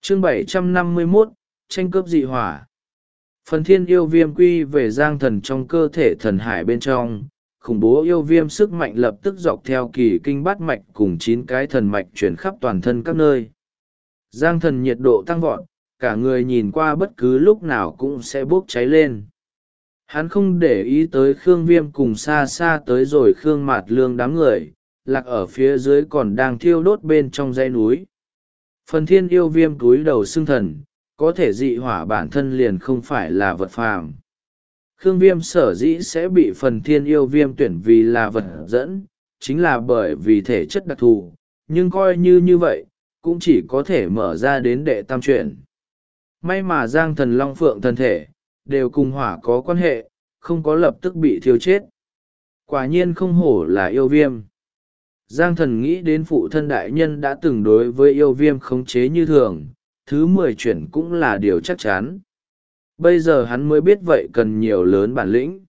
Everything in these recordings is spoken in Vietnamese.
Chương 751, tranh cướp dị hỏa. Phần thiên yêu viêm quy về giang thần trong cơ thể thần hải bên trong, khủng bố yêu viêm sức mạnh lập tức dọc theo kỳ kinh bát mạch cùng 9 cái thần mạch chuyển khắp toàn thân các nơi. Giang thần nhiệt độ tăng vọt, cả người nhìn qua bất cứ lúc nào cũng sẽ bốc cháy lên. Hắn không để ý tới Khương Viêm cùng xa xa tới rồi Khương Mạt Lương đám người, lạc ở phía dưới còn đang thiêu đốt bên trong dãy núi. Phần thiên yêu viêm cúi đầu xưng thần, có thể dị hỏa bản thân liền không phải là vật phàm. Khương Viêm sở dĩ sẽ bị phần thiên yêu viêm tuyển vì là vật dẫn, chính là bởi vì thể chất đặc thù, nhưng coi như vậy, cũng chỉ có thể mở ra đến đệ tam chuyển. May mà Giang Thần Long Phượng thân thể, đều cùng hỏa có quan hệ, không có lập tức bị thiêu chết. Quả nhiên không hổ là yêu viêm. Giang Thần nghĩ đến phụ thân đại nhân đã từng đối với yêu viêm khống chế như thường, thứ 10 chuyển cũng là điều chắc chắn. Bây giờ hắn mới biết vậy cần nhiều lớn bản lĩnh.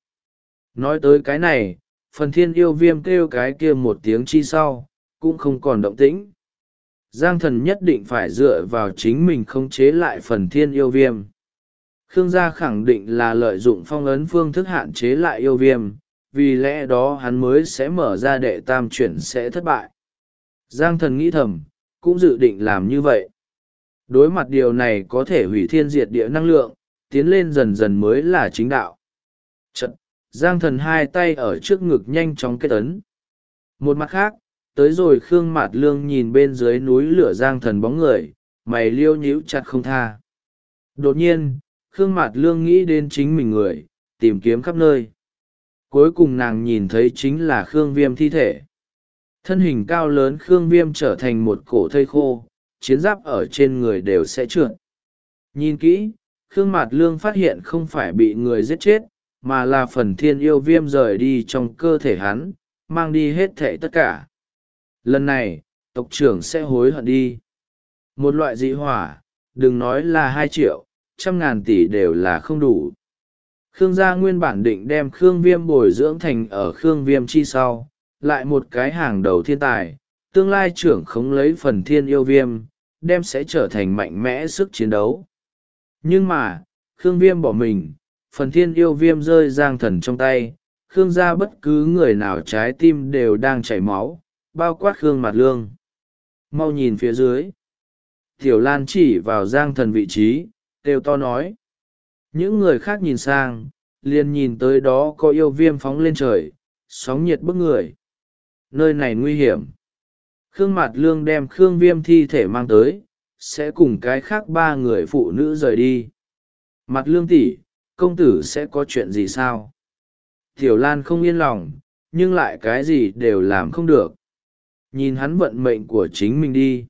Nói tới cái này, phần thiên yêu viêm kêu cái kia một tiếng chi sau, cũng không còn động tĩnh. Giang Thần nhất định phải dựa vào chính mình khống chế lại phần thiên yêu viêm. Khương gia khẳng định là lợi dụng phong ấn phương thức hạn chế lại yêu viêm, vì lẽ đó hắn mới sẽ mở ra đệ tam chuyển sẽ thất bại. Giang Thần nghĩ thầm, cũng dự định làm như vậy. Đối mặt điều này có thể hủy thiên diệt địa năng lượng, tiến lên dần dần mới là chính đạo. Chật, Giang Thần hai tay ở trước ngực nhanh chóng kết ấn. Một mặt khác, tới rồi Khương Mạt Lương nhìn bên dưới núi lửa Giang Thần bóng người, mày liêu nhíu chặt không tha. Đột nhiên, Khương Mạt Lương nghĩ đến chính mình người, tìm kiếm khắp nơi. Cuối cùng nàng nhìn thấy chính là Khương Viêm thi thể. Thân hình cao lớn Khương Viêm trở thành một cổ thây khô, chiến giáp ở trên người đều sẽ trượt. Nhìn kỹ, Khương Mạt Lương phát hiện không phải bị người giết chết, mà là phần thiên yêu viêm rời đi trong cơ thể hắn, mang đi hết thể tất cả. Lần này, tộc trưởng sẽ hối hận đi. Một loại dị hỏa, đừng nói là 2 triệu, 100.000 tỷ đều là không đủ. Khương gia nguyên bản định đem Khương Viêm bồi dưỡng thành ở Khương Viêm chi sau, lại một cái hàng đầu thiên tài, tương lai trưởng khống lấy phần thiên yêu viêm, đem sẽ trở thành mạnh mẽ sức chiến đấu. Nhưng mà, Khương Viêm bỏ mình, phần thiên yêu viêm rơi Giang Thần trong tay, Khương gia bất cứ người nào trái tim đều đang chảy máu, bao quát Khương Mạt Lương. Mau nhìn phía dưới. Tiểu Lan chỉ vào Giang Thần vị trí, kêu to nói. Những người khác nhìn sang, liền nhìn tới đó có yêu viêm phóng lên trời, sóng nhiệt bức người. Nơi này nguy hiểm. Khương Mạt Lương đem Khương Viêm thi thể mang tới, sẽ cùng cái khác 3 người phụ nữ rời đi. Mạt Lương tỷ, công tử sẽ có chuyện gì sao? Tiểu Lan không yên lòng, nhưng lại cái gì đều làm không được. Nhìn hắn vận mệnh của chính mình đi.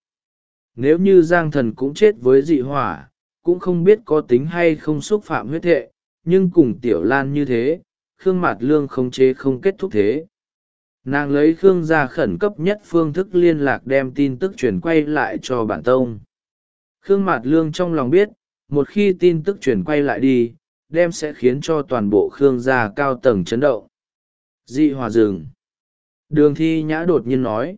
Nếu như Giang Thần cũng chết với dị hỏa, cũng không biết có tính hay không xúc phạm huyết thệ, nhưng cùng Tiểu Lan như thế, Khương Mạt Lương khống chế không kết thúc thế. Nàng lấy Khương gia khẩn cấp nhất phương thức liên lạc đem tin tức truyền quay lại cho bản tông. Khương Mạt Lương trong lòng biết, một khi tin tức truyền quay lại đi, đem sẽ khiến cho toàn bộ Khương gia cao tầng chấn động. Dị hỏa rừng. Đường Thi Nhã đột nhiên nói.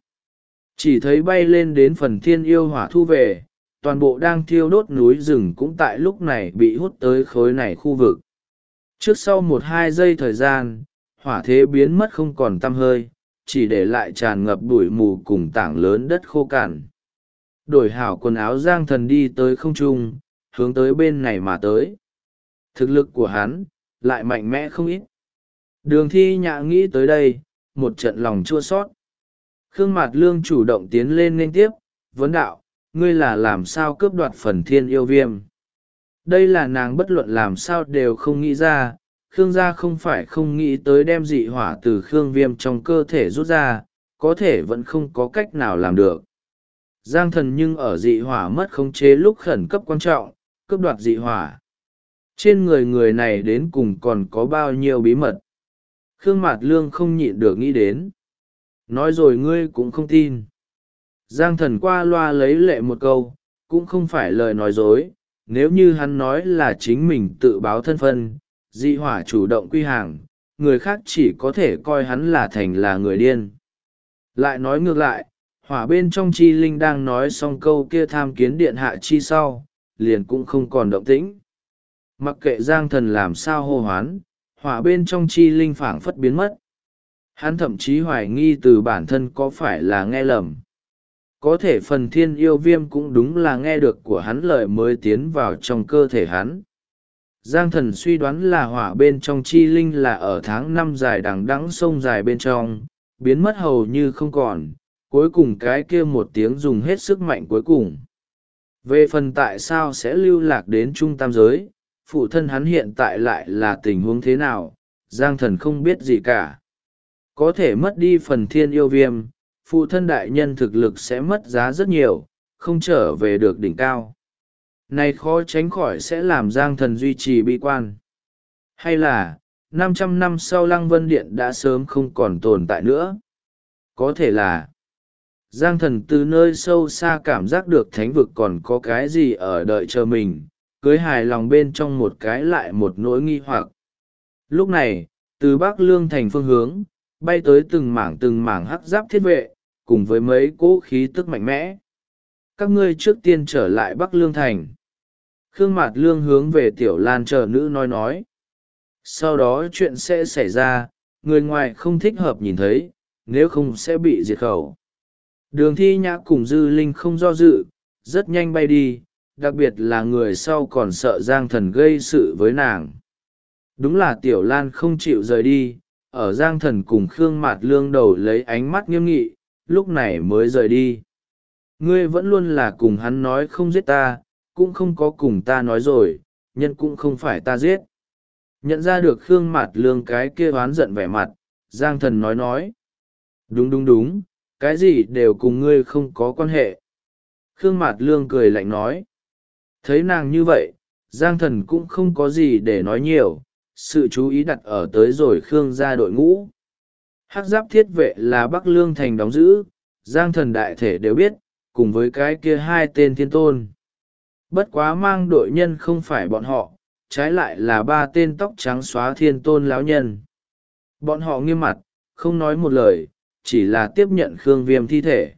Chỉ thấy bay lên đến phần thiên yêu hỏa thu về, toàn bộ đang thiêu đốt núi rừng cũng tại lúc này bị hút tới khối này khu vực. Trước sau 1-2 giây thời gian, hỏa thế biến mất không còn tăm hơi, chỉ để lại tràn ngập bụi mù cùng tảng lớn đất khô cằn. Đổi hảo quần áo Giang Thần đi tới không trung, hướng tới bên này mà tới. Thực lực của hắn, lại mạnh mẽ không ít. Đường Thi Nhã nghĩ tới đây, một trận lòng chua xót. Khương Mạt Lương chủ động tiến lên nên tiếp, vấn đạo, ngươi là làm sao cướp đoạt phần thiên yêu viêm? Đây là nàng bất luận làm sao đều không nghĩ ra, Khương gia không phải không nghĩ tới đem dị hỏa từ Khương Viêm trong cơ thể rút ra, có thể vẫn không có cách nào làm được. Giang Thần nhưng ở dị hỏa mất khống chế lúc khẩn cấp quan trọng, cướp đoạt dị hỏa. Trên người người này đến cùng còn có bao nhiêu bí mật? Khương Mạt Lương không nhịn được nghĩ đến. Nói rồi ngươi cũng không tin. Giang Thần qua loa lấy lệ một câu, cũng không phải lời nói dối, nếu như hắn nói là chính mình tự báo thân phân, dị hỏa chủ động quy hàng, người khác chỉ có thể coi hắn là thành là người điên. Lại nói ngược lại, Hỏa bên trong chi linh đang nói xong câu kia tham kiến điện hạ chi sau, liền cũng không còn động tĩnh. Mặc kệ Giang Thần làm sao hô hoán, hỏa bên trong chi linh phảng phất biến mất. Hắn thậm chí hoài nghi từ bản thân có phải là nghe lầm. Có thể phần thiên yêu viêm cũng đúng là nghe được của hắn lời mới tiến vào trong cơ thể hắn. Giang Thần suy đoán là hỏa bên trong chi linh là ở tháng 5 dài đằng đẵng sông dài bên trong, biến mất hầu như không còn, cuối cùng cái kia một tiếng dùng hết sức mạnh cuối cùng. Về phần tại sao sẽ lưu lạc đến trung tam giới, phụ thân hắn hiện tại lại là tình huống thế nào, Giang Thần không biết gì cả. Có thể mất đi phần thiên yêu viêm, phụ thân đại nhân thực lực sẽ mất giá rất nhiều, không trở về được đỉnh cao. Này khó tránh khỏi sẽ làm Giang Thần duy trì bi quan. Hay là, 500 năm sau Lăng Vân Điện đã sớm không còn tồn tại nữa? Có thể là, Giang Thần từ nơi sâu xa cảm giác được thánh vực còn có cái gì ở đợi chờ mình, cưới hài lòng bên trong một cái lại một nỗi nghi hoặc. Lúc này, từ Bắc Lương thành phương hướng, bay tới từng mảng hắc giáp thiết vệ, cùng với mấy cỗ khí tức mạnh mẽ. Các ngươi trước tiên trở lại Bắc Lương thành. Khương Mạt Lương hướng về Tiểu Lan chờ nữ nói. Sau đó chuyện sẽ xảy ra, người ngoài không thích hợp nhìn thấy, nếu không sẽ bị diệt khẩu. Đường Thi Nhã cùng Dư Linh không do dự, rất nhanh bay đi, đặc biệt là người sau còn sợ Giang Thần gây sự với nàng. Đúng là Tiểu Lan không chịu rời đi, ở Giang Thần cùng Khương Mạt Lương đầu lấy ánh mắt nghiêm nghị, lúc này mới rời đi. Ngươi vẫn luôn là cùng hắn nói không giết ta, cũng không có cùng ta nói rồi, nhân cũng không phải ta giết. Nhận ra được Khương Mạt Lương cái kia oán giận vẻ mặt, Giang Thần nói. Đúng, cái gì đều cùng ngươi không có quan hệ. Khương Mạt Lương cười lạnh nói. Thấy nàng như vậy, Giang Thần cũng không có gì để nói nhiều, sự chú ý đặt ở tới rồi Khương gia đội ngũ. Hắc giáp thiết vệ là Bắc Lương thành đóng giữ, Giang Thần đại thể đều biết, cùng với cái kia hai tên thiên tôn. Bất quá mang đội nhân không phải bọn họ, trái lại là ba tên tóc trắng xóa thiên tôn lão nhân. Bọn họ nghiêm mặt, không nói một lời, chỉ là tiếp nhận Khương Viêm thi thể.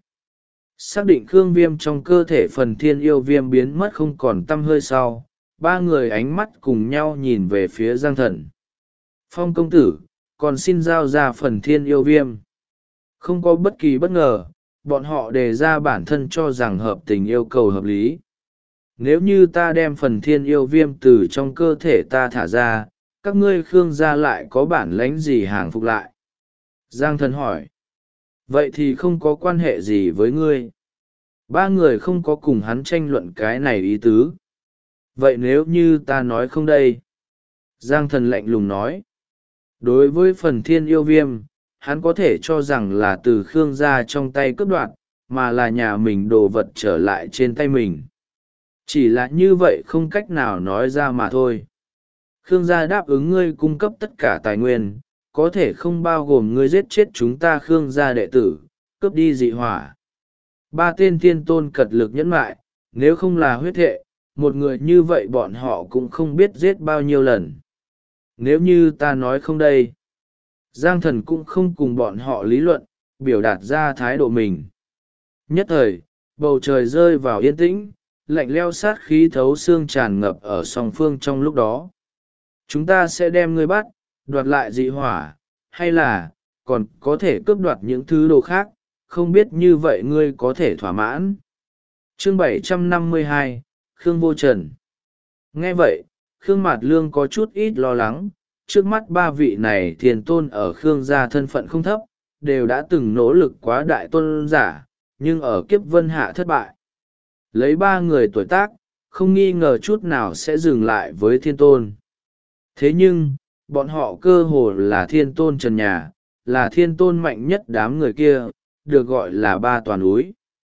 Xác định Khương Viêm trong cơ thể phần thiên yêu viêm biến mất không còn tăm hơi sau, ba người ánh mắt cùng nhau nhìn về phía Giang Thần. Phong công tử, còn xin giao ra phần thiên yêu viêm. Không có bất kỳ bất ngờ, bọn họ đề ra bản thân cho rằng hợp tình yêu cầu hợp lý. Nếu như ta đem phần thiên yêu viêm từ trong cơ thể ta thả ra, các ngươi Khương gia lại có bản lãnh gì hàng phục lại? Giang Thần hỏi. Vậy thì không có quan hệ gì với ngươi. Ba người không có cùng hắn tranh luận cái này ý tứ. Vậy nếu như ta nói không đây? Giang Thần lạnh lùng nói. Đối với phần thiên yêu viêm, hắn có thể cho rằng là từ Khương gia trong tay cướp đoạt, mà là nhà mình đồ vật trở lại trên tay mình. Chỉ là như vậy không cách nào nói ra mà thôi. Khương gia đáp ứng ngươi cung cấp tất cả tài nguyên, có thể không bao gồm ngươi giết chết chúng ta Khương gia đệ tử, cướp đi dị hỏa. Ba tên thiên tôn cật lực nhẫn mại, nếu không là huyết thệ, một người như vậy bọn họ cũng không biết giết bao nhiêu lần. Nếu như ta nói không đây, Giang Thần cũng không cùng bọn họ lý luận, biểu đạt ra thái độ mình. Nhất thời, bầu trời rơi vào yên tĩnh, lạnh leo sát khí thấu xương tràn ngập ở song phương trong lúc đó. Chúng ta sẽ đem ngươi bắt, đoạt lại dị hỏa, hay là, còn có thể cướp đoạt những thứ đồ khác, không biết như vậy ngươi có thể thỏa mãn. Chương 752, Khương Vô Trần. Nghe vậy, Khương Mạt Lương có chút ít lo lắng, trước mắt ba vị này thiền tôn ở Khương gia thân phận không thấp, đều đã từng nỗ lực quá đại tôn giả, nhưng ở kiếp vân hạ thất bại. Lấy ba người tuổi tác, không nghi ngờ chút nào sẽ dừng lại với thiên tôn. Thế nhưng, bọn họ cơ hồ là thiên tôn trần nhà, là thiên tôn mạnh nhất đám người kia, được gọi là ba toàn núi.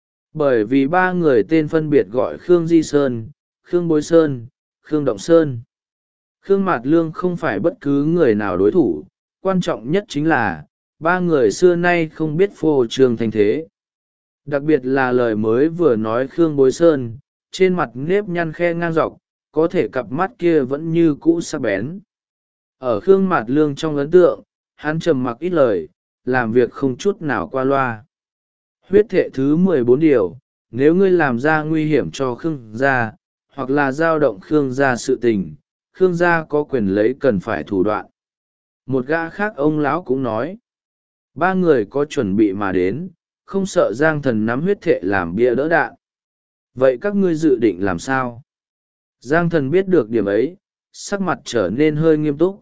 Bởi vì ba người tên phân biệt gọi Khương Di Sơn, Khương Bối Sơn, Khương Động Sơn. Khương Mạt Lương không phải bất cứ người nào đối thủ, quan trọng nhất chính là, ba người xưa nay không biết phô trương thanh thế. Đặc biệt là lời mới vừa nói Khương Bối Sơn, trên mặt nếp nhăn khe ngang dọc, có thể cặp mắt kia vẫn như cũ sắc bén. Ở Khương Mạt Lương trong ấn tượng, hắn trầm mặc ít lời, làm việc không chút nào qua loa. Huyết thệ thứ 14 điều, nếu ngươi làm ra nguy hiểm cho Khương gia, hoặc là dao động Khương gia sự tình, Khương gia có quyền lấy cần phải thủ đoạn. Một gã khác ông lão cũng nói, ba người có chuẩn bị mà đến, không sợ Giang Thần nắm huyết thệ làm bia đỡ đạn. Vậy các ngươi dự định làm sao? Giang Thần biết được điểm ấy, sắc mặt trở nên hơi nghiêm túc.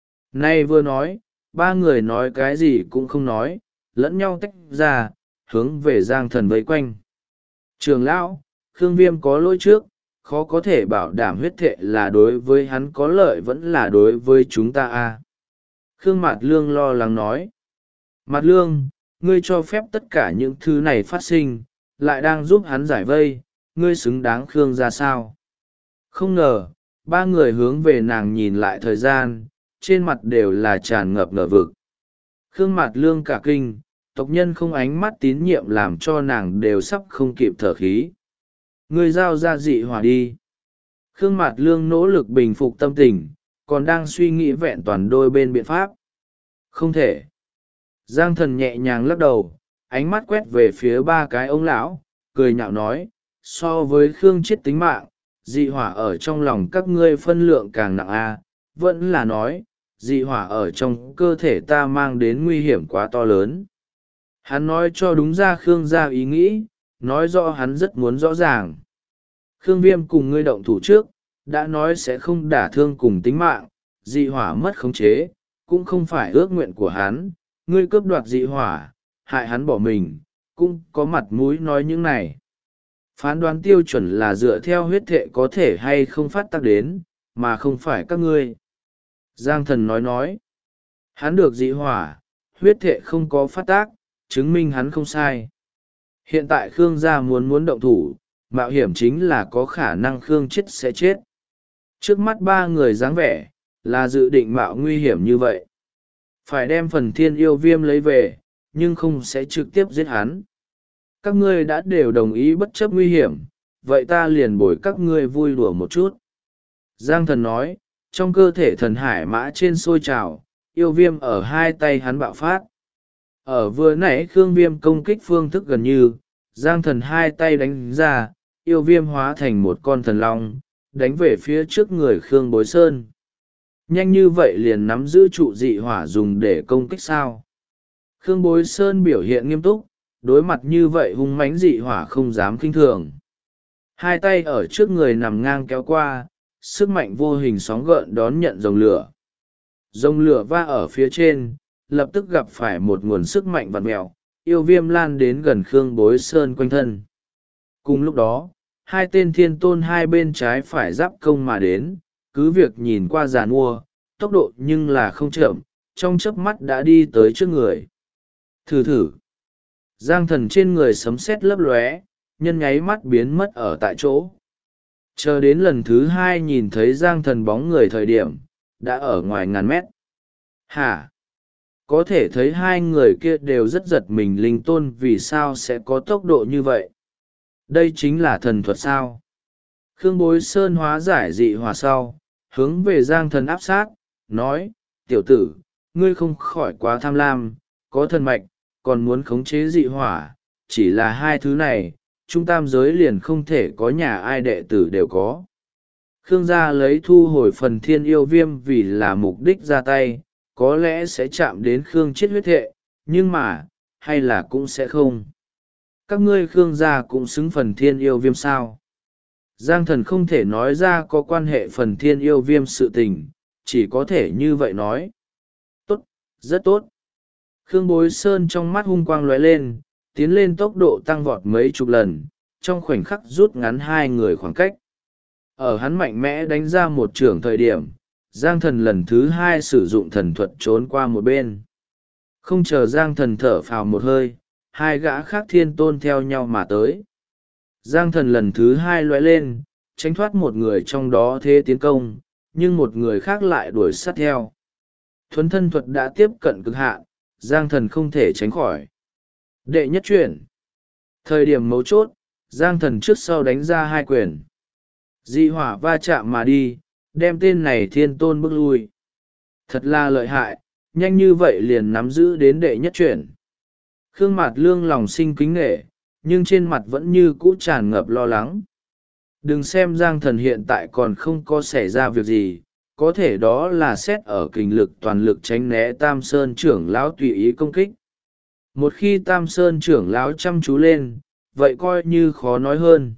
Nay vừa nói, ba người nói cái gì cũng không nói, lẫn nhau tách ra, hướng về Giang Thần vây quanh. Trường lão, Khương Viêm có lỗi trước, khó có thể bảo đảm huyết thệ là đối với hắn có lợi vẫn là đối với chúng ta a. Khương Mạt Lương lo lắng nói. Mạt Lương, ngươi cho phép tất cả những thứ này phát sinh, lại đang giúp hắn giải vây, ngươi xứng đáng Khương ra sao? Không ngờ, ba người hướng về nàng nhìn lại thời gian, trên mặt đều là tràn ngập ngờ vực. Khương Mạt Lương cả kinh, tộc nhân không ánh mắt tín nhiệm làm cho nàng đều sắp không kịp thở khí. Ngươi giao ra dị hỏa đi. Khương Mạt Lương nỗ lực bình phục tâm tình, còn đang suy nghĩ vẹn toàn đôi bên biện pháp. Không thể. Giang Thần nhẹ nhàng lắc đầu, ánh mắt quét về phía ba cái ông lão, cười nhạo nói, so với Khương chết tính mạng, dị hỏa ở trong lòng các ngươi phân lượng càng nặng a. Vẫn là nói, dị hỏa ở trong cơ thể ta mang đến nguy hiểm quá to lớn. Hắn nói cho đúng ra Khương gia ý nghĩ, nói rõ hắn rất muốn rõ ràng. Khương Viêm cùng ngươi động thủ trước, đã nói sẽ không đả thương cùng tính mạng, dị hỏa mất khống chế, cũng không phải ước nguyện của hắn, ngươi cướp đoạt dị hỏa, hại hắn bỏ mình, cũng có mặt mũi nói những này. Phán đoán tiêu chuẩn là dựa theo huyết thệ có thể hay không phát tác đến, mà không phải các ngươi. Giang Thần nói, hắn được dị hỏa, huyết thệ không có phát tác, chứng minh hắn không sai. Hiện tại Khương gia muốn động thủ, mạo hiểm chính là có khả năng Khương chết sẽ chết. Trước mắt ba người dáng vẻ, là dự định mạo nguy hiểm như vậy. Phải đem phần thiên yêu viêm lấy về, nhưng không sẽ trực tiếp giết hắn. Các ngươi đã đều đồng ý bất chấp nguy hiểm, vậy ta liền bồi các ngươi vui đùa một chút. Giang Thần nói, trong cơ thể thần hải mã trên sôi trào, yêu viêm ở hai tay hắn bạo phát. Ở vừa nãy Khương Viêm công kích phương thức gần như, Giang Thần hai tay đánh ra, yêu viêm hóa thành một con thần long, đánh về phía trước người Khương Bối Sơn. Nhanh như vậy liền nắm giữ trụ dị hỏa dùng để công kích sao. Khương Bối Sơn biểu hiện nghiêm túc, đối mặt như vậy hung mãnh dị hỏa không dám kinh thường. Hai tay ở trước người nằm ngang kéo qua, sức mạnh vô hình sóng gợn đón nhận dòng lửa. Dòng lửa va ở phía trên, lập tức gặp phải một nguồn sức mạnh vặn mẹo, yêu viêm lan đến gần Khương Bối Sơn quanh thân. Cùng lúc đó, hai tên thiên tôn hai bên trái phải giáp công mà đến, cứ việc nhìn qua giàn mua, tốc độ nhưng là không chậm, trong chớp mắt đã đi tới trước người. Thử. Giang Thần trên người sấm sét lấp lóe, nhân nháy mắt biến mất ở tại chỗ. Chờ đến lần thứ hai nhìn thấy Giang Thần bóng người thời điểm, đã ở ngoài ngàn mét. Hả? Có thể thấy hai người kia đều rất giật mình, linh tôn vì sao sẽ có tốc độ như vậy? Đây chính là thần thuật sao? Khương Bối Sơn hóa giải dị hỏa sau, hướng về Giang Thần áp sát, nói, tiểu tử, ngươi không khỏi quá tham lam, có thần mạch, còn muốn khống chế dị hỏa, chỉ là hai thứ này, trung tam giới liền không thể có nhà ai đệ tử đều có. Khương gia lấy thu hồi phần thiên yêu viêm vì là mục đích ra tay, có lẽ sẽ chạm đến Khương chết huyết thệ, nhưng mà, hay là cũng sẽ không. Các ngươi Khương gia cũng xứng phần thiên yêu viêm sao? Giang Thần không thể nói ra có quan hệ phần thiên yêu viêm sự tình, chỉ có thể như vậy nói. Tốt, rất tốt. Khương Bối Sơn trong mắt hung quang lóe lên, tiến lên tốc độ tăng vọt mấy chục lần, trong khoảnh khắc rút ngắn hai người khoảng cách. Ở hắn mạnh mẽ đánh ra một trường thời điểm, Giang Thần lần thứ hai sử dụng thần thuật trốn qua một bên. Không chờ Giang Thần thở phào một hơi, hai gã khác thiên tôn theo nhau mà tới. Giang Thần lần thứ hai lóe lên, tránh thoát một người trong đó thế tiến công, nhưng một người khác lại đuổi sát theo. Thuấn thân thuật đã tiếp cận cực hạn, Giang Thần không thể tránh khỏi. Đệ nhất chuyển. Thời điểm mấu chốt, Giang Thần trước sau đánh ra hai quyền. Dị hỏa va chạm mà đi, đem tên này thiên tôn bước lui. Thật là lợi hại, nhanh như vậy liền nắm giữ đến đệ nhất chuyển. Khương Mạt Lương lòng sinh kính nể, nhưng trên mặt vẫn như cũ tràn ngập lo lắng. Đừng xem Giang Thần hiện tại còn không có xảy ra việc gì, có thể đó là xét ở kình lực toàn lực tránh né Tam Sơn trưởng lão tùy ý công kích. Một khi Tam Sơn trưởng lão chăm chú lên, vậy coi như khó nói hơn.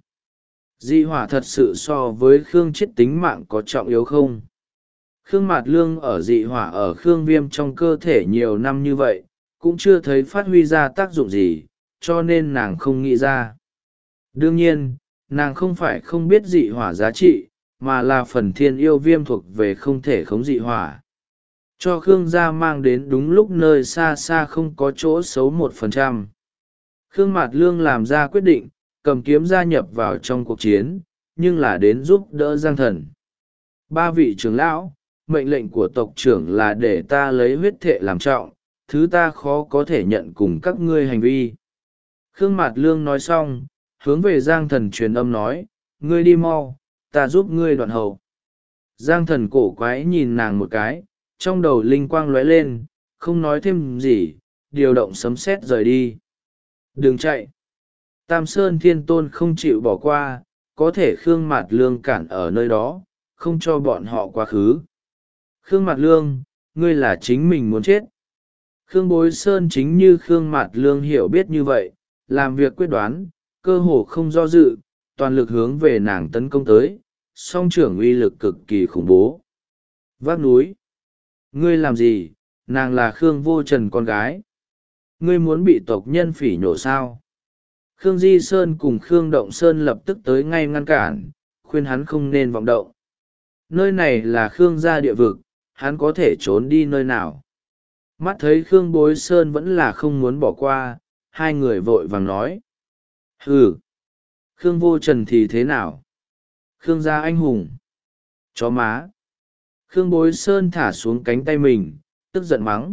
Dị hỏa thật sự so với Khương Chết tính mạng có trọng yếu không? Khương Mạt Lương ở dị hỏa ở Khương Viêm trong cơ thể nhiều năm như vậy, cũng chưa thấy phát huy ra tác dụng gì, cho nên nàng không nghĩ ra. Đương nhiên, nàng không phải không biết dị hỏa giá trị, mà là phần thiên yêu viêm thuộc về không thể khống dị hỏa. Cho Khương gia mang đến đúng lúc nơi xa xa không có chỗ xấu 1%. Khương Mạt Lương làm ra quyết định, cầm kiếm gia nhập vào trong cuộc chiến, nhưng là đến giúp đỡ Giang Thần. Ba vị trưởng lão, mệnh lệnh của tộc trưởng là để ta lấy huyết thệ làm trọng, thứ ta khó có thể nhận cùng các ngươi hành vi. Khương Mạt Lương nói xong, hướng về Giang Thần truyền âm nói, ngươi đi mau, ta giúp ngươi đoạn hậu. Giang Thần cổ quái nhìn nàng một cái, trong đầu linh quang lóe lên, không nói thêm gì, điều động sấm sét rời đi. Đừng chạy. Tam Sơn Thiên Tôn không chịu bỏ qua, có thể Khương Mạt Lương cản ở nơi đó, không cho bọn họ quá khứ. Khương Mạt Lương, ngươi là chính mình muốn chết. Khương Bối Sơn chính như Khương Mạt Lương hiểu biết như vậy, làm việc quyết đoán, cơ hồ không do dự, toàn lực hướng về nàng tấn công tới, song trưởng uy lực cực kỳ khủng bố. Vác núi. Ngươi làm gì, nàng là Khương Vô Trần con gái. Ngươi muốn bị tộc nhân phỉ nhổ sao? Khương Di Sơn cùng Khương Động Sơn lập tức tới ngay ngăn cản, khuyên hắn không nên vọng động. Nơi này là Khương gia địa vực, hắn có thể trốn đi nơi nào. Mắt thấy Khương Bối Sơn vẫn là không muốn bỏ qua, hai người vội vàng nói. Hừ, Khương Vô Trần thì thế nào? Khương gia anh hùng. Chó má. Khương Bối Sơn thả xuống cánh tay mình, tức giận mắng.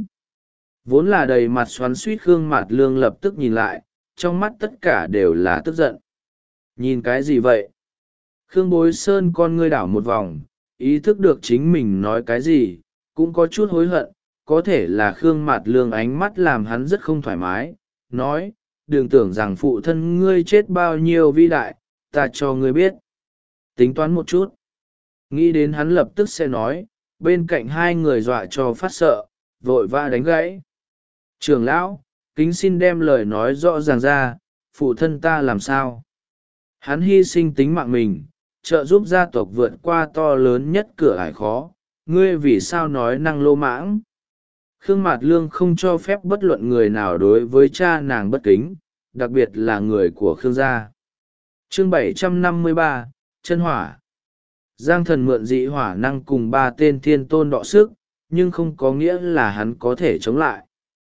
Vốn là đầy mặt xoắn suýt Khương Mạt Lương lập tức nhìn lại, trong mắt tất cả đều là tức giận. Nhìn cái gì vậy? Khương Bối Sơn con ngươi đảo một vòng, ý thức được chính mình nói cái gì, cũng có chút hối hận, có thể là Khương Mạt Lương ánh mắt làm hắn rất không thoải mái, nói, đừng tưởng rằng phụ thân ngươi chết bao nhiêu vĩ đại, ta cho ngươi biết. Tính toán một chút. Nghĩ đến hắn lập tức sẽ nói, bên cạnh hai người dọa cho phát sợ, vội vã đánh gãy. Trưởng lão, kính xin đem lời nói rõ ràng ra, phụ thân ta làm sao? Hắn hy sinh tính mạng mình, trợ giúp gia tộc vượt qua to lớn nhất cửa ải khó, ngươi vì sao nói năng lô mãng? Khương Mạt Lương không cho phép bất luận người nào đối với cha nàng bất kính, đặc biệt là người của Khương gia. Chương 753, Chân Hỏa. Giang Thần mượn dị hỏa năng cùng ba tên thiên tôn đọ sức, nhưng không có nghĩa là hắn có thể chống lại.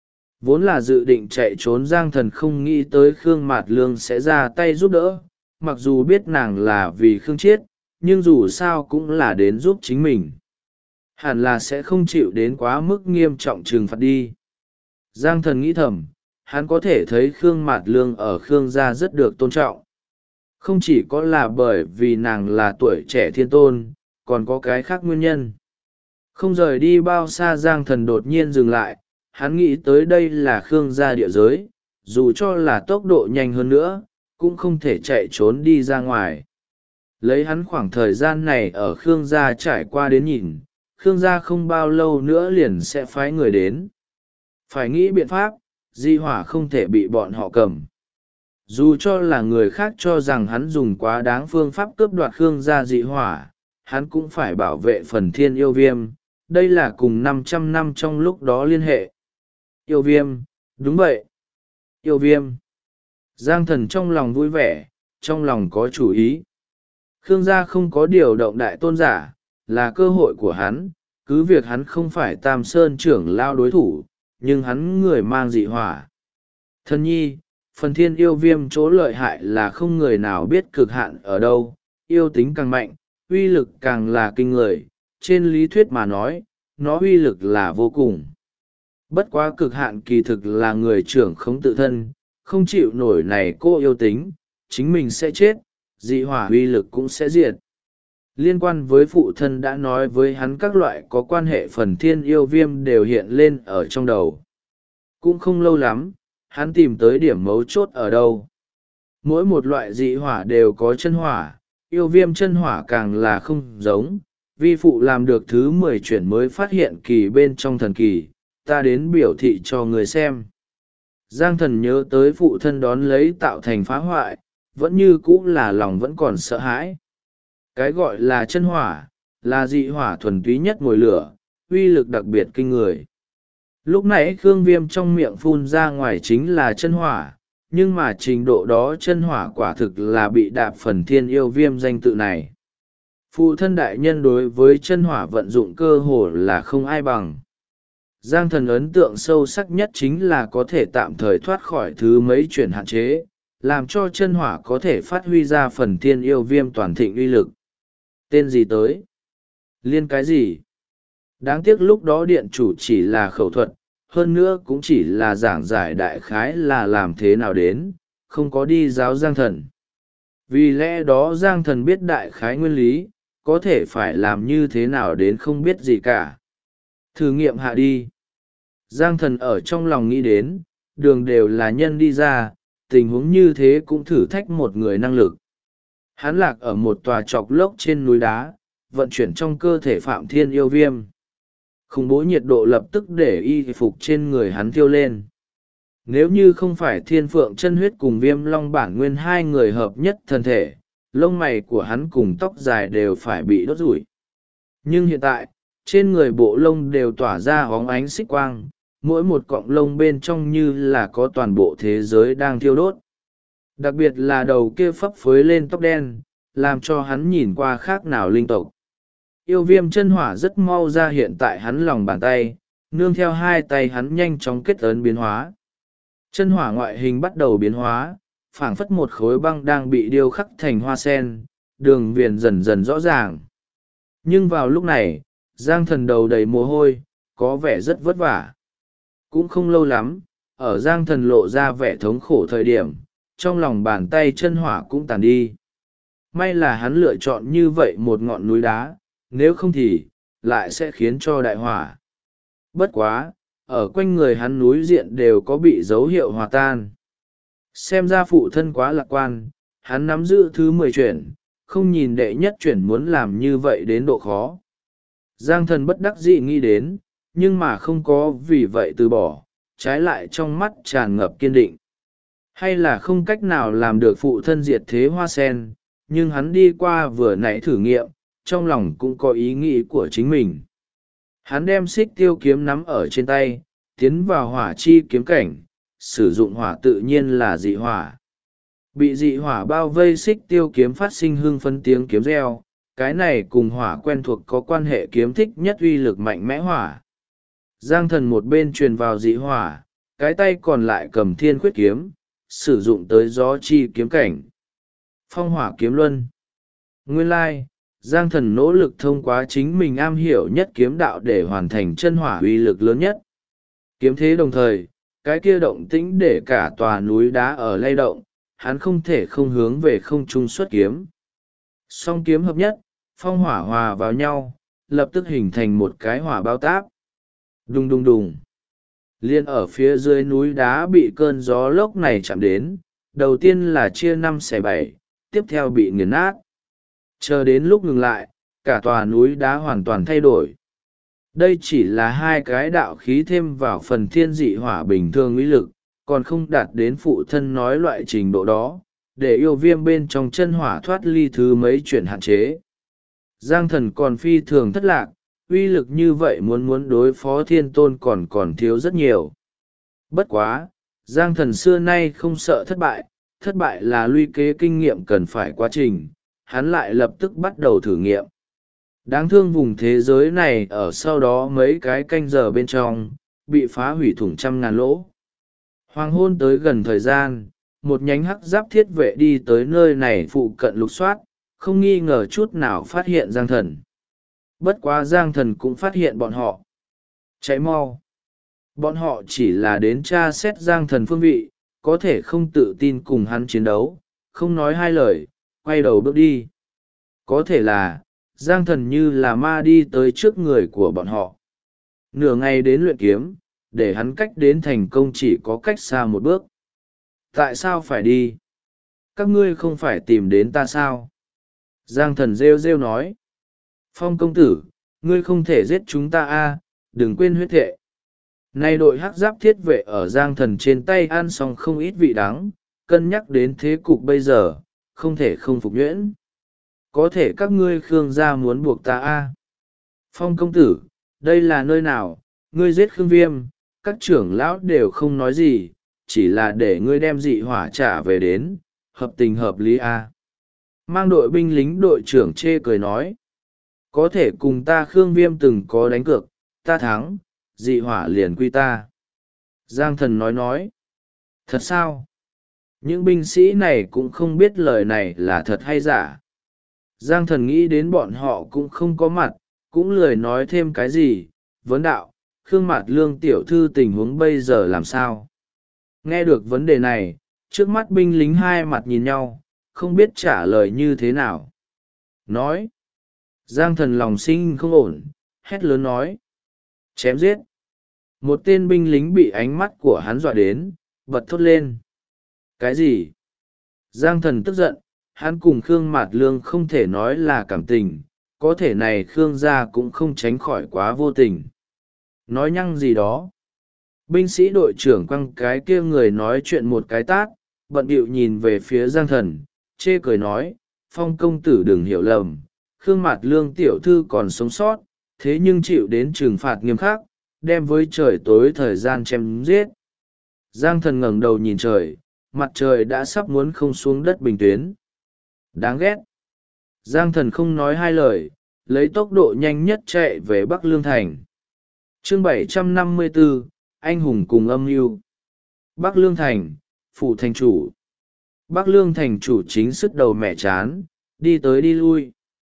Vốn là dự định chạy trốn Giang Thần không nghĩ tới Khương Mạt Lương sẽ ra tay giúp đỡ, mặc dù biết nàng là vì Khương Chiết, nhưng dù sao cũng là đến giúp chính mình. Hẳn là sẽ không chịu đến quá mức nghiêm trọng trừng phạt đi. Giang Thần nghĩ thầm, hắn có thể thấy Khương Mạt Lương ở Khương gia rất được tôn trọng. Không chỉ có là bởi vì nàng là tuổi trẻ thiên tôn, còn có cái khác nguyên nhân. Không rời đi bao xa Giang Thần đột nhiên dừng lại, hắn nghĩ tới đây là Khương gia địa giới, dù cho là tốc độ nhanh hơn nữa, cũng không thể chạy trốn đi ra ngoài. Lấy hắn khoảng thời gian này ở Khương gia trải qua đến nhìn, Khương gia không bao lâu nữa liền sẽ phái người đến. Phải nghĩ biện pháp, di hỏa không thể bị bọn họ cầm. Dù cho là người khác cho rằng hắn dùng quá đáng phương pháp cướp đoạt Khương gia dị hỏa, hắn cũng phải bảo vệ phần thiên yêu viêm, đây là cùng 500 năm trong lúc đó liên hệ. Yêu viêm, đúng vậy. Yêu viêm. Giang Thần trong lòng vui vẻ, trong lòng có chủ ý. Khương gia không có điều động đại tôn giả, là cơ hội của hắn, cứ việc hắn không phải Tam Sơn trưởng lao đối thủ, nhưng hắn người mang dị hỏa. Thần nhi, phần thiên yêu viêm chỗ lợi hại là không người nào biết cực hạn ở đâu, yêu tính càng mạnh, uy lực càng là kinh người, trên lý thuyết mà nói, nó uy lực là vô cùng. Bất quá cực hạn kỳ thực là người trưởng không tự thân, không chịu nổi này cô yêu tính, chính mình sẽ chết, dị hỏa uy lực cũng sẽ diệt. Liên quan với phụ thân đã nói với hắn các loại có quan hệ phần thiên yêu viêm đều hiện lên ở trong đầu. Cũng không lâu lắm, hắn tìm tới điểm mấu chốt ở đâu. Mỗi một loại dị hỏa đều có chân hỏa, yêu viêm chân hỏa càng là không giống. Vi phụ làm được thứ 10 chuyển mới phát hiện kỳ bên trong thần kỳ, ta đến biểu thị cho người xem. Giang Thần nhớ tới phụ thân đón lấy tạo thành phá hoại, vẫn như cũ là lòng vẫn còn sợ hãi. Cái gọi là chân hỏa, là dị hỏa thuần túy nhất ngồi lửa, uy lực đặc biệt kinh người. Lúc nãy Khương Viêm trong miệng phun ra ngoài chính là chân hỏa, nhưng mà trình độ đó chân hỏa quả thực là bị đạp phần thiên yêu viêm danh tự này. Phụ thân đại nhân đối với chân hỏa vận dụng cơ hồ là không ai bằng. Giang Thần ấn tượng sâu sắc nhất chính là có thể tạm thời thoát khỏi thứ mấy chuyển hạn chế, làm cho chân hỏa có thể phát huy ra phần thiên yêu viêm toàn thịnh uy lực. Tên gì tới? Liên cái gì? Đáng tiếc lúc đó điện chủ chỉ là khẩu thuật, hơn nữa cũng chỉ là giảng giải đại khái là làm thế nào đến, không có đi giáo Giang Thần. Vì lẽ đó Giang Thần biết đại khái nguyên lý, có thể phải làm như thế nào đến không biết gì cả. Thử nghiệm hạ đi. Giang Thần ở trong lòng nghĩ đến, đường đều là nhân đi ra, tình huống như thế cũng thử thách một người năng lực. Hắn lạc ở một tòa chọc lốc trên núi đá, vận chuyển trong cơ thể Phạm Thiên yêu viêm. Khủng bố nhiệt độ lập tức để y phục trên người hắn thiêu lên. Nếu như không phải Thiên Phượng chân huyết cùng Viêm Long bản nguyên hai người hợp nhất thân thể, lông mày của hắn cùng tóc dài đều phải bị đốt rủi. Nhưng hiện tại, trên người bộ lông đều tỏa ra óng ánh xích quang, mỗi một cọng lông bên trong như là có toàn bộ thế giới đang thiêu đốt. Đặc biệt là đầu kia phấp phới lên tóc đen, làm cho hắn nhìn qua khác nào linh tộc. Yêu viêm chân hỏa rất mau ra hiện tại hắn lòng bàn tay, nương theo hai tay hắn nhanh chóng kết ấn biến hóa. Chân hỏa ngoại hình bắt đầu biến hóa, phảng phất một khối băng đang bị điêu khắc thành hoa sen, đường viền dần dần rõ ràng. Nhưng vào lúc này, Giang Thần đầu đầy mồ hôi, có vẻ rất vất vả. Cũng không lâu lắm, ở Giang Thần lộ ra vẻ thống khổ thời điểm, trong lòng bàn tay chân hỏa cũng tàn đi. May là hắn lựa chọn như vậy một ngọn núi đá, nếu không thì, lại sẽ khiến cho đại hỏa. Bất quá, ở quanh người hắn núi diện đều có bị dấu hiệu hòa tan. Xem ra phụ thân quá lạc quan, hắn nắm giữ thứ 10 chuyển, không nhìn đệ nhất chuyển muốn làm như vậy đến độ khó. Giang Thần bất đắc dĩ nghĩ đến, nhưng mà không có vì vậy từ bỏ, trái lại trong mắt tràn ngập kiên định. Hay là không cách nào làm được phụ thân diệt thế hoa sen, nhưng hắn đi qua vừa nãy thử nghiệm, trong lòng cũng có ý nghĩ của chính mình. Hắn đem xích tiêu kiếm nắm ở trên tay, tiến vào hỏa chi kiếm cảnh, sử dụng hỏa tự nhiên là dị hỏa. Bị dị hỏa bao vây xích tiêu kiếm phát sinh hưng phấn tiếng kiếm reo, cái này cùng hỏa quen thuộc có quan hệ kiếm thích nhất uy lực mạnh mẽ hỏa. Giang Thần một bên truyền vào dị hỏa, cái tay còn lại cầm thiên khuyết kiếm, sử dụng tới gió chi kiếm cảnh. Phong hỏa kiếm luân. Nguyên lai, Giang Thần nỗ lực thông qua chính mình am hiểu nhất kiếm đạo để hoàn thành chân hỏa uy lực lớn nhất. Kiếm thế đồng thời, cái kia động tĩnh để cả tòa núi đá ở lay động, hắn không thể không hướng về không trung xuất kiếm. Song kiếm hợp nhất, phong hỏa hòa vào nhau, lập tức hình thành một cái hỏa bao táp. Đùng đùng đùng. Liên ở phía dưới núi đá bị cơn gió lốc này chạm đến, đầu tiên là chia 5 xẻ 7, tiếp theo bị nghiền nát. Chờ đến lúc ngừng lại, cả tòa núi đá hoàn toàn thay đổi. Đây chỉ là hai cái đạo khí thêm vào phần thiên dị hỏa bình thường uy lực, còn không đạt đến phụ thân nói loại trình độ đó, để yêu viêm bên trong chân hỏa thoát ly thứ mấy chuyển hạn chế. Giang Thần còn phi thường thất lạc, uy lực như vậy muốn đối phó thiên tôn còn thiếu rất nhiều. Bất quá, Giang Thần xưa nay không sợ thất bại là luy kế kinh nghiệm cần phải quá trình, hắn lại lập tức bắt đầu thử nghiệm. Đáng thương vùng thế giới này ở sau đó mấy cái canh giờ bên trong, bị phá hủy thủng 100.000 lỗ. Hoàng hôn tới gần thời gian, một nhánh hắc giáp thiết vệ đi tới nơi này phụ cận lục soát, không nghi ngờ chút nào phát hiện Giang Thần. Bất quá Giang Thần cũng phát hiện bọn họ. Chạy mau. Bọn họ chỉ là đến tra xét Giang Thần phương vị, có thể không tự tin cùng hắn chiến đấu, không nói hai lời, quay đầu bước đi. Có thể là, Giang Thần như là ma đi tới trước người của bọn họ. Nửa ngày đến luyện kiếm, để hắn cách đến thành công chỉ có cách xa một bước. Tại sao phải đi? Các ngươi không phải tìm đến ta sao? Giang Thần rêu rêu nói. Phong công tử, ngươi không thể giết chúng ta a, đừng quên huyết thệ. Nay đội hắc giáp thiết vệ ở Giang Thần trên tay ăn xong không ít vị đắng, cân nhắc đến thế cục bây giờ, không thể không phục nhuyễn. Có thể các ngươi Khương gia muốn buộc ta a. Phong công tử, đây là nơi nào? Ngươi giết Khương Viêm, các trưởng lão đều không nói gì, chỉ là để ngươi đem dị hỏa trả về đến, hợp tình hợp lý a. Mang đội binh lính đội trưởng chê cười nói. Có thể cùng ta Khương Viêm từng có đánh cược, ta thắng, dị hỏa liền quy ta. Giang Thần nói. Thật sao? Những binh sĩ này cũng không biết lời này là thật hay giả. Giang Thần nghĩ đến bọn họ cũng không có mặt, cũng lười nói thêm cái gì. Vấn đạo, Khương Mạt Lương tiểu thư tình huống bây giờ làm sao? Nghe được vấn đề này, trước mắt binh lính hai mặt nhìn nhau, không biết trả lời như thế nào. Nói. Giang Thần lòng sinh không ổn, hét lớn nói. Chém giết. Một tên binh lính bị ánh mắt của hắn dọa đến, bật thốt lên. Cái gì? Giang Thần tức giận, hắn cùng Khương Mạt Lương không thể nói là cảm tình, có thể này Khương gia cũng không tránh khỏi quá vô tình. Nói nhăng gì đó. Binh sĩ đội trưởng quăng cái kia người nói chuyện một cái tát, bận bịu nhìn về phía Giang Thần, chê cười nói, Phong công tử đừng hiểu lầm, Khương Mạt Lương tiểu thư còn sống sót, thế nhưng chịu đến trừng phạt nghiêm khắc, đem với trời tối thời gian chém giết. Giang Thần ngẩng đầu nhìn trời, mặt trời đã sắp muốn không xuống đất bình tuyến. Đáng ghét. Giang Thần không nói hai lời, lấy tốc độ nhanh nhất chạy về Bắc Lương Thành. Chương 754, Anh hùng cùng âm mưu. Bắc Lương Thành, phủ thành chủ. Bắc Lương Thành chủ chính sức đầu mẹ chán, đi tới đi lui.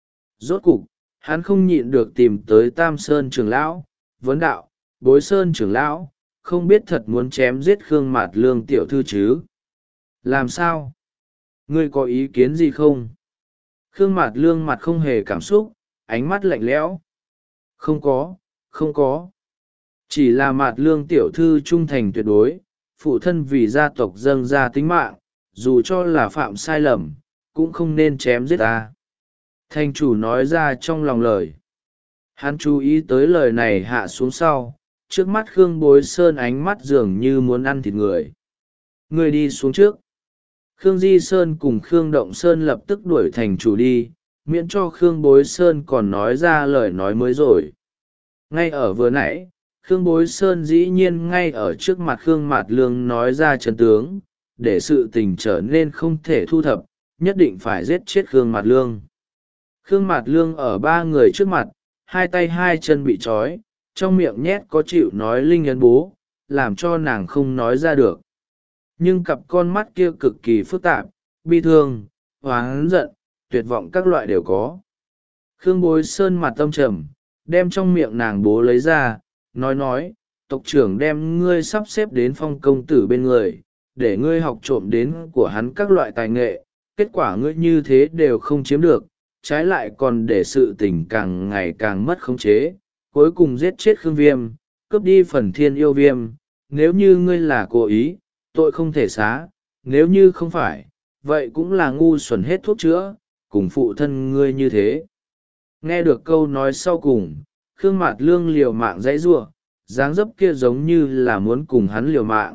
Rốt cục, hắn không nhịn được tìm tới Tam Sơn trưởng lão, vấn đạo, Bối Sơn trưởng lão, không biết thật muốn chém giết Khương Mạt Lương tiểu thư chứ? Làm sao? Ngươi có ý kiến gì không? Khương Mạt Lương mặt không hề cảm xúc, ánh mắt lạnh lẽo. Không có, không có. Chỉ là Mạt Lương tiểu thư trung thành tuyệt đối, phụ thân vì gia tộc dâng ra tính mạng, dù cho là phạm sai lầm, cũng không nên chém giết ta. Thành chủ nói ra trong lòng lời. Hắn chú ý tới lời này hạ xuống sau, trước mắt Khương Bối Sơn ánh mắt dường như muốn ăn thịt người. Người đi xuống trước. Khương Di Sơn cùng Khương Động Sơn lập tức đuổi thành chủ đi, miễn cho Khương Bối Sơn còn nói ra lời nói mới rồi. Ngay ở vừa nãy, Khương Bối Sơn dĩ nhiên ngay ở trước mặt Khương Mạt Lương nói ra chân tướng, để sự tình trở nên không thể thu thập, nhất định phải giết chết Khương Mạt Lương. Khương Mạt Lương ở ba người trước mặt, hai tay hai chân bị trói, trong miệng nhét có chịu nói linh ấn bố, làm cho nàng không nói ra được. Nhưng cặp con mắt kia cực kỳ phức tạp, bi thương, oán giận, tuyệt vọng các loại đều có. Khương Bối Sơn mặt tâm trầm, đem trong miệng nàng bố lấy ra, nói, tộc trưởng đem ngươi sắp xếp đến Phong công tử bên người, để ngươi học trộm đến của hắn các loại tài nghệ, kết quả ngươi như thế đều không chiếm được, trái lại còn để sự tình càng ngày càng mất khống chế, cuối cùng giết chết Khương Viêm, cướp đi phần thiên yêu viêm. Nếu như ngươi là cố ý, tội không thể xá, nếu như không phải, vậy cũng là ngu xuẩn hết thuốc chữa, cùng phụ thân ngươi như thế. Nghe được câu nói sau cùng, Khương Mạt Lương liều mạng dãy giụa, dáng dấp kia giống như là muốn cùng hắn liều mạng.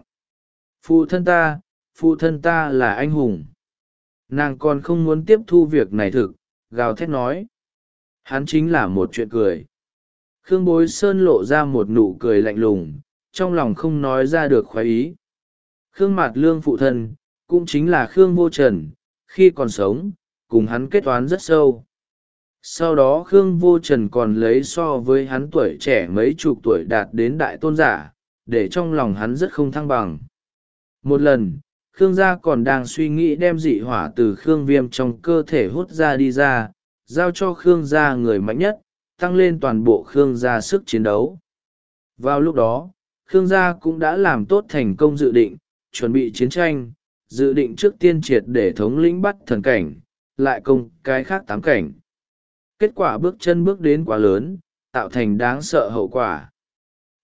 Phụ thân ta là anh hùng. Nàng còn không muốn tiếp thu việc này thực, gào thét nói. Hắn chính là một chuyện cười. Khương Bối Sơn lộ ra một nụ cười lạnh lùng, trong lòng không nói ra được khoái ý. Khương Mạt Lương phụ thân, cũng chính là Khương Vô Trần, khi còn sống, cùng hắn kết toán rất sâu. Sau đó Khương Vô Trần còn lấy so với hắn tuổi trẻ mấy chục tuổi đạt đến đại tôn giả, để trong lòng hắn rất không thăng bằng. Một lần, Khương gia còn đang suy nghĩ đem dị hỏa từ Khương Viêm trong cơ thể hút ra đi ra, giao cho Khương gia người mạnh nhất, tăng lên toàn bộ Khương gia sức chiến đấu. Vào lúc đó, Khương gia cũng đã làm tốt thành công dự định, chuẩn bị chiến tranh, dự định trước tiên triệt để thống lĩnh bắt thần cảnh, lại công cái khác 8 cảnh. Kết quả bước chân bước đến quá lớn, tạo thành đáng sợ hậu quả.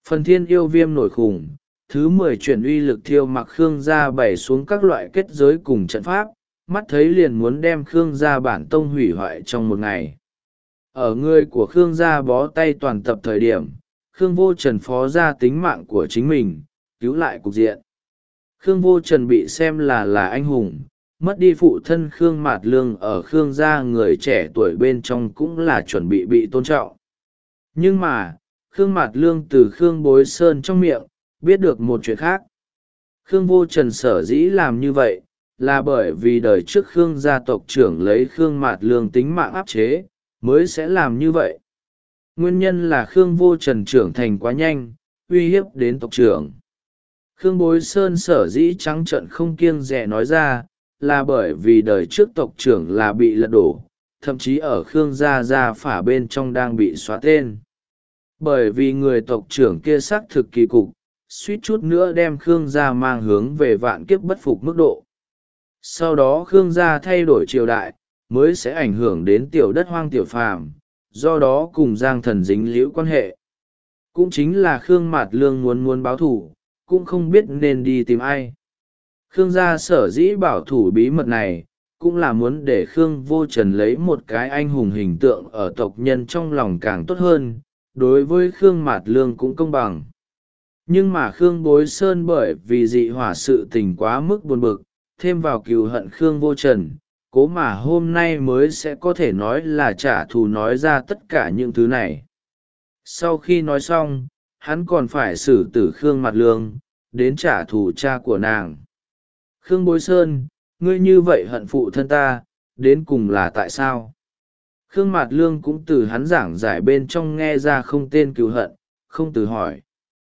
Phần thiên yêu viêm nổi khủng, thứ 10 chuyển uy lực thiêu mặc Khương gia bày xuống các loại kết giới cùng trận pháp, mắt thấy liền muốn đem Khương gia bản tông hủy hoại trong một ngày. Ở người của Khương gia bó tay toàn tập thời điểm, Khương Vô Trần phó ra tính mạng của chính mình, cứu lại cục diện. Khương Vô Trần bị xem là anh hùng, mất đi phụ thân Khương Mạt Lương ở Khương gia người trẻ tuổi bên trong cũng là chuẩn bị tôn trọng. Nhưng mà, Khương Mạt Lương từ Khương Bối Sơn trong miệng, biết được một chuyện khác. Khương Vô Trần sở dĩ làm như vậy, là bởi vì đời trước Khương gia tộc trưởng lấy Khương Mạt Lương tính mạng áp chế, mới sẽ làm như vậy. Nguyên nhân là Khương Vô Trần trưởng thành quá nhanh, uy hiếp đến tộc trưởng. Khương Bối Sơn sở dĩ trắng trợn không kiêng dè nói ra, là bởi vì đời trước tộc trưởng là bị lật đổ, thậm chí ở Khương gia phả bên trong đang bị xóa tên. Bởi vì người tộc trưởng kia xác thực kỳ cục, suýt chút nữa đem Khương gia mang hướng về vạn kiếp bất phục mức độ. Sau đó Khương gia thay đổi triều đại, mới sẽ ảnh hưởng đến tiểu đất hoang tiểu phàm, do đó cùng Giang Thần dính liễu quan hệ. Cũng chính là Khương Mạt Lương muốn báo thù, cũng không biết nên đi tìm ai. Khương gia sở dĩ bảo thủ bí mật này, cũng là muốn để Khương Vô Trần lấy một cái anh hùng hình tượng ở tộc nhân trong lòng càng tốt hơn, đối với Khương Mạt Lương cũng công bằng. Nhưng mà Khương Bối Sơn bởi vì dị hỏa sự tình quá mức buồn bực, thêm vào cừu hận Khương Vô Trần, cố mà hôm nay mới sẽ có thể nói là trả thù nói ra tất cả những thứ này. Sau khi nói xong, hắn còn phải xử tử Khương Mạt Lương, đến trả thù cha của nàng. Khương Bối Sơn, ngươi như vậy hận phụ thân ta, đến cùng là tại sao? Khương Mạt Lương cũng từ hắn giảng giải bên trong nghe ra không tên cừu hận, không từ hỏi.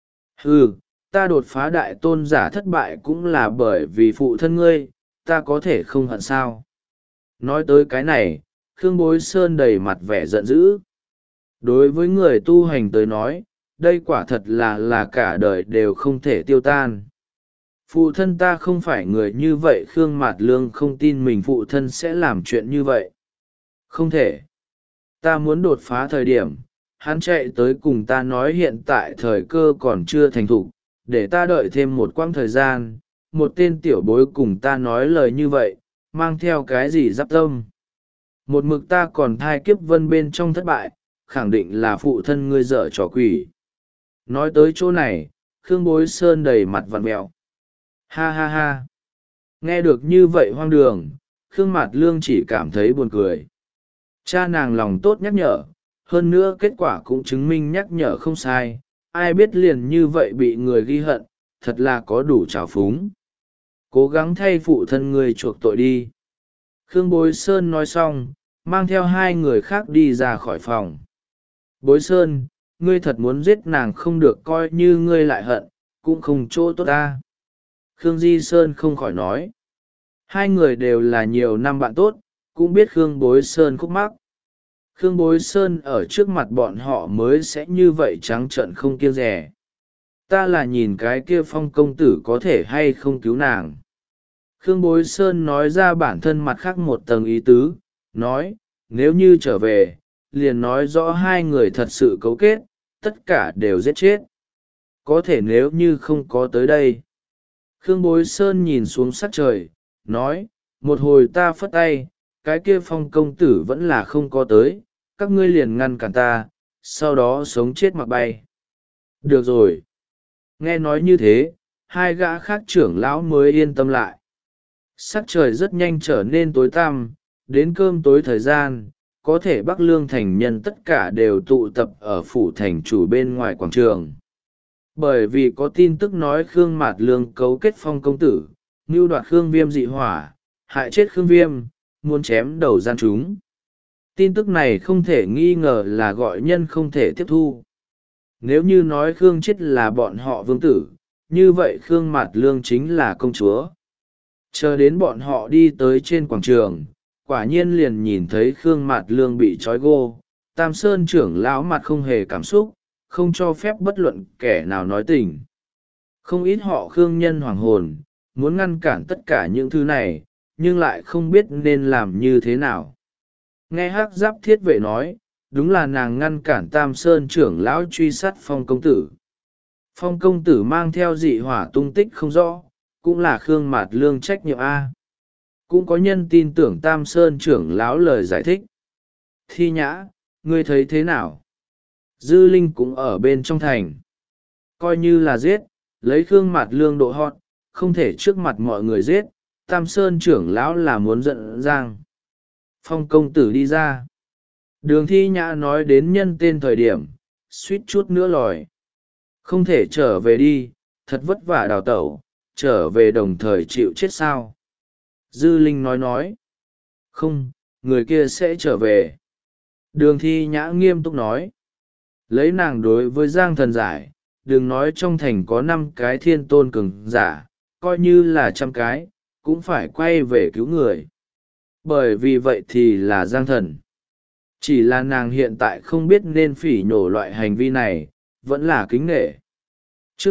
Ta đột phá đại tôn giả thất bại cũng là bởi vì phụ thân ngươi, ta có thể không hận sao? Nói tới cái này, Khương Bối Sơn đầy mặt vẻ giận dữ. Đối với người tu hành tới nói, đây quả thật là cả đời đều không thể tiêu tan. Phụ thân ta không phải người như vậy. Khương Mạt Lương không tin mình phụ thân sẽ làm chuyện như vậy. Không thể. Ta muốn đột phá thời điểm, hắn chạy tới cùng ta nói hiện tại thời cơ còn chưa thành thục, để ta đợi thêm một quãng thời gian. Một tên tiểu bối cùng ta nói lời như vậy, mang theo cái gì giáp tâm. Một mực ta còn thai kiếp vân bên trong thất bại, khẳng định là phụ thân ngươi dở trò quỷ. Nói tới chỗ này, Khương Bối Sơn đầy mặt vặn mẹo. Ha ha ha. Nghe được như vậy hoang đường, Khương Mạt Lương chỉ cảm thấy buồn cười. Cha nàng lòng tốt nhắc nhở, hơn nữa kết quả cũng chứng minh nhắc nhở không sai, ai biết liền như vậy bị người ghi hận, thật là có đủ trào phúng. Cố gắng thay phụ thân ngươi chuộc tội đi. Khương Bối Sơn nói xong, mang theo hai người khác đi ra khỏi phòng. Bối Sơn, ngươi thật muốn giết nàng không được, coi như ngươi lại hận, cũng không chỗ tốt ta. Khương Di Sơn không khỏi nói. Hai người đều là nhiều năm bạn tốt, cũng biết Khương Bối Sơn khúc mắc. Khương Bối Sơn ở trước mặt bọn họ mới sẽ như vậy trắng trợn không kiêng dè. Ta là nhìn cái kia Phong công tử có thể hay không cứu nàng. Khương Bối Sơn nói ra bản thân mặt khác một tầng ý tứ, nói, nếu như trở về, liền nói rõ hai người thật sự cấu kết, tất cả đều giết chết. Có thể nếu như không có tới đây. Khương Bối Sơn nhìn xuống sắc trời, nói, một hồi ta phất tay, cái kia Phong công tử vẫn là không có tới, các ngươi liền ngăn cản ta, sau đó sống chết mặc bay. Được rồi. Nghe nói như thế, hai gã khác trưởng lão mới yên tâm lại. Sắc trời rất nhanh trở nên tối tăm, đến cơm tối thời gian, có thể Bắc Lương thành nhân tất cả đều tụ tập ở phủ thành chủ bên ngoài quảng trường. Bởi vì có tin tức nói Khương Mạt Lương cấu kết Phong công tử, mưu đoạt Khương Viêm dị hỏa, hại chết Khương Viêm, muốn chém đầu gian chúng. Tin tức này không thể nghi ngờ là gọi nhân không thể tiếp thu. Nếu như nói Khương chết là bọn họ vương tử, như vậy Khương Mạt Lương chính là công chúa. Chờ đến bọn họ đi tới trên quảng trường, quả nhiên liền nhìn thấy Khương Mạt Lương bị trói gô, Tam Sơn trưởng lão mặt không hề cảm xúc, không cho phép bất luận kẻ nào nói tình. Không ít họ Khương nhân hoàng hồn, muốn ngăn cản tất cả những thứ này, nhưng lại không biết nên làm như thế nào. Nghe Hắc Giáp Thiết Vệ nói, đúng là nàng ngăn cản Tam Sơn trưởng lão truy sát Phong công tử. Phong công tử mang theo dị hỏa tung tích không rõ, cũng là Khương Mạt Lương trách nhiệm A. Cũng có nhân tin tưởng Tam Sơn trưởng lão lời giải thích. Thi Nhã, ngươi thấy thế nào? Dư Linh cũng ở bên trong thành. Coi như là giết, lấy Khương Mạt Lương độ hot, không thể trước mặt mọi người giết, Tam Sơn trưởng lão là muốn giận giang. Phong công tử đi ra. Đường Thi Nhã nói đến nhân tên thời điểm, suýt chút nữa lòi. Không thể trở về đi, thật vất vả đào tẩu, trở về đồng thời chịu chết sao. Dư Linh nói. Không, người kia sẽ trở về. Đường Thi Nhã nghiêm túc nói. Lấy nàng đối với Giang Thần giải, đừng nói trong thành có 5 cái thiên tôn cường giả, coi như là 100 cái, cũng phải quay về cứu người. Bởi vì vậy thì là Giang Thần. Chỉ là nàng hiện tại không biết nên phỉ nhổ loại hành vi này, vẫn là kính nể. Chương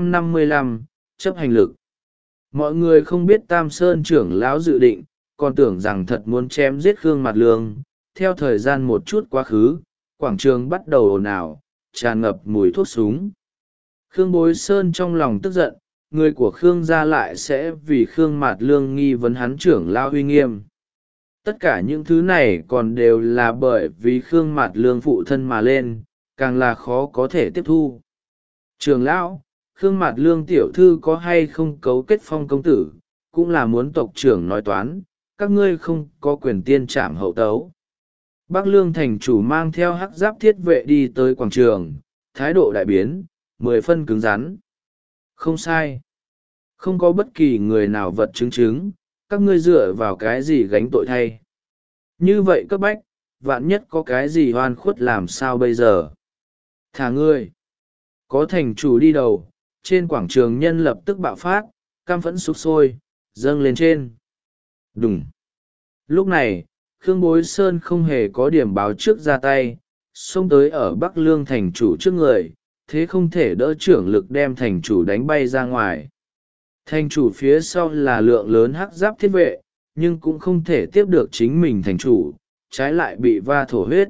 755, chấp hành lực. Mọi người không biết Tam Sơn trưởng lão dự định, còn tưởng rằng thật muốn chém giết Khương Mạt Lương. Theo thời gian một chút quá khứ, quảng trường bắt đầu ồn ào, tràn ngập mùi thuốc súng. Khương Bối Sơn trong lòng tức giận, người của Khương gia lại sẽ vì Khương Mạt Lương nghi vấn hắn trưởng lão uy nghiêm. Tất cả những thứ này còn đều là bởi vì Khương Mạt Lương phụ thân mà lên, càng là khó có thể tiếp thu. Trưởng lão, Khương Mạt Lương tiểu thư có hay không cấu kết Phong công tử, cũng là muốn tộc trưởng nói toán, các ngươi không có quyền tiên trảm hậu tấu. Bắc Lương thành chủ mang theo hắc giáp thiết vệ đi tới quảng trường, thái độ đại biến, 10 phân cứng rắn. Không sai. Không có bất kỳ người nào vật chứng, các ngươi dựa vào cái gì gánh tội thay. Như vậy cấp bách, vạn nhất có cái gì oan khuất làm sao bây giờ. Thả ngươi. Có thành chủ đi đầu, trên quảng trường nhân lập tức bạo phát, căm phẫn sục sôi, dâng lên trên. Đùng. Lúc này, Khương Bối Sơn không hề có điểm báo trước ra tay, xông tới ở Bắc Lương thành chủ trước người, thế không thể đỡ trưởng lực đem thành chủ đánh bay ra ngoài. Thành chủ phía sau là lượng lớn hắc giáp thiết vệ, nhưng cũng không thể tiếp được chính mình thành chủ, trái lại bị va thổ huyết.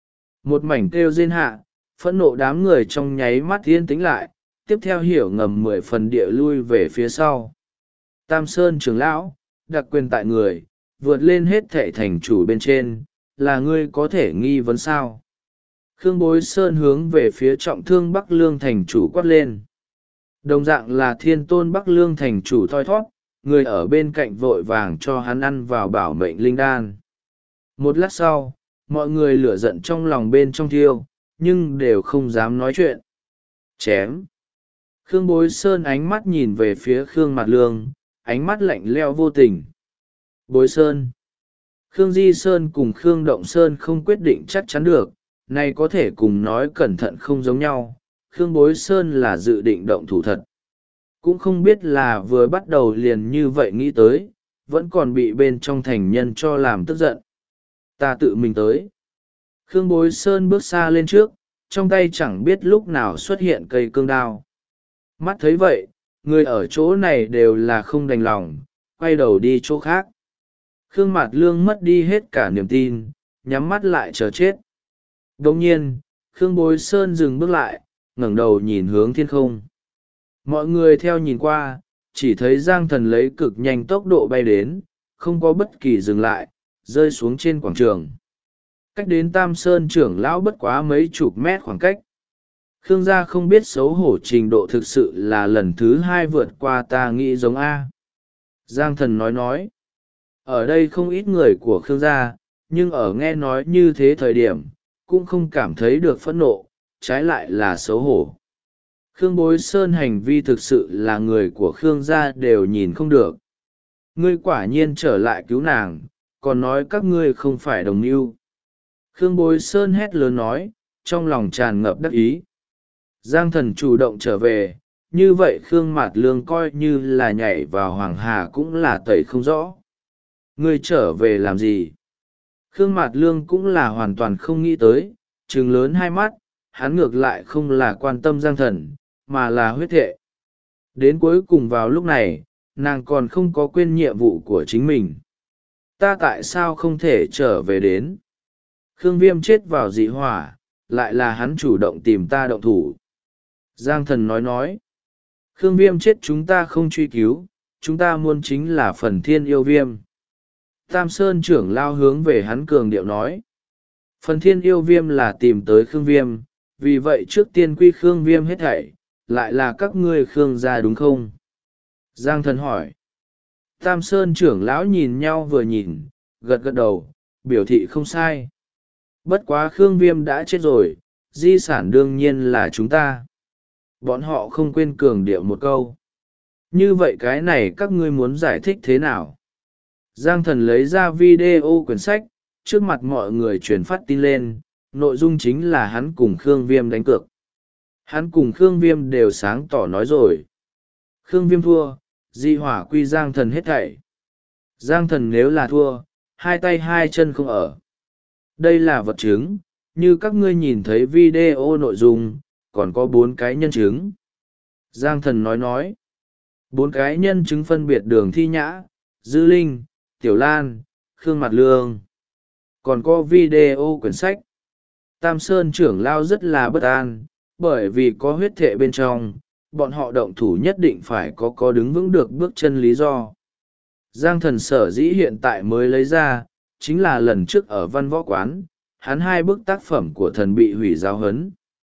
Một mảnh kêu rên hạ, phẫn nộ đám người trong nháy mắt yên tĩnh lại, tiếp theo hiểu ngầm 10 phần địa lui về phía sau. Tam Sơn trưởng lão, đặc quyền tại người, vượt lên hết thệ thành chủ bên trên, là ngươi có thể nghi vấn sao. Khương Bối Sơn hướng về phía trọng thương Bắc Lương thành chủ quát lên. Đồng dạng là thiên tôn Bắc Lương thành chủ thoi thoát, người ở bên cạnh vội vàng cho hắn ăn vào bảo mệnh linh đan. Một lát sau, mọi người lửa giận trong lòng bên trong thiêu, nhưng đều không dám nói chuyện. Chém. Khương Bối Sơn ánh mắt nhìn về phía Khương Mạt Lương, ánh mắt lạnh lẽo vô tình. Bối Sơn. Khương Di Sơn cùng Khương Động Sơn không quyết định chắc chắn được, này có thể cùng nói cẩn thận không giống nhau. Khương Bối Sơn là dự định động thủ thật. Cũng không biết là vừa bắt đầu liền như vậy nghĩ tới, vẫn còn bị bên trong thành nhân cho làm tức giận. Ta tự mình tới. Khương Bối Sơn bước xa lên trước, trong tay chẳng biết lúc nào xuất hiện cây cương đao. Mắt thấy vậy, người ở chỗ này đều là không đành lòng, quay đầu đi chỗ khác. Khương Mạt Lương mất đi hết cả niềm tin, nhắm mắt lại chờ chết. Đồng nhiên, Khương Bối Sơn dừng bước lại, ngẩng đầu nhìn hướng thiên không. Mọi người theo nhìn qua, chỉ thấy Giang Thần lấy cực nhanh tốc độ bay đến, không có bất kỳ dừng lại, rơi xuống trên quảng trường. Cách đến Tam Sơn trưởng lão bất quá mấy chục mét khoảng cách. Khương gia không biết xấu hổ trình độ thực sự là lần thứ 2 vượt qua ta nghĩ giống A. Giang Thần nói. Ở đây không ít người của Khương gia, nhưng ở nghe nói như thế thời điểm, cũng không cảm thấy được phẫn nộ, trái lại là xấu hổ. Khương Bối Sơn hành vi thực sự là người của Khương gia đều nhìn không được. Ngươi quả nhiên trở lại cứu nàng, còn nói các ngươi không phải đồng mưu. Khương Bối Sơn hét lớn nói, trong lòng tràn ngập đắc ý. Giang Thần chủ động trở về, như vậy Khương Mạt Lương coi như là nhảy vào Hoàng Hà cũng là tẩy không rõ. Ngươi trở về làm gì? Khương Mạt Lương cũng là hoàn toàn không nghĩ tới, trừng lớn hai mắt, hắn ngược lại không là quan tâm Giang Thần, mà là huyết thệ. Đến cuối cùng vào lúc này, nàng còn không có quên nhiệm vụ của chính mình. Ta tại sao không thể trở về đến? Khương Viêm chết vào dị hỏa, lại là hắn chủ động tìm ta động thủ. Giang thần nói, Khương Viêm chết chúng ta không truy cứu, chúng ta muốn chính là phần thiên yêu viêm. Tam Sơn trưởng lao hướng về hắn cường điệu nói, phần thiên yêu viêm là tìm tới Khương Viêm, vì vậy trước tiên quy Khương Viêm hết thảy, lại là các ngươi Khương gia đúng không? Giang thần hỏi. Tam Sơn trưởng lão nhìn nhau vừa nhìn, gật gật đầu, biểu thị không sai. Bất quá Khương Viêm đã chết rồi, di sản đương nhiên là chúng ta. Bọn họ không quên cường điệu một câu. Như vậy cái này các ngươi muốn giải thích thế nào? Giang thần lấy ra video quyển sách, trước mặt mọi người truyền phát tin lên, nội dung chính là hắn cùng Khương Viêm đánh cược. Hắn cùng Khương Viêm đều sáng tỏ nói rồi. Khương Viêm thua, di hỏa quy Giang thần hết thảy. Giang thần nếu là thua, hai tay hai chân không ở. Đây là vật chứng, như các ngươi nhìn thấy video nội dung, còn có 4 cái nhân chứng. Giang thần nói. 4 cái nhân chứng phân biệt Đường Thi Nhã, Dư Linh, Tiểu Lan, Khương Mạt Lương. Còn có video quyển sách. Tam Sơn trưởng lao rất là bất an, bởi vì có huyết thệ bên trong, bọn họ động thủ nhất định phải có đứng vững được bước chân lý do. Giang thần sở dĩ hiện tại mới lấy ra, chính là lần trước ở văn võ quán, hắn 2 bức tác phẩm của thần bị hủy giáo huấn.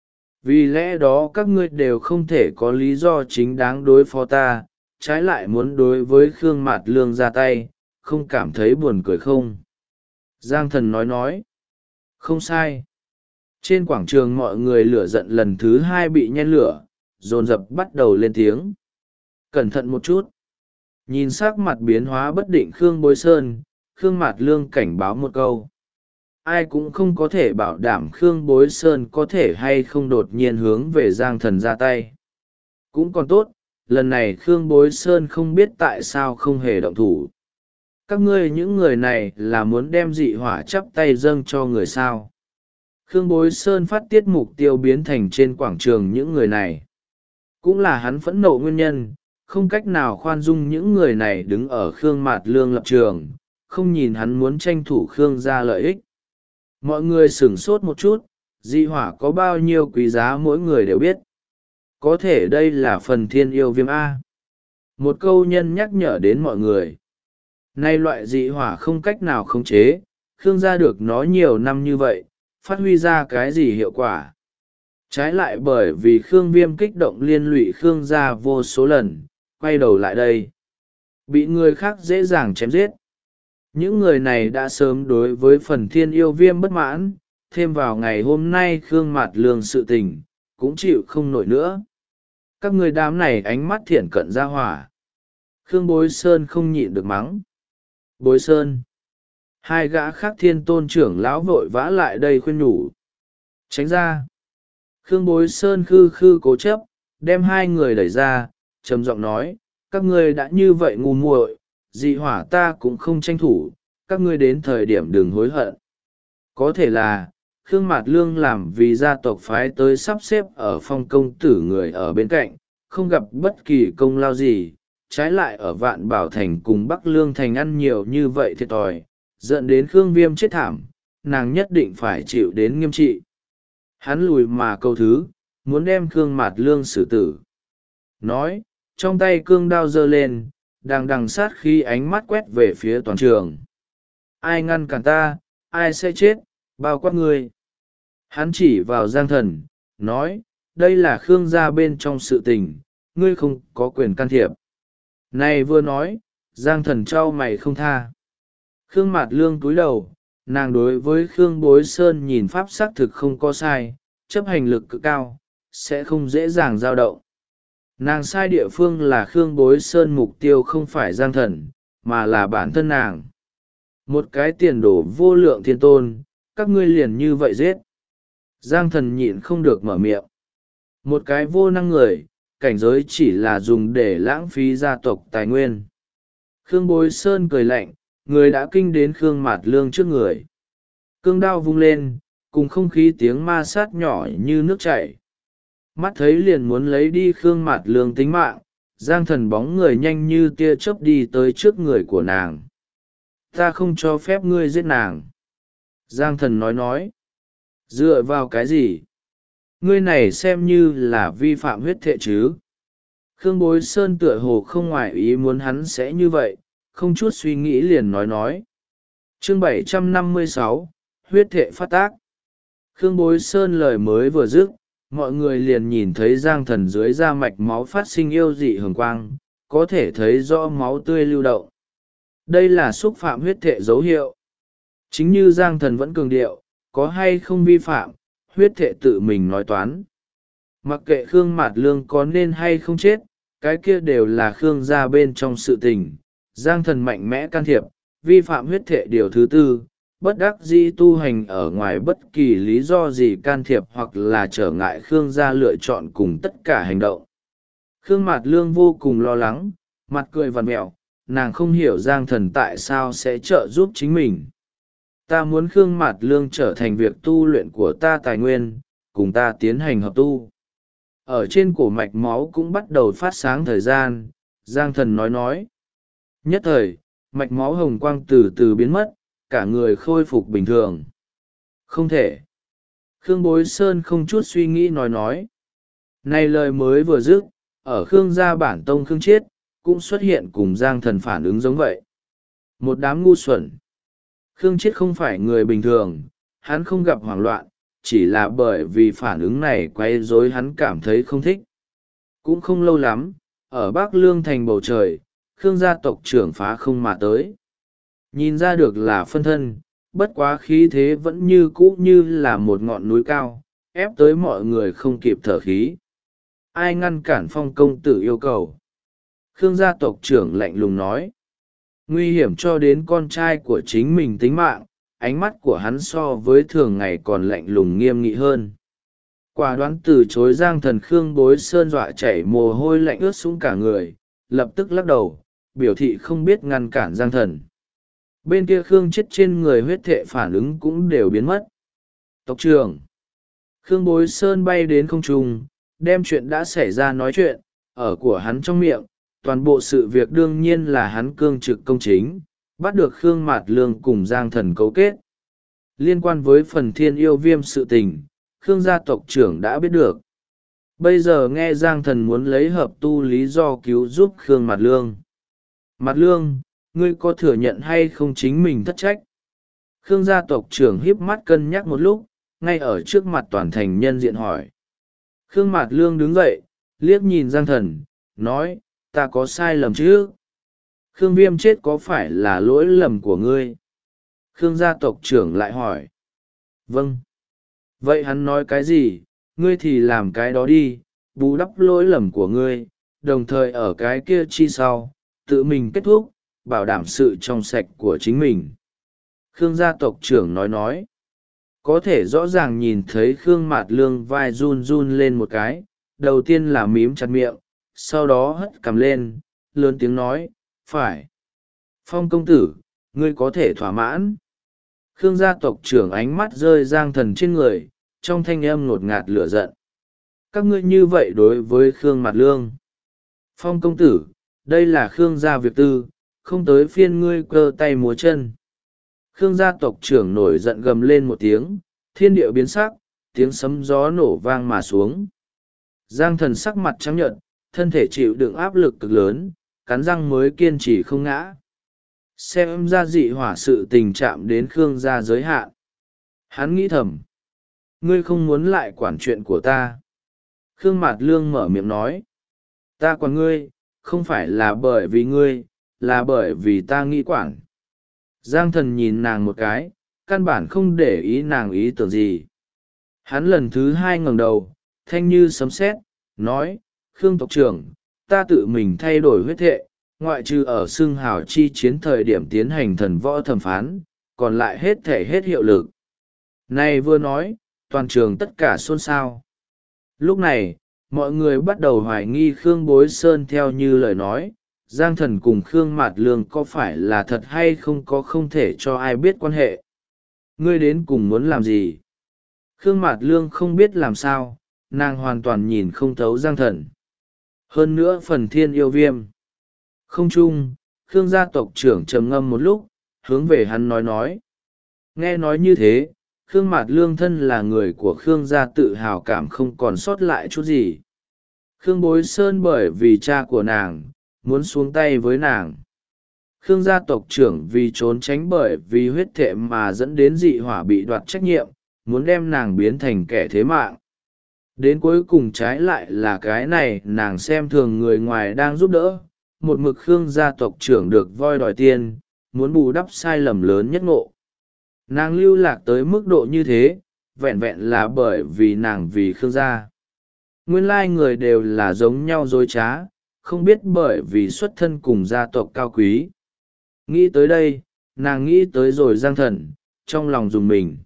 Vì lẽ đó các ngươi đều không thể có lý do chính đáng đối phó ta, trái lại muốn đối với Khương Mạt Lương ra tay, không cảm thấy buồn cười không? Giang thần nói. Không sai. Trên quảng trường mọi người lửa giận lần thứ 2 bị nhen lửa, dồn dập bắt đầu lên tiếng. Cẩn thận một chút. Nhìn sắc mặt biến hóa bất định Khương Bối Sơn, Khương Mạt Lương cảnh báo một câu. Ai cũng không có thể bảo đảm Khương Bối Sơn có thể hay không đột nhiên hướng về Giang thần ra tay. Cũng còn tốt, lần này Khương Bối Sơn không biết tại sao không hề động thủ. Các ngươi những người này là muốn đem dị hỏa chắp tay dâng cho người sao? Khương Bối Sơn phát tiết mục tiêu biến thành trên quảng trường những người này. Cũng là hắn phẫn nộ nguyên nhân, không cách nào khoan dung những người này đứng ở Khương Mạt Lương lập trường, không nhìn hắn muốn tranh thủ Khương gia lợi ích. Mọi người sửng sốt một chút, dị hỏa có bao nhiêu quý giá mỗi người đều biết. Có thể đây là phần thiên yêu viêm A. Một câu nhân nhắc nhở đến mọi người. Nay loại dị hỏa không cách nào khống chế, Khương gia được nó nhiều năm như vậy, phát huy ra cái gì hiệu quả. Trái lại bởi vì Khương Viêm kích động liên lụy Khương gia vô số lần, quay đầu lại đây. Bị người khác dễ dàng chém giết. Những người này đã sớm đối với phần thiên yêu viêm bất mãn, thêm vào ngày hôm nay Khương Mạt Lương sự tình, cũng chịu không nổi nữa. Các người đám này ánh mắt thiện cận ra hỏa. Khương Bối Sơn không nhịn được mắng. Bối Sơn. 2 gã khác thiên tôn trưởng lão vội vã lại đây khuyên nhủ. Tránh ra. Khương Bối Sơn khư khư cố chấp, đem 2 người đẩy ra, trầm giọng nói, các ngươi đã như vậy ngu muội, dị hỏa ta cũng không tranh thủ, các ngươi đến thời điểm đừng hối hận. Có thể là, Khương Mạt Lương làm vì gia tộc phái tới sắp xếp ở phong công tử người ở bên cạnh, không gặp bất kỳ công lao gì, trái lại ở Vạn Bảo Thành cùng Bắc Lương Thành ăn nhiều như vậy thiệt thòi, dẫn đến Khương Viêm chết thảm, nàng nhất định phải chịu đến nghiêm trị. Hắn lùi mà câu thứ, muốn đem Khương Mạt Lương xử tử. Nói, trong tay cương đao giơ lên, đằng đằng sát khi ánh mắt quét về phía toàn trường. Ai ngăn cản ta, ai sẽ chết, bao quát ngươi. Hắn chỉ vào Giang thần, nói, đây là Khương gia bên trong sự tình, ngươi không có quyền can thiệp. Này vừa nói, Giang thần trao mày không tha. Khương Mạt Lương cúi đầu, nàng đối với Khương Bối Sơn nhìn pháp xác thực không có sai, chấp hành lực cực cao, sẽ không dễ dàng dao động. Nàng sai địa phương là Khương Bối Sơn mục tiêu không phải Giang thần, mà là bản thân nàng. Một cái tiền đồ vô lượng thiên tôn, các ngươi liền như vậy giết. Giang thần nhịn không được mở miệng. Một cái vô năng người, cảnh giới chỉ là dùng để lãng phí gia tộc tài nguyên. Khương Bối Sơn cười lạnh, người đã kinh đến Khương Mạt Lương trước người. Cương đao vung lên, cùng không khí tiếng ma sát nhỏ như nước chảy. Mắt thấy liền muốn lấy đi Khương Mạt Lương tính mạng, Giang thần bóng người nhanh như tia chớp đi tới trước người của nàng. Ta không cho phép ngươi giết nàng. Giang thần nói. Dựa vào cái gì? ngươi này xem như là vi phạm huyết thệ chứ. Khương Bối Sơn tựa hồ không ngoài ý muốn hắn sẽ như vậy, không chút suy nghĩ liền nói. Chương 756, huyết thệ phát tác. Khương Bối Sơn lời mới vừa dứt, mọi người liền nhìn thấy Giang Thần dưới da mạch máu phát sinh yêu dị hường quang, có thể thấy rõ máu tươi lưu động. Đây là xúc phạm huyết thệ dấu hiệu. Chính như Giang Thần vẫn cường điệu, có hay không vi phạm, huyết thệ tự mình nói toán. Mặc kệ Khương Mạt Lương có nên hay không chết, cái kia đều là Khương gia bên trong sự tình. Giang Thần mạnh mẽ can thiệp, vi phạm huyết thệ điều thứ tư, bất đắc dĩ tu hành ở ngoài bất kỳ lý do gì can thiệp hoặc là trở ngại Khương gia lựa chọn cùng tất cả hành động. Khương Mạt Lương vô cùng lo lắng, mặt cười vằn mẹo, nàng không hiểu Giang Thần tại sao sẽ trợ giúp chính mình. Ta muốn Khương Mạt Lương trở thành việc tu luyện của ta tài nguyên, cùng ta tiến hành hợp tu. Ở trên cổ mạch máu cũng bắt đầu phát sáng thời gian, Giang Thần nói. Nhất thời, mạch máu hồng quang từ từ biến mất, cả người khôi phục bình thường. Không thể. Khương Bối Sơn không chút suy nghĩ nói. Này lời mới vừa dứt, ở Khương gia bản tông Khương Chiết, cũng xuất hiện cùng Giang Thần phản ứng giống vậy. Một đám ngu xuẩn. Khương Chiết không phải người bình thường, hắn không gặp hoảng loạn, chỉ là bởi vì phản ứng này quay rối hắn cảm thấy không thích. Cũng không lâu lắm, ở Bắc Lương thành bầu trời, Khương gia tộc trưởng phá không mà tới. Nhìn ra được là phân thân, bất quá khí thế vẫn như cũ như là một ngọn núi cao, ép tới mọi người không kịp thở khí. Ai ngăn cản Phong công tử yêu cầu? Khương gia tộc trưởng lạnh lùng nói. Nguy hiểm cho đến con trai của chính mình tính mạng, ánh mắt của hắn so với thường ngày còn lạnh lùng nghiêm nghị hơn. Quả đoán từ chối Giang Thần, Khương Bối Sơn dọa chảy mồ hôi lạnh ướt xuống cả người, lập tức lắc đầu, biểu thị không biết ngăn cản Giang Thần. Bên kia Khương Chiết trên người huyết thệ phản ứng cũng đều biến mất. Tộc trưởng. Khương Bối Sơn bay đến không trung, đem chuyện đã xảy ra nói chuyện, ở của hắn trong miệng, toàn bộ sự việc đương nhiên là hắn cương trực công chính, bắt được Khương Mạt Lương cùng Giang Thần cấu kết. Liên quan với phần thiên yêu viêm sự tình, Khương gia tộc trưởng đã biết được. Bây giờ nghe Giang Thần muốn lấy hợp tu lý do cứu giúp Khương Mạt Lương. Mạt Lương, ngươi có thừa nhận hay không chính mình thất trách? Khương gia tộc trưởng híp mắt cân nhắc một lúc, ngay ở trước mặt toàn thành nhân diện hỏi. Khương Mạt Lương đứng dậy, liếc nhìn Giang Thần, nói, ta có sai lầm chứ? Khương Viêm chết có phải là lỗi lầm của ngươi? Khương gia tộc trưởng lại hỏi. Vâng. Vậy hắn nói cái gì, ngươi thì làm cái đó đi, bù đắp lỗi lầm của ngươi, đồng thời ở cái kia chi sau, tự mình kết thúc, bảo đảm sự trong sạch của chính mình. Khương gia tộc trưởng nói. Có thể rõ ràng nhìn thấy Khương Mạt Lương vai run run lên một cái, đầu tiên là mím chặt miệng, sau đó hất cằm lên, lớn tiếng nói, phải. Phong công tử, ngươi có thể thỏa mãn. Khương gia tộc trưởng ánh mắt rơi Giang Thần trên người, trong thanh âm ngột ngạt lửa giận. Các ngươi như vậy đối với Khương Mạt Lương. Phong công tử, đây là Khương gia việc tư, không tới phiên ngươi cơ tay múa chân. Khương gia tộc trưởng nổi giận gầm lên một tiếng, thiên địa biến sắc, tiếng sấm gió nổ vang mà xuống. Giang Thần sắc mặt trắng nhợt, thân thể chịu đựng áp lực cực lớn, cắn răng mới kiên trì không ngã. Xem ra dị hỏa sự tình chạm đến Khương gia giới hạn. Hắn nghĩ thầm. Ngươi không muốn lại quản chuyện của ta. Khương Mạt Lương mở miệng nói. Ta quản ngươi, không phải là bởi vì ngươi, là bởi vì ta nghĩ quản. Giang Thần nhìn nàng một cái, căn bản không để ý nàng ý tưởng gì. Hắn lần thứ hai ngẩng đầu, thanh như sấm sét, nói, Khương tộc trưởng, ta tự mình thay đổi huyết thệ, ngoại trừ ở xưng hào chi chiến thời điểm tiến hành thần võ thẩm phán, còn lại hết thể hết hiệu lực. Này vừa nói, toàn trường tất cả xôn xao. Lúc này, mọi người bắt đầu hoài nghi Khương Bối Sơn theo như lời nói, Giang Thần cùng Khương Mạt Lương có phải là thật hay không có không thể cho ai biết quan hệ. Ngươi đến cùng muốn làm gì? Khương Mạt Lương không biết làm sao, nàng hoàn toàn nhìn không thấu Giang Thần. Hơn nữa phần thiên yêu viêm. Không chung, Khương gia tộc trưởng trầm ngâm một lúc, hướng về hắn nói. Nghe nói như thế, Khương Mạt Lương thân là người của Khương gia tự hào cảm không còn sót lại chút gì. Khương Bối Sơn bởi vì cha của nàng, muốn xuống tay với nàng. Khương gia tộc trưởng vì trốn tránh bởi vì huyết thệ mà dẫn đến dị hỏa bị đoạt trách nhiệm, muốn đem nàng biến thành kẻ thế mạng. Đến cuối cùng trái lại là cái này nàng xem thường người ngoài đang giúp đỡ, một mực Khương gia tộc trưởng được voi đòi tiền, muốn bù đắp sai lầm lớn nhất ngộ. Nàng lưu lạc tới mức độ như thế, vẹn vẹn là bởi vì nàng vì Khương gia. Nguyên lai người đều là giống nhau dối trá, không biết bởi vì xuất thân cùng gia tộc cao quý. Nghĩ tới đây, nàng nghĩ tới rồi Giang Thần, trong lòng dùng mình.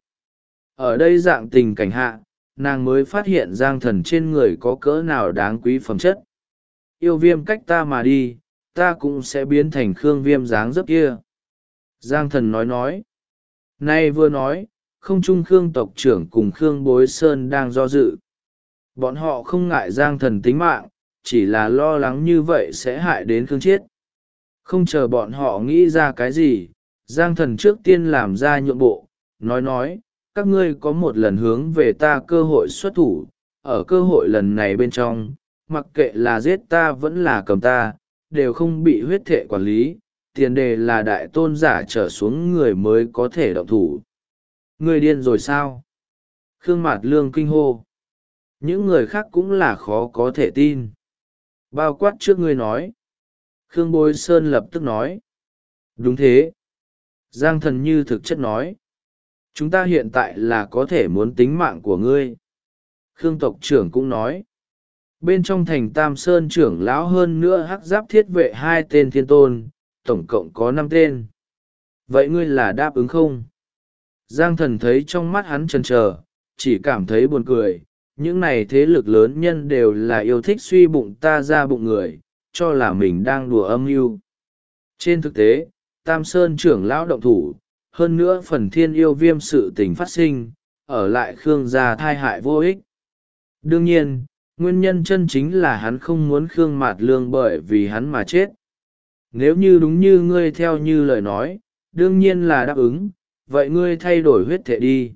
Ở đây dạng tình cảnh hạ, nàng mới phát hiện Giang Thần trên người có cỡ nào đáng quý phẩm chất. Yêu Viêm cách ta mà đi, ta cũng sẽ biến thành Khương Viêm dáng dấp kia. Giang Thần nói. Nay vừa nói, không trung Khương tộc trưởng cùng Khương Bối Sơn đang do dự. Bọn họ không ngại Giang Thần tính mạng, chỉ là lo lắng như vậy sẽ hại đến Khương Chiết. Không chờ bọn họ nghĩ ra cái gì, Giang Thần trước tiên làm ra nhượng bộ, nói, các ngươi có một lần hướng về ta cơ hội xuất thủ, ở cơ hội lần này bên trong, mặc kệ là giết ta vẫn là cầm ta, đều không bị huyết thệ quản lý, tiền đề là đại tôn giả trở xuống người mới có thể động thủ. Ngươi điên rồi sao? Khương Mạt Lương kinh hô. Những người khác cũng là khó có thể tin. Bao quát trước ngươi nói. Khương Bối Sơn lập tức nói. Đúng thế. Giang Thần như thực chất nói. Chúng ta hiện tại là có thể muốn tính mạng của ngươi. Khương tộc trưởng cũng nói. Bên trong thành Tam Sơn trưởng lão hơn nữa hắc giáp thiết vệ 2 tên thiên tôn, tổng cộng có 5 tên. Vậy ngươi là đáp ứng không? Giang Thần thấy trong mắt hắn chần chờ, chỉ cảm thấy buồn cười. Những này thế lực lớn nhân đều là yêu thích suy bụng ta ra bụng người, cho là mình đang đùa âm mưu. Trên thực tế, Tam Sơn trưởng lão động thủ, hơn nữa phần thiên yêu viêm sự tình phát sinh, ở lại Khương gia thai hại vô ích. Đương nhiên, nguyên nhân chân chính là hắn không muốn Khương Mạt Lương bởi vì hắn mà chết. Nếu như đúng như ngươi theo như lời nói, đương nhiên là đáp ứng, vậy ngươi thay đổi huyết thể đi.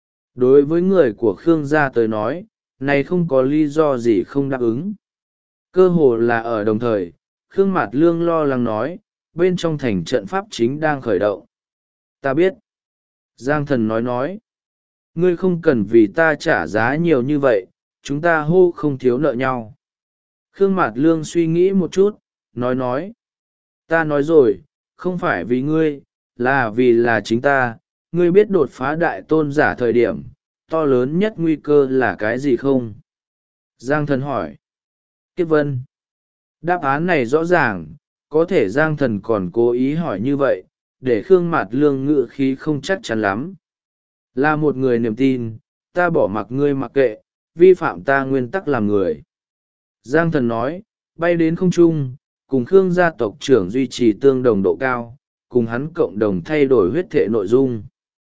Đối với người của Khương gia tới nói, này không có lý do gì không đáp ứng. Cơ hồ là ở đồng thời, Khương Mạt Lương lo lắng nói, bên trong thành trận pháp chính đang khởi động. Ta biết. Giang Thần nói. Ngươi không cần vì ta trả giá nhiều như vậy, chúng ta hô không thiếu nợ nhau. Khương Mạt Lương suy nghĩ một chút, nói. Ta nói rồi, không phải vì ngươi, là vì là chính ta, ngươi biết đột phá đại tôn giả thời điểm, to lớn nhất nguy cơ là cái gì không? Giang Thần hỏi. Kiếp vân. Đáp án này rõ ràng, có thể Giang Thần còn cố ý hỏi như vậy, để Khương Mạt Lương ngự khí không chắc chắn lắm. Là một người niềm tin, ta bỏ mặc ngươi mặc kệ, vi phạm ta nguyên tắc làm người. Giang Thần nói, bay đến không trung, cùng Khương gia tộc trưởng duy trì tương đồng độ cao, cùng hắn cộng đồng thay đổi huyết thể nội dung.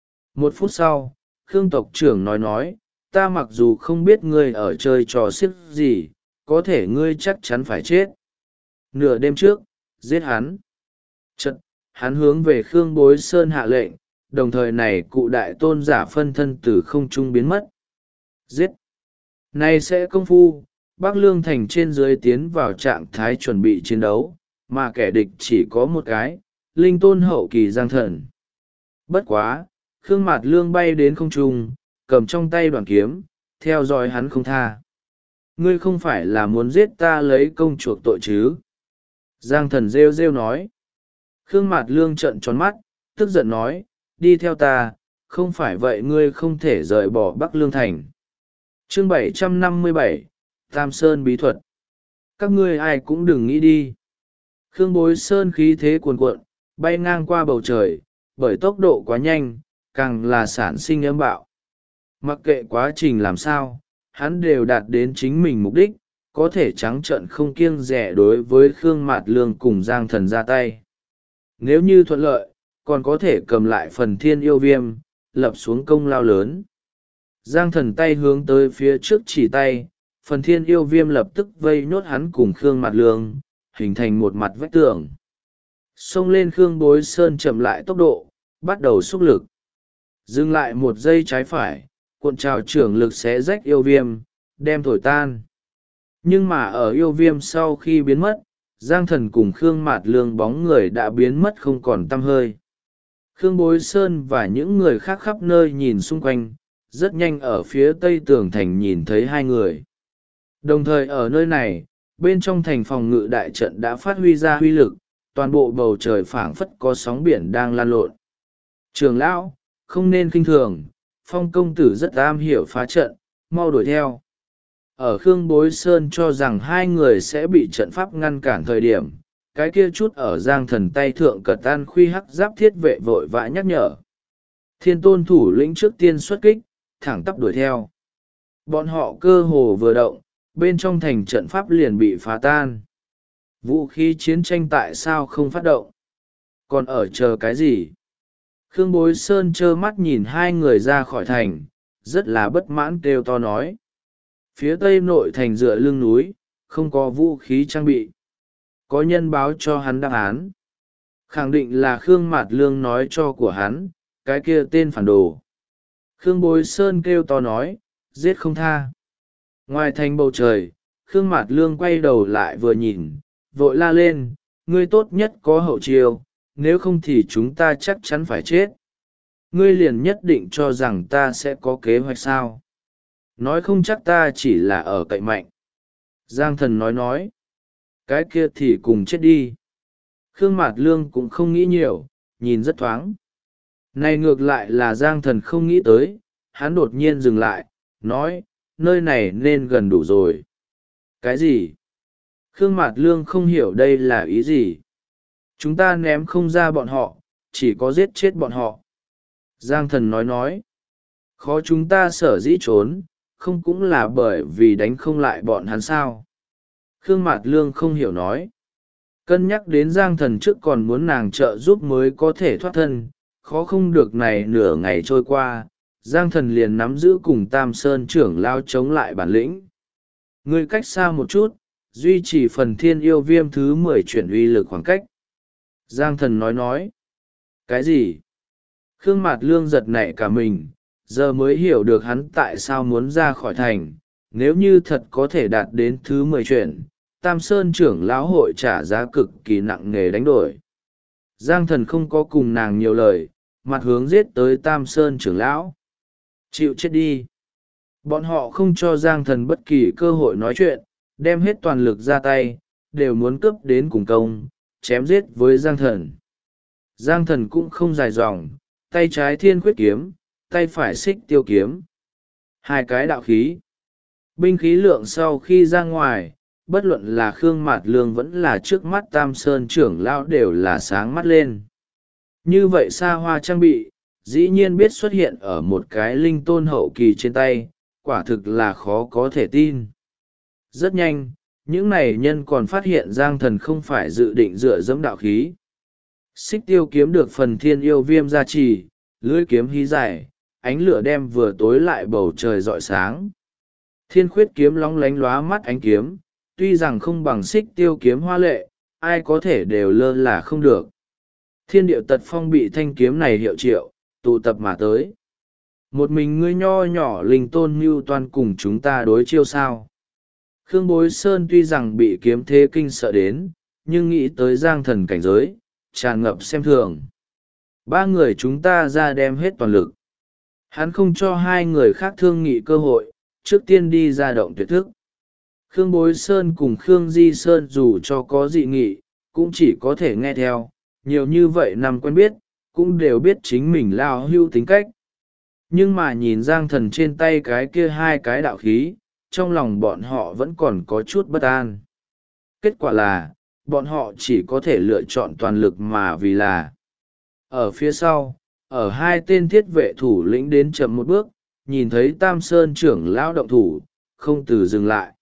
1 phút sau, Khương tộc trưởng nói, ta mặc dù không biết ngươi ở chơi trò xiếc gì, có thể ngươi chắc chắn phải chết. Nửa đêm trước, giết hắn. Chật, hắn hướng về Khương Bối Sơn hạ lệnh, đồng thời này cụ đại tôn giả phân thân từ không trung biến mất. Giết. Này sẽ công phu, Bắc Lương Thành trên dưới tiến vào trạng thái chuẩn bị chiến đấu, mà kẻ địch chỉ có một cái, linh tôn hậu kỳ Giang Thần. Bất quá, Khương Mạt Lương bay đến không trung, cầm trong tay đoàn kiếm, theo dõi hắn không tha. Ngươi không phải là muốn giết ta lấy công chuộc tội chứ? Giang Thần rêu nói. Khương Mạt Lương trợn tròn mắt, tức giận nói, đi theo ta, không phải vậy ngươi không thể rời bỏ Bắc Lương Thành. Chương 757, Tam Sơn bí thuật. Các ngươi ai cũng đừng nghĩ đi. Khương Bối Sơn khí thế cuồn cuộn, bay ngang qua bầu trời, bởi tốc độ quá nhanh, càng là sản sinh âm bạo. Mặc kệ quá trình làm sao, hắn đều đạt đến chính mình mục đích, có thể trắng trợn không kiêng dè đối với Khương Mạt Lương cùng Giang Thần ra tay. Nếu như thuận lợi, còn có thể cầm lại phần thiên yêu viêm, lập xuống công lao lớn. Giang Thần tay hướng tới phía trước chỉ tay, phần thiên yêu viêm lập tức vây nốt hắn cùng Khương Mạt Lương, hình thành một mặt vách tường. Xông lên Khương Bối Sơn chậm lại tốc độ, bắt đầu xúc lực. Dừng lại một giây trái phải, cuộn trào trưởng lực xé rách yêu viêm, đem thổi tan. Nhưng mà ở yêu viêm sau khi biến mất, Giang Thần cùng Khương Mạt Lương bóng người đã biến mất không còn tăm hơi. Khương Bối Sơn và những người khác khắp nơi nhìn xung quanh, rất nhanh ở phía tây tường thành nhìn thấy hai người. Đồng thời ở nơi này, bên trong thành phòng ngự đại trận đã phát huy ra uy lực, toàn bộ bầu trời phảng phất có sóng biển đang lan lộn. Trường lão, không nên khinh thường, Phong công tử rất am hiểu phá trận, mau đuổi theo. Ở Khương Bối Sơn cho rằng hai người sẽ bị trận pháp ngăn cản thời điểm, cái kia chút ở Giang Thần tay thượng cật tan khuy hắc giáp thiết vệ vội vã nhắc nhở. Thiên tôn thủ lĩnh trước tiên xuất kích, thẳng tắp đuổi theo. Bọn họ cơ hồ vừa động, bên trong thành trận pháp liền bị phá tan. Vũ khí chiến tranh tại sao không phát động? Còn ở chờ cái gì? Khương Bối Sơn trơ mắt nhìn hai người ra khỏi thành, rất là bất mãn kêu to nói. Phía tây nội thành dựa lưng núi, không có vũ khí trang bị. Có nhân báo cho hắn đáp án. Khẳng định là Khương Mạt Lương nói cho của hắn, cái kia tên phản đồ. Khương Bối Sơn kêu to nói, giết không tha. Ngoài thành bầu trời, Khương Mạt Lương quay đầu lại vừa nhìn, vội la lên, ngươi tốt nhất có hậu chiêu, nếu không thì chúng ta chắc chắn phải chết. Ngươi liền nhất định cho rằng ta sẽ có kế hoạch sao? Nói không chắc ta chỉ là ở cậy mạnh. Giang Thần nói. Cái kia thì cùng chết đi. Khương Mạt Lương cũng không nghĩ nhiều, nhìn rất thoáng. Này ngược lại là Giang Thần không nghĩ tới, hắn đột nhiên dừng lại, nói, nơi này nên gần đủ rồi. Cái gì? Khương Mạt Lương không hiểu đây là ý gì. Chúng ta ném không ra bọn họ, chỉ có giết chết bọn họ. Giang Thần nói. Khó chúng ta sở dĩ trốn, không cũng là bởi vì đánh không lại bọn hắn sao? Khương Mạt Lương không hiểu nói. Cân nhắc đến Giang Thần trước còn muốn nàng trợ giúp mới có thể thoát thân, khó không được này nửa ngày trôi qua, Giang Thần liền nắm giữ cùng Tam Sơn trưởng lao chống lại bản lĩnh. Ngươi cách xa một chút, duy trì phần thiên yêu viêm thứ 10 chuyển uy lực khoảng cách. Giang Thần nói. Cái gì? Khương Mạt Lương giật nảy cả mình, giờ mới hiểu được hắn tại sao muốn ra khỏi thành. Nếu như thật có thể đạt đến thứ 10 chuyển, Tam Sơn trưởng lão hội trả giá cực kỳ nặng nề đánh đổi. Giang Thần không có cùng nàng nhiều lời, mặt hướng giết tới Tam Sơn trưởng lão. Chịu chết đi. Bọn họ không cho Giang Thần bất kỳ cơ hội nói chuyện, đem hết toàn lực ra tay, đều muốn cướp đến cùng công, chém giết với Giang Thần. Giang Thần cũng không dài dòng, tay trái thiên khuyết kiếm, tay phải xích tiêu kiếm. Hai cái đạo khí. Binh khí lượng sau khi ra ngoài, bất luận là Khương Mạt Lương vẫn là trước mắt Tam Sơn trưởng lão đều là sáng mắt lên. Như vậy xa hoa trang bị, dĩ nhiên biết xuất hiện ở một cái linh tôn hậu kỳ trên tay, quả thực là khó có thể tin. Rất nhanh, những này nhân còn phát hiện Giang Thần không phải dự định dựa dẫm đạo khí. Xích tiêu kiếm được phần thiên yêu viêm gia trì, lưỡi kiếm hí dài, ánh lửa đem vừa tối lại bầu trời rọi sáng. Thiên khuyết kiếm lóng lánh lóa mắt ánh kiếm, tuy rằng không bằng xích tiêu kiếm hoa lệ, ai có thể đều lơ là không được. Thiên điệu tật phong bị thanh kiếm này hiệu triệu, tụ tập mà tới. Một mình ngươi nho nhỏ linh tôn mưu toan cùng chúng ta đối chiêu sao? Khương Bối Sơn tuy rằng bị kiếm thế kinh sợ đến, nhưng nghĩ tới Giang Thần cảnh giới, tràn ngập xem thường. Ba người chúng ta ra đem hết toàn lực. Hắn không cho hai người khác thương nghị cơ hội, trước tiên đi ra động tuyệt thức. Khương Bối Sơn cùng Khương Di Sơn dù cho có dị nghị, cũng chỉ có thể nghe theo, nhiều như vậy năm quen biết, cũng đều biết chính mình lao hưu tính cách. Nhưng mà nhìn Giang Thần trên tay cái kia hai cái đạo khí, trong lòng bọn họ vẫn còn có chút bất an. Kết quả là, bọn họ chỉ có thể lựa chọn toàn lực mà vì là. Ở phía sau, ở hai tên thiết vệ thủ lĩnh đến chậm một bước, nhìn thấy Tam Sơn trưởng lão động thủ, không từ dừng lại.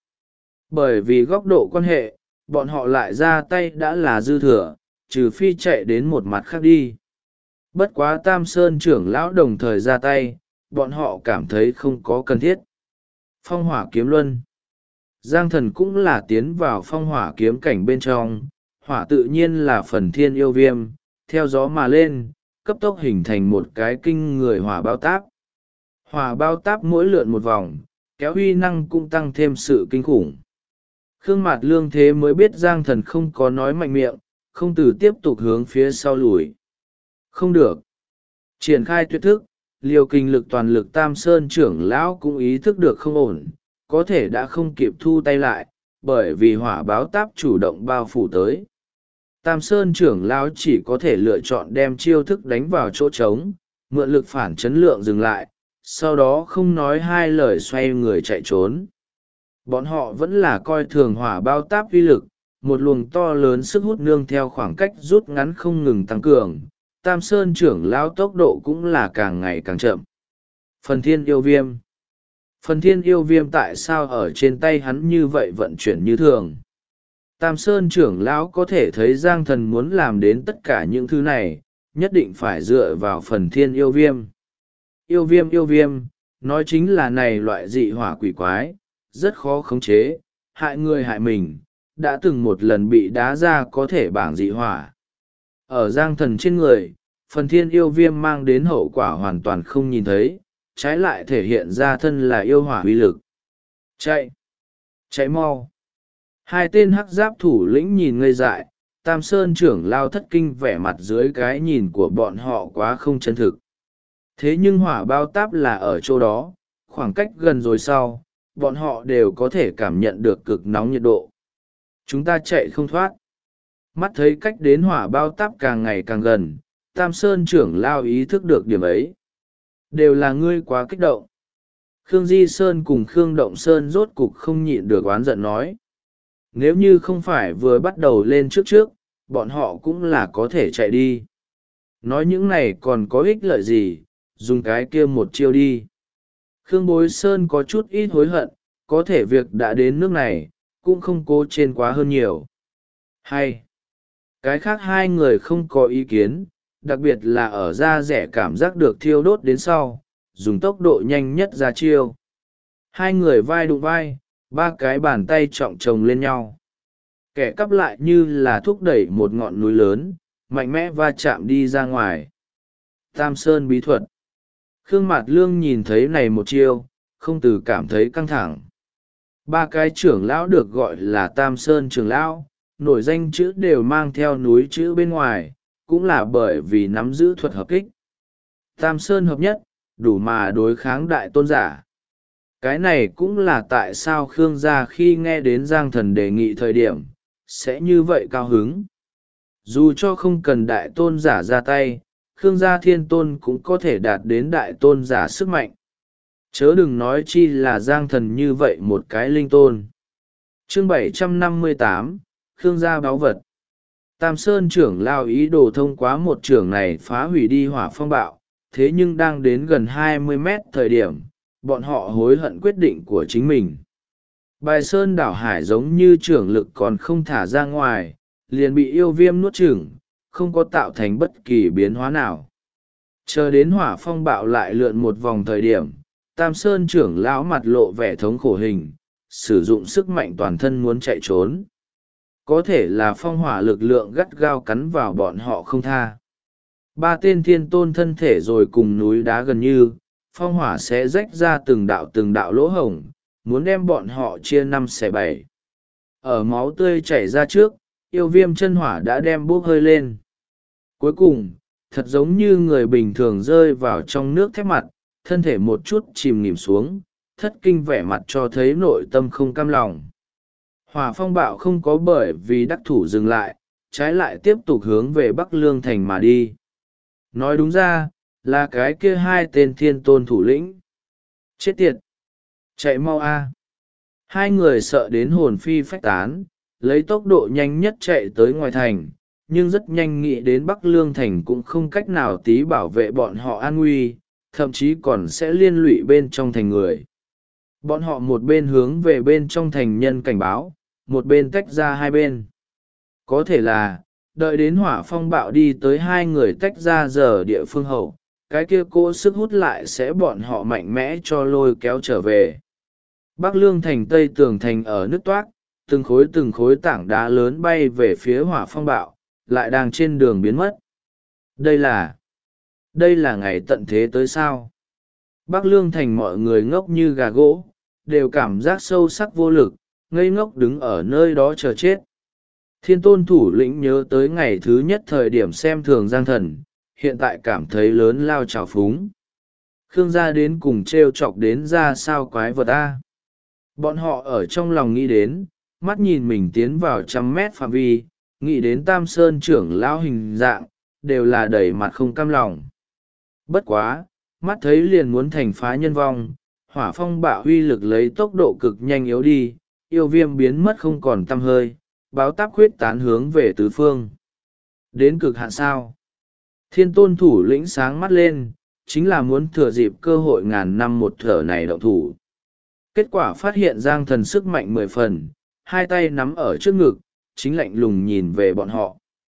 Bởi vì góc độ quan hệ, bọn họ lại ra tay đã là dư thừa, trừ phi chạy đến một mặt khác đi. Bất quá Tam Sơn trưởng lão đồng thời ra tay, bọn họ cảm thấy không có cần thiết. Phong hỏa kiếm luân. Giang Thần cũng là tiến vào phong hỏa kiếm cảnh bên trong, hỏa tự nhiên là phần thiên yêu viêm, theo gió mà lên, cấp tốc hình thành một cái kinh người hỏa bao táp. Hỏa bao táp mỗi lượn một vòng, kéo uy năng cũng tăng thêm sự kinh khủng. Khương Mạt Lương thế mới biết Giang Thần không có nói mạnh miệng, không từ tiếp tục hướng phía sau lùi. Không được. Triển khai tuyệt thức, liều kinh lực toàn lực Tam Sơn trưởng lão cũng ý thức được không ổn, có thể đã không kịp thu tay lại, bởi vì hỏa báo táp chủ động bao phủ tới. Tam Sơn trưởng lão chỉ có thể lựa chọn đem chiêu thức đánh vào chỗ trống, mượn lực phản chấn lượng dừng lại, sau đó không nói hai lời xoay người chạy trốn. Bọn họ vẫn là coi thường hỏa bao táp uy lực, một luồng to lớn sức hút nương theo khoảng cách rút ngắn không ngừng tăng cường. Tam Sơn trưởng lão tốc độ cũng là càng ngày càng chậm. Phần thiên yêu viêm. Phần thiên yêu viêm tại sao ở trên tay hắn như vậy vận chuyển như thường? Tam Sơn trưởng lão có thể thấy Giang Thần muốn làm đến tất cả những thứ này, nhất định phải dựa vào phần thiên yêu viêm. Yêu viêm, nói chính là này loại dị hỏa quỷ quái, rất khó khống chế, hại người hại mình, đã từng một lần bị đá ra có thể bảng dị hỏa. Ở Giang Thần trên người, phần thiên yêu viêm mang đến hậu quả hoàn toàn không nhìn thấy, trái lại thể hiện ra thân là yêu hỏa uy lực. Chạy mau. Hai tên hắc giáp thủ lĩnh nhìn ngây dại, Tam Sơn trưởng lao thất kinh vẻ mặt dưới cái nhìn của bọn họ quá không chân thực. Thế nhưng hỏa bao táp là ở chỗ đó, khoảng cách gần rồi sau, bọn họ đều có thể cảm nhận được cực nóng nhiệt độ. Chúng ta chạy không thoát. Mắt thấy cách đến hỏa bao táp càng ngày càng gần, Tam Sơn trưởng lao ý thức được điểm ấy. Đều là ngươi quá kích động. Khương Di Sơn cùng Khương Động Sơn rốt cục không nhịn được oán giận nói. Nếu như không phải vừa bắt đầu lên trước, bọn họ cũng là có thể chạy đi. Nói những này còn có ích lợi gì, dùng cái kia một chiêu đi. Khương Bối Sơn có chút ít hối hận, có thể việc đã đến nước này, cũng không cố trên quá hơn nhiều. Hay, cái khác hai người không có ý kiến, đặc biệt là ở da rẻ cảm giác được thiêu đốt đến sau, dùng tốc độ nhanh nhất ra chiêu. Hai người vai đụng vai, ba cái bàn tay trọng chồng lên nhau. Kẻ cắp lại như là thúc đẩy một ngọn núi lớn, mạnh mẽ va chạm đi ra ngoài. Tam Sơn bí thuật. Khương Mạt Lương nhìn thấy này một chiêu, không từ cảm thấy căng thẳng. Ba cái trưởng lão được gọi là Tam Sơn trưởng lão, nổi danh chữ đều mang theo núi chữ bên ngoài, cũng là bởi vì nắm giữ thuật hợp kích. Tam Sơn hợp nhất, đủ mà đối kháng đại tôn giả. Cái này cũng là tại sao Khương gia khi nghe đến Giang Thần đề nghị thời điểm, sẽ như vậy cao hứng. Dù cho không cần đại tôn giả ra tay, Khương gia thiên tôn cũng có thể đạt đến đại tôn giả sức mạnh. Chớ đừng nói chi là Giang Thần như vậy một cái linh tôn. Chương 758, Khương gia báu vật. Tam Sơn trưởng lao ý đồ thông qua một trưởng này phá hủy đi hỏa phong bạo, thế nhưng đang đến gần 20 mét thời điểm, bọn họ hối hận quyết định của chính mình. Bài Sơn đảo hải giống như trưởng lực còn không thả ra ngoài, liền bị yêu viêm nuốt chửng, không có tạo thành bất kỳ biến hóa nào. Chờ đến hỏa phong bạo lại lượn một vòng thời điểm, Tam Sơn trưởng lão mặt lộ vẻ thống khổ hình, sử dụng sức mạnh toàn thân muốn chạy trốn. Có thể là phong hỏa lực lượng gắt gao cắn vào bọn họ không tha. Ba tên thiên tôn thân thể rồi cùng núi đá gần như, phong hỏa sẽ rách ra từng đạo lỗ hổng, muốn đem bọn họ chia 5/7. Ở máu tươi chảy ra trước, yêu viêm chân hỏa đã đem bốc hơi lên. Cuối cùng, thật giống như người bình thường rơi vào trong nước thép mặt, thân thể một chút chìm nghỉm xuống, thất kinh vẻ mặt cho thấy nội tâm không cam lòng. Hỏa phong bạo không có bởi vì đắc thủ dừng lại, trái lại tiếp tục hướng về Bắc Lương Thành mà đi. Nói đúng ra, là cái kia hai tên thiên tôn thủ lĩnh. Chết tiệt! Chạy mau a! Hai người sợ đến hồn phi phách tán, lấy tốc độ nhanh nhất chạy tới ngoài thành, nhưng rất nhanh nghĩ đến Bắc Lương Thành cũng không cách nào tí bảo vệ bọn họ an nguy, thậm chí còn sẽ liên lụy bên trong thành người. Bọn họ một bên hướng về bên trong thành nhân cảnh báo, một bên tách ra hai bên. Có thể là, đợi đến hỏa phong bạo đi tới hai người tách ra giờ địa phương hậu, cái kia cỗ sức hút lại sẽ bọn họ mạnh mẽ cho lôi kéo trở về. Bắc Lương Thành Tây tường thành ở nước toát, từng khối tảng đá lớn bay về phía hỏa phong bạo, lại đang trên đường biến mất. Đây là đây là ngày tận thế tới sao? Bắc Lương Thành mọi người ngốc như gà gỗ, đều cảm giác sâu sắc vô lực, ngây ngốc đứng ở nơi đó chờ chết. Thiên tôn thủ lĩnh nhớ tới ngày thứ nhất thời điểm xem thường Giang Thần, hiện tại cảm thấy lớn lao trào phúng. Khương gia đến cùng trêu chọc đến ra sao quái vật a? Bọn họ ở trong lòng nghĩ đến, mắt nhìn mình tiến vào 100 mét phạm vi, nghĩ đến Tam Sơn trưởng lão hình dạng, đều là đầy mặt không cam lòng. Bất quá, mắt thấy liền muốn thành phá nhân vong, hỏa phong bạo huy lực lấy tốc độ cực nhanh yếu đi, yêu viêm biến mất không còn tăm hơi, báo táp khuyết tán hướng về tứ phương. Đến cực hạn sao? Thiên tôn thủ lĩnh sáng mắt lên, chính là muốn thừa dịp cơ hội ngàn năm một thở này động thủ. Kết quả phát hiện Giang Thần sức mạnh 10 phần, hai tay nắm ở trước ngực, chính lạnh lùng nhìn về bọn họ.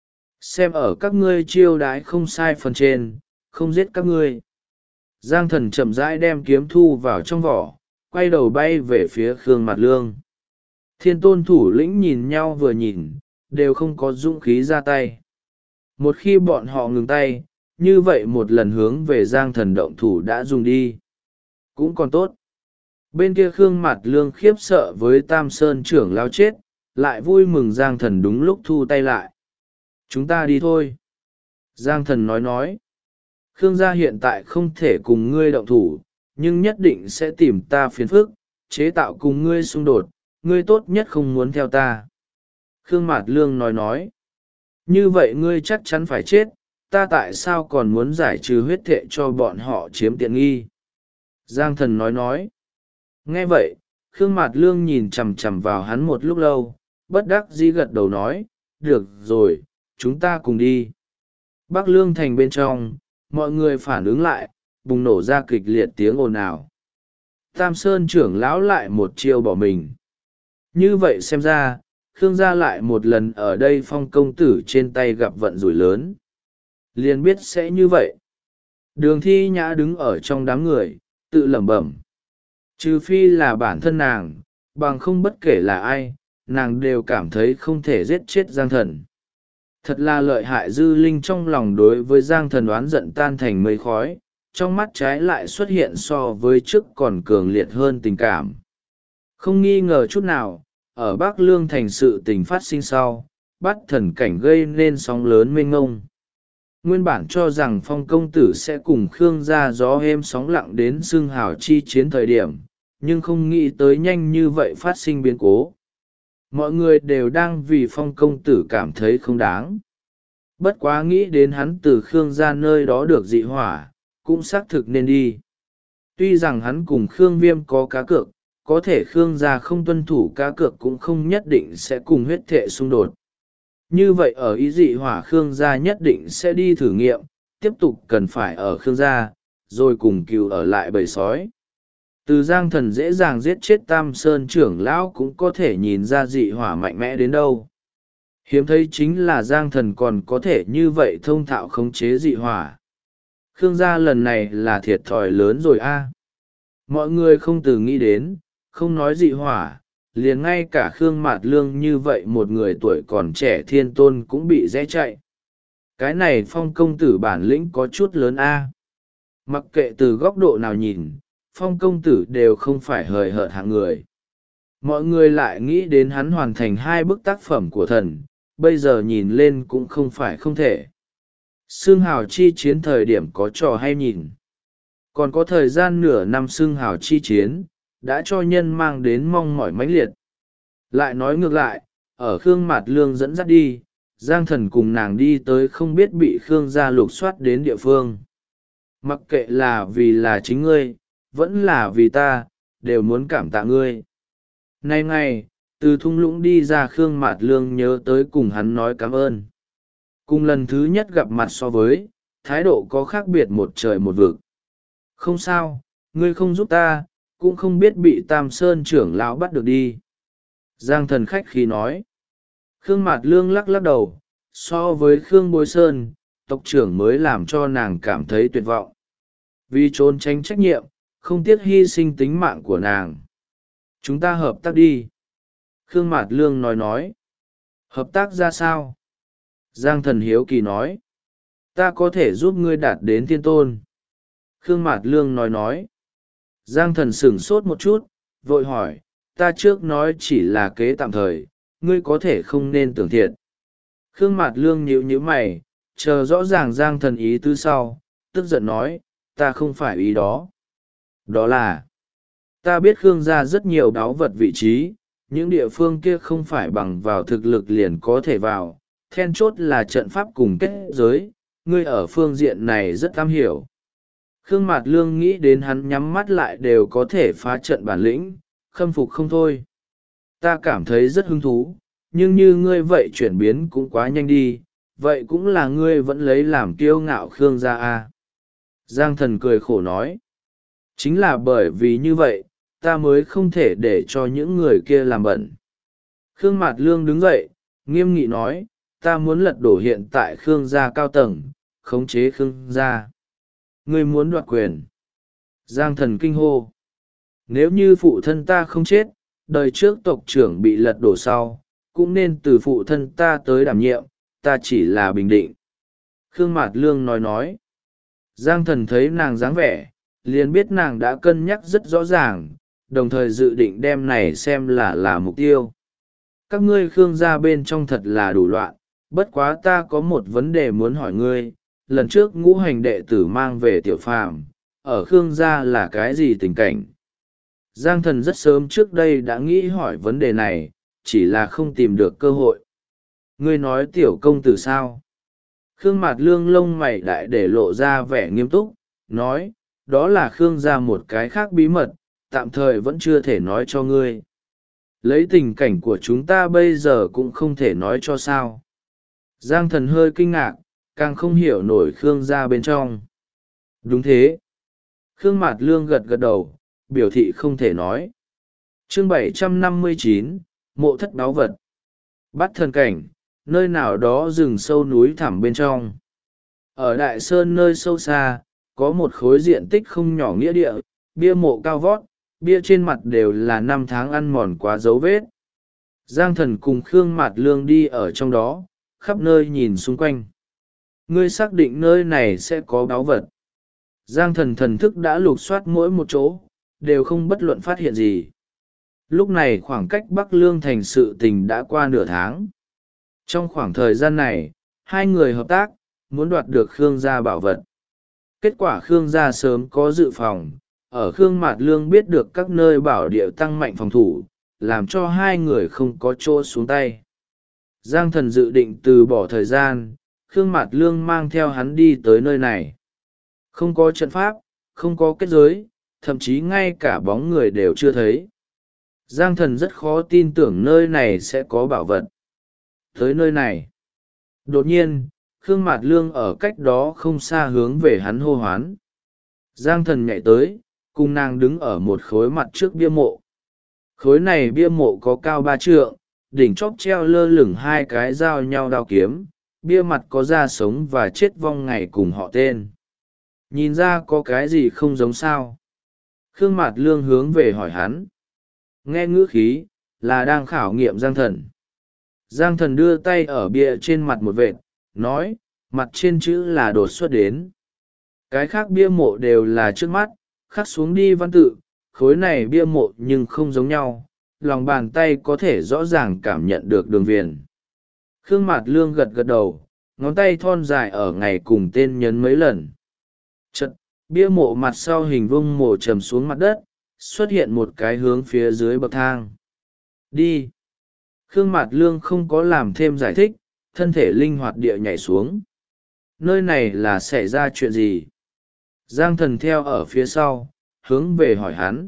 Xem ở các ngươi chiêu đái không sai phần trên, không giết các ngươi. Giang Thần chậm rãi đem kiếm thu vào trong vỏ, quay đầu bay về phía Khương Mạt Lương. Thiên tôn thủ lĩnh nhìn nhau vừa nhìn, đều không có dũng khí ra tay. Một khi bọn họ ngừng tay, như vậy một lần hướng về Giang Thần động thủ đã dùng đi. Cũng còn tốt. Bên kia Khương Mạt Lương khiếp sợ với Tam Sơn trưởng lao chết, lại vui mừng Giang Thần đúng lúc thu tay lại. Chúng ta đi thôi. Giang Thần nói. Khương gia hiện tại không thể cùng ngươi động thủ, nhưng nhất định sẽ tìm ta phiền phức, chế tạo cùng ngươi xung đột, ngươi tốt nhất không muốn theo ta. Khương Mạt Lương nói. Như vậy ngươi chắc chắn phải chết, ta tại sao còn muốn giải trừ huyết thệ cho bọn họ chiếm tiện nghi? Giang Thần nói. Nghe vậy, Khương Mạt Lương nhìn chằm chằm vào hắn một lúc lâu, bất đắc dĩ gật đầu nói, được rồi, chúng ta cùng đi. Bắc Lương Thành bên trong, mọi người phản ứng lại, bùng nổ ra kịch liệt tiếng ồn ào. Tam Sơn trưởng lão lại một chiêu bỏ mình. Như vậy xem ra, Khương gia lại một lần ở đây Phong công tử trên tay gặp vận rủi lớn. Liền biết sẽ như vậy. Đường Thi Nhã đứng ở trong đám người, tự lẩm bẩm. Trừ phi là bản thân nàng, bằng không bất kể là ai, nàng đều cảm thấy không thể giết chết Giang Thần. Thật là lợi hại. Dư Linh trong lòng đối với Giang Thần oán giận tan thành mây khói, trong mắt trái lại xuất hiện so với trước còn cường liệt hơn tình cảm. Không nghi ngờ chút nào, ở Bắc Lương Thành sự tình phát sinh sau, bắt thần cảnh gây nên sóng lớn mênh ngông. Nguyên bản cho rằng Phong công tử sẽ cùng Khương gia gió êm sóng lặng đến xương hào chi chiến thời điểm, nhưng không nghĩ tới nhanh như vậy phát sinh biến cố. Mọi người đều đang vì Phong công tử cảm thấy không đáng. Bất quá nghĩ đến hắn từ Khương gia nơi đó được dị hỏa, cũng xác thực nên đi. Tuy rằng hắn cùng Khương Viêm có cá cược, có thể Khương gia không tuân thủ cá cược cũng không nhất định sẽ cùng huyết thệ xung đột. Như vậy ở ý dị hỏa Khương gia nhất định sẽ đi thử nghiệm, tiếp tục cần phải ở Khương gia, rồi cùng cừu ở lại bầy sói. Từ Giang Thần dễ dàng giết chết Tam Sơn trưởng lão cũng có thể nhìn ra dị hỏa mạnh mẽ đến đâu. Hiếm thấy chính là Giang Thần còn có thể như vậy thông thạo khống chế dị hỏa. Khương gia lần này là thiệt thòi lớn rồi a. Mọi người không từ nghĩ đến, không nói dị hỏa, liền ngay cả Khương Mạt Lương như vậy một người tuổi còn trẻ thiên tôn cũng bị rẽ chạy. Cái này Phong công tử bản lĩnh có chút lớn a. Mặc kệ từ góc độ nào nhìn, Phong công tử đều không phải hời hợt hạng người. Mọi người lại nghĩ đến hắn hoàn thành 2 bức tác phẩm của thần, bây giờ nhìn lên cũng không phải không thể. Xương hào chi chiến thời điểm có trò hay nhìn. Còn có thời gian nửa năm xương hào chi chiến, đã cho nhân mang đến mong mỏi mãnh liệt. Lại nói ngược lại, ở Khương Mạt Lương dẫn dắt đi, Giang Thần cùng nàng đi tới không biết bị Khương gia lục soát đến địa phương. Mặc kệ là vì là chính ngươi, vẫn là vì ta, đều muốn cảm tạ ngươi. Nay ngày, từ thung lũng đi ra Khương Mạt Lương nhớ tới cùng hắn nói cảm ơn. Cùng lần thứ nhất gặp mặt so với, thái độ có khác biệt một trời một vực. Không sao, ngươi không giúp ta, cũng không biết bị Tam Sơn trưởng lão bắt được đi. Giang Thần khách khí nói. Khương Mạt Lương lắc lắc đầu, so với Khương Bối Sơn, tộc trưởng mới làm cho nàng cảm thấy tuyệt vọng. Vì trốn tránh trách nhiệm, không tiếc hy sinh tính mạng của nàng. Chúng ta hợp tác đi. Khương Mạt Lương nói. Hợp tác ra sao? Giang Thần hiếu kỳ nói. Ta có thể giúp ngươi đạt đến thiên tôn. Khương Mạt Lương nói. Giang Thần sửng sốt một chút, vội hỏi, ta trước nói chỉ là kế tạm thời, ngươi có thể không nên tưởng thiệt. Khương Mạt Lương nhíu nhíu mày, chờ rõ ràng Giang Thần ý tứ sau, tức giận nói, ta không phải ý đó. Đó là, ta biết Khương gia rất nhiều báu vật vị trí, những địa phương kia không phải bằng vào thực lực liền có thể vào, then chốt là trận pháp cùng kết giới, ngươi ở phương diện này rất am hiểu. Khương Mạt Lương nghĩ đến hắn nhắm mắt lại đều có thể phá trận bản lĩnh, khâm phục không thôi. Ta cảm thấy rất hứng thú, nhưng như ngươi vậy chuyển biến cũng quá nhanh đi, vậy cũng là ngươi vẫn lấy làm kiêu ngạo Khương gia à. Giang Thần cười khổ nói. Chính là bởi vì như vậy, ta mới không thể để cho những người kia làm bẩn. Khương Mạt Lương đứng dậy, nghiêm nghị nói, ta muốn lật đổ hiện tại Khương gia cao tầng, khống chế Khương gia. Ngươi muốn đoạt quyền. Giang Thần kinh hô. Nếu như phụ thân ta không chết, đời trước tộc trưởng bị lật đổ sau, cũng nên từ phụ thân ta tới đảm nhiệm, ta chỉ là bình định. Khương Mạt Lương nói. Giang Thần thấy nàng dáng vẻ, liền biết nàng đã cân nhắc rất rõ ràng, đồng thời dự định đem này xem là mục tiêu. Các ngươi Khương gia bên trong thật là đủ loạn, bất quá ta có một vấn đề muốn hỏi ngươi, lần trước ngũ hành đệ tử mang về Tiểu Phàm, ở Khương gia là cái gì tình cảnh? Giang Thần rất sớm trước đây đã nghĩ hỏi vấn đề này, chỉ là không tìm được cơ hội. Ngươi nói Tiểu công tử sao? Khương Mạt Lương lông mày đại để lộ ra vẻ nghiêm túc, nói, đó là Khương gia một cái khác bí mật, tạm thời vẫn chưa thể nói cho ngươi. Lấy tình cảnh của chúng ta bây giờ cũng không thể nói cho sao. Giang Thần hơi kinh ngạc, càng không hiểu nổi Khương gia bên trong. Đúng thế. Khương Mạt Lương gật gật đầu, biểu thị không thể nói. Chương 759, Mộ thất báu vật. Bắt thần cảnh, nơi nào đó rừng sâu núi thẳm bên trong. Ở Đại Sơn nơi sâu xa, có một khối diện tích không nhỏ nghĩa địa, bia mộ cao vót, bia trên mặt đều là năm tháng ăn mòn quá dấu vết. Giang Thần cùng Khương Mạt Lương đi ở trong đó, khắp nơi nhìn xung quanh. Ngươi xác định nơi này sẽ có báu vật. Giang Thần thần thức đã lục soát mỗi một chỗ, đều không bất luận phát hiện gì. Lúc này khoảng cách Bắc Lương thành sự tình đã qua nửa tháng. Trong khoảng thời gian này, hai người hợp tác, muốn đoạt được Khương gia bảo vật. Kết quả Khương gia sớm có dự phòng, ở Khương Mạt Lương biết được các nơi bảo địa tăng mạnh phòng thủ, làm cho hai người không có chỗ xuống tay. Giang Thần dự định từ bỏ thời gian, Khương Mạt Lương mang theo hắn đi tới nơi này. Không có trận pháp, không có kết giới, thậm chí ngay cả bóng người đều chưa thấy. Giang Thần rất khó tin tưởng nơi này sẽ có bảo vật. Tới nơi này. Đột nhiên, Khương Mạt Lương ở cách đó không xa hướng về hắn hô hoán. Giang Thần nhảy tới, cùng nàng đứng ở một khối mặt trước bia mộ. Khối này bia mộ có cao 3 trượng, đỉnh chóp treo lơ lửng hai cái giao nhau đao kiếm, bia mặt có da sống và chết vong ngày cùng họ tên. Nhìn ra có cái gì không giống sao? Khương Mạt Lương hướng về hỏi hắn. Nghe ngữ khí, là đang khảo nghiệm Giang Thần. Giang Thần đưa tay ở bia trên mặt một vệt, nói, mặt trên chữ là đột xuất đến. Cái khác bia mộ đều là trước mắt, khắc xuống đi văn tự, khối này bia mộ nhưng không giống nhau, lòng bàn tay có thể rõ ràng cảm nhận được đường viền. Khương Mạt Lương gật gật đầu, ngón tay thon dài ở ngày cùng tên nhấn mấy lần. Chật, bia mộ mặt sau hình vuông mộ trầm xuống mặt đất, xuất hiện một cái hướng phía dưới bậc thang. Đi! Khương Mạt Lương không có làm thêm giải thích, thân thể linh hoạt địa nhảy xuống. Nơi này là xảy ra chuyện gì? Giang Thần theo ở phía sau, hướng về hỏi hắn.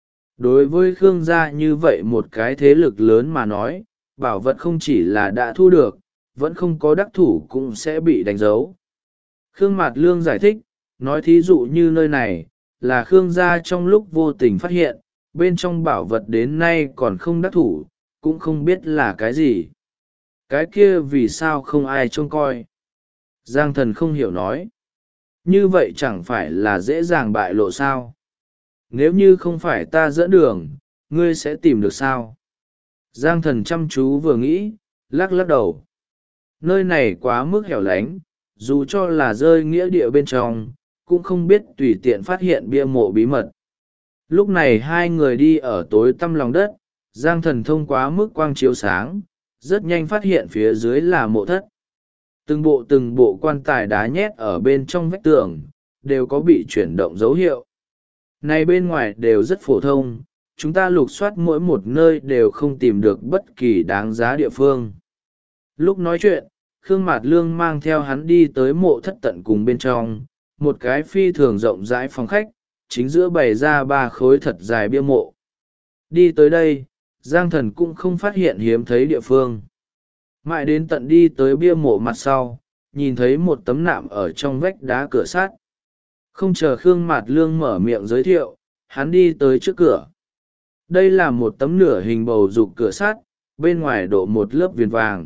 Đối với Khương gia như vậy một cái thế lực lớn mà nói, bảo vật không chỉ là đã thu được, vẫn không có đắc thủ cũng sẽ bị đánh dấu. Khương Mạt Lương giải thích, nói thí dụ như nơi này, là Khương gia trong lúc vô tình phát hiện, bên trong bảo vật đến nay còn không đắc thủ, cũng không biết là cái gì. Cái kia vì sao không ai trông coi? Giang Thần không hiểu nói. Như vậy chẳng phải là dễ dàng bại lộ sao? Nếu như không phải ta dẫn đường, ngươi sẽ tìm được sao? Giang Thần chăm chú vừa nghĩ, lắc lắc đầu. Nơi này quá mức hẻo lánh, dù cho là rơi nghĩa địa bên trong cũng không biết tùy tiện phát hiện bia mộ bí mật. Lúc này hai người đi ở tối tăm lòng đất, Giang Thần thông qua mức quang chiếu sáng rất nhanh phát hiện phía dưới là mộ thất. Từng bộ quan tài đá nhét ở bên trong vách tường đều có bị chuyển động dấu hiệu. Này bên ngoài đều rất phổ thông, chúng ta lục soát mỗi một nơi đều không tìm được bất kỳ đáng giá địa phương. Lúc nói chuyện, Khương Mạt Lương mang theo hắn đi tới mộ thất tận cùng bên trong, một cái phi thường rộng rãi phòng khách, chính giữa bày ra 3 khối thật dài bia mộ. Đi tới đây, Giang Thần cũng không phát hiện hiếm thấy địa phương. Mãi đến tận đi tới bia mộ mặt sau, nhìn thấy một tấm nạm ở trong vách đá cửa sắt. Không chờ Khương Mạt Lương mở miệng giới thiệu, hắn đi tới trước cửa. Đây là một tấm nửa hình bầu dục cửa sắt, bên ngoài đổ một lớp viền vàng.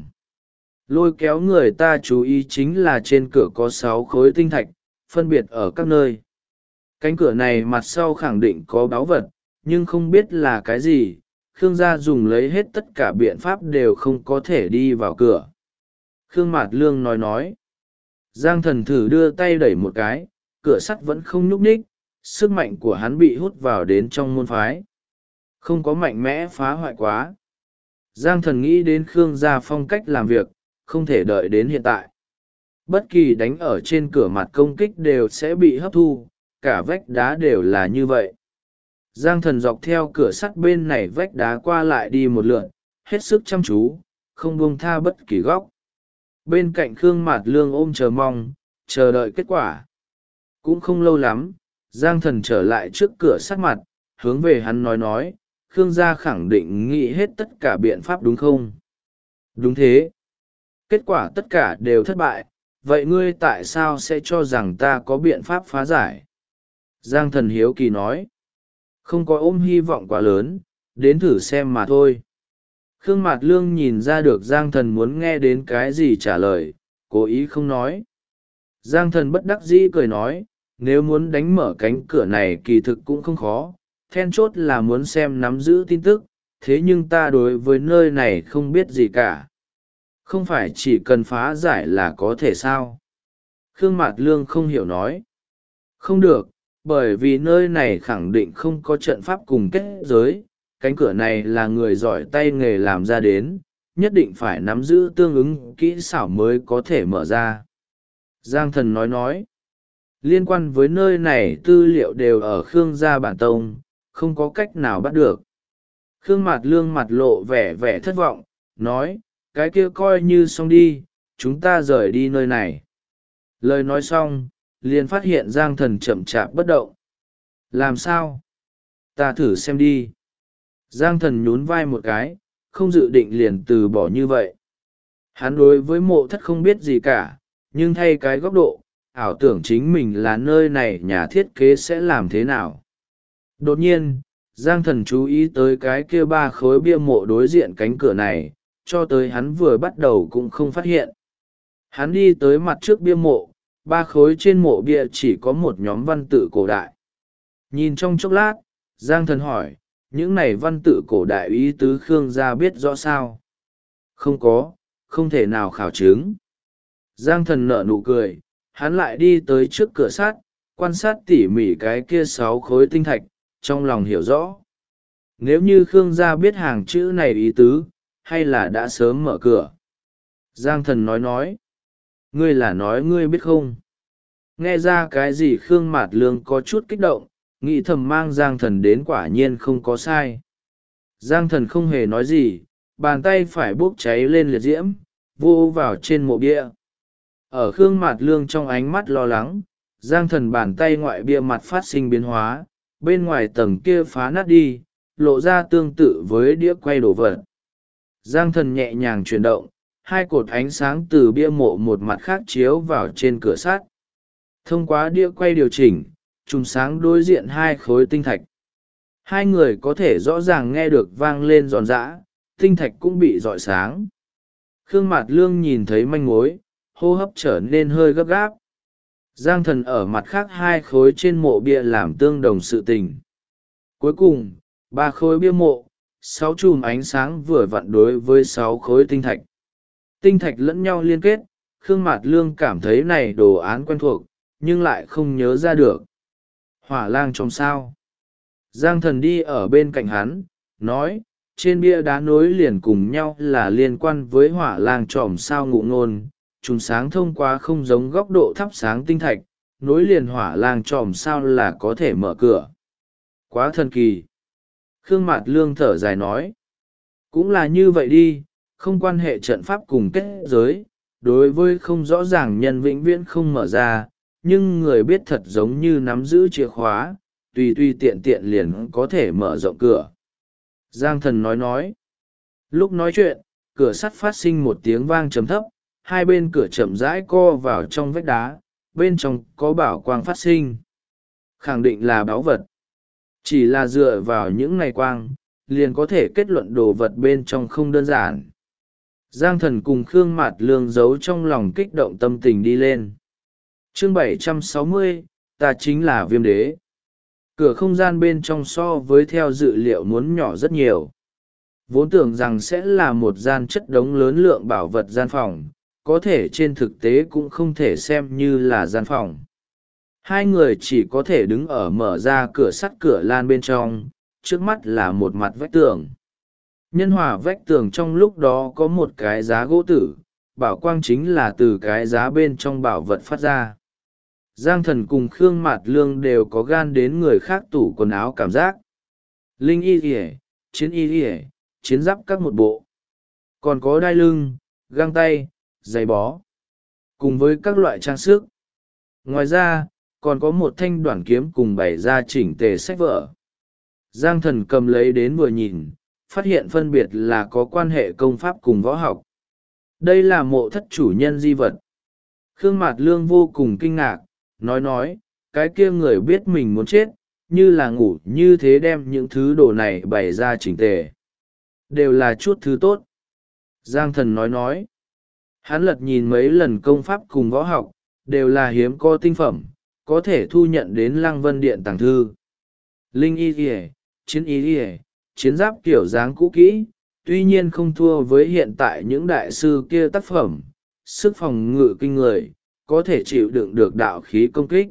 Lôi kéo người ta chú ý chính là trên cửa có 6 khối tinh thạch, phân biệt ở các nơi. Cánh cửa này mặt sau khẳng định có báu vật, nhưng không biết là cái gì. Khương gia dùng lấy hết tất cả biện pháp đều không có thể đi vào cửa. Khương Mạt Lương nói. Giang Thần thử đưa tay đẩy một cái, cửa sắt vẫn không nhúc nhích, sức mạnh của hắn bị hút vào đến trong môn phái. Không có mạnh mẽ phá hoại quá. Giang Thần nghĩ đến Khương gia phong cách làm việc, không thể đợi đến hiện tại. Bất kỳ đánh ở trên cửa mặt công kích đều sẽ bị hấp thu, cả vách đá đều là như vậy. Giang Thần dọc theo cửa sắt bên này vách đá qua lại đi một lượn, hết sức chăm chú, không buông tha bất kỳ góc. Bên cạnh Khương Mạt Lương ôm chờ mong, chờ đợi kết quả. Cũng không lâu lắm, Giang Thần trở lại trước cửa sắt mặt, hướng về hắn nói, Khương gia khẳng định nghĩ hết tất cả biện pháp đúng không? Đúng thế. Kết quả tất cả đều thất bại, vậy ngươi tại sao sẽ cho rằng ta có biện pháp phá giải? Giang Thần hiếu kỳ nói. Không có ôm hy vọng quá lớn, đến thử xem mà thôi. Khương Mạt Lương nhìn ra được Giang Thần muốn nghe đến cái gì trả lời, cố ý không nói. Giang Thần bất đắc dĩ cười nói, nếu muốn đánh mở cánh cửa này kỳ thực cũng không khó, then chốt là muốn xem nắm giữ tin tức, thế nhưng ta đối với nơi này không biết gì cả. Không phải chỉ cần phá giải là có thể sao? Khương Mạt Lương không hiểu nói. Không được, bởi vì nơi này khẳng định không có trận pháp cùng kết giới, cánh cửa này là người giỏi tay nghề làm ra đến, nhất định phải nắm giữ tương ứng kỹ xảo mới có thể mở ra. Giang Thần nói. Liên quan với nơi này tư liệu đều ở Khương gia bản tông, không có cách nào bắt được. Khương Mạt Lương mặt lộ vẻ thất vọng, nói, cái kia coi như xong đi, chúng ta rời đi nơi này. Lời nói xong, liền phát hiện Giang Thần chậm chạp bất động. Làm sao? Ta thử xem đi. Giang Thần nhún vai một cái, không dự định liền từ bỏ như vậy. Hắn đối với mộ thất không biết gì cả, nhưng thay cái góc độ, ảo tưởng chính mình là nơi này nhà thiết kế sẽ làm thế nào. Đột nhiên, Giang Thần chú ý tới cái kia 3 khối bia mộ đối diện cánh cửa này, cho tới hắn vừa bắt đầu cũng không phát hiện. Hắn đi tới mặt trước bia mộ, 3 khối trên mộ bia chỉ có một nhóm văn tự cổ đại. Nhìn trong chốc lát, Giang Thần hỏi, những này văn tự cổ đại ý tứ Khương gia biết rõ sao? Không có, không thể nào khảo chứng. Giang Thần nở nụ cười, hắn lại đi tới trước cửa sắt, quan sát tỉ mỉ cái kia 6 khối tinh thạch, trong lòng hiểu rõ. Nếu như Khương gia biết hàng chữ này ý tứ, hay là đã sớm mở cửa? Giang Thần nói. Ngươi là nói ngươi biết không? Nghe ra cái gì Khương Mạt Lương có chút kích động, nghĩ thầm mang Giang Thần đến quả nhiên không có sai. Giang Thần không hề nói gì, bàn tay phải bốc cháy lên liệt diễm, vô vào trên mộ bia. Ở Khương Mạt Lương trong ánh mắt lo lắng, Giang Thần bàn tay ngoại bia mặt phát sinh biến hóa, bên ngoài tầng kia phá nát đi, lộ ra tương tự với đĩa quay đổ vật. Giang Thần nhẹ nhàng chuyển động, 2 cột ánh sáng từ bia mộ một mặt khác chiếu vào trên cửa sắt. Thông qua đĩa quay điều chỉnh, chùm sáng đối diện 2 khối tinh thạch. 2 người có thể rõ ràng nghe được vang lên giòn giã, tinh thạch cũng bị rọi sáng. Khương Mạt Lương nhìn thấy manh mối, hô hấp trở nên hơi gấp gáp. Giang Thần ở mặt khác 2 khối trên mộ bia làm tương đồng sự tình. Cuối cùng, 3 khối bia mộ, 6 chùm ánh sáng vừa vặn đối với 6 khối tinh thạch. Tinh thạch lẫn nhau liên kết, Khương Mạt Lương cảm thấy này đồ án quen thuộc, nhưng lại không nhớ ra được. Hỏa lang tròm sao? Giang Thần đi ở bên cạnh hắn, nói, trên bia đá nối liền cùng nhau là liên quan với hỏa lang tròm sao ngụ ngôn, trùng sáng thông qua không giống góc độ thắp sáng tinh thạch, nối liền hỏa lang tròm sao là có thể mở cửa. Quá thần kỳ. Khương Mạt Lương thở dài nói, cũng là như vậy đi, không quan hệ trận pháp cùng kết giới, đối với không rõ ràng nhân vĩnh viễn không mở ra, nhưng người biết thật giống như nắm giữ chìa khóa, tùy tùy tiện tiện liền có thể mở rộng cửa. Giang Thần nói. Lúc nói chuyện, cửa sắt phát sinh một tiếng vang trầm thấp, hai bên cửa chậm rãi co vào trong vách đá, bên trong có bảo quang phát sinh. Khẳng định là báu vật. Chỉ là dựa vào những ngày quang, liền có thể kết luận đồ vật bên trong không đơn giản. Giang Thần cùng Khương Mạt Lương giấu trong lòng kích động tâm tình đi lên. Chương 760, ta chính là Viêm Đế. Cửa không gian bên trong so với theo dự liệu muốn nhỏ rất nhiều. Vốn tưởng rằng sẽ là một gian chất đống lớn lượng bảo vật gian phòng, có thể trên thực tế cũng không thể xem như là gian phòng. Hai người chỉ có thể đứng ở mở ra cửa sắt cửa lan bên trong, trước mắt là một mặt vách tường. Nhân hòa vách tường trong lúc đó có một cái giá gỗ tử, bảo quang chính là từ cái giá bên trong bảo vật phát ra. Giang Thần cùng Khương Mạt Lương đều có gan đến người khác tủ quần áo cảm giác. Linh y kìa, chiến y kìa, chiến giáp các một bộ. Còn có đai lưng, găng tay, giày bó. Cùng với các loại trang sức. Ngoài ra, còn có một thanh đoản kiếm cùng bày ra chỉnh tề sách vở. Giang Thần cầm lấy đến vừa nhìn, phát hiện phân biệt là có quan hệ công pháp cùng võ học. Đây là mộ thất chủ nhân di vật. Khương Mạt Lương vô cùng kinh ngạc, nói, cái kia người biết mình muốn chết, như là ngủ như thế đem những thứ đồ này bày ra chỉnh tề. Đều là chút thứ tốt. Giang Thần nói. Hắn lật nhìn mấy lần công pháp cùng võ học, đều là hiếm có tinh phẩm, có thể thu nhận đến Lăng Vân Điện tàng thư. Linh y kìa, chiến y kìa, chiến giáp kiểu dáng cũ kỹ, tuy nhiên không thua với hiện tại những đại sư kia tác phẩm, sức phòng ngự kinh người, có thể chịu đựng được đạo khí công kích.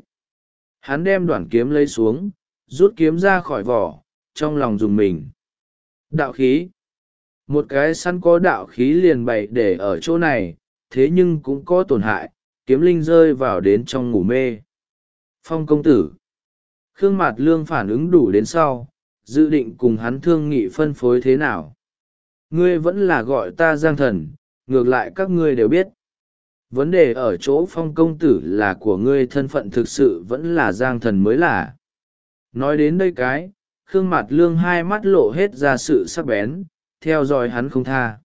Hắn đem đoạn kiếm lấy xuống, rút kiếm ra khỏi vỏ, trong lòng dùng mình. Đạo khí. Một cái săn có đạo khí liền bày để ở chỗ này, thế nhưng cũng có tổn hại, kiếm linh rơi vào đến trong ngủ mê. Phong công tử. Khương Mạt Lương phản ứng đủ đến sau, dự định cùng hắn thương nghị phân phối thế nào. Ngươi vẫn là gọi ta Giang Thần, ngược lại các ngươi đều biết. Vấn đề ở chỗ Phong công tử là của ngươi, thân phận thực sự vẫn là Giang Thần mới là. Nói đến đây cái, Khương Mạt Lương hai mắt lộ hết ra sự sắc bén, theo dõi hắn không tha.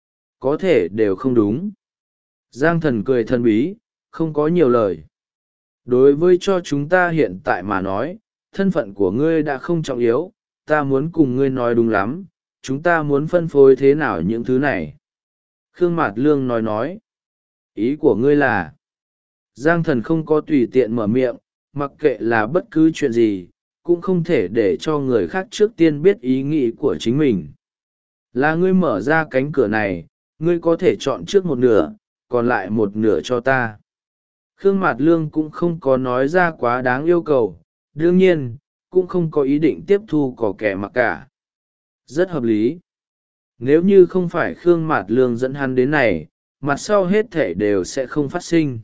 Có thể đều không đúng. Giang Thần cười thần bí, không có nhiều lời. Đối với cho chúng ta hiện tại mà nói, thân phận của ngươi đã không trọng yếu, ta muốn cùng ngươi nói đúng lắm, chúng ta muốn phân phối thế nào những thứ này. Khương Mạt Lương nói. Ý của ngươi là, Giang Thần không có tùy tiện mở miệng, mặc kệ là bất cứ chuyện gì, cũng không thể để cho người khác trước tiên biết ý nghĩ của chính mình. Là ngươi mở ra cánh cửa này, ngươi có thể chọn trước một nửa, còn lại một nửa cho ta. Khương Mạt Lương cũng không có nói ra quá đáng yêu cầu, đương nhiên, cũng không có ý định tiếp thu có kẻ mặc cả. Rất hợp lý. Nếu như không phải Khương Mạt Lương dẫn hắn đến này, mặt sau hết thể đều sẽ không phát sinh.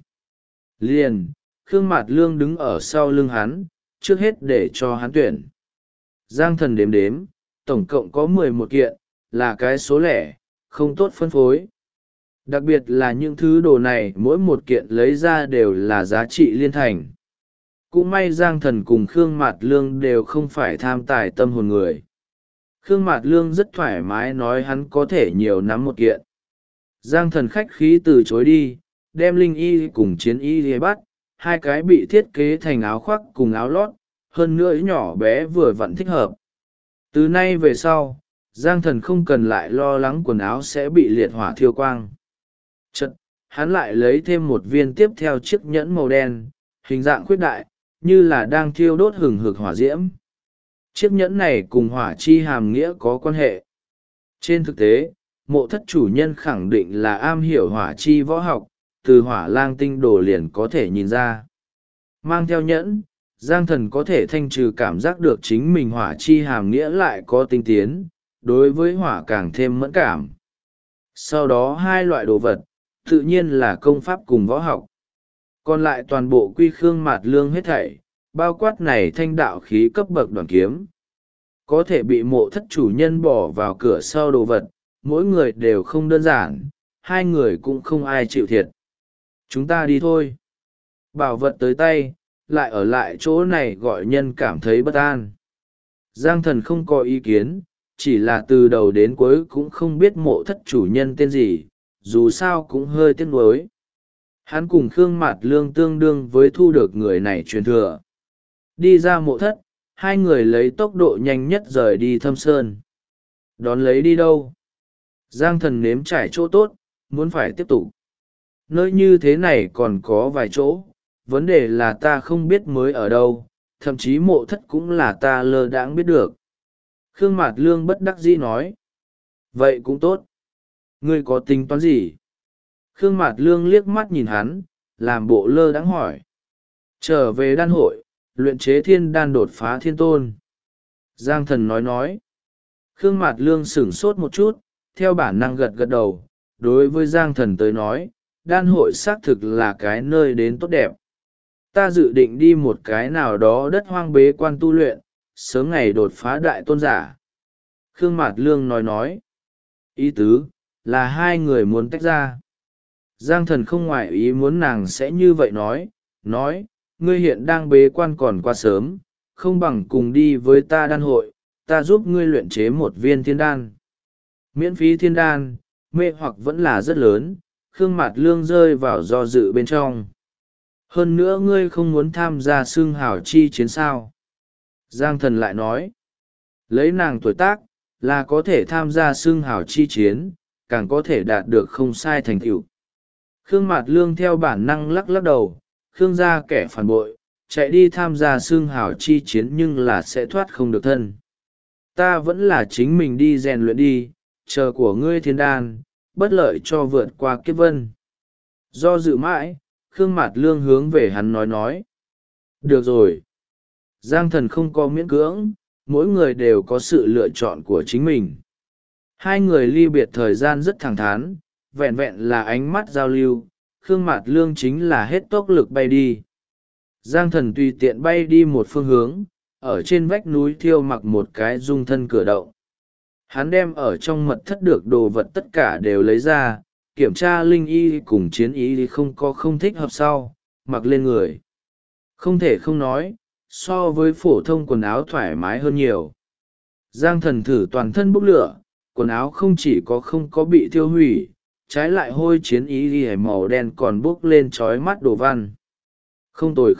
Liền, Khương Mạt Lương đứng ở sau lưng hắn, trước hết để cho hắn tuyển. Giang Thần đếm đếm, tổng cộng có 11 kiện, là cái số lẻ, không tốt phân phối. Đặc biệt là những thứ đồ này mỗi một kiện lấy ra đều là giá trị liên thành. Cũng may Giang Thần cùng Khương Mạt Lương đều không phải tham tài tâm hồn người. Khương Mạt Lương rất thoải mái nói hắn có thể nhiều nắm một kiện. Giang Thần khách khí từ chối đi, đem Linh y cùng chiến y đi bắt, hai cái bị thiết kế thành áo khoác cùng áo lót, hơn nữa nhỏ bé vừa vặn thích hợp. Từ nay về sau, Giang Thần không cần lại lo lắng quần áo sẽ bị liệt hỏa thiêu quang. Chật, hắn lại lấy thêm một viên tiếp theo chiếc nhẫn màu đen, hình dạng khuyết đại, như là đang thiêu đốt hừng hực hỏa diễm. Chiếc nhẫn này cùng hỏa chi hàm nghĩa có quan hệ. Trên thực tế, mộ thất chủ nhân khẳng định là am hiểu hỏa chi võ học, từ hỏa lang tinh đồ liền có thể nhìn ra. Mang theo nhẫn, Giang Thần có thể thanh trừ cảm giác được chính mình hỏa chi hàm nghĩa lại có tinh tiến, đối với hỏa càng thêm mẫn cảm. Sau đó hai loại đồ vật, tự nhiên là công pháp cùng võ học. Còn lại toàn bộ quy khương mạt lương hết thảy, bao quát này thanh đạo khí cấp bậc đoàn kiếm. Có thể bị mộ thất chủ nhân bỏ vào cửa sau đồ vật, mỗi người đều không đơn giản, hai người cũng không ai chịu thiệt. Chúng ta đi thôi. Bảo vật tới tay, lại ở lại chỗ này gọi nhân cảm thấy bất an. Giang Thần không có ý kiến, chỉ là từ đầu đến cuối cũng không biết mộ thất chủ nhân tên gì, dù sao cũng hơi tiếc nuối. Hắn cùng Khương Mạt Lương tương đương với thu được người này truyền thừa. Đi ra mộ thất, hai người lấy tốc độ nhanh nhất rời đi Thâm Sơn. Đón lấy đi đâu? Giang Thần nếm trải chỗ tốt, muốn phải tiếp tục. Nơi như thế này còn có vài chỗ, vấn đề là ta không biết mới ở đâu, thậm chí mộ thất cũng là ta lơ đãng biết được. Khương Mạt Lương bất đắc dĩ nói. Vậy cũng tốt. Ngươi có tính toán gì? Khương Mạt Lương liếc mắt nhìn hắn, làm bộ lơ đãng hỏi. Trở về đan hội, luyện chế thiên đan đột phá thiên tôn. Giang Thần nói. Khương Mạt Lương sửng sốt một chút, theo bản năng gật gật đầu. Đối với Giang Thần tới nói, đan hội xác thực là cái nơi đến tốt đẹp. Ta dự định đi một cái nào đó đất hoang bế quan tu luyện, sớm ngày đột phá đại tôn giả. Khương Mạt Lương nói. Ý tứ, là hai người muốn tách ra. Giang Thần không ngoại ý muốn nàng sẽ như vậy nói, ngươi hiện đang bế quan còn quá sớm, không bằng cùng đi với ta đan hội, ta giúp ngươi luyện chế một viên thiên đan. Miễn phí thiên đan, mê hoặc vẫn là rất lớn, Khương Mạt Lương rơi vào do dự bên trong. Hơn nữa ngươi không muốn tham gia xưng hào chi chiến sao. Giang Thần lại nói, lấy nàng tuổi tác, là có thể tham gia xưng hào chi chiến, càng có thể đạt được không sai thành tựu. Khương Mạt Lương theo bản năng lắc lắc đầu, Khương gia kẻ phản bội, chạy đi tham gia xưng hào chi chiến nhưng là sẽ thoát không được thân. Ta vẫn là chính mình đi rèn luyện đi, chờ của ngươi thiên đan, bất lợi cho vượt qua kiếp vân. Do dự mãi, Khương Mạt Lương hướng về hắn nói. Được rồi. Giang Thần không có miễn cưỡng, mỗi người đều có sự lựa chọn của chính mình. Hai người ly biệt thời gian rất thẳng thắn, vẹn vẹn là ánh mắt giao lưu, Khương Mạt Lương chính là hết tốc lực bay đi. Giang Thần tùy tiện bay đi một phương hướng, ở trên vách núi thiêu mặc một cái dung thân cửa động. Hắn đem ở trong mật thất được đồ vật tất cả đều lấy ra, kiểm tra linh y cùng chiến y không có không thích hợp sau, mặc lên người. Không thể không nói, so với phổ thông quần áo thoải mái hơn nhiều. Giang Thần thử toàn thân bốc lửa, quần áo không chỉ có không có bị thiêu hủy, trái lại hôi chiến y màu đen còn bốc lên trói mắt đồ văn. Không tồi.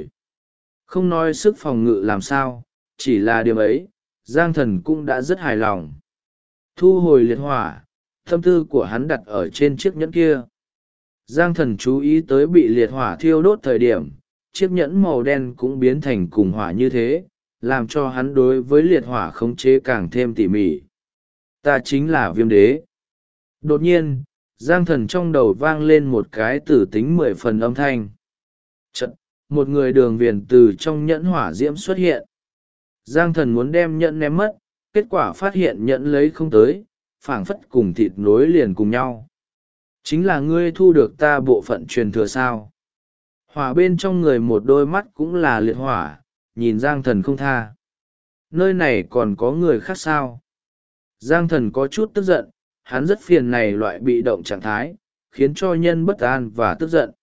Không nói sức phòng ngự làm sao, chỉ là điểm ấy, Giang Thần cũng đã rất hài lòng. Thu hồi liệt hỏa, tâm tư của hắn đặt ở trên chiếc nhẫn kia. Giang Thần chú ý tới bị liệt hỏa thiêu đốt thời điểm, chiếc nhẫn màu đen cũng biến thành cùng hỏa như thế, làm cho hắn đối với liệt hỏa khống chế càng thêm tỉ mỉ. Ta chính là Viêm Đế. Đột nhiên, Giang Thần trong đầu vang lên một cái tử tính 10 phần âm thanh. Chật, một người đường viền từ trong nhẫn hỏa diễm xuất hiện. Giang Thần muốn đem nhẫn ném mất, kết quả phát hiện nhẫn lấy không tới, phảng phất cùng thịt nối liền cùng nhau. Chính là ngươi thu được ta bộ phận truyền thừa sao? Hỏa bên trong người một đôi mắt cũng là liệt hỏa, nhìn Giang Thần không tha. Nơi này còn có người khác sao? Giang Thần có chút tức giận, hắn rất phiền này loại bị động trạng thái, khiến cho nhân bất an và tức giận.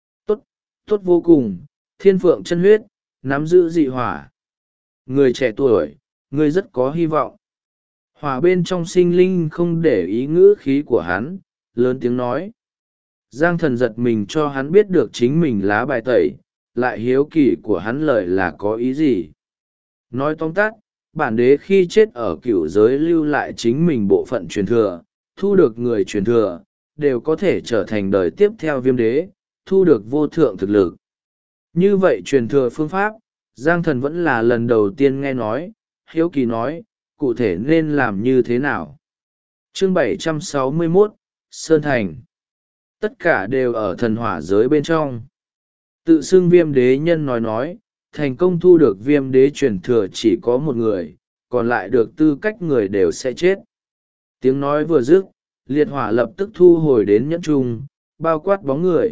Tốt vô cùng, thiên phượng chân huyết, nắm giữ dị hỏa. Người trẻ tuổi, người rất có hy vọng. Hỏa bên trong sinh linh không để ý ngữ khí của hắn, lớn tiếng nói. Giang Thần giật mình cho hắn biết được chính mình lá bài tẩy, lại hiếu kỳ của hắn lời là có ý gì. Nói tóm tắt, bản đế khi chết ở cửu giới lưu lại chính mình bộ phận truyền thừa, thu được người truyền thừa, đều có thể trở thành đời tiếp theo Viêm Đế, thu được vô thượng thực lực. Như vậy truyền thừa phương pháp, Giang Thần vẫn là lần đầu tiên nghe nói, hiếu kỳ nói, cụ thể nên làm như thế nào. Chương 761, Sơn Thành. tất cả đều ở thần hỏa giới bên trong. Tự xưng viêm đế nhân nói, thành công thu được viêm đế truyền thừa chỉ có một người, còn lại được tư cách người đều sẽ chết. Tiếng nói vừa dứt, liệt hỏa lập tức thu hồi đến nhẫn trung, bao quát bóng người.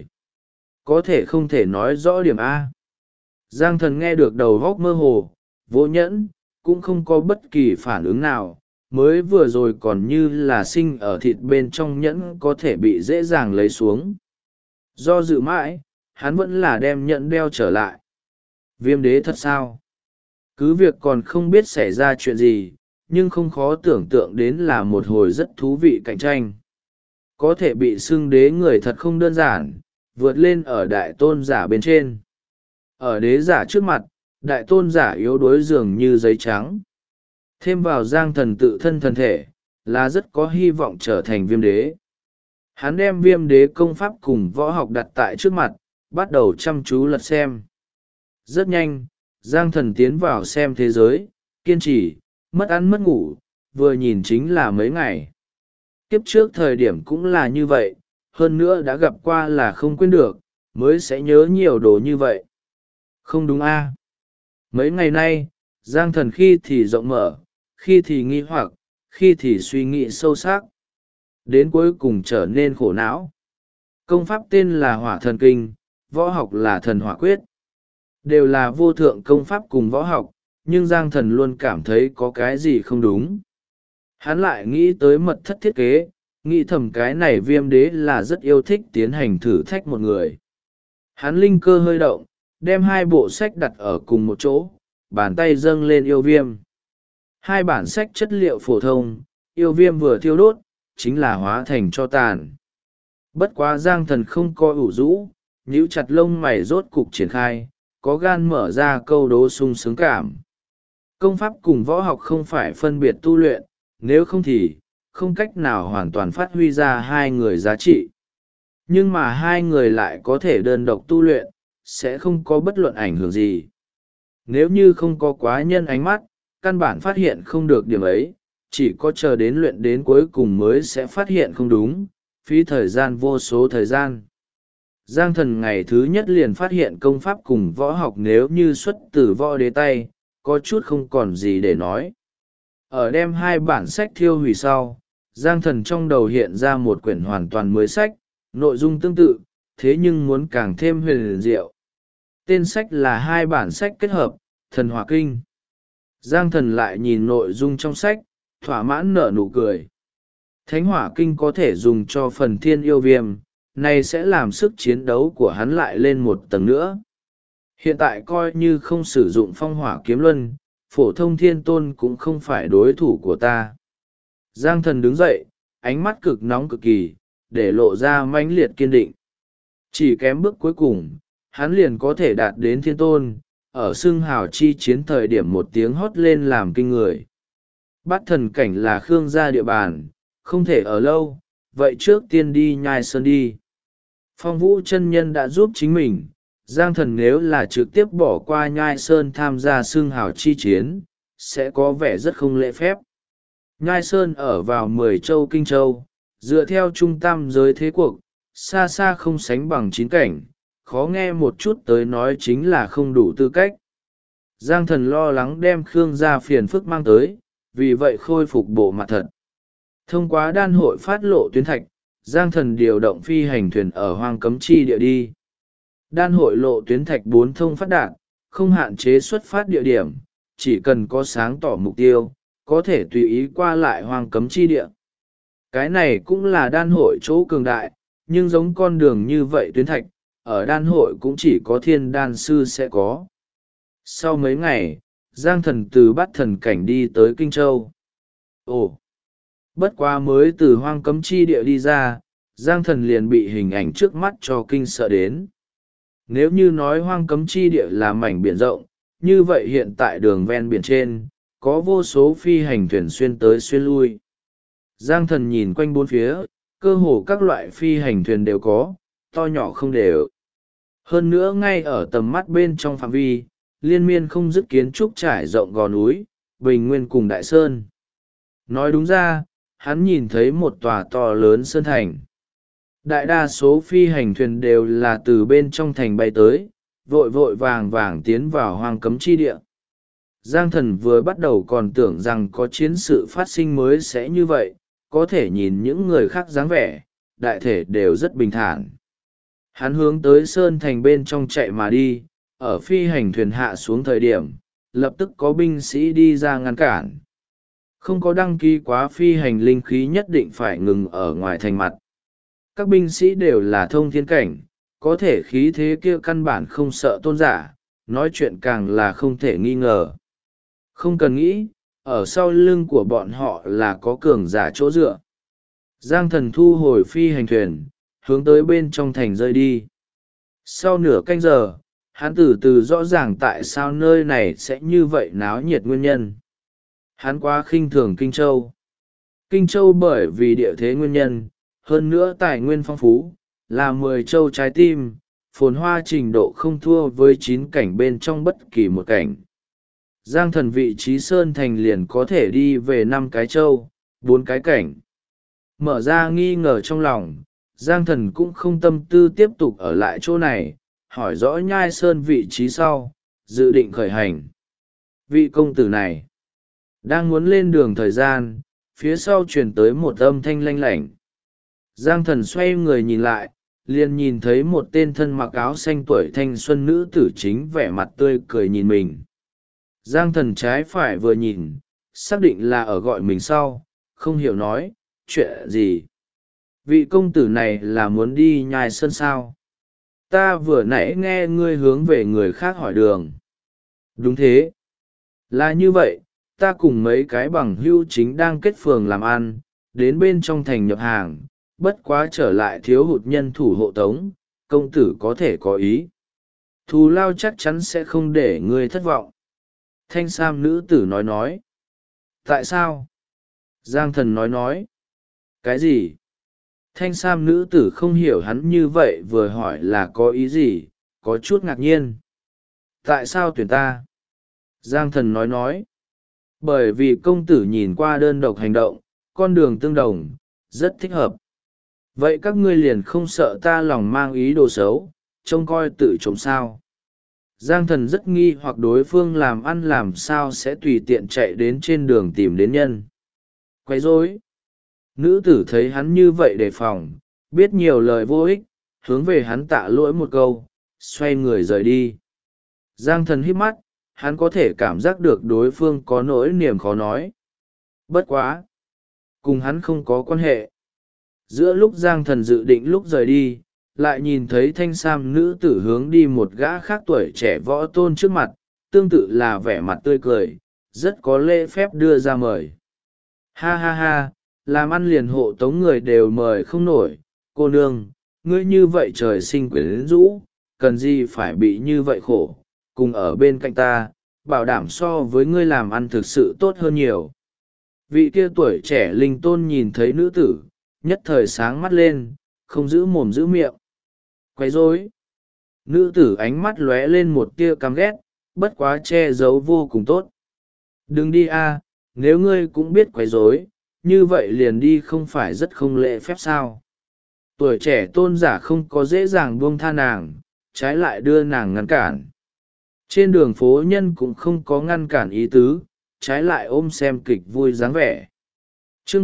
Có thể không thể nói rõ điểm A. Giang thần nghe được đầu góc mơ hồ, vô nhẫn, cũng không có bất kỳ phản ứng nào, mới vừa rồi còn như là sinh ở thịt bên trong nhẫn có thể bị dễ dàng lấy xuống. Do dự mãi, hắn vẫn là đem nhẫn đeo trở lại. Viêm đế thật sao? Cứ việc còn không biết xảy ra chuyện gì, nhưng không khó tưởng tượng đến là một hồi rất thú vị cạnh tranh. Có thể bị xưng đế người thật không đơn giản, vượt lên ở đại tôn giả bên trên. Ở đế giả trước mặt, đại tôn giả yếu đuối dường như giấy trắng. Thêm vào giang thần tự thân thân thể, là rất có hy vọng trở thành viêm đế. Hắn đem viêm đế công pháp cùng võ học đặt tại trước mặt, bắt đầu chăm chú lật xem. Rất nhanh, giang thần tiến vào xem thế giới, kiên trì, mất ăn mất ngủ, vừa nhìn chính là mấy ngày. Kiếp trước thời điểm cũng là như vậy, hơn nữa đã gặp qua là không quên được, mới sẽ nhớ nhiều đồ như vậy. Không đúng a? Mấy ngày nay, giang thần khi thì rộng mở, khi thì nghi hoặc, khi thì suy nghĩ sâu sắc. Đến cuối cùng trở nên khổ não. Công pháp tên là Hỏa Thần Kinh, võ học là Thần Hỏa Quyết. Đều là vô thượng công pháp cùng võ học, nhưng giang thần luôn cảm thấy có cái gì không đúng. Hắn lại nghĩ tới mật thất thiết kế, nghĩ thầm cái này viêm đế là rất yêu thích tiến hành thử thách một người. Hắn linh cơ hơi động, đem hai bộ sách đặt ở cùng một chỗ, bàn tay dâng lên yêu viêm. Hai bản sách chất liệu phổ thông, yêu viêm vừa thiêu đốt, chính là hóa thành cho tàn. Bất quá giang thần không coi ủ rũ, nhíu chặt lông mày rốt cục triển khai, có gan mở ra câu đố sung sướng cảm. Công pháp cùng võ học không phải phân biệt tu luyện, nếu không thì, không cách nào hoàn toàn phát huy ra hai người giá trị. Nhưng mà hai người lại có thể đơn độc tu luyện, sẽ không có bất luận ảnh hưởng gì. Nếu như không có quá nhân ánh mắt, căn bản phát hiện không được điểm ấy, chỉ có chờ đến luyện đến cuối cùng mới sẽ phát hiện không đúng, phí thời gian vô số thời gian. Giang thần ngày thứ nhất liền phát hiện công pháp cùng võ học nếu như xuất từ võ đế tay, có chút không còn gì để nói. Ở đem hai bản sách thiêu hủy sau, giang thần trong đầu hiện ra một quyển hoàn toàn mới sách, nội dung tương tự, thế nhưng muốn càng thêm huyền diệu. Tên sách là hai bản sách kết hợp, Thần Hỏa Kinh. Giang thần lại nhìn nội dung trong sách, thỏa mãn nở nụ cười. Thánh Hỏa Kinh có thể dùng cho phần thiên yêu viêm, này sẽ làm sức chiến đấu của hắn lại lên một tầng nữa. Hiện tại coi như không sử dụng phong hỏa kiếm luân, phổ thông thiên tôn cũng không phải đối thủ của ta. Giang thần đứng dậy, ánh mắt cực nóng cực kỳ, để lộ ra mãnh liệt kiên định. Chỉ kém bước cuối cùng, hắn liền có thể đạt đến thiên tôn, ở xưng hào chi chiến thời điểm một tiếng hót lên làm kinh người. Bát thần cảnh là Khương gia địa bàn, không thể ở lâu, vậy trước tiên đi Nhai Sơn đi. Phong Vũ chân nhân đã giúp chính mình, Giang thần nếu là trực tiếp bỏ qua Nhai Sơn tham gia xưng hào chi chiến, sẽ có vẻ rất không lễ phép. Nhai Sơn ở vào 10 châu Kinh Châu, dựa theo trung tâm giới thế cuộc, xa xa không sánh bằng 9 cảnh, khó nghe một chút tới nói chính là không đủ tư cách. Giang thần lo lắng đem Khương gia phiền phức mang tới, vì vậy khôi phục bộ mặt thật. Thông qua đan hội phát lộ tuyến thạch, Giang thần điều động phi hành thuyền ở hoang cấm chi địa đi. Đan hội lộ tuyến thạch 4 thông phát đạt, không hạn chế xuất phát địa điểm, chỉ cần có sáng tỏ mục tiêu, có thể tùy ý qua lại hoang cấm chi địa. Cái này cũng là đan hội chỗ cường đại, nhưng giống con đường như vậy tuyến thạch, ở đan hội cũng chỉ có thiên đan sư sẽ có. Sau mấy ngày, Giang thần từ Bát thần cảnh đi tới Kinh Châu. Ồ! Bất quá mới từ hoang cấm chi địa đi ra, Giang thần liền bị hình ảnh trước mắt cho kinh sợ đến. Nếu như nói hoang cấm chi địa là mảnh biển rộng, như vậy hiện tại đường ven biển trên, có vô số phi hành thuyền xuyên tới xuyên lui. Giang thần nhìn quanh bốn phía, cơ hồ các loại phi hành thuyền đều có, to nhỏ không đều. Hơn nữa ngay ở tầm mắt bên trong phạm vi, liên miên không dứt kiến trúc trải rộng gò núi, bình nguyên cùng đại sơn. Nói đúng ra, hắn nhìn thấy một tòa to lớn sơn thành. đại đa số phi hành thuyền đều là từ bên trong thành bay tới, vội vội vàng vàng tiến vào hoang cấm chi địa. Giang Thần vừa bắt đầu còn tưởng rằng có chiến sự phát sinh mới sẽ như vậy, có thể nhìn những người khác dáng vẻ, đại thể đều rất bình thản. Hắn hướng tới sơn thành bên trong chạy mà đi, ở phi hành thuyền hạ xuống thời điểm, lập tức có binh sĩ đi ra ngăn cản. Không có đăng ký quá phi hành linh khí nhất định phải ngừng ở ngoài thành mặt. Các binh sĩ đều là thông thiên cảnh, có thể khí thế kia căn bản không sợ tôn giả, nói chuyện càng là không thể nghi ngờ. Không cần nghĩ, ở sau lưng của bọn họ là có cường giả chỗ dựa. Giang Thần thu hồi phi hành thuyền, hướng tới bên trong thành rơi đi. Sau nửa canh giờ, hắn từ từ rõ ràng tại sao nơi này sẽ như vậy náo nhiệt nguyên nhân. Hắn quá khinh thường Kinh Châu. Kinh Châu bởi vì địa thế nguyên nhân, hơn nữa tài nguyên phong phú, là 10 châu trái tim, phồn hoa trình độ không thua với 9 cảnh bên trong bất kỳ một cảnh. Giang Thần vị trí sơn thành liền có thể đi về 5 cái châu, 4 cái cảnh. Mở ra nghi ngờ trong lòng, Giang Thần cũng không tâm tư tiếp tục ở lại chỗ này, hỏi rõ Nhai Sơn vị trí sau, dự định khởi hành. Vị công tử này đang muốn lên đường thời gian, phía sau truyền tới một âm thanh lanh lảnh. Giang Thần xoay người nhìn lại, liền nhìn thấy một tên thân mặc áo xanh tuổi thanh xuân nữ tử chính vẻ mặt tươi cười nhìn mình. Giang Thần trái phải vừa nhìn, xác định là ở gọi mình sau, không hiểu nói, chuyện gì? Vị công tử này là muốn đi Nhai Sơn sao? Ta vừa nãy nghe ngươi hướng về người khác hỏi đường. Đúng thế. Là như vậy, ta cùng mấy cái bằng hữu chính đang kết phường làm ăn, đến bên trong thành nhập hàng, bất quá trở lại thiếu hụt nhân thủ hộ tống, công tử có thể có ý. Thù lao chắc chắn sẽ không để ngươi thất vọng. Thanh sam nữ tử nói. Tại sao? Giang Thần nói. Cái gì? Thanh sam nữ tử không hiểu hắn như vậy vừa hỏi là có ý gì, có chút ngạc nhiên. Tại sao tuyển ta? Giang Thần nói. Bởi vì công tử nhìn qua đơn độc hành động, con đường tương đồng, rất thích hợp. Vậy các ngươi liền không sợ ta lòng mang ý đồ xấu, trông coi tự trộm sao? Giang Thần rất nghi hoặc đối phương làm ăn làm sao sẽ tùy tiện chạy đến trên đường tìm đến nhân. Quấy rối. Nữ tử thấy hắn như vậy đề phòng, biết nhiều lời vô ích, hướng về hắn tạ lỗi một câu, xoay người rời đi. Giang Thần hít mắt, hắn có thể cảm giác được đối phương có nỗi niềm khó nói. Bất quá. Cùng hắn không có quan hệ. Giữa lúc Giang Thần dự định lúc rời đi, lại nhìn thấy thanh sam nữ tử hướng đi một gã khác tuổi trẻ võ tôn trước mặt, tương tự là vẻ mặt tươi cười, rất có lễ phép đưa ra mời. Ha ha ha, làm ăn liền hộ tống người đều mời không nổi, cô nương, ngươi như vậy trời sinh quyến rũ, cần gì phải bị như vậy khổ, cùng ở bên cạnh ta, bảo đảm so với ngươi làm ăn thực sự tốt hơn nhiều. Vị kia tuổi trẻ linh tôn nhìn thấy nữ tử, nhất thời sáng mắt lên, không giữ mồm giữ miệng. Quấy rối. Nữ tử ánh mắt lóe lên một tia căm ghét, bất quá che giấu vô cùng tốt. Đừng đi a, nếu ngươi cũng biết quấy rối, như vậy liền đi không phải rất không lễ phép sao? Tuổi trẻ tôn giả không có dễ dàng buông tha nàng, trái lại đưa nàng ngăn cản. Trên đường phố nhân cũng không có ngăn cản ý tứ, trái lại ôm xem kịch vui dáng vẻ. Chương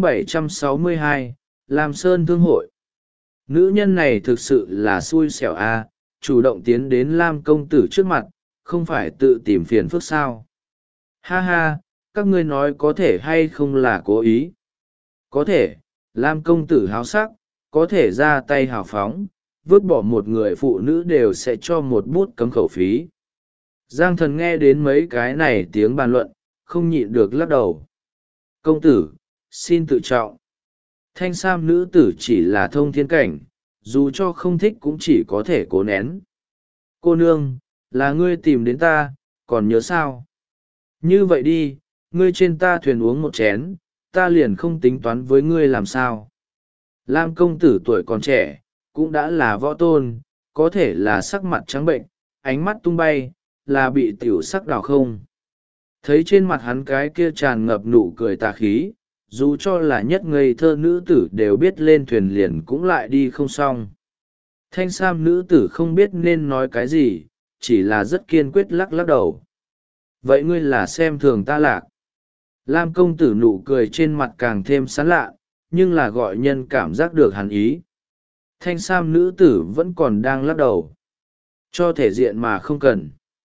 762, Lam Sơn Thương hội. Nữ nhân này thực sự là xui xẻo a, chủ động tiến đến Lam công tử trước mặt, không phải tự tìm phiền phức sao? Ha ha, các ngươi nói có thể hay không là cố ý? Có thể, Lam công tử háo sắc, có thể ra tay hào phóng, vứt bỏ một người phụ nữ đều sẽ cho một bút cấm khẩu phí. Giang Thần nghe đến mấy cái này tiếng bàn luận, không nhịn được lắc đầu. Công tử, xin tự trọng. Thanh sam nữ tử chỉ là thông thiên cảnh, dù cho không thích cũng chỉ có thể cố nén. Cô nương, là ngươi tìm đến ta, còn nhớ sao? Như vậy đi, ngươi trên ta thuyền uống một chén, ta liền không tính toán với ngươi làm sao. Lam công tử tuổi còn trẻ, cũng đã là võ tôn, có thể là sắc mặt trắng bệnh, ánh mắt tung bay, là bị tiểu sắc đào không. Thấy trên mặt hắn cái kia tràn ngập nụ cười tà khí, dù cho là nhất ngây thơ nữ tử đều biết lên thuyền liền cũng lại đi không xong. Thanh sam nữ tử không biết nên nói cái gì, chỉ là rất kiên quyết lắc lắc đầu. Vậy ngươi là xem thường ta Lạc? Lam công tử nụ cười trên mặt càng thêm sán lạ, nhưng là gọi nhân cảm giác được hàn ý. Thanh sam nữ tử vẫn còn đang lắc đầu. Cho thể diện mà không cần.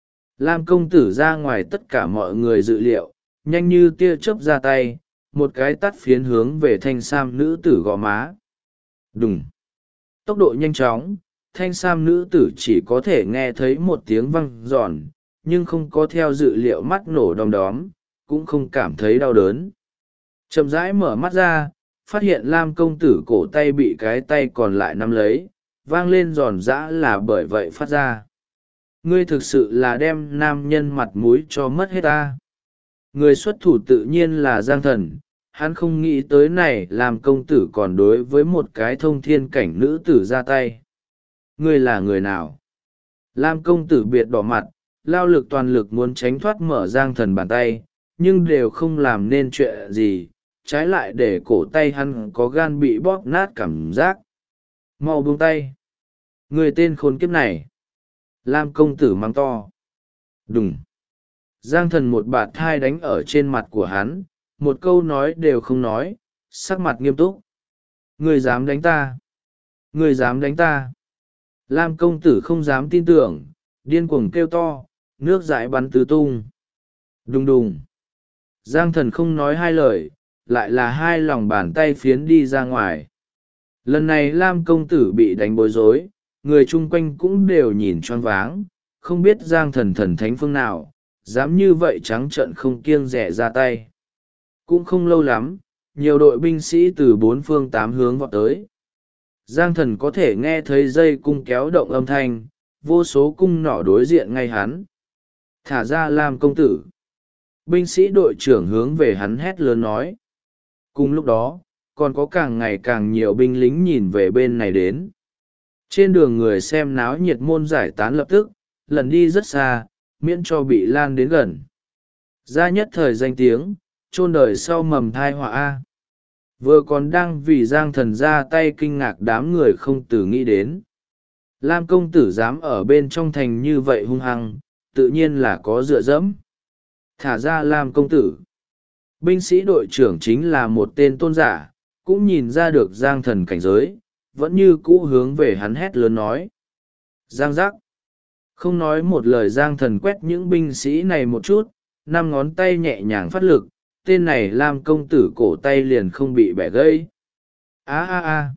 Lam công tử ra ngoài tất cả mọi người dự liệu, nhanh như tia chớp ra tay, một cái tắt phiến hướng về thanh sam nữ tử gò má. Đùng! Tốc độ nhanh chóng, thanh sam nữ tử chỉ có thể nghe thấy một tiếng văng giòn, nhưng không có theo dự liệu mắt nổ đom đóm, cũng không cảm thấy đau đớn. Chậm rãi mở mắt ra, phát hiện Lam công tử cổ tay bị cái tay còn lại nắm lấy, vang lên giòn giã là bởi vậy phát ra. Ngươi thực sự là đem nam nhân mặt mũi cho mất hết ta. Người xuất thủ tự nhiên là Giang Thần, hắn không nghĩ tới này làm công tử còn đối với một cái thông thiên cảnh nữ tử ra tay. Ngươi là người nào? Lam công tử biệt đỏ mặt, lao lực toàn lực muốn tránh thoát mở Giang Thần bàn tay, nhưng đều không làm nên chuyện gì, trái lại để cổ tay hắn có gan bị bóp nát cảm giác. Mau buông tay. Người tên khốn kiếp này. Lam công tử mắng to. Đùng. Giang Thần một bạt thai đánh ở trên mặt của hắn, một câu nói đều không nói, sắc mặt nghiêm túc. Người dám đánh ta? Người dám đánh ta? Lam công tử không dám tin tưởng, điên cuồng kêu to, nước dãi bắn tứ tung. Đùng đùng. Giang Thần không nói hai lời, lại là hai lòng bàn tay phiến đi ra ngoài. Lần này Lam công tử bị đánh bối rối, người chung quanh cũng đều nhìn choáng váng, không biết Giang Thần thần thánh phương nào, dám như vậy trắng trợn không kiêng rẻ ra tay. Cũng không lâu lắm, nhiều đội binh sĩ từ bốn phương tám hướng vọt tới. Giang Thần có thể nghe thấy dây cung kéo động âm thanh, vô số cung nỏ đối diện ngay hắn. Thả ra Lam công tử. Binh sĩ đội trưởng hướng về hắn hét lớn nói. Cùng lúc đó, còn có càng ngày càng nhiều binh lính nhìn về bên này đến. Trên đường người xem náo nhiệt môn giải tán lập tức, lần đi rất xa, miễn cho bị lan đến gần. Ra nhất thời danh tiếng, chôn đời sau mầm thai họa A. Vừa còn đang vì Giang Thần ra tay kinh ngạc đám người không từ nghĩ đến. Lam công tử dám ở bên trong thành như vậy hung hăng, tự nhiên là có dựa dẫm. Thả ra Lam công tử. Binh sĩ đội trưởng chính là một tên tôn giả, cũng nhìn ra được Giang Thần cảnh giới, vẫn như cũ hướng về hắn hét lớn nói. Giang giác. Không nói một lời Giang Thần quét những binh sĩ này một chút, năm ngón tay nhẹ nhàng phát lực, tên này Lam công tử cổ tay liền không bị bẻ gãy. Á á á.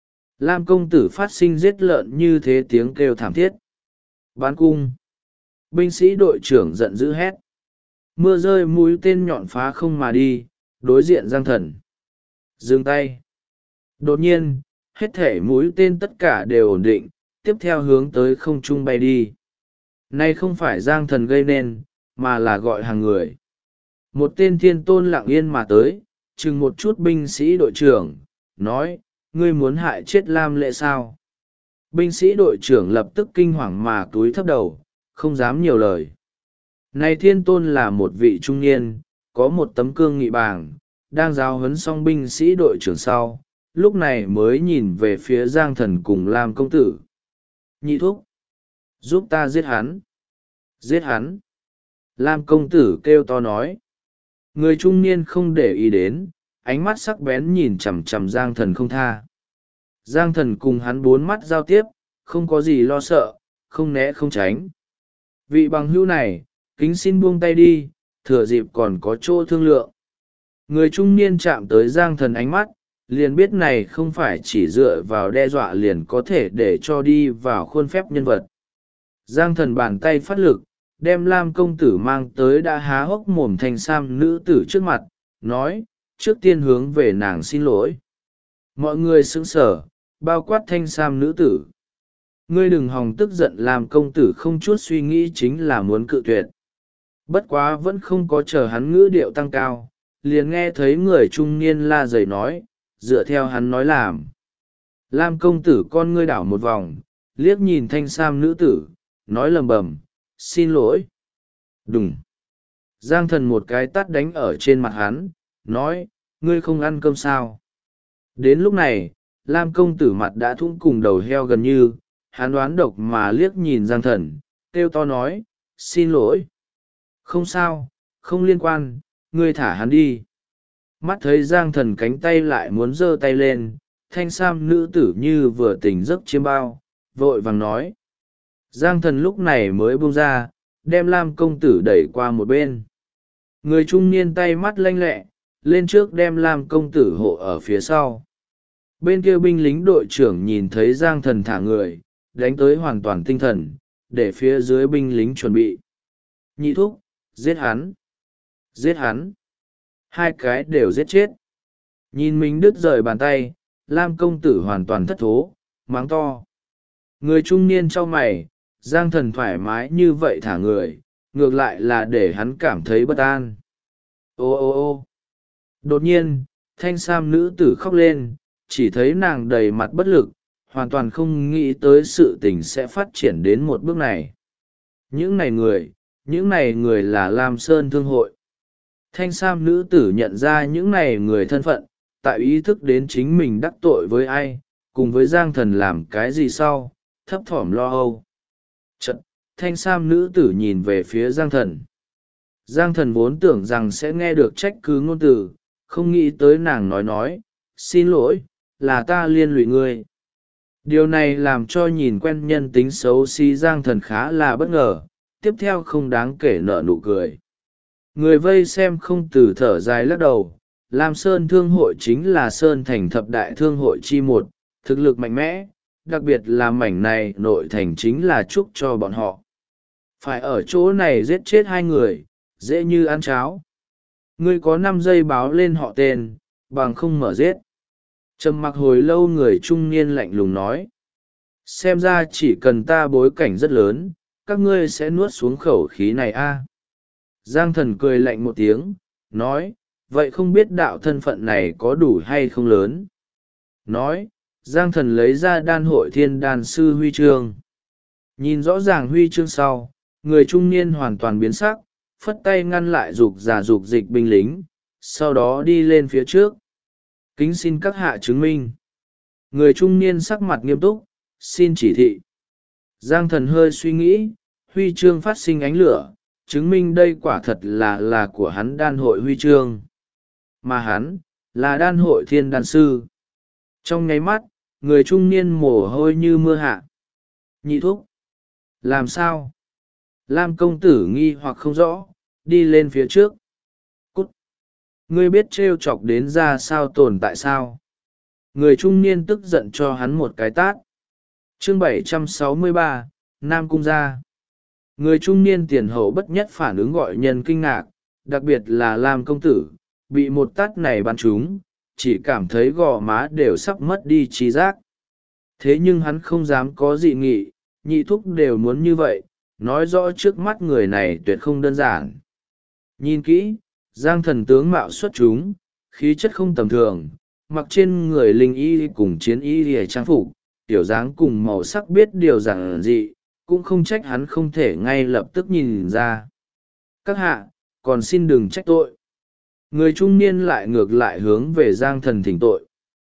Lam công tử phát sinh giết lợn như thế tiếng kêu thảm thiết. Bán cung. Binh sĩ đội trưởng giận dữ hét. Mưa rơi mũi tên nhọn phá không mà đi, đối diện Giang Thần. Dừng tay. Đột nhiên, hết thể mũi tên tất cả đều ổn định, tiếp theo hướng tới không trung bay đi. Nay không phải Giang Thần gây nên, mà là gọi hàng người. Một tên thiên tôn lặng yên mà tới, chừng một chút binh sĩ đội trưởng, nói, ngươi muốn hại chết Lam Lệ sao? Binh sĩ đội trưởng lập tức kinh hoàng mà túi thấp đầu, không dám nhiều lời. Này thiên tôn là một vị trung niên, có một tấm cương nghị bảng, đang giáo huấn xong binh sĩ đội trưởng sau, lúc này mới nhìn về phía Giang Thần cùng Lam công tử. Nhị thúc, giúp ta giết hắn. Giết hắn. Lam công tử kêu to nói. Người trung niên không để ý đến, ánh mắt sắc bén nhìn chằm chằm Giang Thần không tha. Giang Thần cùng hắn bốn mắt giao tiếp, không có gì lo sợ, không né không tránh. Vị bằng hữu này, kính xin buông tay đi, thừa dịp còn có chỗ thương lượng. Người trung niên chạm tới Giang Thần ánh mắt, liền biết này không phải chỉ dựa vào đe dọa liền có thể để cho đi vào khuôn phép nhân vật. Giang Thần bàn tay phát lực, đem Lam công tử mang tới đã há hốc mồm thành sam nữ tử trước mặt, nói, trước tiên hướng về nàng xin lỗi. Mọi người sững sờ, bao quát thanh sam nữ tử. Ngươi đừng hòng tức giận làm công tử không chút suy nghĩ chính là muốn cự tuyệt. Bất quá vẫn không có chờ hắn ngữ điệu tăng cao, liền nghe thấy người trung niên la dày nói, dựa theo hắn nói làm. Lam công tử con ngươi đảo một vòng, liếc nhìn thanh sam nữ tử, nói lầm bầm, xin lỗi. Đùng. Giang Thần một cái tát đánh ở trên mặt hắn, nói, ngươi không ăn cơm sao? Đến lúc này, Lam công tử mặt đã thủng cùng đầu heo gần như, hắn đoán độc mà liếc nhìn Giang Thần, kêu to nói, xin lỗi. Không sao, không liên quan, ngươi thả hắn đi. Mắt thấy Giang Thần cánh tay lại muốn giơ tay lên, thanh sam nữ tử như vừa tỉnh giấc chiêm bao, vội vàng nói. Giang Thần lúc này mới buông ra, đem Lam công tử đẩy qua một bên. Người trung niên tay mắt lanh lẹ, lên trước đem Lam công tử hộ ở phía sau. Bên kia binh lính đội trưởng nhìn thấy Giang Thần thả người, đánh tới hoàn toàn tinh thần, để phía dưới binh lính chuẩn bị. Nhị thúc, giết hắn! Giết hắn! Hai cái đều giết chết. Nhìn mình đứt rời bàn tay, Lam công tử hoàn toàn thất thố, mắng to. Người trung niên cho mày, Giang Thần thoải mái như vậy thả người, ngược lại là để hắn cảm thấy bất an. Ô ô ô đột nhiên, thanh sam nữ tử khóc lên, chỉ thấy nàng đầy mặt bất lực, hoàn toàn không nghĩ tới sự tình sẽ phát triển đến một bước này. Những này người là Lam Sơn Thương hội. Thanh sam nữ tử nhận ra những này người thân phận, tại ý thức đến chính mình đắc tội với ai, cùng với Giang Thần làm cái gì sau, thấp thỏm lo âu. Chật, thanh sam nữ tử nhìn về phía Giang Thần. Giang Thần vốn tưởng rằng sẽ nghe được trách cứ ngôn từ, không nghĩ tới nàng nói, xin lỗi, là ta liên lụy ngươi. Điều này làm cho nhìn quen nhân tính xấu xí Giang Thần khá là bất ngờ, tiếp theo không đáng kể nở nụ cười. Người vây xem không từ thở dài lắc đầu, Lam Sơn Thương hội chính là Sơn Thành thập đại thương hội chi một, thực lực mạnh mẽ, đặc biệt là mảnh này nội thành chính là chúc cho bọn họ. Phải ở chỗ này giết chết hai người, dễ như ăn cháo. Ngươi có 5 giây báo lên họ tên, bằng không mở giết. Trầm mặc hồi lâu người trung niên lạnh lùng nói. Xem ra chỉ cần ta bối cảnh rất lớn, các ngươi sẽ nuốt xuống khẩu khí này a. Giang Thần cười lạnh một tiếng, nói, vậy không biết đạo thân phận này có đủ hay không lớn. Nói, Giang Thần lấy ra đan hội thiên đan sư huy chương. Nhìn rõ ràng huy chương sau, người trung niên hoàn toàn biến sắc, phất tay ngăn lại dục dịch binh lính, sau đó đi lên phía trước. Kính xin các hạ chứng minh. Người trung niên sắc mặt nghiêm túc, xin chỉ thị. Giang Thần hơi suy nghĩ, huy chương phát sinh ánh lửa, chứng minh đây quả thật là của hắn đan hội huy chương. Mà hắn, là đan hội thiên đan sư. Trong nháy mắt, người trung niên mồ hôi như mưa hạ. Nhị thúc. Làm sao? Lam công tử nghi hoặc không rõ, đi lên phía trước. Cút. Ngươi biết trêu chọc đến ra sao tồn tại sao? Người trung niên tức giận cho hắn một cái tát. Chương 763, Nam Cung gia. Người trung niên tiền hậu bất nhất phản ứng gọi nhân kinh ngạc, đặc biệt là Lam công tử, bị một tát này bắn trúng, chỉ cảm thấy gò má đều sắp mất đi trí giác. Thế nhưng hắn không dám có dị nghị, nhị thúc đều muốn như vậy, nói rõ trước mắt người này tuyệt không đơn giản. Nhìn kỹ, Giang Thần tướng mạo xuất chúng, khí chất không tầm thường, mặc trên người linh y cùng chiến y để trang phục, tiểu dáng cùng màu sắc biết điều giản dị, cũng không trách hắn không thể ngay lập tức nhìn ra. Các hạ, còn xin đừng trách tội. Người trung niên lại ngược lại hướng về Giang Thần thỉnh tội.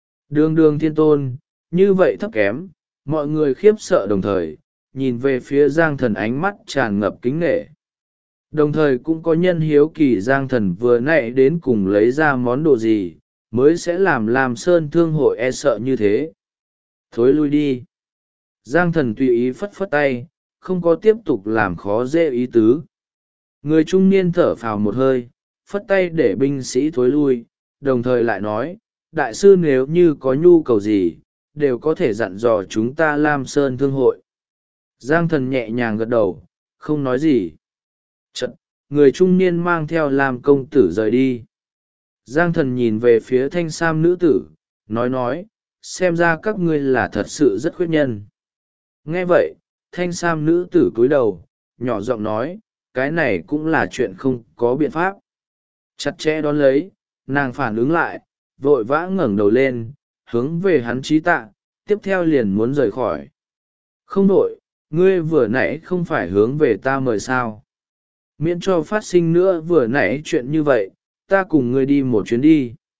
Đường thiên tôn, như vậy thấp kém, mọi người khiếp sợ đồng thời, nhìn về phía Giang Thần ánh mắt tràn ngập kính nể. Đồng thời cũng có nhân hiếu kỳ Giang Thần vừa nãy đến cùng lấy ra món đồ gì, mới sẽ làm Sơn Thương hội e sợ như thế. Thối lui đi. Giang Thần tùy ý phất phất tay, không có tiếp tục làm khó dễ ý tứ. Người trung niên thở phào một hơi, phất tay để binh sĩ thối lui, đồng thời lại nói, đại sư nếu như có nhu cầu gì, đều có thể dặn dò chúng ta Lam Sơn Thương hội. Giang Thần nhẹ nhàng gật đầu, không nói gì. Chật, người trung niên mang theo Lam công tử rời đi. Giang Thần nhìn về phía thanh sam nữ tử, nói, xem ra các ngươi là thật sự rất khuyết nhân. Nghe vậy, thanh sam nữ tử cúi đầu, nhỏ giọng nói, cái này cũng là chuyện không có biện pháp. Chặt chẽ đón lấy, nàng phản ứng lại, vội vã ngẩng đầu lên, hướng về hắn trí tạ, tiếp theo liền muốn rời khỏi. Không đổi, ngươi vừa nãy không phải hướng về ta mời sao. Miễn cho phát sinh nữa vừa nãy chuyện như vậy, ta cùng ngươi đi một chuyến đi.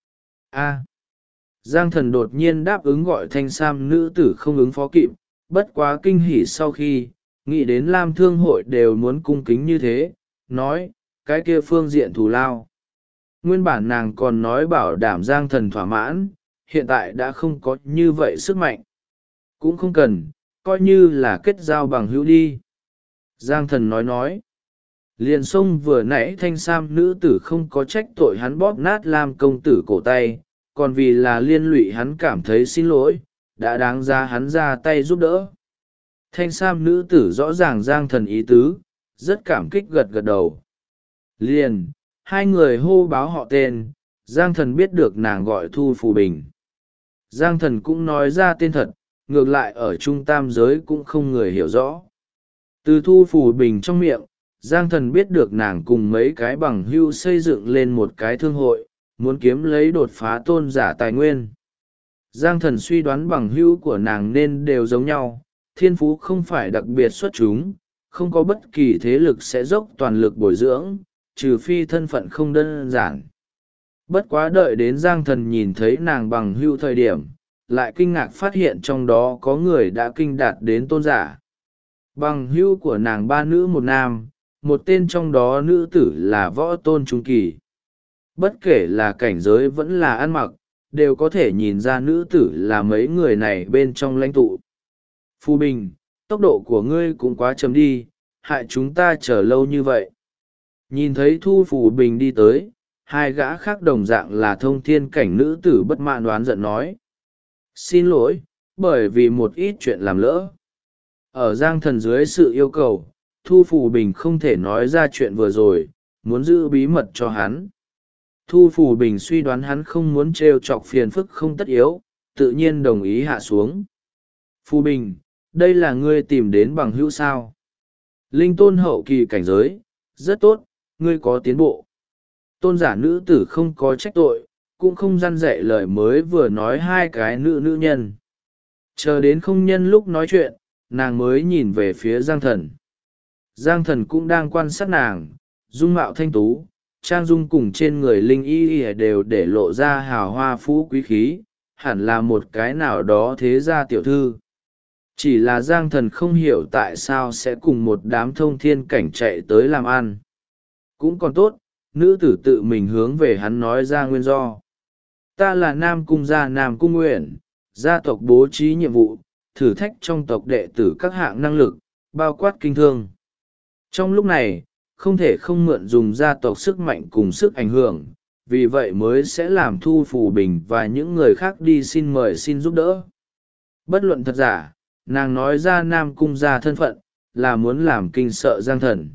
a Giang thần đột nhiên đáp ứng gọi thanh sam nữ tử không ứng phó kịp, bất quá kinh hỉ sau khi nghĩ đến Lam Thương hội đều muốn cung kính như thế, nói, cái kia phương diện thù lao. Nguyên bản nàng còn nói bảo đảm Giang thần thỏa mãn, hiện tại đã không có như vậy sức mạnh. Cũng không cần, coi như là kết giao bằng hữu đi. Giang thần nói. Liền xông vừa nãy thanh sam nữ tử không có trách tội hắn bóp nát Lam công tử cổ tay, còn vì là liên lụy hắn cảm thấy xin lỗi, đã đáng ra hắn ra tay giúp đỡ. Thanh sam nữ tử rõ ràng Giang thần ý tứ, rất cảm kích gật gật đầu. Liền, hai người hô báo họ tên, Giang thần biết được nàng gọi Thu Phù Bình. Giang thần cũng nói ra tên thật, ngược lại ở trung tam giới cũng không người hiểu rõ. Từ Thu Phù Bình trong miệng, Giang thần biết được nàng cùng mấy cái bằng hữu xây dựng lên một cái thương hội, muốn kiếm lấy đột phá tôn giả tài nguyên. Giang thần suy đoán bằng hữu của nàng nên đều giống nhau, thiên phú không phải đặc biệt xuất chúng, không có bất kỳ thế lực sẽ dốc toàn lực bồi dưỡng, trừ phi thân phận không đơn giản. Bất quá đợi đến Giang thần nhìn thấy nàng bằng hữu thời điểm, lại kinh ngạc phát hiện trong đó có người đã kinh đạt đến tôn giả. Bằng hữu của nàng ba nữ một nam, một tên trong đó nữ tử là võ tôn trung kỳ. Bất kể là cảnh giới vẫn là ăn mặc, đều có thể nhìn ra nữ tử là mấy người này bên trong lãnh tụ. Phu Bình, tốc độ của ngươi cũng quá chậm đi, hại chúng ta chờ lâu như vậy. Nhìn thấy Thu Phù Bình đi tới, hai gã khác đồng dạng là thông thiên cảnh nữ tử bất mãn đoán giận nói. Xin lỗi, bởi vì một ít chuyện làm lỡ. Ở Giang thần dưới sự yêu cầu, Thu Phù Bình không thể nói ra chuyện vừa rồi, muốn giữ bí mật cho hắn. Thu Phù Bình suy đoán hắn không muốn trêu chọc phiền phức không tất yếu, tự nhiên đồng ý hạ xuống. Phù Bình, đây là ngươi tìm đến bằng hữu sao? Linh tôn hậu kỳ cảnh giới, rất tốt, ngươi có tiến bộ. Tôn giả nữ tử không có trách tội, cũng không răn dạy lời mới vừa nói hai cái nữ nhân. Chờ đến không nhân lúc nói chuyện, nàng mới nhìn về phía Giang thần. Giang thần cũng đang quan sát nàng, dung mạo thanh tú, trang dung cùng trên người linh y đều để lộ ra hào hoa phú quý khí, hẳn là một cái nào đó thế gia tiểu thư. Chỉ là Giang thần không hiểu tại sao sẽ cùng một đám thông thiên cảnh chạy tới làm ăn. Cũng còn tốt, nữ tử tự mình hướng về hắn nói ra nguyên do. Ta là Nam Cung gia Nam Cung Nguyện, gia tộc bố trí nhiệm vụ, thử thách trong tộc đệ tử các hạng năng lực, bao quát kinh thương. Trong lúc này, không thể không mượn dùng gia tộc sức mạnh cùng sức ảnh hưởng, vì vậy mới sẽ làm Thu Phù Bình và những người khác đi xin mời xin giúp đỡ. Bất luận thật giả, nàng nói ra Nam Cung gia thân phận, là muốn làm kinh sợ Giang thần.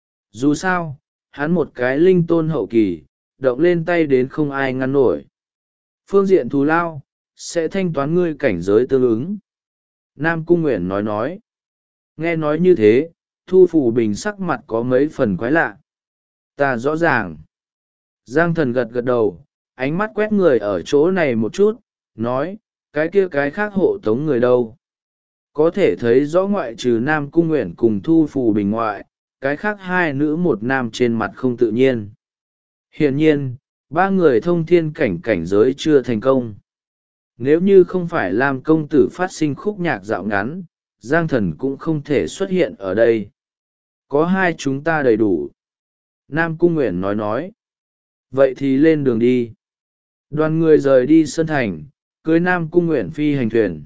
Dù sao, hắn một cái linh tôn hậu kỳ, động lên tay đến không ai ngăn nổi. Phương diện thù lao, sẽ thanh toán ngươi cảnh giới tương ứng. Nam Cung Nguyện nói. Nghe nói như thế, Thu Phù Bình sắc mặt có mấy phần quái lạ. Ta rõ ràng. Giang thần gật gật đầu, ánh mắt quét người ở chỗ này một chút, nói, cái kia cái khác hộ tống người đâu. Có thể thấy rõ ngoại trừ Nam Cung Nguyện cùng Thu Phù Bình ngoại, cái khác hai nữ một nam trên mặt không tự nhiên. Hiển nhiên, ba người thông thiên cảnh giới chưa thành công. Nếu như không phải làm công tử phát sinh khúc nhạc dạo ngắn, Giang thần cũng không thể xuất hiện ở đây. Có hai chúng ta đầy đủ. Nam Cung Nguyện nói. Vậy thì lên đường đi. Đoàn người rời đi Sơn Thành, cưới Nam Cung Nguyện phi hành thuyền.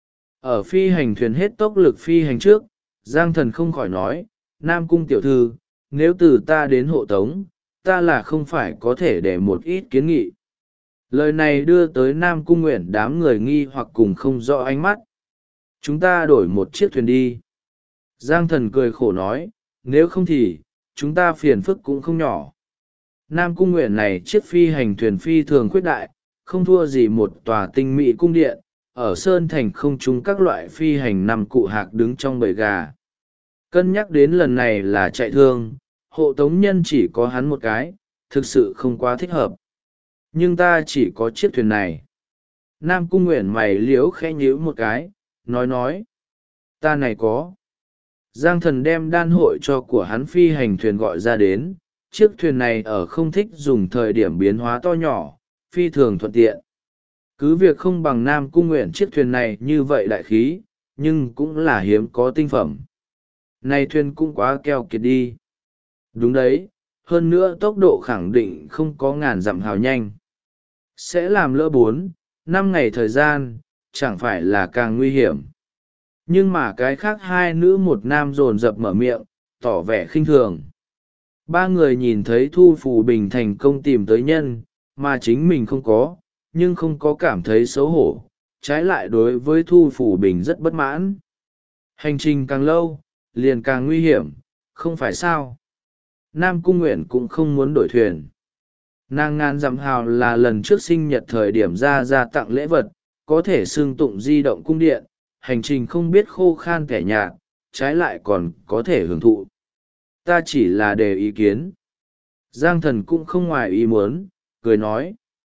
Ở phi hành thuyền hết tốc lực phi hành trước, Giang thần không khỏi nói, Nam Cung tiểu thư, nếu từ ta đến hộ tống, ta là không phải có thể để một ít kiến nghị. Lời này đưa tới Nam Cung Nguyện đám người nghi hoặc cùng không rõ ánh mắt. Chúng ta đổi một chiếc thuyền đi. Giang thần cười khổ nói, nếu không thì, chúng ta phiền phức cũng không nhỏ. Nam Cung Nguyện này chiếc phi hành thuyền phi thường khuyết đại, không thua gì một tòa tinh mỹ cung điện, ở Sơn Thành không trung các loại phi hành nằm cụ hạc đứng trong bầy gà. Cân nhắc đến lần này là chạy thương, hộ tống nhân chỉ có hắn một cái, thực sự không quá thích hợp. Nhưng ta chỉ có chiếc thuyền này. Nam Cung Nguyện mày liếu khẽ nhíu một cái, nói. Ta này có. Giang thần đem đan hội cho của hắn phi hành thuyền gọi ra đến. Chiếc thuyền này ở không thích dùng thời điểm biến hóa to nhỏ, phi thường thuận tiện. Cứ việc không bằng Nam Cung Nguyện chiếc thuyền này như vậy đại khí, nhưng cũng là hiếm có tinh phẩm. Này thuyền cũng quá keo kiệt đi. Đúng đấy, hơn nữa tốc độ khẳng định không có ngàn dặm hào nhanh. Sẽ làm lỡ 4-5 ngày thời gian, chẳng phải là càng nguy hiểm. Nhưng mà cái khác hai nữ một nam dồn dập mở miệng, tỏ vẻ khinh thường. Ba người nhìn thấy Thu Phù Bình thành công tìm tới nhân, mà chính mình không có, nhưng không có cảm thấy xấu hổ, trái lại đối với Thu Phù Bình rất bất mãn. Hành trình càng lâu, liền càng nguy hiểm, không phải sao? Nam Cung Nguyện cũng không muốn đổi thuyền. Nàng ngàn dặm hào là lần trước sinh nhật thời điểm ra tặng lễ vật, có thể xưng tụng di động cung điện, hành trình không biết khô khan kẻ nhạt, trái lại còn có thể hưởng thụ. Ta chỉ là đề ý kiến. Giang Thần cũng không ngoài ý muốn, cười nói.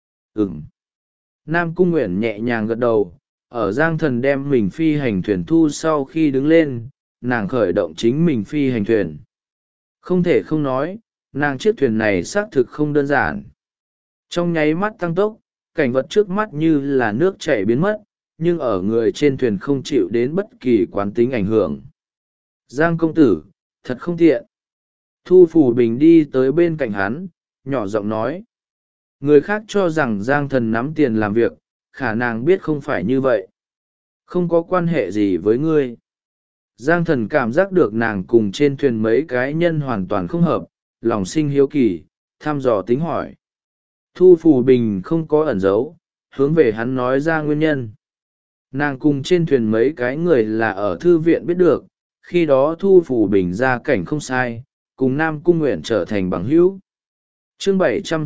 Nam Cung Nguyện nhẹ nhàng gật đầu, ở Giang Thần đem mình phi hành thuyền thu sau khi đứng lên, nàng khởi động chính mình phi hành thuyền. Không thể không nói, nàng chiếc thuyền này xác thực không đơn giản. Trong nháy mắt tăng tốc, cảnh vật trước mắt như là nước chảy biến mất, nhưng ở người trên thuyền không chịu đến bất kỳ quán tính ảnh hưởng. Giang công tử, thật không tiện. Thu Phù Bình đi tới bên cạnh hắn, nhỏ giọng nói. Người khác cho rằng Giang Thần nắm tiền làm việc, khả năng biết không phải như vậy. Không có quan hệ gì với ngươi. Giang Thần cảm giác được nàng cùng trên thuyền mấy cái nhân hoàn toàn không hợp, lòng sinh hiếu kỳ, thăm dò tính hỏi. Thu Phù Bình không có ẩn giấu, hướng về hắn nói ra nguyên nhân. Nàng cùng trên thuyền mấy cái người là ở thư viện biết được, khi đó Thu Phù Bình ra cảnh không sai, cùng Nam Cung Nguyện trở thành bằng hữu. Chương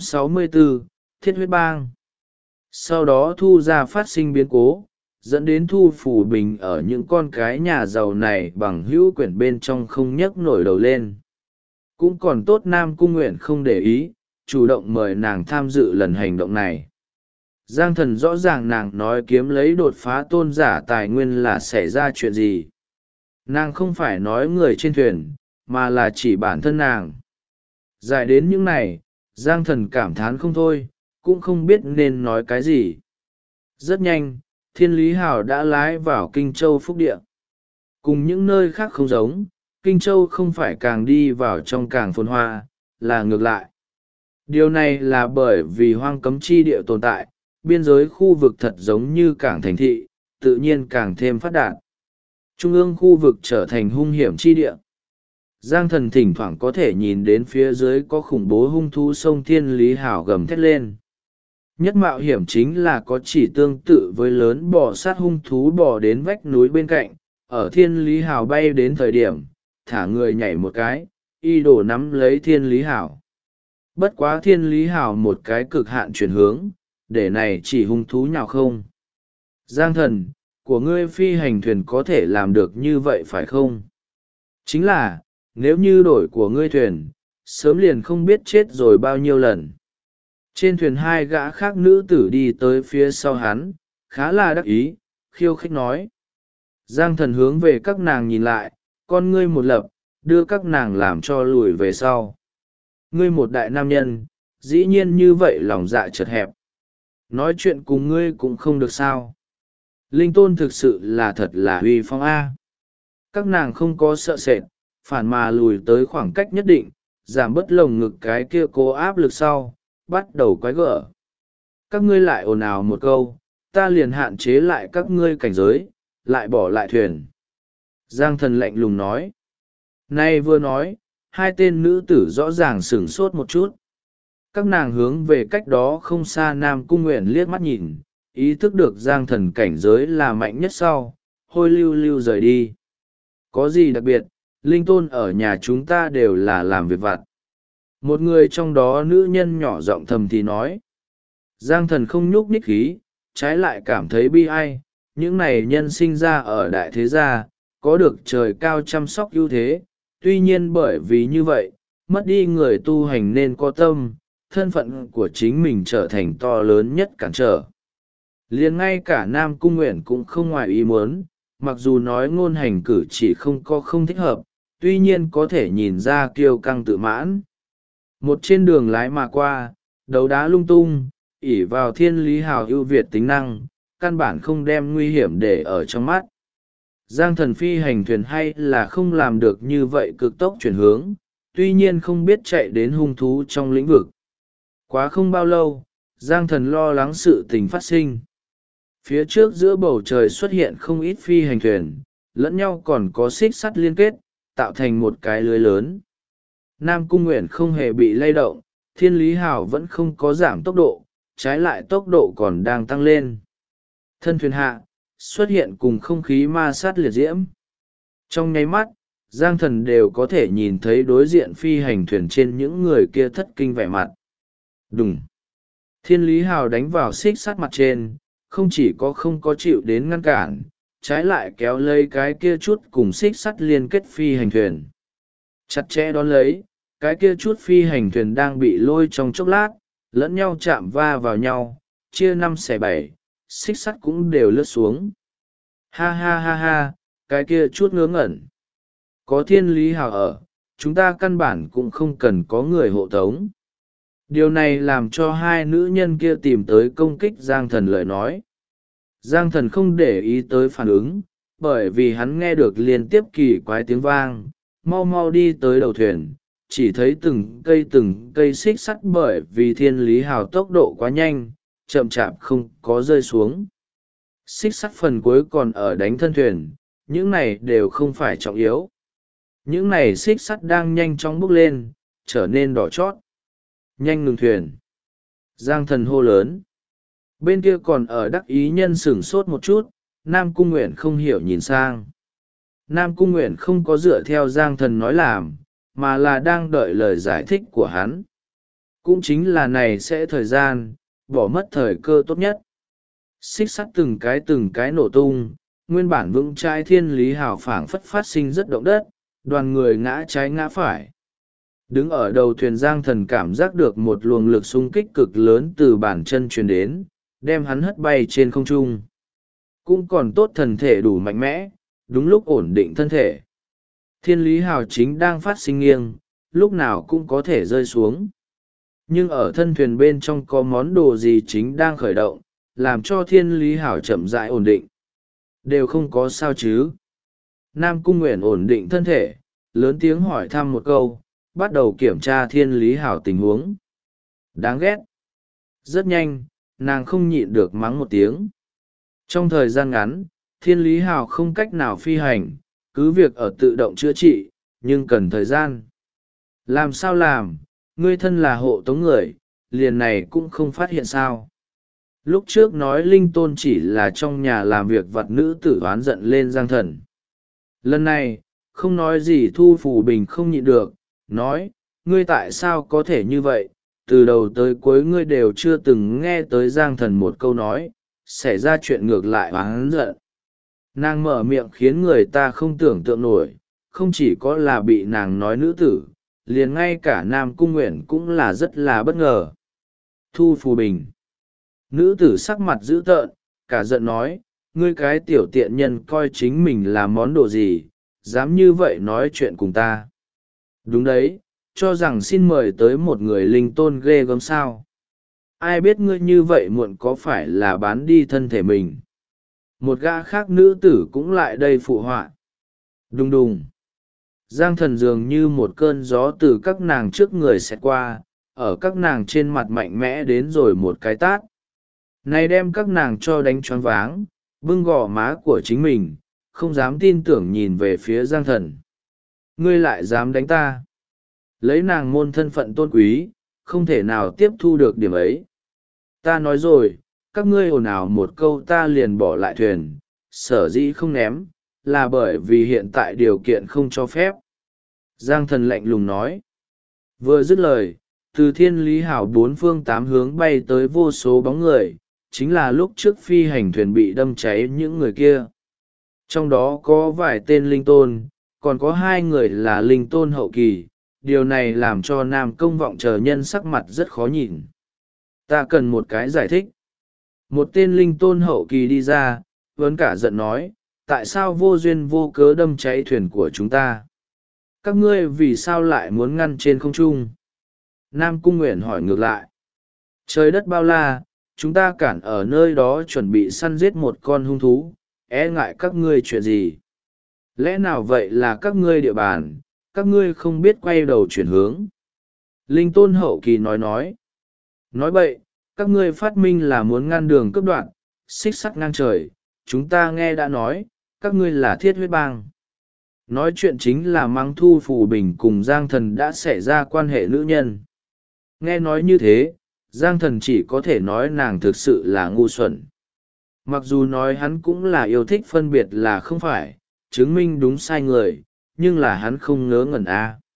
764, Thiết huyết bang. Sau đó Thu ra phát sinh biến cố, dẫn đến Thu Phù Bình ở những con cái nhà giàu này bằng hữu quyển bên trong không nhấc nổi đầu lên. Cũng còn tốt Nam Cung Nguyện không để ý, chủ động mời nàng tham dự lần hành động này. Giang Thần rõ ràng nàng nói kiếm lấy đột phá tôn giả tài nguyên là xảy ra chuyện gì. Nàng không phải nói người trên thuyền, mà là chỉ bản thân nàng. Giải đến những này, Giang Thần cảm thán không thôi, cũng không biết nên nói cái gì. Rất nhanh, Thiên Lý Hào đã lái vào Kinh Châu Phúc Địa. Cùng những nơi khác không giống, Kinh Châu không phải càng đi vào trong càng phồn hoa, là ngược lại. Điều này là bởi vì hoang cấm chi địa tồn tại, biên giới khu vực thật giống như cảng thành thị, tự nhiên càng thêm phát đạt. Trung ương khu vực trở thành hung hiểm chi địa. Giang Thần thỉnh thoảng có thể nhìn đến phía dưới có khủng bố hung thú sông Thiên Lý Hào gầm thét lên. Nhất mạo hiểm chính là có chỉ tương tự với lớn bò sát hung thú bò đến vách núi bên cạnh, ở Thiên Lý Hào bay đến thời điểm, thả người nhảy một cái, y đổ nắm lấy Thiên Lý Hào. Bất quá Thiên Lý Hào một cái cực hạn chuyển hướng, để này chỉ hung thú nhào không. Giang Thần, của ngươi phi hành thuyền có thể làm được như vậy phải không? Chính là, nếu như đổi của ngươi thuyền, sớm liền không biết chết rồi bao nhiêu lần. Trên thuyền hai gã khác nữ tử đi tới phía sau hắn, khá là đắc ý, khiêu khích nói. Giang Thần hướng về các nàng nhìn lại, con ngươi một lập, đưa các nàng làm cho lùi về sau. Ngươi một đại nam nhân, dĩ nhiên như vậy lòng dạ chật hẹp. Nói chuyện cùng ngươi cũng không được sao. Linh Tôn thực sự là thật là uy phong A. Các nàng không có sợ sệt, phản mà lùi tới khoảng cách nhất định, giảm bớt lồng ngực cái kia cố áp lực sau, bắt đầu quái gở. Các ngươi lại ồn ào một câu, ta liền hạn chế lại các ngươi cảnh giới, lại bỏ lại thuyền. Giang Thần lạnh lùng nói. Nay vừa nói, hai tên nữ tử rõ ràng sửng sốt một chút. Các nàng hướng về cách đó không xa Nam Cung Nguyện liếc mắt nhìn, ý thức được Giang Thần cảnh giới là mạnh nhất sau, hôi lưu lưu rời đi. Có gì đặc biệt, Linh Tôn ở nhà chúng ta đều là làm việc vặt. Một người trong đó nữ nhân nhỏ giọng thầm thì nói. Giang Thần không nhúc nhích khí, trái lại cảm thấy bi ai, những này nhân sinh ra ở đại thế gia, có được trời cao chăm sóc ưu thế, tuy nhiên bởi vì như vậy, mất đi người tu hành nên có tâm, thân phận của chính mình trở thành to lớn nhất cản trở. Liền ngay cả Nam Cung Nguyện cũng không ngoài ý muốn, mặc dù nói ngôn hành cử chỉ không có không thích hợp, tuy nhiên có thể nhìn ra kiêu căng tự mãn. Một trên đường lái mà qua, đấu đá lung tung, ỷ vào thiên lý hào ưu việt tính năng, căn bản không đem nguy hiểm để ở trong mắt. Giang thần phi hành thuyền hay là không làm được như vậy cực tốc chuyển hướng, tuy nhiên không biết chạy đến hung thú trong lĩnh vực. Quá không bao lâu, Giang thần lo lắng sự tình phát sinh. Phía trước giữa bầu trời xuất hiện không ít phi hành thuyền, lẫn nhau còn có xích sắt liên kết, tạo thành một cái lưới lớn. Nam Cung Nguyện không hề bị lay động, Thiên Lý Hào vẫn không có giảm tốc độ, trái lại tốc độ còn đang tăng lên. Thân thuyền hạ, xuất hiện cùng không khí ma sát liệt diễm. Trong nháy mắt, Giang thần đều có thể nhìn thấy đối diện phi hành thuyền trên những người kia thất kinh vẻ mặt. Đùng! Thiên Lý Hào đánh vào xích sắt mặt trên, không chỉ có không có chịu đến ngăn cản, trái lại kéo lấy cái kia chút cùng xích sắt liên kết phi hành thuyền. Chặt chẽ đón lấy, cái kia chút phi hành thuyền đang bị lôi trong chốc lát, lẫn nhau chạm va vào nhau, chia 5/7, xích sắt cũng đều lướt xuống. Ha ha ha ha, cái kia chút ngớ ngẩn. Có Thiên Lý Hào ở, chúng ta căn bản cũng không cần có người hộ tống. Điều này làm cho hai nữ nhân kia tìm tới công kích Giang thần lời nói. Giang thần không để ý tới phản ứng, bởi vì hắn nghe được liên tiếp kỳ quái tiếng vang, mau mau đi tới đầu thuyền, chỉ thấy từng cây xích sắt bởi vì Thiên Lý Hào tốc độ quá nhanh, chậm chạp không có rơi xuống. Xích sắt phần cuối còn ở đánh thân thuyền, những này đều không phải trọng yếu. Những này xích sắt đang nhanh chóng bốc lên, trở nên đỏ chót. Nhanh ngừng thuyền. Giang thần hô lớn. Bên kia còn ở đắc ý nhân sửng sốt một chút, Nam Cung Nguyện không hiểu nhìn sang. Nam Cung Nguyện không có dựa theo Giang thần nói làm, mà là đang đợi lời giải thích của hắn. Cũng chính là này sẽ thời gian, bỏ mất thời cơ tốt nhất. Xích sắt từng cái nổ tung, nguyên bản vững chãi Thiên Lý Hào phảng phất phát sinh rất động đất, đoàn người ngã trái ngã phải. Đứng ở đầu thuyền Giang thần cảm giác được một luồng lực xung kích cực lớn từ bàn chân truyền đến, đem hắn hất bay trên không trung. Cũng còn tốt thần thể đủ mạnh mẽ, đúng lúc ổn định thân thể. Thiên Lý Hào chính đang phát sinh nghiêng, lúc nào cũng có thể rơi xuống. Nhưng ở thân thuyền bên trong có món đồ gì chính đang khởi động, làm cho Thiên Lý Hào chậm rãi ổn định. Đều không có sao chứ. Nam Cung Nguyện ổn định thân thể, lớn tiếng hỏi thăm một câu, bắt đầu kiểm tra Thiên Lý Hào tình huống. Đáng ghét. Rất nhanh, nàng không nhịn được mắng một tiếng. Trong thời gian ngắn, Thiên Lý Hào không cách nào phi hành, cứ việc ở tự động chữa trị, nhưng cần thời gian. Làm sao làm, ngươi thân là hộ tống người, liền này cũng không phát hiện sao. Lúc trước nói Linh Tôn chỉ là trong nhà làm việc vặt nữ tử oán giận lên Giang thần. Lần này, không nói gì Thu Phù Bình không nhịn được, nói, ngươi tại sao có thể như vậy, từ đầu tới cuối ngươi đều chưa từng nghe tới Giang thần một câu nói, xảy ra chuyện ngược lại oán giận. Nàng mở miệng khiến người ta không tưởng tượng nổi, không chỉ có là bị nàng nói nữ tử, liền ngay cả Nam Cung Nguyện cũng là rất là bất ngờ. Thu Phù Bình. Nữ tử sắc mặt dữ tợn, cả giận nói, ngươi cái tiểu tiện nhân coi chính mình là món đồ gì, dám như vậy nói chuyện cùng ta. Đúng đấy, cho rằng xin mời tới một người linh tôn ghê gớm sao. Ai biết ngươi như vậy muộn có phải là bán đi thân thể mình. Một gã khác nữ tử cũng lại đây phụ họa. Đùng đùng. Giang thần dường như một cơn gió từ các nàng trước người xẹt qua, ở các nàng trên mặt mạnh mẽ đến rồi một cái tát. Này đem các nàng cho đánh choáng váng, bưng gò má của chính mình, không dám tin tưởng nhìn về phía Giang thần. Ngươi lại dám đánh ta. Lấy nàng môn thân phận tôn quý, không thể nào tiếp thu được điểm ấy. Ta nói rồi, các ngươi ồn ào một câu ta liền bỏ lại thuyền, sở dĩ không ném, là bởi vì hiện tại điều kiện không cho phép. Giang thần lạnh lùng nói. Vừa dứt lời, từ Thiên Lý Hào bốn phương tám hướng bay tới vô số bóng người, chính là lúc trước phi hành thuyền bị đâm cháy những người kia. Trong đó có vài tên linh tôn, còn có 2 người là linh tôn hậu kỳ, điều này làm cho Nam Công Vọng chờ nhân sắc mặt rất khó nhìn. Ta cần một cái giải thích. Một tên linh tôn hậu kỳ đi ra, vẫn cả giận nói, tại sao vô duyên vô cớ đâm cháy thuyền của chúng ta? Các ngươi vì sao lại muốn ngăn trên không trung? Nam Cung Nguyện hỏi ngược lại. Trời đất bao la, chúng ta cản ở nơi đó chuẩn bị săn giết một con hung thú, e ngại các ngươi chuyện gì? Lẽ nào vậy là các ngươi địa bàn, các ngươi không biết quay đầu chuyển hướng? Linh tôn hậu kỳ nói. Nói bậy, các ngươi phát minh là muốn ngăn đường cướp đoạn, xích sắt ngang trời, chúng ta nghe đã nói, các ngươi là thiết huyết bang. Nói chuyện chính là mắng Thu Phù Bình cùng Giang Thần đã xảy ra quan hệ nữ nhân. Nghe nói như thế, Giang Thần chỉ có thể nói nàng thực sự là ngu xuẩn. Mặc dù nói hắn cũng là yêu thích phân biệt là không phải, chứng minh đúng sai người, nhưng là hắn không ngớ ngẩn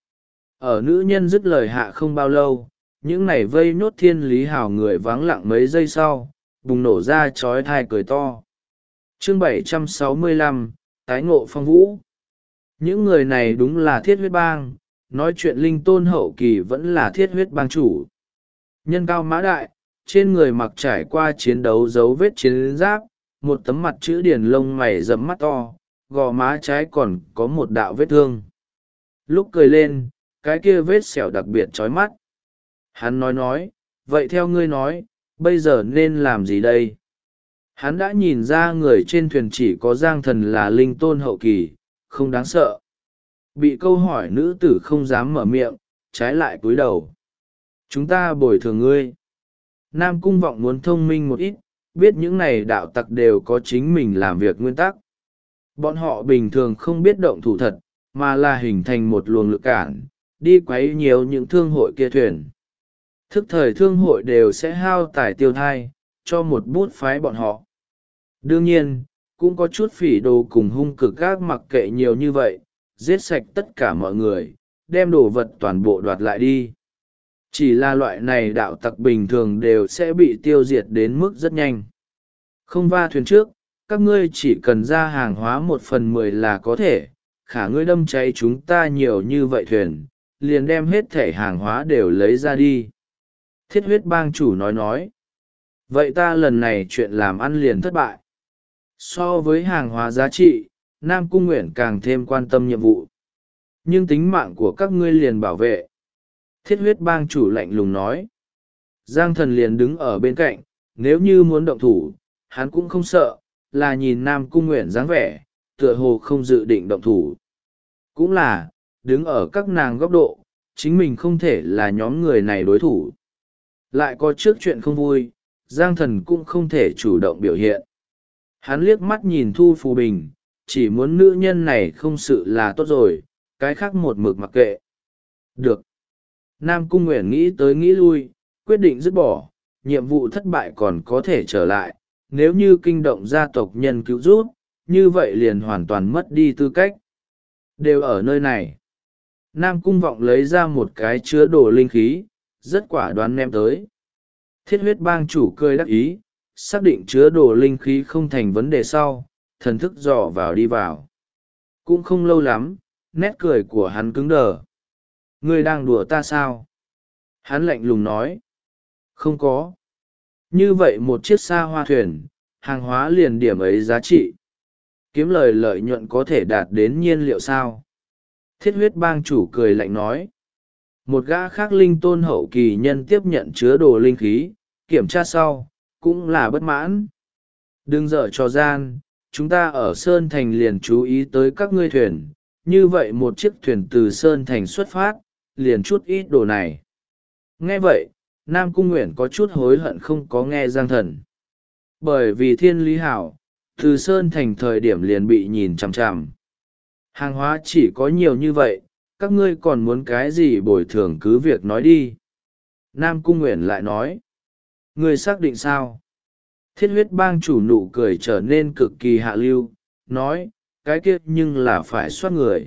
Ở nữ nhân dứt lời hạ không bao lâu, những này vây nhốt Thiên Lý Hào người vắng lặng mấy giây sau, bùng nổ ra trói thai cười to. Chương 765, Tái ngộ phong vũ. Những người này đúng là thiết huyết bang, nói chuyện linh tôn hậu kỳ vẫn là thiết huyết bang chủ. Nhân cao mã đại, trên người mặc trải qua chiến đấu dấu vết chiến giáp, một tấm mặt chữ điển lông mày rậm mắt to, gò má trái còn có một đạo vết thương. Lúc cười lên, cái kia vết sẹo đặc biệt chói mắt. Hắn nói, vậy theo ngươi nói, bây giờ nên làm gì đây? Hắn đã nhìn ra người trên thuyền chỉ có Giang Thần là linh tôn hậu kỳ, không đáng sợ. Bị câu hỏi nữ tử không dám mở miệng, trái lại cúi đầu. Chúng ta bồi thường ngươi. Nam Cung Vọng muốn thông minh một ít, biết những này đạo tặc đều có chính mình làm việc nguyên tắc. Bọn họ bình thường không biết động thủ thật, mà là hình thành một luồng lực cản, đi quấy nhiều những thương hội kia thuyền. Thức thời thương hội đều sẽ hao tài tiêu thai, cho một bút phái bọn họ. Đương nhiên, cũng có chút phỉ đồ cùng hung cực gác mặc kệ nhiều như vậy, giết sạch tất cả mọi người, đem đồ vật toàn bộ đoạt lại đi. Chỉ là loại này đạo tặc bình thường đều sẽ bị tiêu diệt đến mức rất nhanh. Không va thuyền trước, các ngươi chỉ cần ra hàng hóa 1/10 là có thể, khả ngươi đâm cháy chúng ta nhiều như vậy thuyền, liền đem hết thể hàng hóa đều lấy ra đi. Thiết huyết bang chủ nói. Vậy ta lần này chuyện làm ăn liền thất bại. So với hàng hóa giá trị, Nam Cung Nguyện càng thêm quan tâm nhiệm vụ. Nhưng tính mạng của các ngươi liền bảo vệ. Thiết huyết bang chủ lạnh lùng nói. Giang Thần liền đứng ở bên cạnh, nếu như muốn động thủ, hắn cũng không sợ, là nhìn Nam Cung Nguyện dáng vẻ, tựa hồ không dự định động thủ. Cũng là, đứng ở các nàng góc độ, chính mình không thể là nhóm người này đối thủ. Lại có trước chuyện không vui, Giang Thần cũng không thể chủ động biểu hiện. Hắn liếc mắt nhìn Thu Phù Bình, chỉ muốn nữ nhân này không sự là tốt rồi, cái khác một mực mặc kệ. Được. Nam Cung Nguyện nghĩ tới nghĩ lui, quyết định dứt bỏ, nhiệm vụ thất bại còn có thể trở lại, nếu như kinh động gia tộc nhân cứu giúp, như vậy liền hoàn toàn mất đi tư cách. Đều ở nơi này. Nam Cung Vọng lấy ra một cái chứa đồ linh khí, rất quả đoán ném tới. Thiết huyết bang chủ cười đắc ý, xác định chứa đồ linh khí không thành vấn đề sau, thần thức dò vào đi vào. Cũng không lâu lắm, nét cười của hắn cứng đờ. Ngươi đang đùa ta sao? Hắn lạnh lùng nói. Không có. Như vậy một chiếc xa hoa thuyền, hàng hóa liền điểm ấy giá trị. Kiếm lời lợi nhuận có thể đạt đến nhiên liệu sao? Thiết huyết bang chủ cười lạnh nói. Một gã khác linh tôn hậu kỳ nhân tiếp nhận chứa đồ linh khí, kiểm tra sau, cũng là bất mãn. Đừng dở trò gian, chúng ta ở Sơn Thành liền chú ý tới các ngươi thuyền, như vậy một chiếc thuyền từ Sơn Thành xuất phát, liền chút ít đồ này. Nghe vậy, Nam Cung Nguyện có chút hối hận không có nghe Giang Thần. Bởi vì Thiên Lý Hảo, từ Sơn Thành thời điểm liền bị nhìn chằm chằm. Hàng hóa chỉ có nhiều như vậy, các ngươi còn muốn cái gì bồi thường cứ việc nói đi. Nam Cung Nguyện lại nói. Ngươi xác định sao? Thiết huyết bang chủ nụ cười trở nên cực kỳ hạ lưu, nói, cái kia nhưng là phải soát người.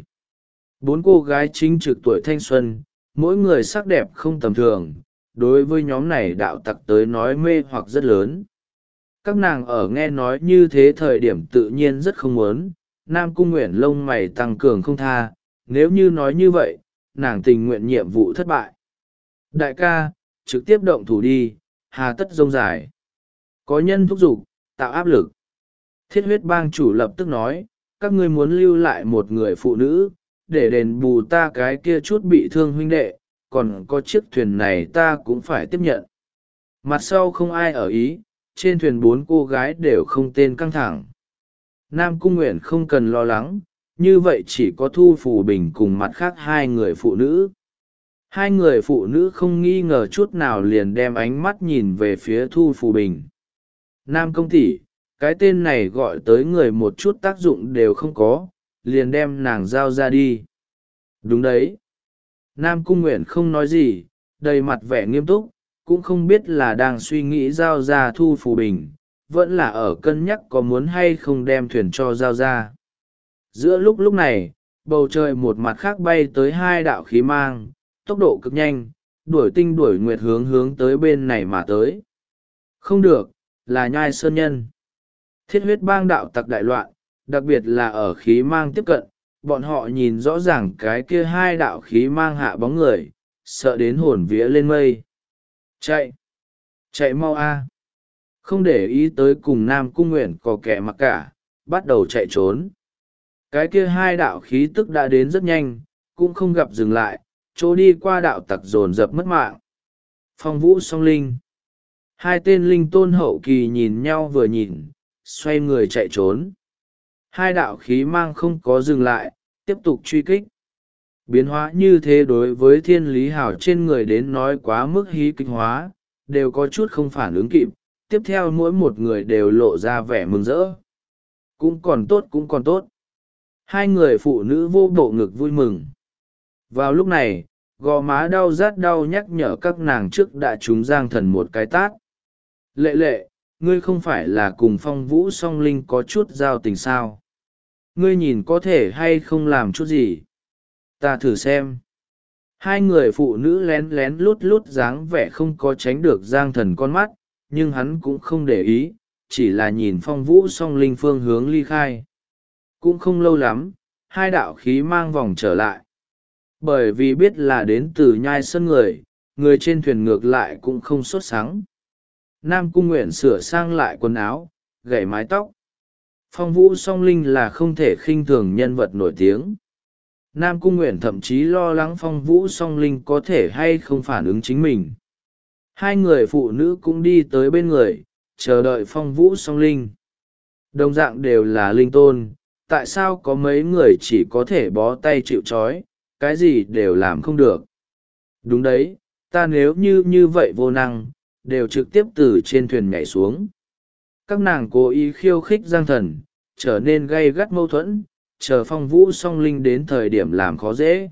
4 cô gái chính trực tuổi thanh xuân, mỗi người sắc đẹp không tầm thường, đối với nhóm này đạo tặc tới nói mê hoặc rất lớn. Các nàng ở nghe nói như thế thời điểm tự nhiên rất không muốn, Nam Cung Nguyện lông mày tăng cường không tha, nếu như nói như vậy, nàng tình nguyện nhiệm vụ thất bại. Đại ca, trực tiếp động thủ đi, hà tất rông dài. Có nhân thúc giục, tạo áp lực. Thiết huyết bang chủ lập tức nói, các ngươi muốn lưu lại một người phụ nữ, để đền bù ta cái kia chút bị thương huynh đệ, còn có chiếc thuyền này ta cũng phải tiếp nhận. Mặt sau không ai ở ý, trên thuyền 4 cô gái đều không tên căng thẳng. Nam Cung Nguyện không cần lo lắng, như vậy chỉ có Thu Phù Bình cùng mặt khác hai người phụ nữ. Hai người phụ nữ không nghi ngờ chút nào liền đem ánh mắt nhìn về phía Thu Phù Bình. Nam công tỷ, cái tên này gọi tới người một chút tác dụng đều không có, liền đem nàng giao ra đi. Đúng đấy. Nam Cung Nguyện không nói gì, đầy mặt vẻ nghiêm túc, cũng không biết là đang suy nghĩ giao ra Thu Phù Bình, vẫn là ở cân nhắc có muốn hay không đem thuyền cho giao ra. Giữa lúc này, bầu trời một mặt khác bay tới hai đạo khí mang, tốc độ cực nhanh, đuổi tinh đuổi nguyệt hướng tới bên này mà tới. Không được, là Nhai Sơn Nhân. Thiết huyết bang đạo tặc đại loạn, đặc biệt là ở khí mang tiếp cận, bọn họ nhìn rõ ràng cái kia hai đạo khí mang hạ bóng người, sợ đến hồn vía lên mây. Chạy! Chạy mau a! Không để ý tới cùng Nam Cung Nguyện có kẻ mặc cả, bắt đầu chạy trốn. Cái kia hai đạo khí tức đã đến rất nhanh, cũng không gặp dừng lại, chỗ đi qua đạo tặc dồn dập mất mạng. Phong Vũ Song Linh. Hai tên linh tôn hậu kỳ nhìn nhau vừa nhìn, xoay người chạy trốn. Hai đạo khí mang không có dừng lại, tiếp tục truy kích. Biến hóa như thế đối với thiên lý hảo trên người đến nói quá mức hí kích hóa, đều có chút không phản ứng kịp. Tiếp theo mỗi một người đều lộ ra vẻ mừng rỡ. Cũng còn tốt, cũng còn tốt. Hai người phụ nữ vô bộ ngực vui mừng. Vào lúc này, gò má đau rát đau nhắc nhở các nàng trước đã trúng Giang Thần một cái tát. Lệ lệ, ngươi không phải là cùng Phong Vũ Song Linh có chút giao tình sao? Ngươi nhìn có thể hay không làm chút gì? Ta thử xem. Hai người phụ nữ lén lén lút lút dáng vẻ không có tránh được Giang Thần con mắt, nhưng hắn cũng không để ý, chỉ là nhìn Phong Vũ Song Linh phương hướng ly khai. Cũng không lâu lắm, hai đạo khí mang vòng trở lại. Bởi vì biết là đến từ Nhai Sơn người trên thuyền ngược lại cũng không sốt sắng. Nam Cung Nguyện sửa sang lại quần áo, gảy mái tóc. Phong Vũ Song Linh là không thể khinh thường nhân vật nổi tiếng. Nam Cung Nguyện thậm chí lo lắng Phong Vũ Song Linh có thể hay không phản ứng chính mình. Hai người phụ nữ cũng đi tới bên người, chờ đợi Phong Vũ Song Linh. Đồng dạng đều là linh tôn, tại sao có mấy người chỉ có thể bó tay chịu trói, cái gì đều làm không được. Đúng đấy, ta nếu như vậy vô năng, đều trực tiếp từ trên thuyền nhảy xuống. Các nàng cố ý khiêu khích Giang Thần, trở nên gay gắt mâu thuẫn, chờ Phong Vũ Song Linh đến thời điểm làm khó dễ.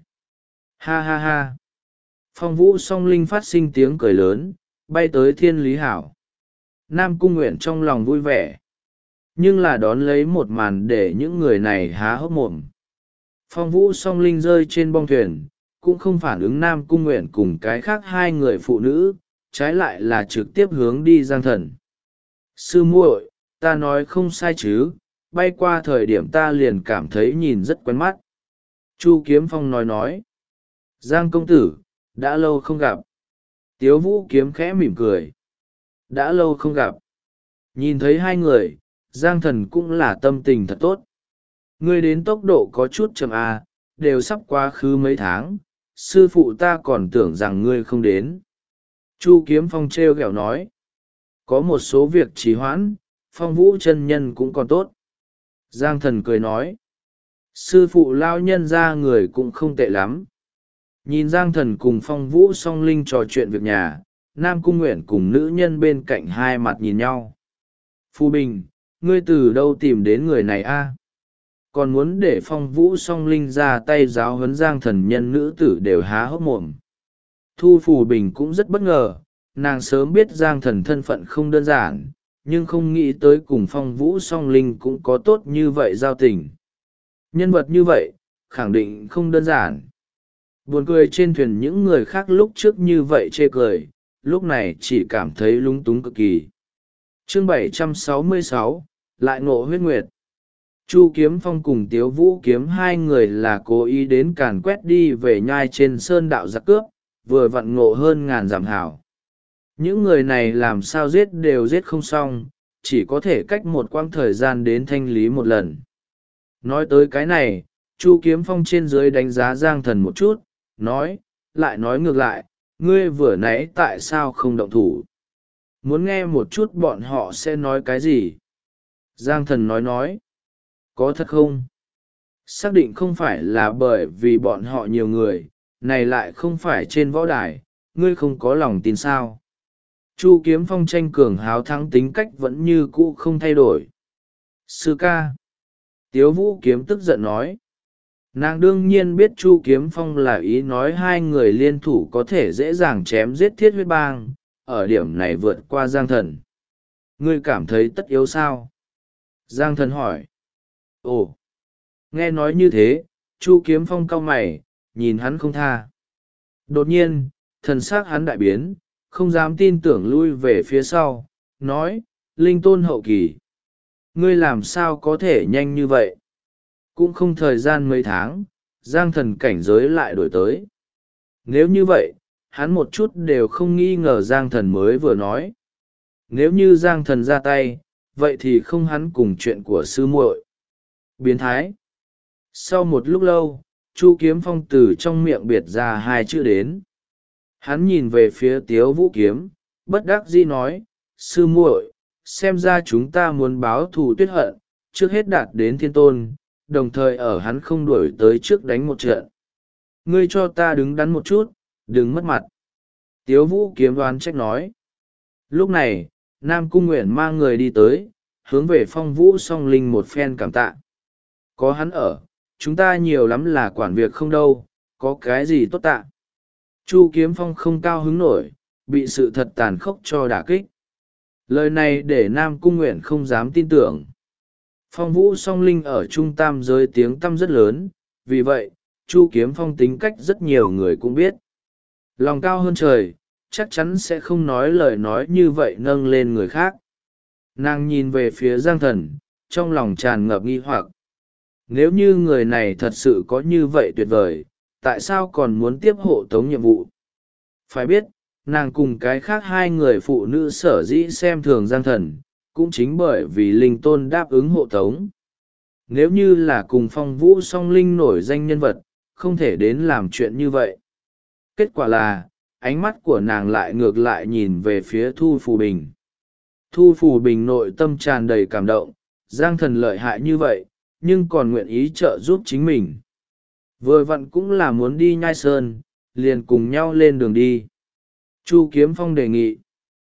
Ha ha ha! Phong Vũ Song Linh phát sinh tiếng cười lớn, bay tới Thiên Lý Hảo. Nam Cung Nguyện trong lòng vui vẻ, nhưng là đón lấy một màn để những người này há hốc mồm. Phong Vũ Song Linh rơi trên bong thuyền, cũng không phản ứng Nam Cung Nguyện cùng cái khác hai người phụ nữ, trái lại là trực tiếp hướng đi Giang Thần. Sư muội, ta nói không sai chứ, bay qua thời điểm ta liền cảm thấy nhìn rất quen mắt. Chu Kiếm Phong nói. Giang công tử, đã lâu không gặp. Tiếu Vũ Kiếm khẽ mỉm cười. Đã lâu không gặp. Nhìn thấy hai người, Giang Thần cũng là tâm tình thật tốt. Ngươi đến tốc độ có chút chậm à, đều sắp quá khứ mấy tháng, sư phụ ta còn tưởng rằng ngươi không đến. Chu Kiếm Phong trêu ghẹo nói. Có một số việc trì hoãn, Phong Vũ chân nhân cũng còn tốt. Giang Thần cười nói. Sư phụ lao nhân ra người cũng không tệ lắm. Nhìn Giang Thần cùng Phong Vũ Song Linh trò chuyện việc nhà, Nam Cung Nguyện cùng nữ nhân bên cạnh hai mặt nhìn nhau. Phu Bình, ngươi từ đâu tìm đến người này a? Còn muốn để Phong Vũ Song Linh ra tay giáo huấn Giang Thần nhân nữ tử đều há hốc mồm. Thu Phù Bình cũng rất bất ngờ, nàng sớm biết Giang Thần thân phận không đơn giản, nhưng không nghĩ tới cùng Phong Vũ Song Linh cũng có tốt như vậy giao tình. Nhân vật như vậy, khẳng định không đơn giản. Buồn cười trên thuyền những người khác lúc trước như vậy chê cười, lúc này chỉ cảm thấy lúng túng cực kỳ. Chương 766, lại ngộ huyết nguyệt. Chu Kiếm Phong cùng Tiếu Vũ Kiếm hai người là cố ý đến càn quét đi về nhai trên sơn đạo giặc cướp, vừa vặn ngộ hơn ngàn giảm hảo. Những người này làm sao giết đều giết không xong, chỉ có thể cách một quãng thời gian đến thanh lý một lần. Nói tới cái này, Chu Kiếm Phong trên dưới đánh giá Giang Thần một chút, nói, lại nói ngược lại, ngươi vừa nãy tại sao không động thủ? muốn nghe một chút bọn họ sẽ nói cái gì. Giang thần nói. Có thật không? Xác định không phải là bởi vì bọn họ nhiều người, này lại không phải trên võ đài, ngươi không có lòng tin sao? Chu Kiếm Phong tranh cường háo thắng tính cách vẫn như cũ không thay đổi. Sư ca. Tiếu Vũ Kiếm tức giận nói. Nàng đương nhiên biết Chu Kiếm Phong là ý nói hai người liên thủ có thể dễ dàng chém giết Thiết Huyết Bang, ở điểm này vượt qua Giang Thần. Ngươi cảm thấy tất yếu sao? Giang Thần hỏi. Ồ! Nghe nói như thế, Chu Kiếm Phong cau mày, nhìn hắn không tha. Đột nhiên, thần sắc hắn đại biến, không dám tin tưởng lui về phía sau, nói, linh tôn hậu kỳ. Ngươi làm sao có thể nhanh như vậy? Cũng không thời gian mấy tháng, Giang Thần cảnh giới lại đổi tới. Nếu như vậy, hắn một chút đều không nghi ngờ Giang Thần mới vừa nói. Nếu như Giang Thần ra tay, vậy thì không hắn cùng chuyện của sư muội. Biến thái. Sau một lúc lâu, Chu Kiếm Phong từ trong miệng biệt ra hai chữ đến. Hắn nhìn về phía Tiếu Vũ Kiếm, bất đắc dĩ nói, sư muội, xem ra chúng ta muốn báo thù tuyết hận, trước hết đạt đến thiên tôn, đồng thời ở hắn không đuổi tới trước đánh một trận. Ngươi cho ta đứng đắn một chút, đừng mất mặt. Tiếu Vũ Kiếm đoán trách nói. Lúc này, Nam Cung Nguyện mang người đi tới, hướng về Phong Vũ Song Linh một phen cảm tạ. Có hắn ở, chúng ta nhiều lắm là quản việc không đâu, có cái gì tốt tạ. Chu Kiếm Phong không cao hứng nổi, bị sự thật tàn khốc cho đả kích. Lời này để Nam Cung Nguyện không dám tin tưởng. Phong Vũ Song Linh ở Trung Tam giới tiếng tăm rất lớn, vì vậy, Chu Kiếm Phong tính cách rất nhiều người cũng biết. Lòng cao hơn trời, chắc chắn sẽ không nói lời nói như vậy nâng lên người khác. Nàng nhìn về phía Giang Thần, trong lòng tràn ngập nghi hoặc. Nếu như người này thật sự có như vậy tuyệt vời, tại sao còn muốn tiếp hộ tống nhiệm vụ? Phải biết, nàng cùng cái khác hai người phụ nữ sở dĩ xem thường Giang Thần, cũng chính bởi vì linh tôn đáp ứng hộ tống. Nếu như là cùng Phong Vũ Song Linh nổi danh nhân vật, không thể đến làm chuyện như vậy. Kết quả là, ánh mắt của nàng lại ngược lại nhìn về phía Thu Phù Bình. Thu Phù Bình nội tâm tràn đầy cảm động, Giang Thần lợi hại như vậy, nhưng còn nguyện ý trợ giúp chính mình. Vừa vặn cũng là muốn đi Nhai Sơn, liền cùng nhau lên đường đi. Chu Kiếm Phong đề nghị.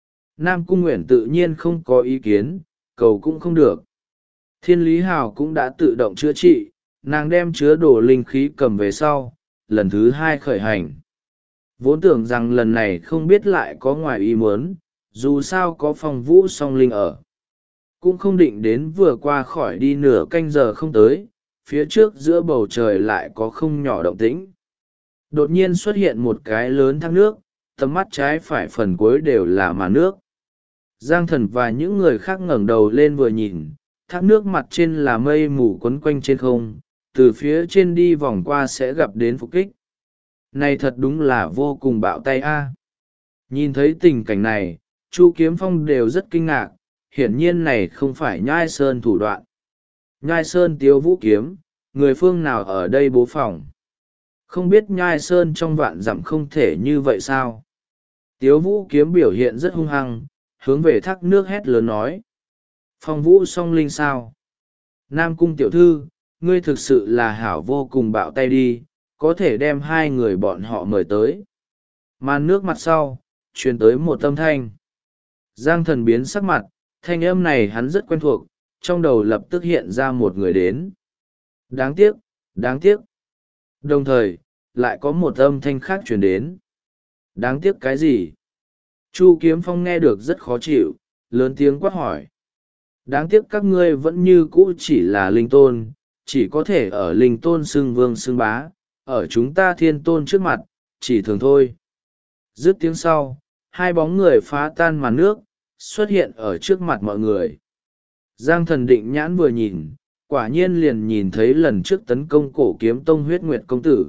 Nam Cung Nguyện tự nhiên không có ý kiến, cầu cũng không được. Thiên Lý Hào cũng đã tự động chữa trị, nàng đem chứa đồ linh khí cầm về sau, lần thứ hai khởi hành. Vốn tưởng rằng lần này không biết lại có ngoài ý muốn, dù sao có Phong Vũ Song Linh ở. Cũng không định đến vừa qua khỏi đi nửa canh giờ không tới, phía trước giữa bầu trời lại có không nhỏ động tĩnh. Đột nhiên xuất hiện một cái lớn thác nước, tầm mắt trái phải phần cuối đều là màn nước. Giang Thần và những người khác ngẩng đầu lên vừa nhìn, thác nước mặt trên là mây mù quấn quanh trên không, từ phía trên đi vòng qua sẽ gặp đến phục kích. Này thật đúng là vô cùng bạo tay a. Nhìn thấy tình cảnh này, Chu Kiếm Phong đều rất kinh ngạc, hiển nhiên này không phải Nhai Sơn thủ đoạn. Nhai Sơn Tiếu Vũ Kiếm, người phương nào ở đây bố phòng? Không biết Nhai Sơn trong vạn dặm không thể như vậy sao? Tiếu Vũ Kiếm biểu hiện rất hung hăng, hướng về thác nước hét lớn nói. Phong Vũ Song Linh sao? Nam Cung tiểu thư, ngươi thực sự là hảo vô cùng bạo tay đi, có thể đem hai người bọn họ mời tới. Màn nước mặt sau, truyền tới một âm thanh. Giang Thần biến sắc mặt, thanh âm này hắn rất quen thuộc, trong đầu lập tức hiện ra một người đến. Đáng tiếc, đáng tiếc. Đồng thời, lại có một âm thanh khác truyền đến. Đáng tiếc cái gì? Chu Kiếm Phong nghe được rất khó chịu, lớn tiếng quát hỏi. Đáng tiếc các ngươi vẫn như cũ chỉ là linh tôn, chỉ có thể ở linh tôn xưng vương xưng bá, ở chúng ta thiên tôn trước mặt, chỉ thường thôi. Dứt tiếng sau, hai bóng người phá tan màn nước, xuất hiện ở trước mặt mọi người. Giang Thần định nhãn vừa nhìn, quả nhiên liền nhìn thấy lần trước tấn công cổ kiếm tông huyết nguyệt công tử.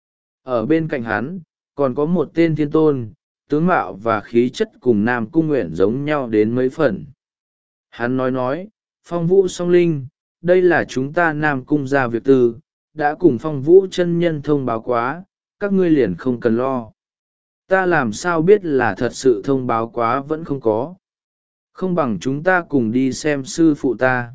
Ở bên cạnh hắn, còn có một tên thiên tôn, tướng mạo và khí chất cùng Nam Cung Nguyện giống nhau đến mấy phần. Hắn nói, Phong Vũ Song Linh, đây là chúng ta Nam Cung ra việc tư, đã cùng Phong Vũ chân nhân thông báo quá, các ngươi liền không cần lo. Ta làm sao biết là thật sự thông báo quá vẫn không có. Không bằng chúng ta cùng đi xem sư phụ ta.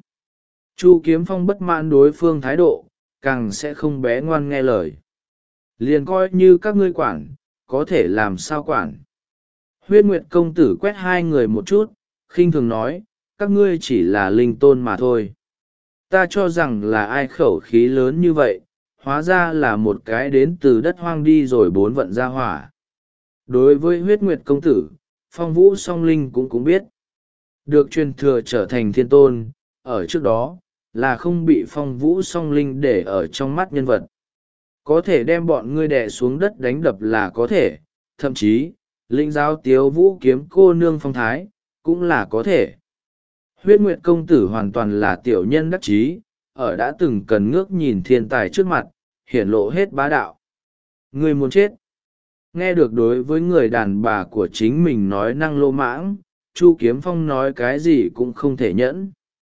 Chu Kiếm Phong bất mãn đối phương thái độ, càng sẽ không bé ngoan nghe lời. Liền coi như các ngươi quản, có thể làm sao quản. Huyết Nguyệt công tử quét hai người một chút, khinh thường nói, các ngươi chỉ là linh tôn mà thôi. Ta cho rằng là ai khẩu khí lớn như vậy, hóa ra là một cái đến từ đất hoang đi rồi bốn vận ra hỏa. Đối với Huyết Nguyệt công tử, Phong Vũ Song Linh cũng biết. Được truyền thừa trở thành thiên tôn, ở trước đó, là không bị Phong Vũ Song Linh để ở trong mắt nhân vật. Có thể đem bọn ngươi đè xuống đất đánh đập là có thể, thậm chí, lĩnh giáo Tiếu Vũ kiếm cô nương phong thái, cũng là có thể. Huyết Nguyệt công tử hoàn toàn là tiểu nhân đắc chí, ở đã từng cần ngước nhìn thiên tài trước mặt, hiển lộ hết bá đạo. Ngươi muốn chết. Nghe được đối với người đàn bà của chính mình nói năng lô mãng, Chu Kiếm Phong nói cái gì cũng không thể nhẫn.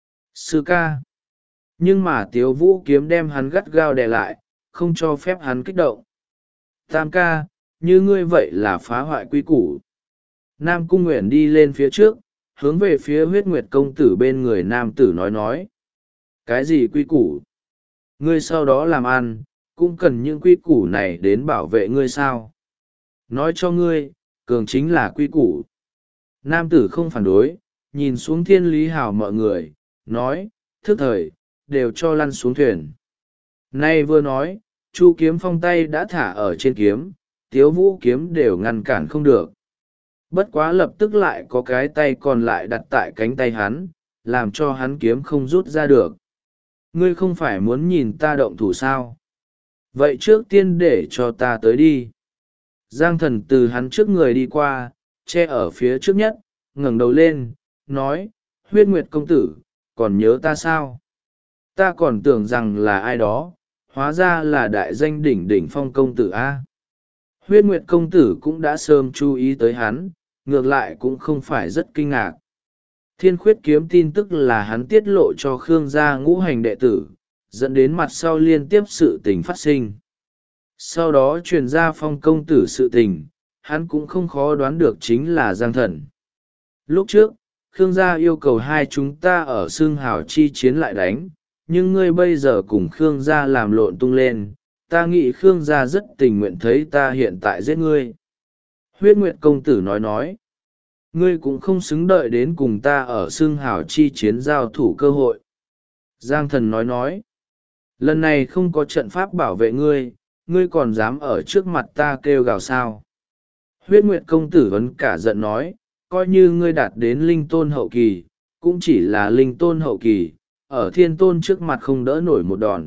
Sư ca. Nhưng mà Tiếu Vũ kiếm đem hắn gắt gao đè lại, không cho phép hắn kích động. Tam ca, như ngươi vậy là phá hoại quy củ. Nam Cung Nguyện đi lên phía trước, hướng về phía Huyết Nguyệt công tử bên người nam tử nói. Cái gì quy củ? Ngươi sau đó làm ăn, cũng cần những quy củ này đến bảo vệ ngươi sao? Nói cho ngươi, cường chính là quy củ. Nam tử không phản đối, nhìn xuống Thiên Lý Hào mọi người, nói, thức thời, đều cho lăn xuống thuyền. Nay vừa nói, Chu Kiếm Phong tay đã thả ở trên kiếm, Tiếu Vũ kiếm đều ngăn cản không được. Bất quá lập tức lại có cái tay còn lại đặt tại cánh tay hắn, làm cho hắn kiếm không rút ra được. Ngươi không phải muốn nhìn ta động thủ sao? Vậy trước tiên để cho ta tới đi. Giang Thần từ hắn trước người đi qua, che ở phía trước nhất, ngẩng đầu lên, nói, Huyết Nguyệt công tử, còn nhớ ta sao? Ta còn tưởng rằng là ai đó, hóa ra là đại danh đỉnh đỉnh Phong công tử A. Huyết Nguyệt công tử cũng đã sớm chú ý tới hắn, ngược lại cũng không phải rất kinh ngạc. Thiên Khuyết kiếm tin tức là hắn tiết lộ cho Khương gia ngũ hành đệ tử, dẫn đến mặt sau liên tiếp sự tình phát sinh. Sau đó truyền ra Phong công tử sự tình, hắn cũng không khó đoán được chính là Giang Thần. Lúc trước, Khương gia yêu cầu hai chúng ta ở xương hào chi chiến lại đánh, nhưng ngươi bây giờ cùng Khương gia làm lộn tung lên, ta nghĩ Khương gia rất tình nguyện thấy ta hiện tại giết ngươi. Huyết Nguyệt công tử nói, ngươi cũng không xứng đợi đến cùng ta ở xương hào chi chiến giao thủ cơ hội. Giang Thần nói, lần này không có trận pháp bảo vệ ngươi, ngươi còn dám ở trước mặt ta kêu gào sao. Huyết Nguyệt công tử vẫn cả giận nói, coi như ngươi đạt đến linh tôn hậu kỳ, cũng chỉ là linh tôn hậu kỳ, ở thiên tôn trước mặt không đỡ nổi một đòn.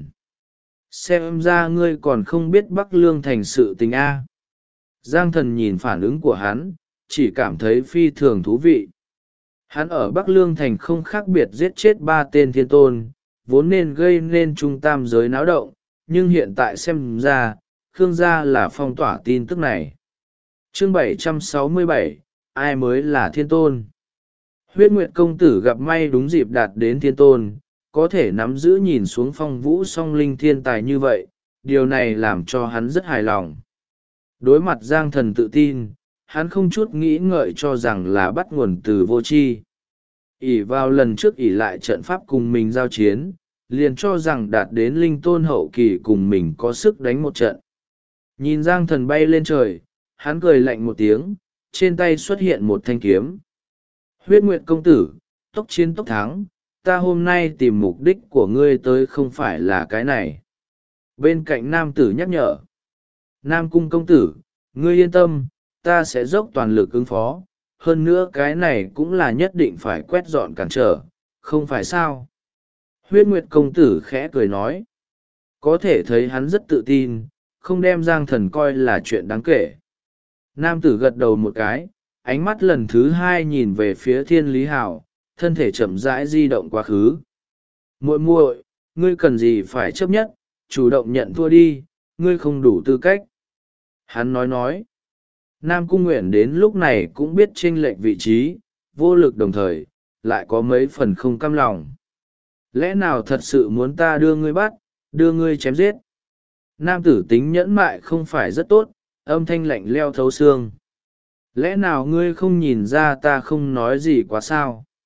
Xem ra ngươi còn không biết Bắc Lương thành sự tình A. Giang Thần nhìn phản ứng của hắn, chỉ cảm thấy phi thường thú vị. Hắn ở Bắc Lương thành không khác biệt giết chết 3 tên thiên tôn, vốn nên gây nên trung tam giới náo động, nhưng hiện tại xem ra, Khương gia là phong tỏa tin tức này. Chương 767, ai mới là thiên tôn? Huyết Nguyệt công tử gặp may đúng dịp đạt đến thiên tôn, có thể nắm giữ nhìn xuống Phong Vũ Song Linh thiên tài như vậy, điều này làm cho hắn rất hài lòng. Đối mặt Giang Thần tự tin, hắn không chút nghĩ ngợi cho rằng là bắt nguồn từ vô tri. Ỷ vào lần trước ỷ lại trận pháp cùng mình giao chiến, liền cho rằng đạt đến linh tôn hậu kỳ cùng mình có sức đánh một trận. Nhìn Giang Thần bay lên trời, hắn cười lạnh một tiếng, trên tay xuất hiện một thanh kiếm. Huyết Nguyệt công tử, tốc chiến tốc thắng, ta hôm nay tìm mục đích của ngươi tới không phải là cái này. Bên cạnh nam tử nhắc nhở. Nam cung công tử, ngươi yên tâm, ta sẽ dốc toàn lực ứng phó, hơn nữa cái này cũng là nhất định phải quét dọn cản trở, không phải sao. Huyết Nguyệt công tử khẽ cười nói. Có thể thấy hắn rất tự tin, không đem Giang Thần coi là chuyện đáng kể. Nam tử gật đầu một cái, ánh mắt lần thứ hai nhìn về phía Thiên Lý Hào, thân thể chậm rãi di động quá khứ. Muội muội, ngươi cần gì phải chấp nhất, chủ động nhận thua đi, ngươi không đủ tư cách. Hắn nói. Nam Cung Nguyện đến lúc này cũng biết chênh lệch vị trí, vô lực đồng thời, lại có mấy phần không cam lòng. Lẽ nào thật sự muốn ta đưa ngươi bắt, đưa ngươi chém giết? Nam tử tính nhẫn mại không phải rất tốt, âm thanh lạnh leo thấu xương. Lẽ nào ngươi không nhìn ra ta không nói gì quá sao?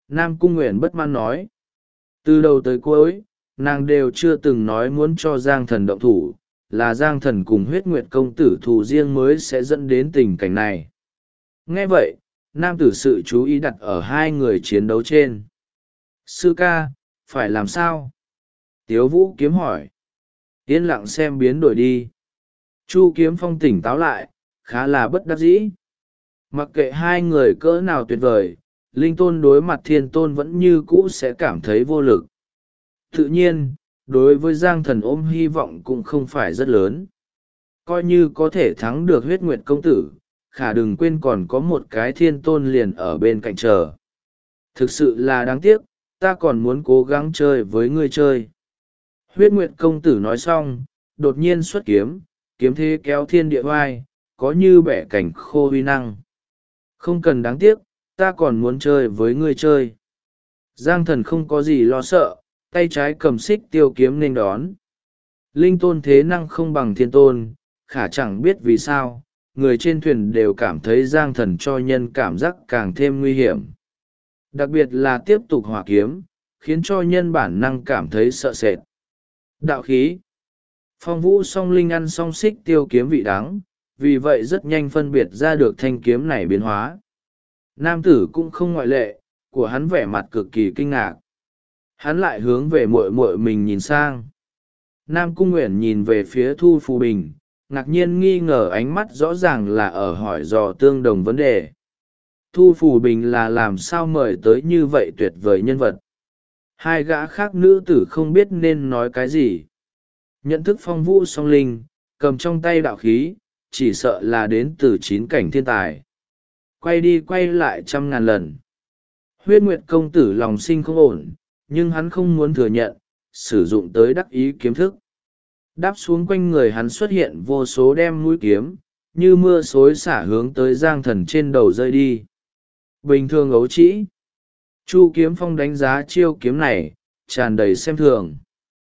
Nam Cung Nguyện bất mãn nói. Từ đầu tới cuối, nàng đều chưa từng nói muốn cho Giang Thần động thủ, là Giang Thần cùng Huyết Nguyệt công tử thù riêng mới sẽ dẫn đến tình cảnh này. Nghe vậy, nam tử sự chú ý đặt ở hai người chiến đấu trên. Sư ca, phải làm sao? Tiếu Vũ Kiếm hỏi. Yên lặng xem biến đổi đi. Chu Kiếm Phong tỉnh táo lại, khá là bất đắc dĩ. Mặc kệ hai người cỡ nào tuyệt vời, linh tôn đối mặt thiên tôn vẫn như cũ sẽ cảm thấy vô lực. Tự nhiên, đối với Giang Thần ôm hy vọng cũng không phải rất lớn. Coi như có thể thắng được Huyết Nguyệt công tử, khả đừng quên còn có một cái thiên tôn liền ở bên cạnh chờ. Thực sự là đáng tiếc, ta còn muốn cố gắng chơi với ngươi chơi. Huyết Nguyệt công tử nói xong, đột nhiên xuất kiếm, kiếm thế kéo thiên địa vai, có như bẻ cảnh khô huy năng. Không cần đáng tiếc, ta còn muốn chơi với ngươi chơi. Giang Thần không có gì lo sợ, tay trái cầm xích tiêu kiếm nên đón. Linh tôn thế năng không bằng thiên tôn, khả chẳng biết vì sao, người trên thuyền đều cảm thấy Giang Thần cho nhân cảm giác càng thêm nguy hiểm. Đặc biệt là tiếp tục hỏa kiếm, khiến cho nhân bản năng cảm thấy sợ sệt. Đạo khí. Phong Vũ song linh ăn song xích tiêu kiếm vị đắng, vì vậy rất nhanh phân biệt ra được thanh kiếm này biến hóa. Nam tử cũng không ngoại lệ, của hắn vẻ mặt cực kỳ kinh ngạc. Hắn lại hướng về muội muội mình nhìn sang. Nam Cung Nguyện nhìn về phía Thu Phù Bình, ngạc nhiên nghi ngờ ánh mắt rõ ràng là ở hỏi dò tương đồng vấn đề. Thu Phù Bình là làm sao mời tới như vậy tuyệt vời nhân vật. Hai gã khác nữ tử không biết nên nói cái gì. Nhận thức Phong Vũ song linh, cầm trong tay đạo khí, chỉ sợ là đến từ 9 cảnh thiên tài. Quay đi quay lại 100.000 lần. Huyết Nguyệt công tử lòng sinh không ổn, nhưng hắn không muốn thừa nhận, sử dụng tới đắc ý kiếm thức. Đáp xuống quanh người hắn xuất hiện vô số đem mũi kiếm, như mưa xối xả hướng tới Giang Thần trên đầu rơi đi. Bình thường ấu trĩ. Chu Kiếm Phong đánh giá chiêu kiếm này, tràn đầy xem thường.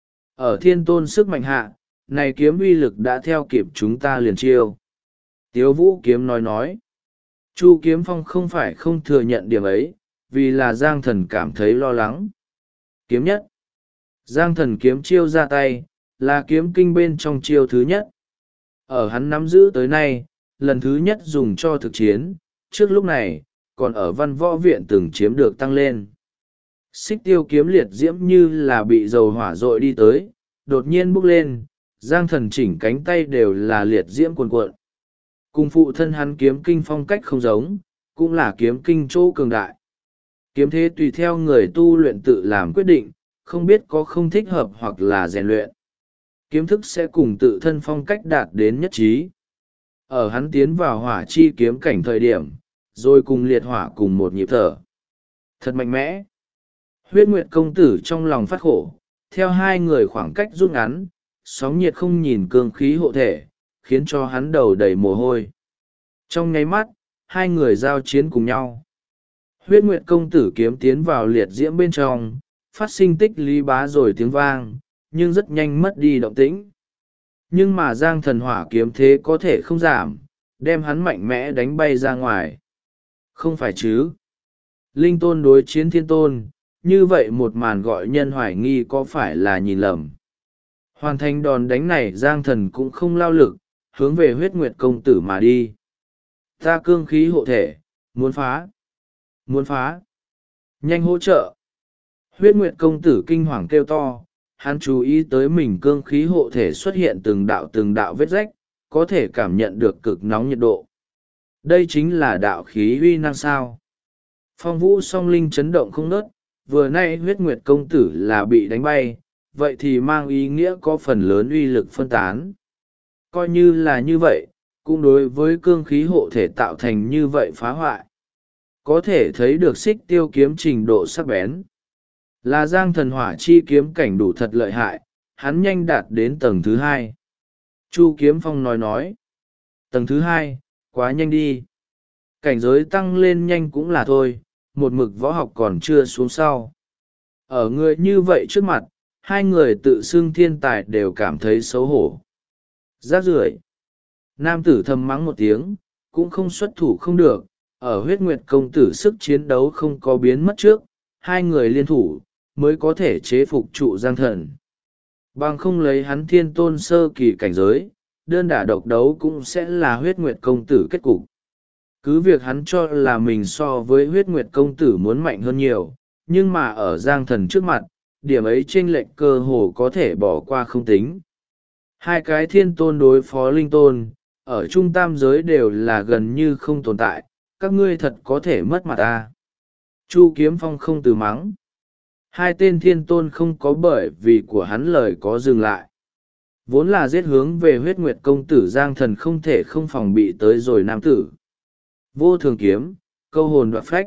Ở thiên tôn sức mạnh hạ, này kiếm uy lực đã theo kịp chúng ta liền chiêu. Tiếu Vũ Kiếm nói. Chu Kiếm Phong không phải không thừa nhận điểm ấy, vì là Giang Thần cảm thấy lo lắng. Kiếm nhất. Giang Thần kiếm chiêu ra tay, là kiếm kinh bên trong chiêu thứ nhất. Ở hắn nắm giữ tới nay, lần thứ nhất dùng cho thực chiến, trước lúc này, còn ở văn võ viện từng chiếm được tăng lên. Xích tiêu kiếm liệt diễm như là bị dầu hỏa dội đi tới, đột nhiên bốc lên, Giang Thần chỉnh cánh tay đều là liệt diễm cuồn cuộn. Cùng phụ thân hắn kiếm kinh phong cách không giống, cũng là kiếm kinh chỗ cường đại. Kiếm thế tùy theo người tu luyện tự làm quyết định, không biết có không thích hợp hoặc là rèn luyện. Kiếm thức sẽ cùng tự thân phong cách đạt đến nhất trí. Ở hắn tiến vào hỏa chi kiếm cảnh thời điểm, rồi cùng liệt hỏa cùng một nhịp thở. Thật mạnh mẽ. Huyết Nguyệt công tử trong lòng phát khổ, theo hai người khoảng cách rút ngắn, sóng nhiệt không nhìn cương khí hộ thể, khiến cho hắn đầu đầy mồ hôi. Trong nháy mắt, hai người giao chiến cùng nhau. Huyết Nguyệt công tử kiếm tiến vào liệt diễm bên trong, phát sinh tích lý bá rồi tiếng vang, nhưng rất nhanh mất đi động tĩnh. Nhưng mà Giang Thần hỏa kiếm thế có thể không giảm, đem hắn mạnh mẽ đánh bay ra ngoài. Không phải chứ. Linh tôn đối chiến thiên tôn, như vậy một màn gọi nhân hoài nghi có phải là nhìn lầm. Hoàn thành đòn đánh này Giang Thần cũng không lao lực, hướng về Huyết Nguyệt công tử mà đi. Ta cương khí hộ thể, muốn phá. Muốn phá. Nhanh hỗ trợ. Huyết Nguyệt công tử kinh hoàng kêu to, hắn chú ý tới mình cương khí hộ thể xuất hiện từng đạo vết rách, có thể cảm nhận được cực nóng nhiệt độ. Đây chính là đạo khí uy năng sao. Phong Vũ song linh chấn động không nớt, vừa nay Huyết Nguyệt công tử là bị đánh bay, vậy thì mang ý nghĩa có phần lớn uy lực phân tán. Coi như là như vậy, cũng đối với cương khí hộ thể tạo thành như vậy phá hoại. Có thể thấy được xích tiêu kiếm trình độ sắc bén. Là Giang Thần hỏa chi kiếm cảnh đủ thật lợi hại, hắn nhanh đạt đến tầng thứ 2. Chu Kiếm Phong nói. Tầng thứ 2, quá nhanh đi. Cảnh giới tăng lên nhanh cũng là thôi, một mực võ học còn chưa xuống sau. Ở người như vậy trước mặt, hai người tự xưng thiên tài đều cảm thấy xấu hổ. Rác rưởi. Nam tử thầm mắng một tiếng, cũng không xuất thủ không được, ở Huyết Nguyệt công tử sức chiến đấu không có biến mất trước, hai người liên thủ mới có thể chế phục trụ Giang Thần. Bằng không lấy hắn thiên tôn sơ kỳ cảnh giới, đơn đả độc đấu cũng sẽ là huyết nguyệt công tử kết cục. Cứ việc hắn cho là mình so với huyết nguyệt công tử muốn mạnh hơn nhiều, nhưng mà ở Giang Thần trước mặt, điểm ấy chênh lệch cơ hồ có thể bỏ qua không tính. Hai cái thiên tôn đối phó linh tôn, ở trung tam giới đều là gần như không tồn tại, các ngươi thật có thể mất mặt ta. Chu Kiếm Phong không từ mắng. Hai tên thiên tôn không có bởi vì của hắn lời có dừng lại. Vốn là giết hướng về huyết nguyệt công tử Giang Thần không thể không phòng bị tới rồi nam tử. Vô thường kiếm, câu hồn đoạt phách.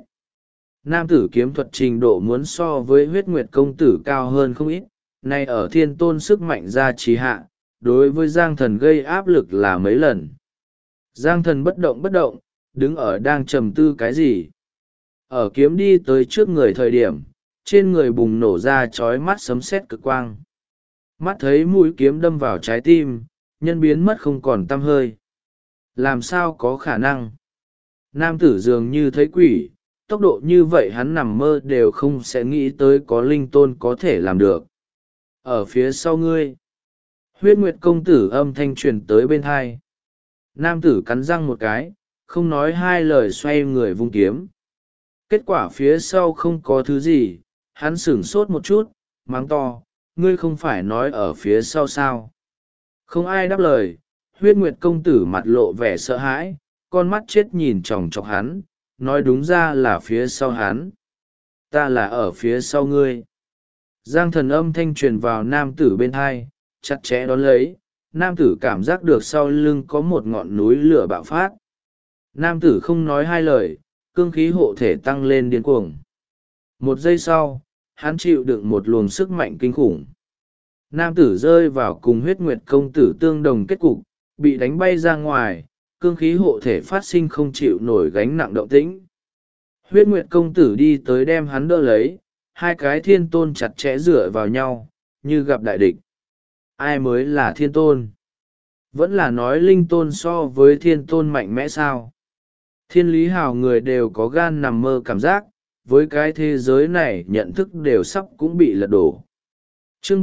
Nam tử kiếm thuật trình độ muốn so với huyết nguyệt công tử cao hơn không ít, nay ở thiên tôn sức mạnh ra trì hạ, đối với Giang Thần gây áp lực là mấy lần. Giang Thần bất động, đứng ở đang trầm tư cái gì. Ở kiếm đi tới trước người thời điểm, trên người bùng nổ ra chói mắt sấm sét cực quang. Mắt thấy mũi kiếm đâm vào trái tim, nhân biến mất không còn tăm hơi. Làm sao có khả năng? Nam tử dường như thấy quỷ, tốc độ như vậy hắn nằm mơ đều không sẽ nghĩ tới có linh tôn có thể làm được. Ở phía sau ngươi, huyết nguyệt công tử âm thanh truyền tới bên thai. Nam tử cắn răng một cái, không nói hai lời xoay người vung kiếm. Kết quả phía sau không có thứ gì, hắn sửng sốt một chút, mắng to, ngươi không phải nói ở phía sau sao? Không ai đáp lời, huyết nguyệt công tử mặt lộ vẻ sợ hãi, con mắt chết nhìn chòng chọc hắn, nói đúng ra là phía sau hắn. Ta là ở phía sau ngươi. Giang Thần âm thanh truyền vào nam tử bên hai, chặt chẽ đón lấy, nam tử cảm giác được sau lưng có một ngọn núi lửa bạo phát. Nam tử không nói hai lời, cương khí hộ thể tăng lên điên cuồng. Một giây sau, hắn chịu đựng một luồng sức mạnh kinh khủng. Nam tử rơi vào cùng huyết nguyệt công tử tương đồng kết cục, bị đánh bay ra ngoài, cương khí hộ thể phát sinh không chịu nổi gánh nặng động tĩnh. Huyết nguyệt công tử đi tới đem hắn đỡ lấy, hai cái thiên tôn chặt chẽ dựa vào nhau, như gặp đại địch. Ai mới là thiên tôn? Vẫn là nói linh tôn so với thiên tôn mạnh mẽ sao? Thiên lý hào người đều có gan nằm mơ cảm giác, với cái thế giới này nhận thức đều sắp cũng bị lật đổ. Chương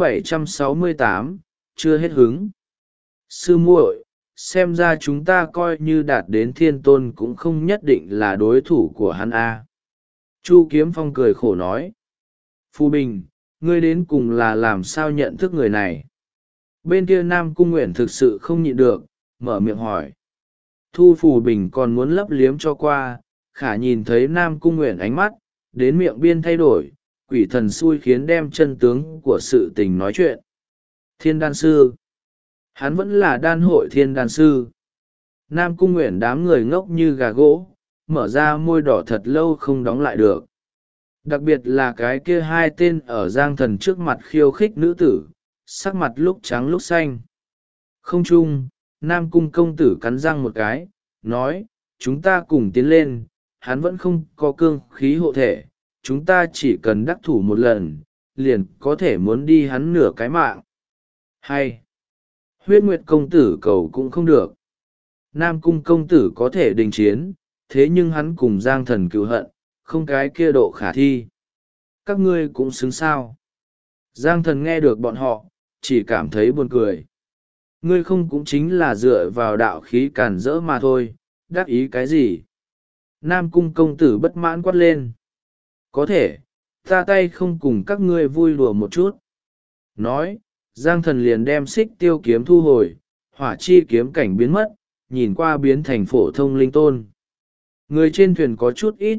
768, chưa hết hứng. Sư muội, xem ra chúng ta coi như đạt đến thiên tôn cũng không nhất định là đối thủ của hắn a. Chu Kiếm Phong cười khổ nói. Phu Bình, ngươi đến cùng là làm sao nhận thức người này? Bên kia Nam Cung Nguyện thực sự không nhịn được, mở miệng hỏi. Thu Phù Bình còn muốn lấp liếm cho qua, khả nhìn thấy Nam Cung Nguyện ánh mắt, đến miệng biên thay đổi, quỷ thần xui khiến đem chân tướng của sự tình nói chuyện. Thiên đan sư. Hắn vẫn là đan hội thiên đan sư. Nam Cung Nguyện đám người ngốc như gà gỗ, mở ra môi đỏ thật lâu không đóng lại được. Đặc biệt là cái kia hai tên ở Giang Thần trước mặt khiêu khích nữ tử, sắc mặt lúc trắng lúc xanh. Không chung, Nam Cung công tử cắn răng một cái, nói, chúng ta cùng tiến lên, hắn vẫn không có cương khí hộ thể, chúng ta chỉ cần đắc thủ một lần, liền có thể muốn đi hắn nửa cái mạng. Hay, huyết nguyệt công tử cầu cũng không được. Nam Cung công tử có thể đình chiến, thế nhưng hắn cùng Giang Thần cựu hận, không cái kia độ khả thi. Các ngươi cũng xứng sao. Giang Thần nghe được bọn họ, chỉ cảm thấy buồn cười. Ngươi không cũng chính là dựa vào đạo khí cản rỡ mà thôi, đắc ý cái gì? Nam Cung công tử bất mãn quát lên. Có thể, ta tay không cùng các ngươi vui đùa một chút. Nói, Giang Thần liền đem xích tiêu kiếm thu hồi, hỏa chi kiếm cảnh biến mất, nhìn qua biến thành phổ thông linh tôn. Người trên thuyền có chút ít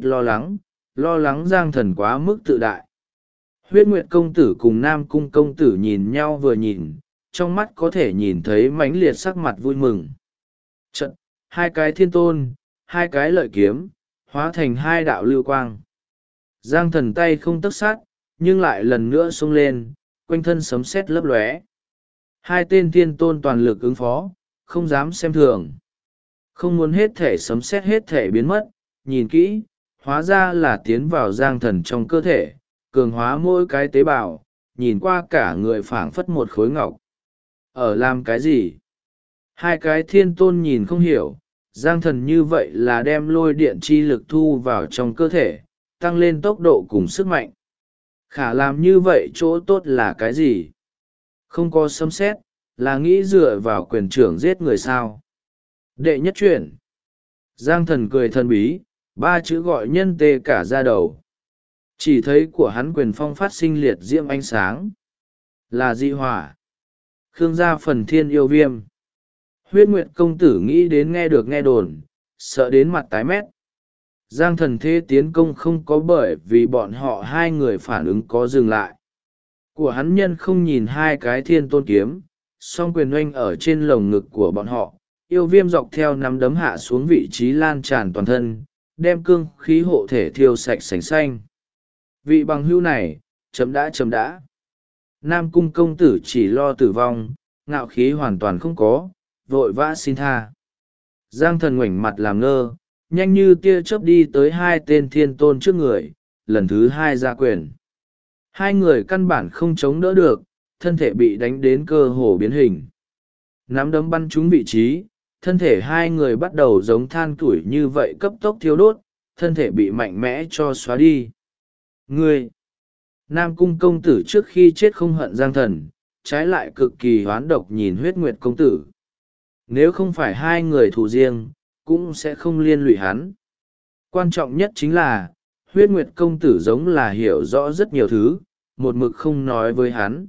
lo lắng Giang Thần quá mức tự đại. Huyết Nguyệt công tử cùng Nam Cung công tử nhìn nhau vừa nhìn, trong mắt có thể nhìn thấy mãnh liệt sắc mặt vui mừng. Trận, hai cái thiên tôn, hai cái lợi kiếm, hóa thành hai đạo lưu quang. Giang Thần tay không tấc sát, nhưng lại lần nữa xông lên, quanh thân sấm sét lấp lóe. Hai tên thiên tôn toàn lực ứng phó, không dám xem thường. Không muốn hết thể sấm sét hết thể biến mất, nhìn kỹ, hóa ra là tiến vào Giang Thần trong cơ thể, cường hóa mỗi cái tế bào, nhìn qua cả người phảng phất một khối ngọc. Ở làm cái gì? Hai cái thiên tôn nhìn không hiểu, Giang Thần như vậy là đem lôi điện chi lực thu vào trong cơ thể, tăng lên tốc độ cùng sức mạnh. Khả làm như vậy chỗ tốt là cái gì? Không có sấm sét, là nghĩ dựa vào quyền trưởng giết người sao? Đệ nhất chuyện. Giang Thần cười thần bí, ba chữ gọi nhân tê cả ra đầu. Chỉ thấy của hắn quyền phong phát sinh liệt diễm ánh sáng. Là dị hỏa. Khương gia phần thiên yêu viêm. Huyết Nguyệt công tử nghĩ đến nghe được nghe đồn, sợ đến mặt tái mét. Giang Thần thế tiến công không có bởi vì bọn họ hai người phản ứng có dừng lại. Của hắn nhân không nhìn hai cái thiên tôn kiếm, song quyền oanh ở trên lồng ngực của bọn họ, yêu viêm dọc theo nắm đấm hạ xuống vị trí lan tràn toàn thân, đem cương khí hộ thể thiêu sạch sành xanh. Vị bằng hữu này, chấm đã. Nam cung công tử chỉ lo tử vong, ngạo khí hoàn toàn không có, vội vã xin tha. Giang Thần ngoảnh mặt làm ngơ, nhanh như tia chớp đi tới hai tên thiên tôn trước người, lần thứ hai ra quyền. Hai người căn bản không chống đỡ được, thân thể bị đánh đến cơ hồ biến hình. Nắm đấm bắn trúng vị trí, thân thể hai người bắt đầu giống than củi như vậy cấp tốc thiêu đốt, thân thể bị mạnh mẽ cho xóa đi. Ngươi! Nam cung công tử trước khi chết không hận Giang Thần, trái lại cực kỳ hoán độc nhìn Huyết Nguyệt công tử. Nếu không phải hai người thù riêng, cũng sẽ không liên lụy hắn. Quan trọng nhất chính là, Huyết Nguyệt công tử giống là hiểu rõ rất nhiều thứ, một mực không nói với hắn.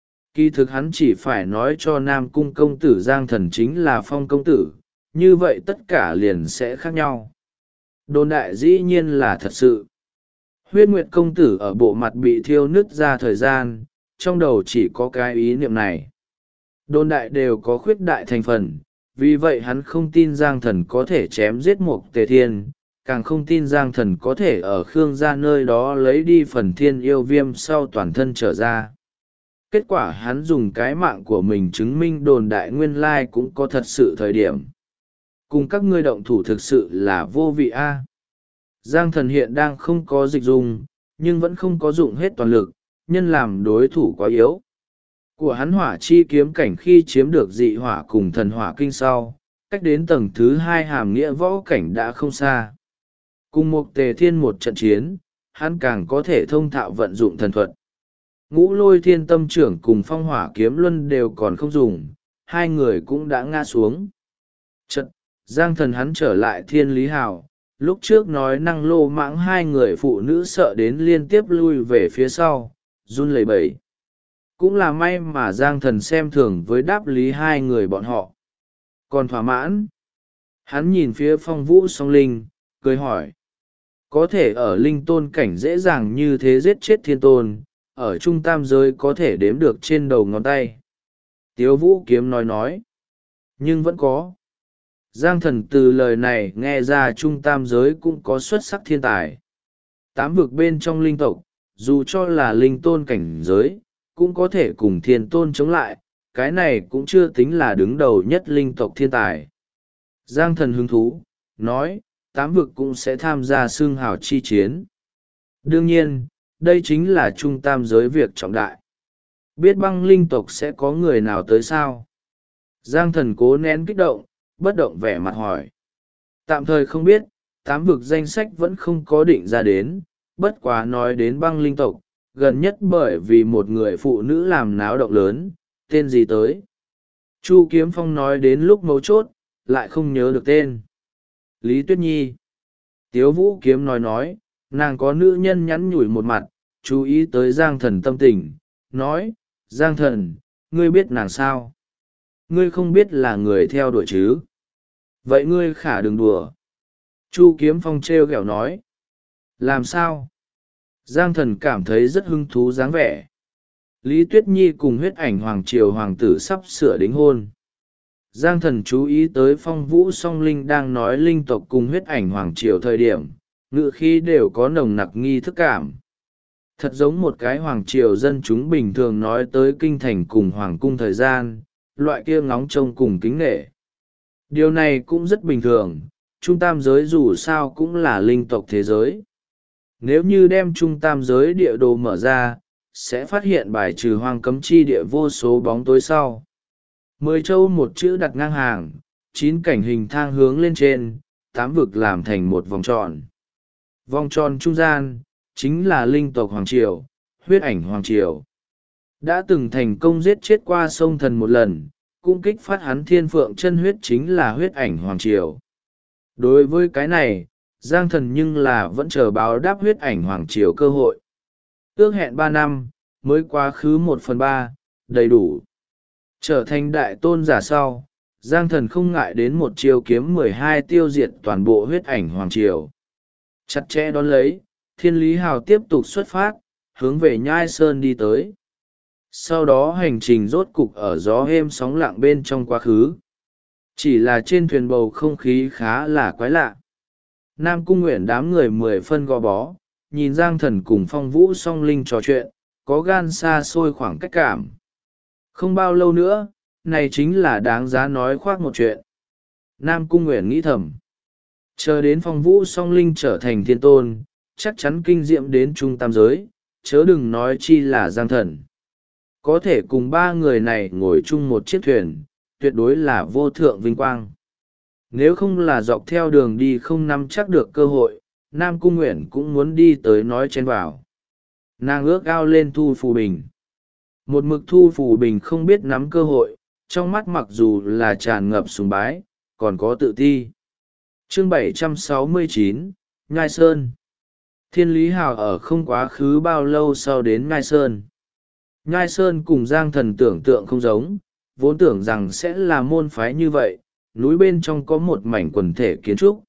Kỳ thực hắn chỉ phải nói cho Nam cung công tử Giang Thần chính là Phong công tử, như vậy tất cả liền sẽ khác nhau. Đồn đại dĩ nhiên là thật sự. Huyết Nguyệt công tử ở bộ mặt bị thiêu nứt ra thời gian, trong đầu chỉ có cái ý niệm này. Đồn đại đều có khuyết đại thành phần, vì vậy hắn không tin Giang Thần có thể chém giết một Tề Thiên, càng không tin Giang Thần có thể ở Khương gia nơi đó lấy đi phần thiên yêu viêm sau toàn thân trở ra. Kết quả hắn dùng cái mạng của mình chứng minh đồn đại nguyên lai cũng có thật sự thời điểm. Cùng các ngươi động thủ thực sự là vô vị a. Giang Thần hiện đang không có dịch dùng, nhưng vẫn không có dụng hết toàn lực, nhân làm đối thủ quá yếu. Của hắn hỏa chi kiếm cảnh khi chiếm được dị hỏa cùng thần hỏa kinh sau, cách đến tầng thứ hai hàm nghĩa võ cảnh đã không xa. Cùng một Tề Thiên một trận chiến, hắn càng có thể thông thạo vận dụng thần thuật. Ngũ Lôi Thiên Tâm trưởng cùng Phong Hỏa Kiếm Luân đều còn không dùng, hai người cũng đã ngã xuống. Trận, Giang Thần hắn trở lại Thiên Lý Hào, lúc trước nói năng lô mãng hai người phụ nữ sợ đến liên tiếp lui về phía sau, run lẩy bẩy. Cũng là may mà Giang Thần xem thường với đáp lý hai người bọn họ. Còn thỏa mãn, hắn nhìn phía Phong Vũ Song Linh, cười hỏi. Có thể ở linh tôn cảnh dễ dàng như thế giết chết thiên tôn, ở trung tam giới có thể đếm được trên đầu ngón tay. Tiếu Vũ Kiếm nói. Nhưng vẫn có. Giang Thần từ lời này nghe ra trung tam giới cũng có xuất sắc thiên tài. Tám vực bên trong linh tộc, dù cho là linh tôn cảnh giới, cũng có thể cùng thiên tôn chống lại, cái này cũng chưa tính là đứng đầu nhất linh tộc thiên tài. Giang Thần hứng thú, nói, tám vực cũng sẽ tham gia xương hào chi chiến. Đương nhiên, đây chính là trung tam giới việc trọng đại. Biết băng linh tộc sẽ có người nào tới sao? Giang Thần cố nén kích động, bất động vẻ mặt hỏi. Tạm thời không biết, tám vực danh sách vẫn không có định ra đến, bất quá nói đến băng linh tộc, gần nhất bởi vì một người phụ nữ làm náo động lớn, tên gì tới. Chu Kiếm Phong nói đến lúc mấu chốt, lại không nhớ được tên. Lý Tuyết Nhi. Tiếu Vũ Kiếm nói, nàng có nữ nhân nhắn nhủi một mặt, chú ý tới Giang Thần tâm tình, nói, Giang Thần, ngươi biết nàng sao? Ngươi không biết là người theo đuổi chứ? Vậy ngươi khả đừng đùa. Chu Kiếm Phong trêu ghẹo nói. Làm sao? Giang Thần cảm thấy rất hứng thú dáng vẻ. Lý Tuyết Nhi cùng Huyết Ảnh Hoàng Triều hoàng tử sắp sửa đính hôn. Giang Thần chú ý tới Phong Vũ Song Linh đang nói linh tộc cùng Huyết Ảnh Hoàng Triều thời điểm, ngữ khí đều có nồng nặc nghi thức cảm. Thật giống một cái hoàng triều dân chúng bình thường nói tới kinh thành cùng hoàng cung thời gian, loại kia ngóng trông cùng kính nghệ. Điều này cũng rất bình thường, trung tam giới dù sao cũng là linh tộc thế giới. Nếu như đem trung tam giới địa đồ mở ra, sẽ phát hiện bài trừ hoang cấm chi địa vô số bóng tối sau. 10 châu một chữ đặt ngang hàng, 9 cảnh hình thang hướng lên trên, 8 vực làm thành một vòng tròn. Vòng tròn trung gian, chính là linh tộc Hoàng Triều, huyết ảnh hoàng triều. Đã từng thành công giết chết qua sông thần một lần, cũng kích phát hắn thiên phượng chân huyết chính là huyết ảnh hoàng triều. Đối với cái này, Giang Thần nhưng là vẫn chờ báo đáp huyết ảnh hoàng triều cơ hội. Ước hẹn 3 năm, mới quá khứ 1/3, đầy đủ. Trở thành đại tôn giả sau, Giang Thần không ngại đến một chiêu kiếm 12 tiêu diệt toàn bộ huyết ảnh hoàng triều. Chặt chẽ đón lấy, Thiên Lý Hào tiếp tục xuất phát, hướng về Nhai Sơn đi tới. Sau đó hành trình rốt cục ở gió êm sóng lặng bên trong quá khứ. Chỉ là trên thuyền bầu không khí khá là quái lạ. Nam Cung Nguyện đám người 10 phân gò bó, nhìn Giang Thần cùng Phong Vũ Song Linh trò chuyện, có gan xa xôi khoảng cách cảm. Không bao lâu nữa, này chính là đáng giá nói khoác một chuyện. Nam Cung Nguyện nghĩ thầm. Chờ đến Phong Vũ Song Linh trở thành thiên tôn, chắc chắn kinh diệm đến trung tam giới, chớ đừng nói chi là Giang Thần. Có thể cùng 3 người này ngồi chung một chiếc thuyền, tuyệt đối là vô thượng vinh quang. Nếu không là dọc theo đường đi không nắm chắc được cơ hội, Nam Cung Nguyện cũng muốn đi tới nói chen vào. Nàng ước ao lên Thu Phù Bình. Một mực Thu Phù Bình không biết nắm cơ hội, trong mắt mặc dù là tràn ngập sùng bái, còn có tự ti. Chương 769, Nhai Sơn. Thiên Lý Hào ở không quá khứ bao lâu sau đến Nhai Sơn. Nhai Sơn cùng Giang Thần tưởng tượng không giống, vốn tưởng rằng sẽ là môn phái như vậy, núi bên trong có một mảnh quần thể kiến trúc.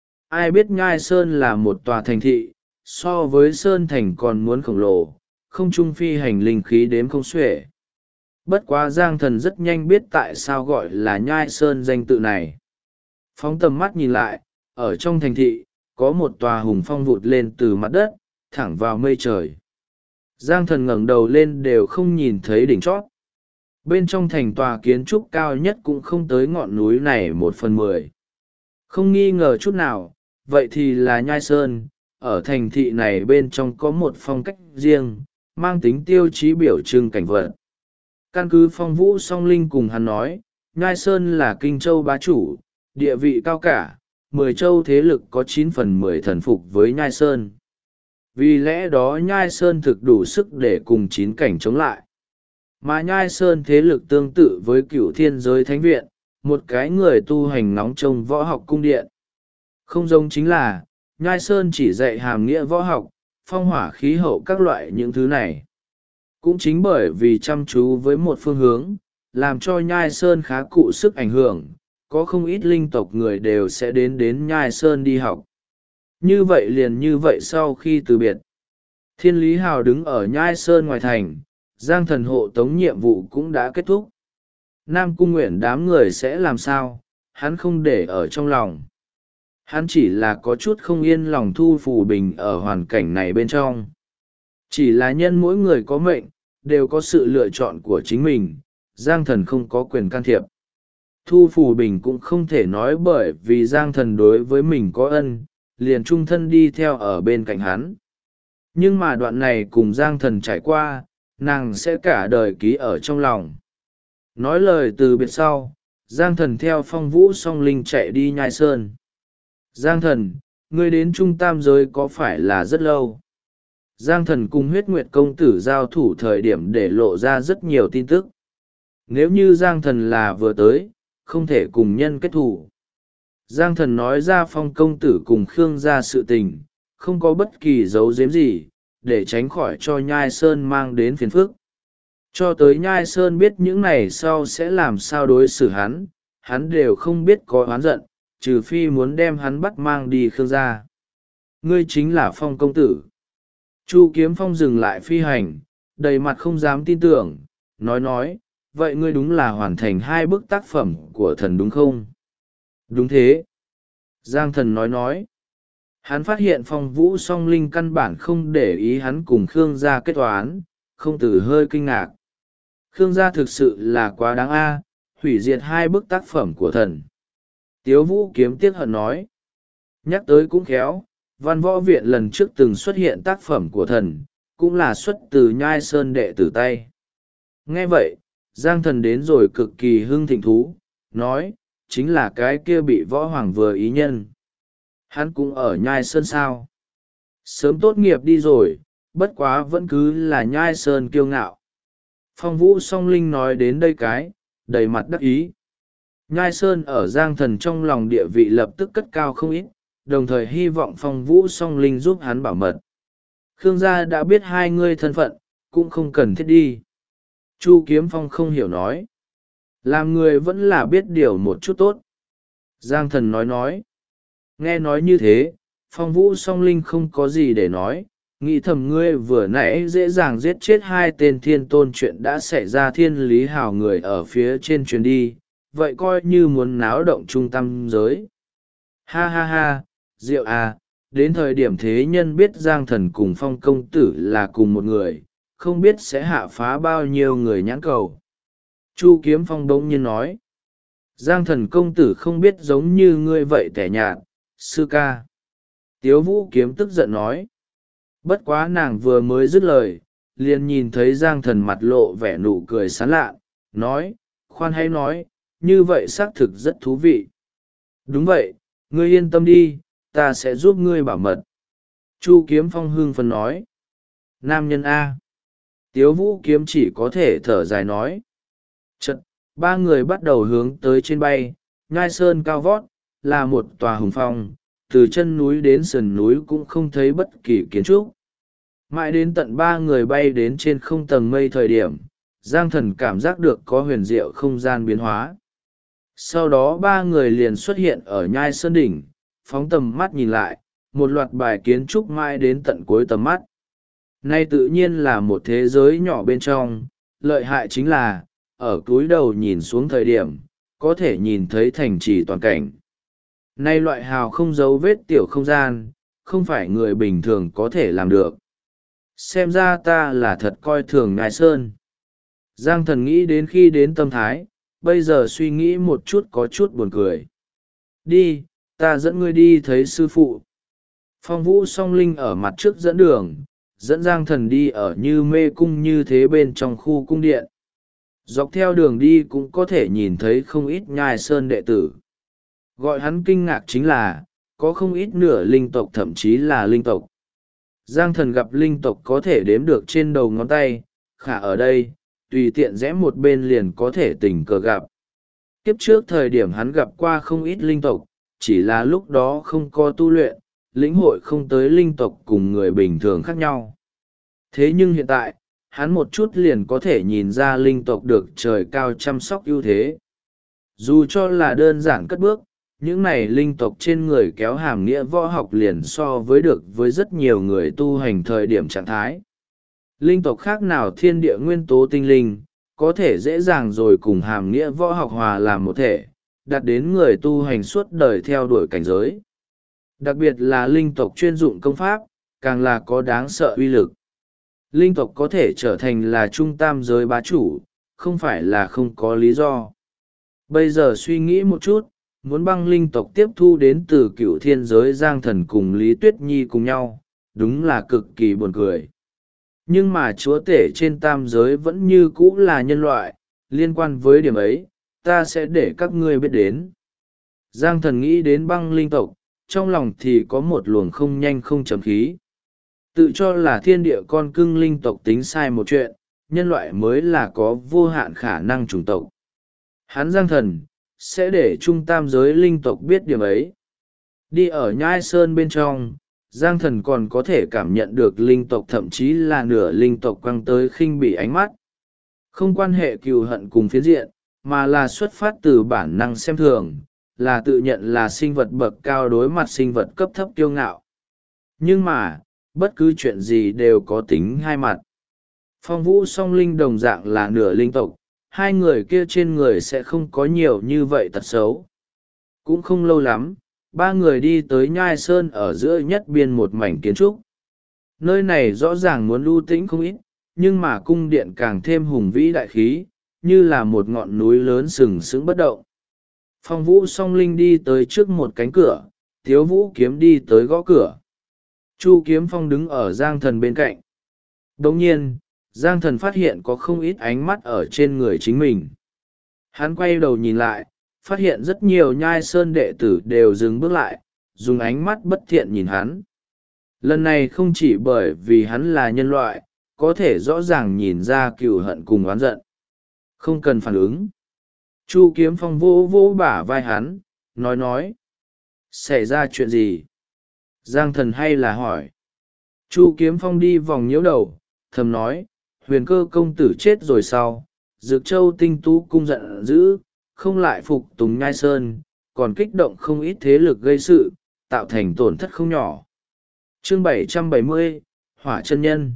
Ai biết Nhai Sơn là một tòa thành thị, so với Sơn Thành còn muốn khổng lồ, không trung phi hành linh khí đếm không xuể. Bất quá Giang Thần rất nhanh biết tại sao gọi là Nhai Sơn danh tự này. Phóng tầm mắt nhìn lại, ở trong thành thị, có một tòa hùng phong vụt lên từ mặt đất, thẳng vào mây trời. Giang Thần ngẩng đầu lên đều không nhìn thấy đỉnh chót. Bên trong thành tòa kiến trúc cao nhất cũng không tới ngọn núi này 1/10. Không nghi ngờ chút nào, vậy thì là Nhai Sơn, ở thành thị này bên trong có một phong cách riêng, mang tính tiêu chí biểu trưng cảnh vật. Căn cứ Phong Vũ Song Linh cùng hắn nói, Nhai Sơn là Kinh Châu bá chủ, địa vị cao cả, 10 châu thế lực có 9/10 thần phục với Nhai Sơn. Vì lẽ đó Nhai Sơn thực đủ sức để cùng 9 cảnh chống lại. Mà Nhai Sơn thế lực tương tự với Cửu Thiên Giới Thánh Viện, một cái người tu hành nóng trông võ học cung điện. Không giống chính là, Nhai Sơn chỉ dạy hàm nghĩa võ học, phong hỏa khí hậu các loại những thứ này. Cũng chính bởi vì chăm chú với một phương hướng, làm cho Nhai Sơn khá cụ sức ảnh hưởng, có không ít linh tộc người đều sẽ đến Nhai Sơn đi học. Như vậy liền như vậy sau khi từ biệt, Thiên Lý Hào đứng ở Nhai Sơn ngoài thành, Giang Thần hộ tống nhiệm vụ cũng đã kết thúc. Nam Cung Nguyện đám người sẽ làm sao, hắn không để ở trong lòng. Hắn chỉ là có chút không yên lòng Thu Phù Bình ở hoàn cảnh này bên trong. Chỉ là nhân mỗi người có mệnh, đều có sự lựa chọn của chính mình, Giang Thần không có quyền can thiệp. Thu Phù Bình cũng không thể nói bởi vì Giang Thần đối với mình có ân, liền trung thân đi theo ở bên cạnh hắn. Nhưng mà đoạn này cùng Giang Thần trải qua, nàng sẽ cả đời ký ở trong lòng. Nói lời từ biệt sau, Giang Thần theo Phong Vũ Song Linh chạy đi Nhai Sơn. Giang Thần, ngươi đến Trung Tam Giới có phải là rất lâu? Giang Thần cùng Huyết Nguyệt Công Tử giao thủ thời điểm để lộ ra rất nhiều tin tức. Nếu như Giang Thần là vừa tới, không thể cùng nhân kết thủ. Giang Thần nói ra Phong Công Tử cùng Khương gia sự tình, không có bất kỳ dấu giếm gì, để tránh khỏi cho Nhai Sơn mang đến phiền phức. Cho tới Nhai Sơn biết những này sau sẽ làm sao đối xử hắn, hắn đều không biết có oán giận, trừ phi muốn đem hắn bắt mang đi Khương gia. Ngươi chính là Phong Công Tử. Chu Kiếm Phong dừng lại phi hành, đầy mặt không dám tin tưởng, nói, vậy ngươi đúng là hoàn thành 2 bức tác phẩm của thần đúng không? Đúng thế. Giang Thần nói. Hắn phát hiện Phong Vũ Song Linh căn bản không để ý hắn cùng Khương gia kết toán, không từ hơi kinh ngạc. Khương gia thực sự là quá đáng hủy diệt 2 bức tác phẩm của thần. Tiếu Vũ Kiếm tiếc hận nói. Nhắc tới cũng khéo, Văn Võ Viện lần trước từng xuất hiện tác phẩm của thần, cũng là xuất từ Nhai Sơn đệ tử tay. Nghe vậy, Giang Thần đến rồi cực kỳ hưng thịnh thú, nói, chính là cái kia bị Võ Hoàng vừa ý nhân. Hắn cũng ở Nhai Sơn sao? Sớm tốt nghiệp đi rồi, bất quá vẫn cứ là Nhai Sơn kiêu ngạo. Phong Vũ Song Linh nói đến đây cái, đầy mặt đắc ý. Nhai Sơn ở Giang Thần trong lòng địa vị lập tức cất cao không ít, đồng thời hy vọng Phong Vũ Song Linh giúp hắn bảo mật. Khương gia đã biết hai ngươi thân phận, cũng không cần thiết đi. Chu Kiếm Phong không hiểu nói. Làm người vẫn là biết điều một chút tốt. Giang Thần nói. Nghe nói như thế, Phong Vũ Song Linh không có gì để nói, nghĩ thầm ngươi vừa nãy dễ dàng giết chết hai tên thiên tôn, chuyện đã xảy ra thiên lý hào người ở phía trên chuyến đi, vậy coi như muốn náo động trung tâm giới. Ha ha ha, Diệu à, đến thời điểm thế nhân biết Giang Thần cùng Phong công tử là cùng một người, không biết sẽ hạ phá bao nhiêu người nhãn cầu. Chu Kiếm Phong bỗng nhiên nói. Giang Thần công tử không biết giống như ngươi vậy tẻ nhạt, sư ca. Tiếu Vũ Kiếm tức giận nói. Bất quá nàng vừa mới dứt lời, liền nhìn thấy Giang Thần mặt lộ vẻ nụ cười sán lạ, nói, khoan hãy nói, như vậy xác thực rất thú vị. Đúng vậy, ngươi yên tâm đi, ta sẽ giúp ngươi bảo mật. Chu Kiếm Phong hưng phấn nói. Nam nhân A. Tiếu Vũ Kiếm chỉ có thể thở dài nói. Chật, ba người bắt đầu hướng tới trên bay, Nhai Sơn cao vót, là một tòa hùng phong, từ chân núi đến sườn núi cũng không thấy bất kỳ kiến trúc. Mãi đến tận ba người bay đến trên không tầng mây thời điểm, Giang Thần cảm giác được có huyền diệu không gian biến hóa. Sau đó ba người liền xuất hiện ở Nhai Sơn đỉnh, phóng tầm mắt nhìn lại, một loạt bài kiến trúc mãi đến tận cuối tầm mắt. Nay tự nhiên là một thế giới nhỏ bên trong, lợi hại chính là, ở cúi đầu nhìn xuống thời điểm, có thể nhìn thấy thành trì toàn cảnh. Nay loại hào không dấu vết tiểu không gian, không phải người bình thường có thể làm được. Xem ra ta là thật coi thường Nhai Sơn. Giang Thần nghĩ đến khi đến tâm thái, bây giờ suy nghĩ một chút có chút buồn cười. Đi, ta dẫn ngươi đi thấy sư phụ. Phong Vũ Song Linh ở mặt trước dẫn đường, dẫn Giang Thần đi ở như mê cung như thế bên trong khu cung điện. Dọc theo đường đi cũng có thể nhìn thấy không ít Nhai Sơn đệ tử. Gọi hắn kinh ngạc chính là, có không ít nửa linh tộc thậm chí là linh tộc. Giang Thần gặp linh tộc có thể đếm được trên đầu ngón tay, khả ở đây, tùy tiện rẽ một bên liền có thể tình cờ gặp. Kiếp trước thời điểm hắn gặp qua không ít linh tộc, chỉ là lúc đó không có tu luyện, lĩnh hội không tới linh tộc cùng người bình thường khác nhau. Thế nhưng hiện tại, hắn một chút liền có thể nhìn ra linh tộc được trời cao chăm sóc ưu thế. Dù cho là đơn giản cất bước, những này linh tộc trên người kéo hàm nghĩa võ học liền so với được với rất nhiều người tu hành thời điểm trạng thái. Linh tộc khác nào thiên địa nguyên tố tinh linh, có thể dễ dàng rồi cùng hàm nghĩa võ học hòa làm một thể, đạt đến người tu hành suốt đời theo đuổi cảnh giới. Đặc biệt là linh tộc chuyên dụng công pháp, càng là có đáng sợ uy lực. Linh tộc có thể trở thành là trung tam giới bá chủ, không phải là không có lý do. Bây giờ suy nghĩ một chút, muốn băng linh tộc tiếp thu đến từ cựu thiên giới Giang Thần cùng Lý Tuyết Nhi cùng nhau, đúng là cực kỳ buồn cười. Nhưng mà chúa tể trên tam giới vẫn như cũ là nhân loại, liên quan với điểm ấy, ta sẽ để các ngươi biết đến. Giang Thần nghĩ đến băng linh tộc, trong lòng thì có một luồng không nhanh không chậm khí. Tự cho là thiên địa con cưng linh tộc tính sai một chuyện, nhân loại mới là có vô hạn khả năng chủng tộc. Hắn Giang Thần, sẽ để trung tam giới linh tộc biết điểm ấy. Đi ở Nhai Sơn bên trong, Giang Thần còn có thể cảm nhận được linh tộc thậm chí là nửa linh tộc quăng tới khinh bỉ ánh mắt. Không quan hệ cừu hận cùng phiến diện, mà là xuất phát từ bản năng xem thường, là tự nhận là sinh vật bậc cao đối mặt sinh vật cấp thấp kiêu ngạo. Nhưng mà, bất cứ chuyện gì đều có tính hai mặt. Phong Vũ Song Linh đồng dạng là nửa linh tộc, hai người kia trên người sẽ không có nhiều như vậy tật xấu. Cũng không lâu lắm, ba người đi tới Nhai Sơn ở giữa nhất biên một mảnh kiến trúc. Nơi này rõ ràng muốn lưu tĩnh không ít, nhưng mà cung điện càng thêm hùng vĩ đại khí, như là một ngọn núi lớn sừng sững bất động. Phong Vũ Song Linh đi tới trước một cánh cửa, Tiếu Vũ Kiếm đi tới gõ cửa. Chu Kiếm Phong đứng ở Giang Thần bên cạnh. Đồng nhiên, Giang Thần phát hiện có không ít ánh mắt ở trên người chính mình. Hắn quay đầu nhìn lại, phát hiện rất nhiều Nhai Sơn đệ tử đều dừng bước lại, dùng ánh mắt bất thiện nhìn hắn. Lần này không chỉ bởi vì hắn là nhân loại, có thể rõ ràng nhìn ra cừu hận cùng oán giận. Không cần phản ứng. Chu Kiếm Phong vỗ vỗ bả vai hắn, nói. Xảy ra chuyện gì? Giang Thần hay là hỏi. Chu Kiếm Phong đi vòng nhiễu đầu, thầm nói, Huyền Cơ công tử chết rồi sau, Dược Châu Tinh Tú cung giận dữ, không lại phục tùng Nhai Sơn, còn kích động không ít thế lực gây sự, tạo thành tổn thất không nhỏ. Chương 770, Hỏa chân nhân.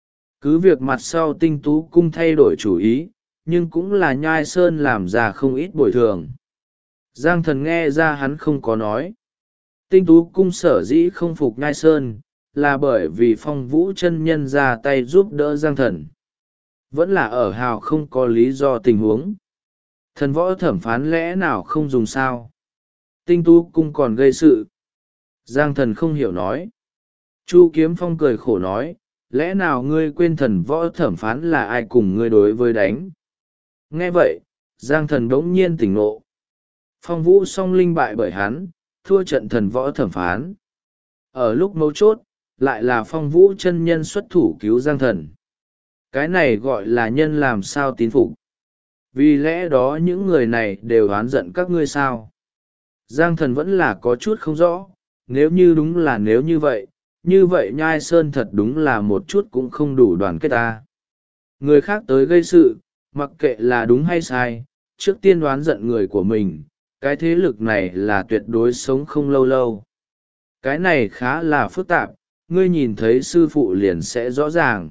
Cứ việc mặt sau Tinh Tú cung thay đổi chủ ý, nhưng cũng là Nhai Sơn làm ra không ít bồi thường. Giang Thần nghe ra hắn không có nói. Tinh Tú cung sở dĩ không phục Nhai Sơn, là bởi vì Phong Vũ chân nhân ra tay giúp đỡ Giang Thần. Vẫn là ở hào không có lý do tình huống. Thần võ thẩm phán lẽ nào không dùng sao? Tinh Tú cung còn gây sự. Giang Thần không hiểu nói. Chu Kiếm Phong cười khổ nói, lẽ nào ngươi quên thần võ thẩm phán là ai cùng ngươi đối với đánh? Nghe vậy, Giang Thần đống nhiên tỉnh ngộ. Phong Vũ song linh bại bởi hắn, thua trận thần võ thẩm phán. Ở lúc mấu chốt, lại là Phong Vũ chân nhân xuất thủ cứu Giang Thần. Cái này gọi là nhân làm sao tín phục. Vì lẽ đó những người này đều oán giận các ngươi sao? Giang Thần vẫn là có chút không rõ, nếu như đúng là nếu như vậy Nhai Sơn thật đúng là một chút cũng không đủ đoàn kết ta. Người khác tới gây sự, mặc kệ là đúng hay sai, trước tiên đoán giận người của mình, cái thế lực này là tuyệt đối sống không lâu lâu. Cái này khá là phức tạp, ngươi nhìn thấy sư phụ liền sẽ rõ ràng.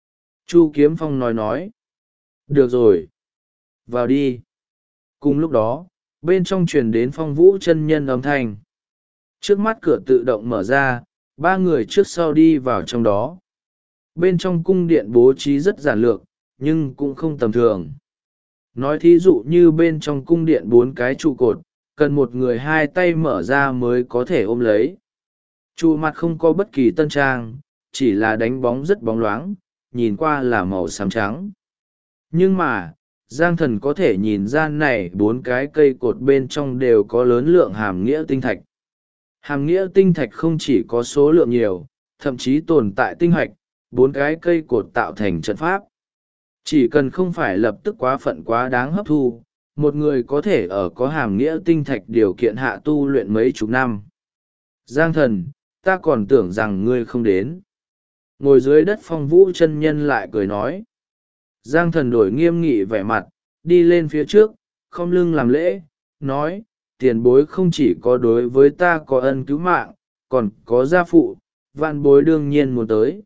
Chu Kiếm Phong nói. Được rồi. Vào đi. Cùng lúc đó, bên trong truyền đến Phong Vũ chân nhân âm thanh. Trước mắt cửa tự động mở ra, ba người trước sau đi vào trong đó. Bên trong cung điện bố trí rất giản lược, nhưng cũng không tầm thường. Nói thí dụ như bên trong cung điện 4 cái trụ cột, cần một người 2 tay mở ra mới có thể ôm lấy. Trụ mặt không có bất kỳ tân trang, chỉ là đánh bóng rất bóng loáng, nhìn qua là màu xám trắng. Nhưng mà, Giang Thần có thể nhìn ra này 4 cái cây cột bên trong đều có lớn lượng hàm nghĩa tinh thạch. Hàm nghĩa tinh thạch không chỉ có số lượng nhiều, thậm chí tồn tại tinh hạch, 4 cái cây cột tạo thành trận pháp. Chỉ cần không phải lập tức quá phận quá đáng hấp thu, một người có thể ở có hàm nghĩa tinh thạch điều kiện hạ tu luyện mấy chục năm. Giang Thần, ta còn tưởng rằng ngươi không đến. Ngồi dưới đất Phong Vũ chân nhân lại cười nói. Giang Thần đổi nghiêm nghị vẻ mặt, đi lên phía trước, khom lưng làm lễ, nói, tiền bối không chỉ có đối với ta có ân cứu mạng, còn có gia phụ, vạn bối đương nhiên muốn tới.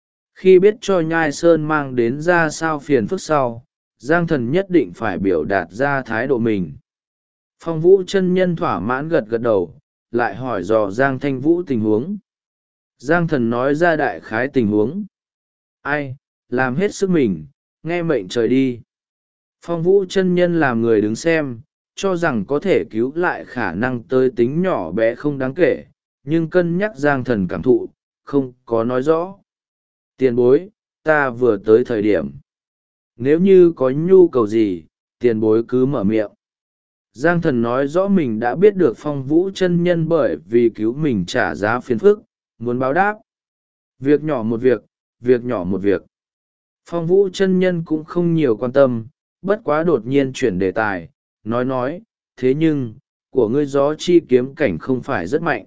Khi biết cho Nhai Sơn mang đến ra sao phiền phức sau, Giang Thần nhất định phải biểu đạt ra thái độ mình. Phong Vũ chân nhân thỏa mãn gật gật đầu, lại hỏi dò Giang Thanh Vũ tình huống. Giang Thần nói ra đại khái tình huống. Ai, làm hết sức mình, nghe mệnh trời đi. Phong Vũ chân nhân làm người đứng xem, cho rằng có thể cứu lại khả năng tới tính nhỏ bé không đáng kể, nhưng cân nhắc Giang Thần cảm thụ, không có nói rõ. Tiền bối, ta vừa tới thời điểm. Nếu như có nhu cầu gì, tiền bối cứ mở miệng. Giang Thần nói rõ mình đã biết được Phong Vũ chân nhân bởi vì cứu mình trả giá phiền phức, muốn báo đáp. Việc nhỏ một việc, việc nhỏ một việc. Phong Vũ chân nhân cũng không nhiều quan tâm, bất quá đột nhiên chuyển đề tài, nói, thế nhưng, của ngươi gió chi kiếm cảnh không phải rất mạnh.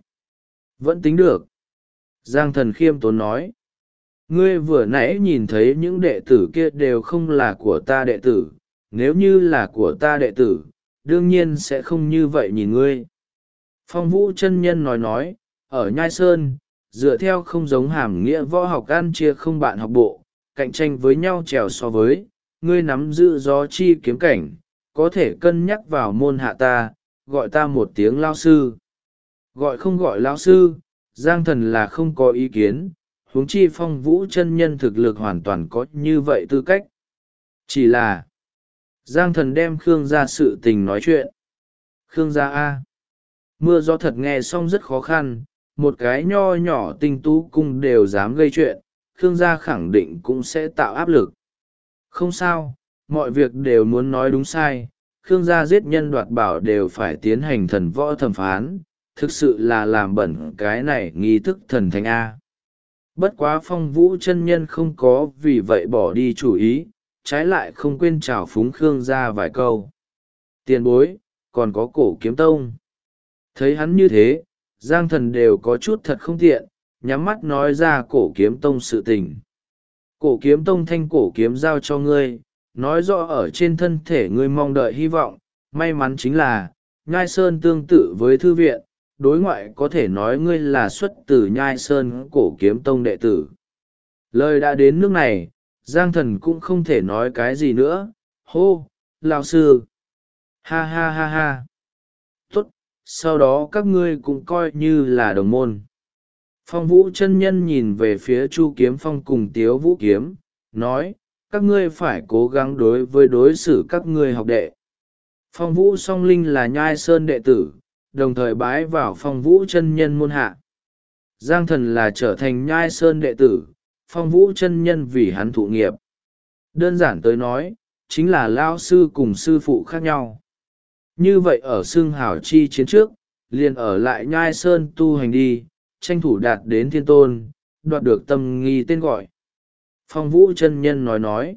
Vẫn tính được. Giang Thần khiêm tốn nói. Ngươi vừa nãy nhìn thấy những đệ tử kia đều không là của ta đệ tử, nếu như là của ta đệ tử, đương nhiên sẽ không như vậy nhìn ngươi. Phong Vũ chân nhân nói, ở Nhai Sơn, dựa theo không giống hàm nghĩa võ học ăn chia không bạn học bộ, cạnh tranh với nhau trèo so với, ngươi nắm giữ gió chi kiếm cảnh, có thể cân nhắc vào môn hạ ta, gọi ta một tiếng lao sư. Gọi không gọi lao sư, Giang Thần là không có ý kiến, huống chi Phong Vũ chân nhân thực lực hoàn toàn có như vậy tư cách. Chỉ là, Giang Thần đem Khương gia sự tình nói chuyện. Khương gia A. Mưa gió thật nghe xong rất khó khăn, một cái nho nhỏ Tinh Tú cung đều dám gây chuyện, Khương gia khẳng định cũng sẽ tạo áp lực. Không sao, mọi việc đều muốn nói đúng sai, Khương gia giết nhân đoạt bảo đều phải tiến hành thần võ thẩm phán, thực sự là làm bẩn cái này nghi thức thần thánh A. Bất quá Phong Vũ chân nhân không có vì vậy bỏ đi chủ ý, trái lại không quên chào phúng Khương gia vài câu. Tiền bối, còn có Cổ Kiếm Tông. Thấy hắn như thế, Giang Thần đều có chút thật không tiện, nhắm mắt nói ra Cổ Kiếm Tông sự tình. Cổ Kiếm Tông thanh cổ kiếm giao cho ngươi, nói rõ ở trên thân thể ngươi mong đợi hy vọng, may mắn chính là, Nhai Sơn tương tự với thư viện, đối ngoại có thể nói ngươi là xuất từ Nhai Sơn Cổ Kiếm Tông đệ tử. Lời đã đến nước này, Giang Thần cũng không thể nói cái gì nữa, hô, lão sư. Ha ha ha ha. Tốt, sau đó các ngươi cũng coi như là đồng môn. Phong Vũ chân nhân nhìn về phía Chu Kiếm Phong cùng Tiếu Vũ Kiếm, nói, các ngươi phải cố gắng đối xử các ngươi học đệ. Phong Vũ Song Linh là Nhai Sơn đệ tử, đồng thời bái vào Phong Vũ chân nhân môn hạ. Giang Thần là trở thành Nhai Sơn đệ tử, Phong Vũ chân nhân vì hắn thụ nghiệp. Đơn giản tới nói, chính là lao sư cùng sư phụ khác nhau. Như vậy ở xưng hảo chi chiến trước, liền ở lại Nhai Sơn tu hành đi, tranh thủ đạt đến thiên tôn, đoạt được tâm nghi tên gọi. Phong Vũ chân nhân nói.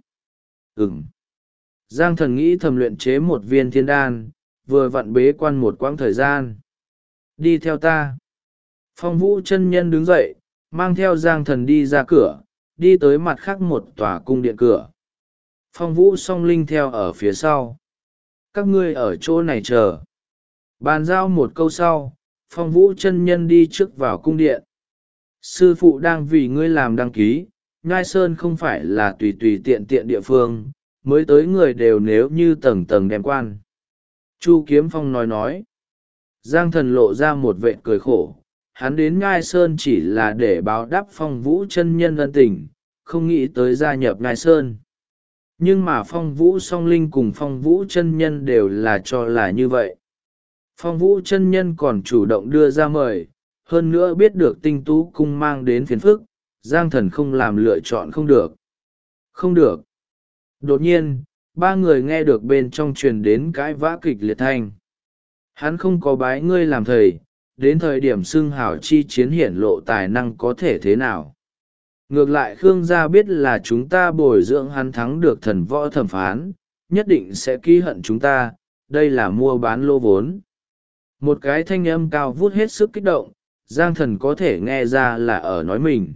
Giang Thần nghĩ thầm luyện chế một viên thiên đan, vừa vặn bế quan một quãng thời gian. Đi theo ta. Phong Vũ chân nhân đứng dậy, mang theo Giang Thần đi ra cửa, đi tới mặt khác một tòa cung điện cửa. Phong Vũ Song Linh theo ở phía sau. Các ngươi ở chỗ này chờ. Bàn giao một câu sau, Phong Vũ chân nhân đi trước vào cung điện. Sư phụ đang vì ngươi làm đăng ký, Nhai Sơn không phải là tùy tùy tiện tiện địa phương, mới tới người đều nếu như tầng tầng đem quan. Chu Kiếm Phong nói. Giang Thần lộ ra một vệt cười khổ, hắn đến Nhai Sơn chỉ là để báo đáp Phong Vũ chân nhân ân tình, không nghĩ tới gia nhập Nhai Sơn. Nhưng mà Phong Vũ Song Linh cùng Phong Vũ chân nhân đều là cho là như vậy. Phong Vũ chân nhân còn chủ động đưa ra mời, hơn nữa biết được Tinh Tú cung mang đến phiền phức, Giang Thần không làm lựa chọn không được. Không được. Đột nhiên, ba người nghe được bên trong truyền đến cãi vã kịch liệt thanh. Hắn không có bái ngươi làm thầy, đến thời điểm xưng hảo chi chiến hiển lộ tài năng có thể thế nào. Ngược lại Khương gia biết là chúng ta bồi dưỡng hắn thắng được thần võ thẩm phán, nhất định sẽ ký hận chúng ta, đây là mua bán lô vốn. Một cái thanh âm cao vút hết sức kích động, Giang Thần có thể nghe ra là ở nói mình.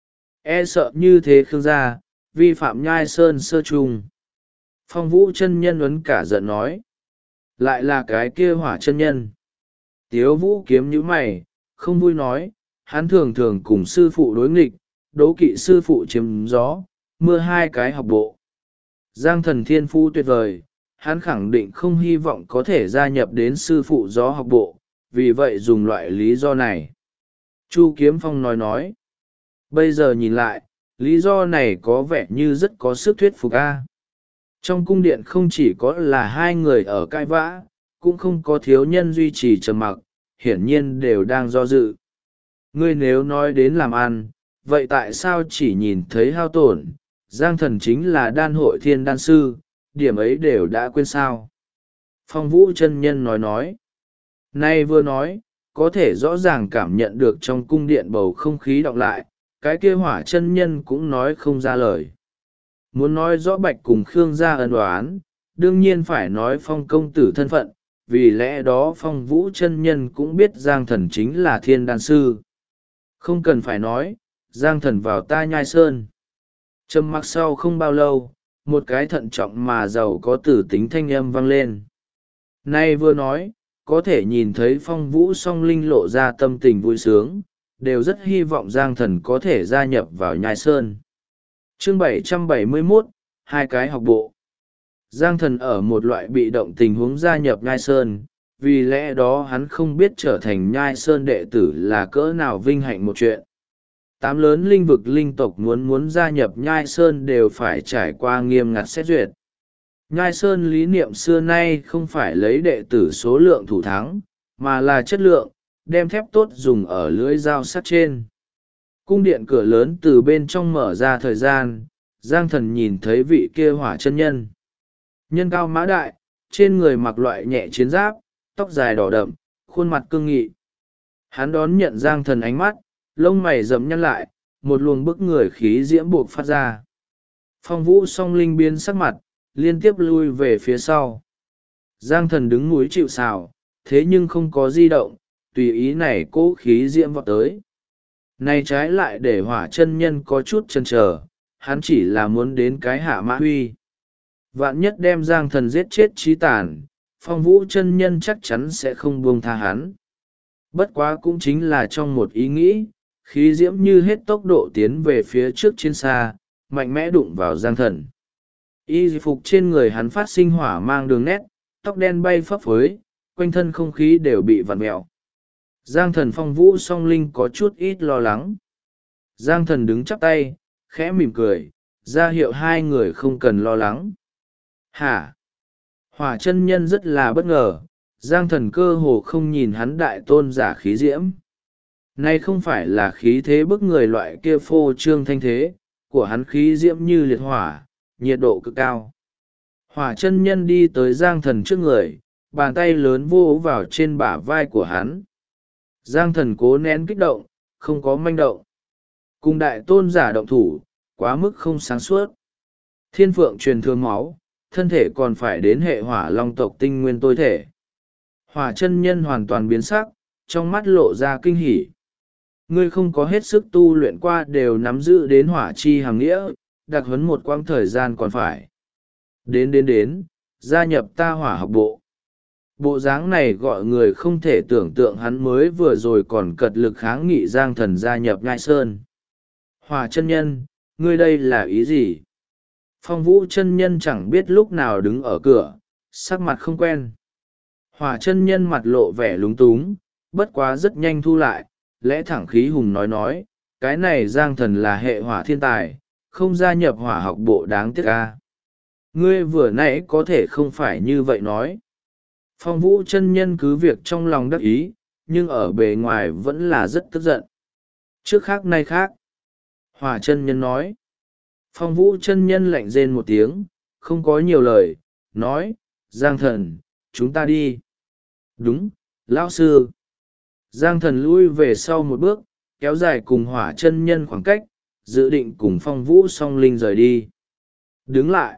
E sợ như thế Khương gia, vi phạm Nhai Sơn sơ trung. Phong Vũ chân nhân ấn cả giận nói. Lại là cái kia Hỏa chân nhân. Tiếu Vũ Kiếm nhíu mày, không vui nói, hắn thường thường cùng sư phụ đối nghịch, đố kỵ sư phụ chiếm gió, mưa hai cái học bộ. Giang Thần thiên phu tuyệt vời, hắn khẳng định không hy vọng có thể gia nhập đến sư phụ gió học bộ, vì vậy dùng loại lý do này. Chu Kiếm Phong nói. Bây giờ nhìn lại, lý do này có vẻ như rất có sức thuyết phục a. Trong cung điện không chỉ có là hai người ở cãi vã, cũng không có thiếu nhân duy trì trầm mặc, hiển nhiên đều đang do dự. Ngươi nếu nói đến làm ăn, vậy tại sao chỉ nhìn thấy hao tổn? Giang Thần chính là đan hội thiên đan sư, điểm ấy đều đã quên sao. Phong Vũ chân nhân nói. Nay vừa nói, có thể rõ ràng cảm nhận được trong cung điện bầu không khí đọng lại, cái kia Hỏa chân nhân cũng nói không ra lời. Muốn nói rõ Bạch cùng Khương gia ân oán, đương nhiên phải nói Phong công tử thân phận, vì lẽ đó Phong Vũ chân nhân cũng biết Giang Thần chính là thiên đan sư. Không cần phải nói, Giang Thần vào ta Nhai Sơn. Trầm mặc sau không bao lâu, một cái thận trọng mà giàu có tử tính thanh âm vang lên. Nay vừa nói, có thể nhìn thấy Phong Vũ Song Linh lộ ra tâm tình vui sướng, đều rất hy vọng Giang Thần có thể gia nhập vào Nhai Sơn. Chương 771, hai cái học bộ. Giang Thần ở một loại bị động tình huống gia nhập Nhai Sơn, vì lẽ đó hắn không biết trở thành Nhai Sơn đệ tử là cỡ nào vinh hạnh một chuyện. 8 lớn linh vực linh tộc muốn gia nhập Nhai Sơn đều phải trải qua nghiêm ngặt xét duyệt. Nhai Sơn lý niệm xưa nay không phải lấy đệ tử số lượng thủ thắng, mà là chất lượng, đem thép tốt dùng ở lưỡi dao sắt trên. Cung điện cửa lớn từ bên trong mở ra thời gian, Giang Thần nhìn thấy vị kia Hỏa chân nhân. Nhân cao mã đại, trên người mặc loại nhẹ chiến giáp, tóc dài đỏ đậm, khuôn mặt cương nghị. Hắn đón nhận Giang Thần ánh mắt, lông mày rậm nhăn lại, một luồng bức người khí diễm buộc phát ra. Phong Vũ song linh biến sắc mặt, liên tiếp lui về phía sau. Giang Thần đứng núi chịu sào, thế nhưng không có di động, tùy ý này cỗ khí diễm vọt tới. Này trái lại để Hỏa chân nhân có chút chần chờ, hắn chỉ là muốn đến cái hạ mã huy. Vạn nhất đem Giang Thần giết chết chí tàn, Phong Vũ chân nhân chắc chắn sẽ không buông tha hắn. Bất quá cũng chính là trong một ý nghĩ, khí diễm như hết tốc độ tiến về phía trước trên xa, mạnh mẽ đụng vào Giang Thần. Y phục trên người hắn phát sinh hỏa mang đường nét, tóc đen bay phấp phới, quanh thân không khí đều bị vặn mẹo. Giang Thần Phong Vũ song linh có chút ít lo lắng. Giang Thần đứng chắp tay, khẽ mỉm cười, ra hiệu hai người không cần lo lắng. Hả? Hỏa chân nhân rất là bất ngờ, Giang Thần cơ hồ không nhìn hắn đại tôn giả khí diễm. Này không phải là khí thế bức người loại kia phô trương thanh thế, của hắn khí diễm như liệt hỏa, nhiệt độ cực cao. Hỏa chân nhân đi tới Giang Thần trước người, bàn tay lớn vô vào trên bả vai của hắn. Giang Thần cố nén kích động, không có manh động. Cùng đại tôn giả động thủ, quá mức không sáng suốt. Thiên phượng truyền thừa máu, thân thể còn phải đến hệ hỏa long tộc tinh nguyên tối thể. Hỏa chân nhân hoàn toàn biến sắc, trong mắt lộ ra kinh hỉ. Ngươi không có hết sức tu luyện qua đều nắm giữ đến hỏa chi hàng nghĩa, đặc huấn một quãng thời gian còn phải. Đến, gia nhập ta hỏa học bộ. Bộ dáng này gọi người không thể tưởng tượng hắn mới vừa rồi còn cật lực kháng nghị Giang Thần gia nhập Nhai Sơn. Hỏa chân nhân, ngươi đây là ý gì? Phong Vũ chân nhân chẳng biết lúc nào đứng ở cửa, sắc mặt không quen. Hỏa chân nhân mặt lộ vẻ lúng túng, bất quá rất nhanh thu lại, lẽ thẳng khí hùng nói, cái này Giang Thần là hệ hỏa thiên tài, không gia nhập hỏa học bộ đáng tiếc a. Ngươi vừa nãy có thể không phải như vậy nói. Phong Vũ chân nhân cứ việc trong lòng đắc ý, nhưng ở bề ngoài vẫn là rất tức giận. Trước khác nay khác. Hỏa chân nhân nói. Phong Vũ chân nhân lạnh rên một tiếng, không có nhiều lời, nói, Giang Thần, chúng ta đi. Đúng, lão sư. Giang Thần lui về sau một bước, kéo dài cùng Hỏa chân nhân khoảng cách, dự định cùng Phong Vũ song linh rời đi. Đứng lại.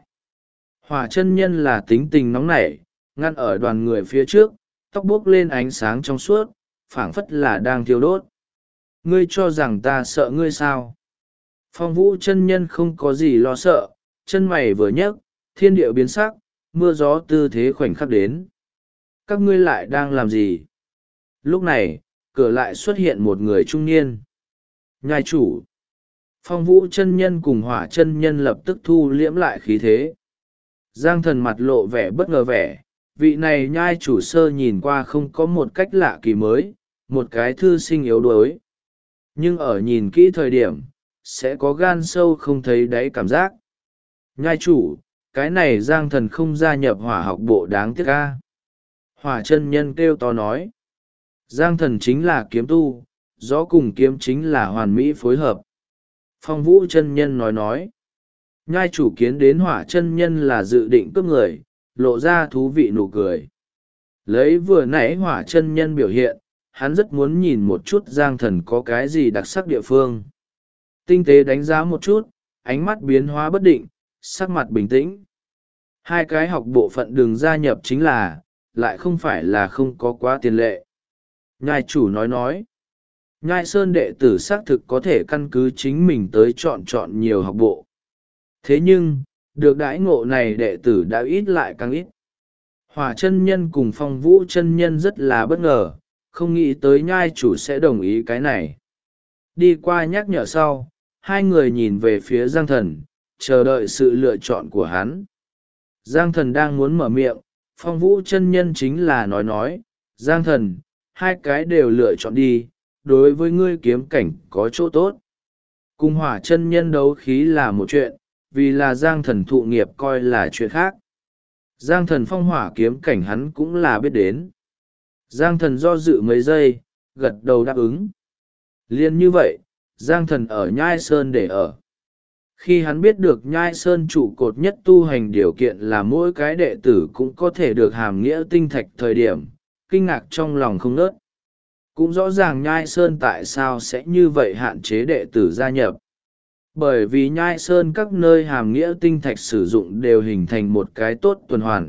Hỏa chân nhân là tính tình nóng nảy, ngăn ở đoàn người phía trước, tóc buốc lên ánh sáng trong suốt, phảng phất là đang thiêu đốt. Ngươi cho rằng ta sợ ngươi sao? Phong Vũ chân nhân không có gì lo sợ, chân mày vừa nhấc, thiên địa biến sắc, mưa gió tư thế khoảnh khắc đến. Các ngươi lại đang làm gì? Lúc này, cửa lại xuất hiện một người trung niên. Nhai chủ. Phong Vũ chân nhân cùng Hỏa chân nhân lập tức thu liễm lại khí thế. Giang Thần mặt lộ vẻ bất ngờ vẻ, vị này nhai chủ sơ nhìn qua không có một cách lạ kỳ mới, một cái thư sinh yếu đuối. Nhưng ở nhìn kỹ thời điểm, sẽ có gan sâu không thấy đáy cảm giác. Nhai chủ, cái này Giang Thần không gia nhập hỏa học bộ đáng tiếc ca. Hỏa chân nhân kêu to nói. Giang Thần chính là kiếm tu, gió cùng kiếm chính là hoàn mỹ phối hợp. Phong Vũ chân nhân nói. Nhai chủ kiến đến Hỏa chân nhân là dự định cướp người, lộ ra thú vị nụ cười. Lấy vừa nãy Hỏa chân nhân biểu hiện, hắn rất muốn nhìn một chút Giang Thần có cái gì đặc sắc địa phương. Tinh tế đánh giá một chút, ánh mắt biến hóa bất định, sắc mặt bình tĩnh. Hai cái học bộ phận đường gia nhập chính là, lại không phải là không có quá tiền lệ. Nhai chủ nói. Nhai Sơn đệ tử xác thực có thể căn cứ chính mình tới chọn nhiều học bộ. Thế nhưng, được đãi ngộ này đệ tử đã ít lại càng ít. Hỏa chân nhân cùng Phong Vũ chân nhân rất là bất ngờ, không nghĩ tới nhai chủ sẽ đồng ý cái này. Đi qua nhắc nhở sau, hai người nhìn về phía Giang Thần, chờ đợi sự lựa chọn của hắn. Giang Thần đang muốn mở miệng, Phong Vũ chân nhân chính là nói, Giang Thần, hai cái đều lựa chọn đi, đối với ngươi kiếm cảnh có chỗ tốt. Cùng Hỏa chân nhân đấu khí là một chuyện, vì là Giang Thần thụ nghiệp coi là chuyện khác. Giang Thần phong hỏa kiếm cảnh hắn cũng là biết đến. Giang Thần do dự mấy giây, gật đầu đáp ứng. Liên như vậy, Giang Thần ở Nhai Sơn để ở. Khi hắn biết được Nhai Sơn trụ cột nhất tu hành điều kiện là mỗi cái đệ tử cũng có thể được hàm nghĩa tinh thạch thời điểm, kinh ngạc trong lòng không nớt. Cũng rõ ràng Nhai Sơn tại sao sẽ như vậy hạn chế đệ tử gia nhập. Bởi vì Nhai Sơn các nơi hàm nghĩa tinh thạch sử dụng đều hình thành một cái tốt tuần hoàn.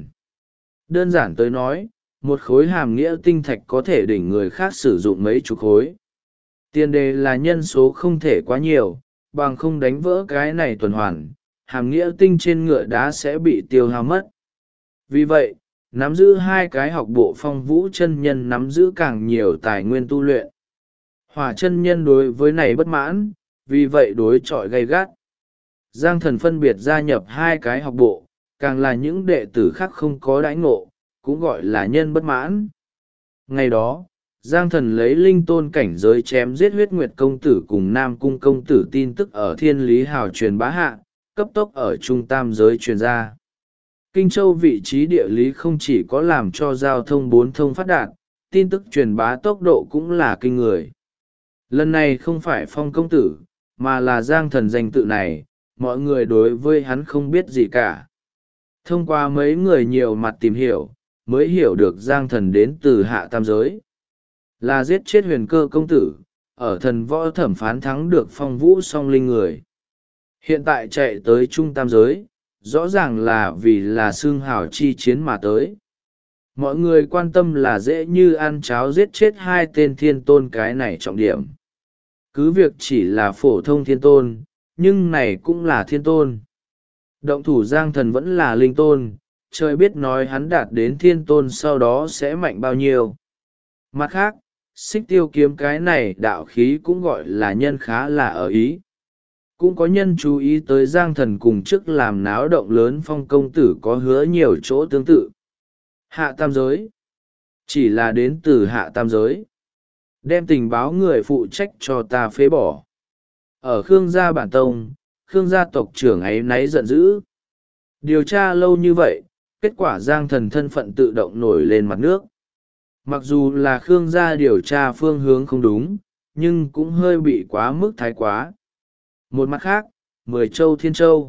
Đơn giản tới nói, một khối hàm nghĩa tinh thạch có thể đỉnh người khác sử dụng mấy chục khối. Tiền đề là nhân số không thể quá nhiều, bằng không đánh vỡ cái này tuần hoàn, hàm nghĩa tinh trên ngựa đá sẽ bị tiêu hao mất. Vì vậy, nắm giữ hai cái học bộ Phong Vũ chân nhân nắm giữ càng nhiều tài nguyên tu luyện. Hỏa chân nhân đối với này bất mãn, vì vậy đối chọi gay gắt. Giang Thần phân biệt gia nhập hai cái học bộ, càng là những đệ tử khác không có đãi ngộ, cũng gọi là nhân bất mãn. Ngày đó, Giang Thần lấy linh tôn cảnh giới chém giết Huyết Nguyệt công tử cùng Nam Cung công tử tin tức ở Thiên Lý Hào truyền bá hạ, cấp tốc ở trung tam giới truyền ra. Kinh Châu vị trí địa lý không chỉ có làm cho giao thông bốn thông phát đạt, tin tức truyền bá tốc độ cũng là kinh người. Lần này không phải Phong công tử, mà là Giang Thần danh tự này, mọi người đối với hắn không biết gì cả. Thông qua mấy người nhiều mặt tìm hiểu, mới hiểu được Giang Thần đến từ hạ tam giới. Là giết chết Huyền Cơ công tử, ở thần võ thẩm phán thắng được Phong Vũ song linh người. Hiện tại chạy tới trung tam giới, rõ ràng là vì là xương hào chi chiến mà tới. Mọi người quan tâm là dễ như ăn cháo giết chết hai tên thiên tôn, cái này trọng điểm. Cứ việc chỉ là phổ thông thiên tôn, nhưng này cũng là thiên tôn. Động thủ Giang Thần vẫn là linh tôn, trời biết nói hắn đạt đến thiên tôn sau đó sẽ mạnh bao nhiêu. Mặt khác, Xích Tiêu kiếm cái này đạo khí cũng gọi là nhân khá là ở ý. Cũng có nhân chú ý tới Giang Thần cùng chức làm náo động lớn Phong công tử có hứa nhiều chỗ tương tự. Hạ tam giới. Chỉ là đến từ hạ tam giới. Đem tình báo người phụ trách cho ta phế bỏ. Ở Khương gia bản tông, Khương gia tộc trưởng ấy náy giận dữ. Điều tra lâu như vậy, kết quả Giang Thần thân phận tự động nổi lên mặt nước. Mặc dù là Khương gia điều tra phương hướng không đúng, nhưng cũng hơi bị quá mức thái quá. Một mặt khác, 10 châu Thiên Châu,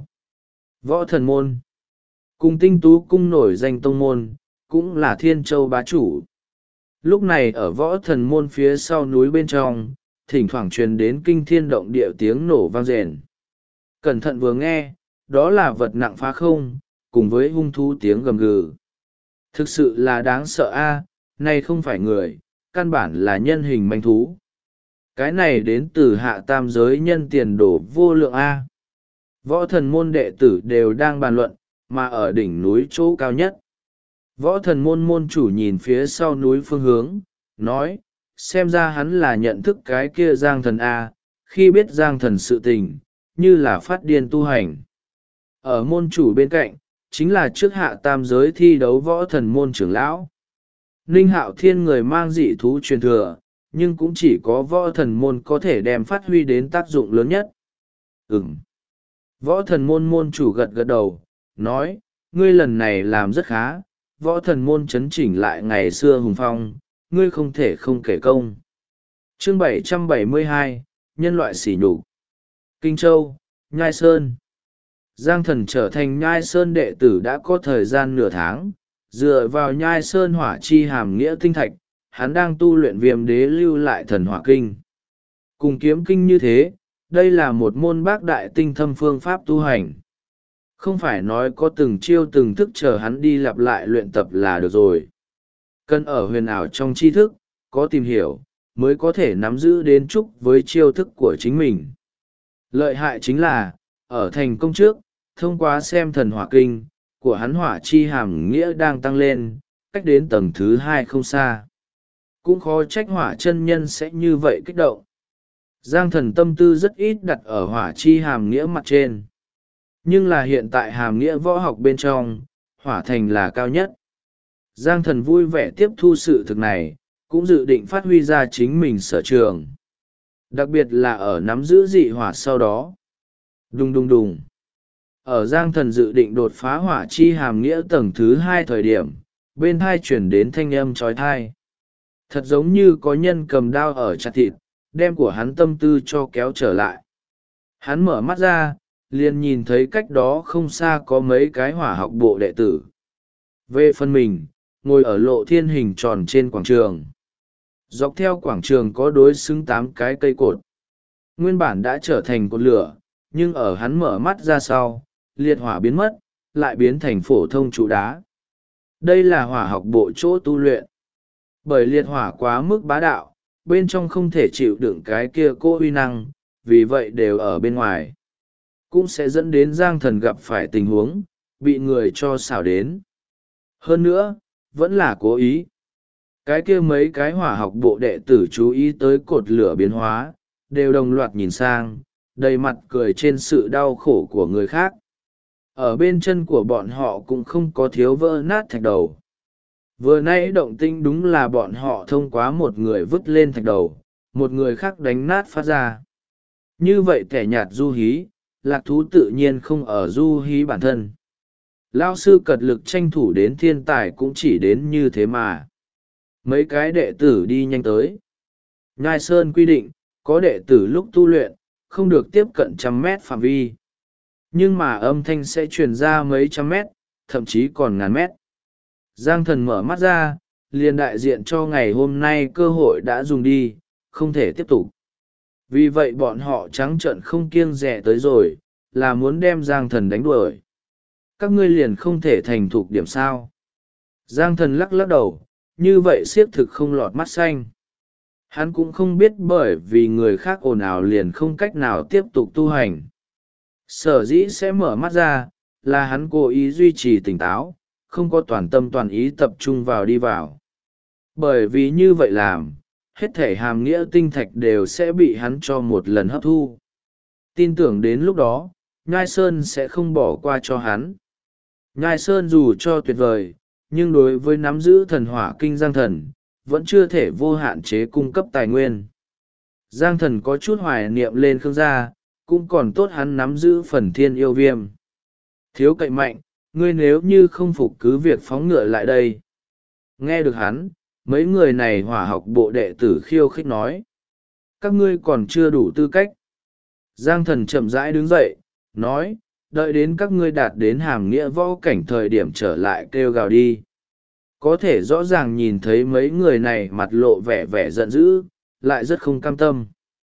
Võ Thần Môn, cùng Tinh Tú Cung nổi danh tông môn, cũng là Thiên Châu bá chủ. Lúc này ở Võ Thần Môn phía sau núi bên trong, thỉnh thoảng truyền đến kinh thiên động địa tiếng nổ vang rền. Cẩn thận vừa nghe, đó là vật nặng phá không, cùng với hung thú tiếng gầm gừ. Thực sự là đáng sợ a, này không phải người, căn bản là nhân hình manh thú. Cái này đến từ hạ tam giới nhân tiền đổ vô lượng a. Võ Thần Môn đệ tử đều đang bàn luận, mà ở đỉnh núi chỗ cao nhất. Võ Thần Môn môn chủ nhìn phía sau núi phương hướng, nói, xem ra hắn là nhận thức cái kia Giang Thần a, khi biết Giang Thần sự tình, như là phát điên tu hành. Ở môn chủ bên cạnh, chính là trước hạ tam giới thi đấu Võ Thần Môn trưởng lão. Ninh Hạo Thiên người mang dị thú truyền thừa, nhưng cũng chỉ có Võ Thần Môn có thể đem phát huy đến tác dụng lớn nhất. Võ Thần Môn môn chủ gật gật đầu, nói, ngươi lần này làm rất khá, Võ Thần Môn chấn chỉnh lại ngày xưa hùng phong, ngươi không thể không kể công. Chương 772, Nhân loại sỉ nhục. Kinh Châu, Nhai Sơn. Giang Thần trở thành Nhai Sơn đệ tử đã có thời gian nửa tháng, dựa vào Nhai Sơn hỏa chi hàm nghĩa tinh thạch, hắn đang tu luyện Viêm Đế lưu lại thần hỏa kinh. Cùng kiếm kinh như thế, đây là một môn bác đại tinh thâm phương pháp tu hành. Không phải nói có từng chiêu từng thức chờ hắn đi lặp lại luyện tập là được rồi. Cần ở huyền ảo trong tri thức, có tìm hiểu, mới có thể nắm giữ đến chúc với chiêu thức của chính mình. Lợi hại chính là, ở thành công trước, thông qua xem thần hỏa kinh, của hắn hỏa chi hàm nghĩa đang tăng lên, cách đến tầng thứ 2 không xa. Cũng khó trách hỏa chân nhân sẽ như vậy kích động. Giang Thần tâm tư rất ít đặt ở hỏa chi hàm nghĩa mặt trên. Nhưng là hiện tại hàm nghĩa võ học bên trong, hỏa thành là cao nhất. Giang Thần vui vẻ tiếp thu sự thực này, cũng dự định phát huy ra chính mình sở trường. Đặc biệt là ở nắm giữ dị hỏa sau đó. Đùng đùng đùng. Ở Giang Thần dự định đột phá hỏa chi hàm nghĩa tầng thứ 2 thời điểm, bên thai chuyển đến thanh âm trói thai. Thật giống như có nhân cầm đao ở chặt thịt, đem của hắn tâm tư cho kéo trở lại. Hắn mở mắt ra, liền nhìn thấy cách đó không xa có mấy cái hỏa học bộ đệ tử. Về phần mình, ngồi ở lộ thiên hình tròn trên quảng trường. Dọc theo quảng trường có đối xứng 8 cái cây cột. Nguyên bản đã trở thành cột lửa, nhưng ở hắn mở mắt ra sau, liệt hỏa biến mất, lại biến thành phổ thông trụ đá. Đây là hỏa học bộ chỗ tu luyện. Bởi liệt hỏa quá mức bá đạo, bên trong không thể chịu đựng cái kia cỗ uy năng, vì vậy đều ở bên ngoài. Cũng sẽ dẫn đến Giang Thần gặp phải tình huống, bị người cho xảo đến. Hơn nữa, vẫn là cố ý. Cái kia mấy cái hỏa học bộ đệ tử chú ý tới cột lửa biến hóa, đều đồng loạt nhìn sang, đầy mặt cười trên sự đau khổ của người khác. Ở bên chân của bọn họ cũng không có thiếu vỡ nát thạch đầu. Vừa nãy động tinh đúng là bọn họ thông qua một người vứt lên thạch đầu, một người khác đánh nát phát ra. Như vậy kẻ nhạt du hí, lạc thú tự nhiên không ở du hí bản thân. Lao sư cật lực tranh thủ đến thiên tài cũng chỉ đến như thế mà. Mấy cái đệ tử đi nhanh tới. Nhai Sơn quy định, có đệ tử lúc tu luyện, không được tiếp cận 100 mét phạm vi. Nhưng mà âm thanh sẽ truyền ra mấy trăm mét, thậm chí còn ngàn mét. Giang Thần mở mắt ra, liền đại diện cho ngày hôm nay cơ hội đã dùng đi, không thể tiếp tục. Vì vậy bọn họ trắng trợn không kiêng dè tới rồi, là muốn đem Giang Thần đánh đuổi. Các ngươi liền không thể thành thục điểm sao. Giang Thần lắc lắc đầu, như vậy siết thực không lọt mắt xanh. Hắn cũng không biết bởi vì người khác ồn ào liền không cách nào tiếp tục tu hành. Sở dĩ sẽ mở mắt ra, là hắn cố ý duy trì tỉnh táo, không có toàn tâm toàn ý tập trung vào đi vào. Bởi vì như vậy làm, hết thể hàm nghĩa tinh thạch đều sẽ bị hắn cho một lần hấp thu. Tin tưởng đến lúc đó, Nhai Sơn sẽ không bỏ qua cho hắn. Nhai Sơn dù cho tuyệt vời, nhưng đối với nắm giữ thần hỏa kinh Giang Thần, vẫn chưa thể vô hạn chế cung cấp tài nguyên. Giang Thần có chút hoài niệm lên Khương gia, cũng còn tốt hắn nắm giữ phần thiên yêu viêm. Thiếu cậy mạnh, ngươi nếu như không phục cứ việc phóng ngựa lại đây. Nghe được hắn, mấy người này hỏa học bộ đệ tử khiêu khích nói. Các ngươi còn chưa đủ tư cách. Giang Thần chậm rãi đứng dậy, nói, đợi đến các ngươi đạt đến hàm nghĩa võ cảnh thời điểm trở lại kêu gào đi. Có thể rõ ràng nhìn thấy mấy người này mặt lộ vẻ vẻ giận dữ, lại rất không cam tâm.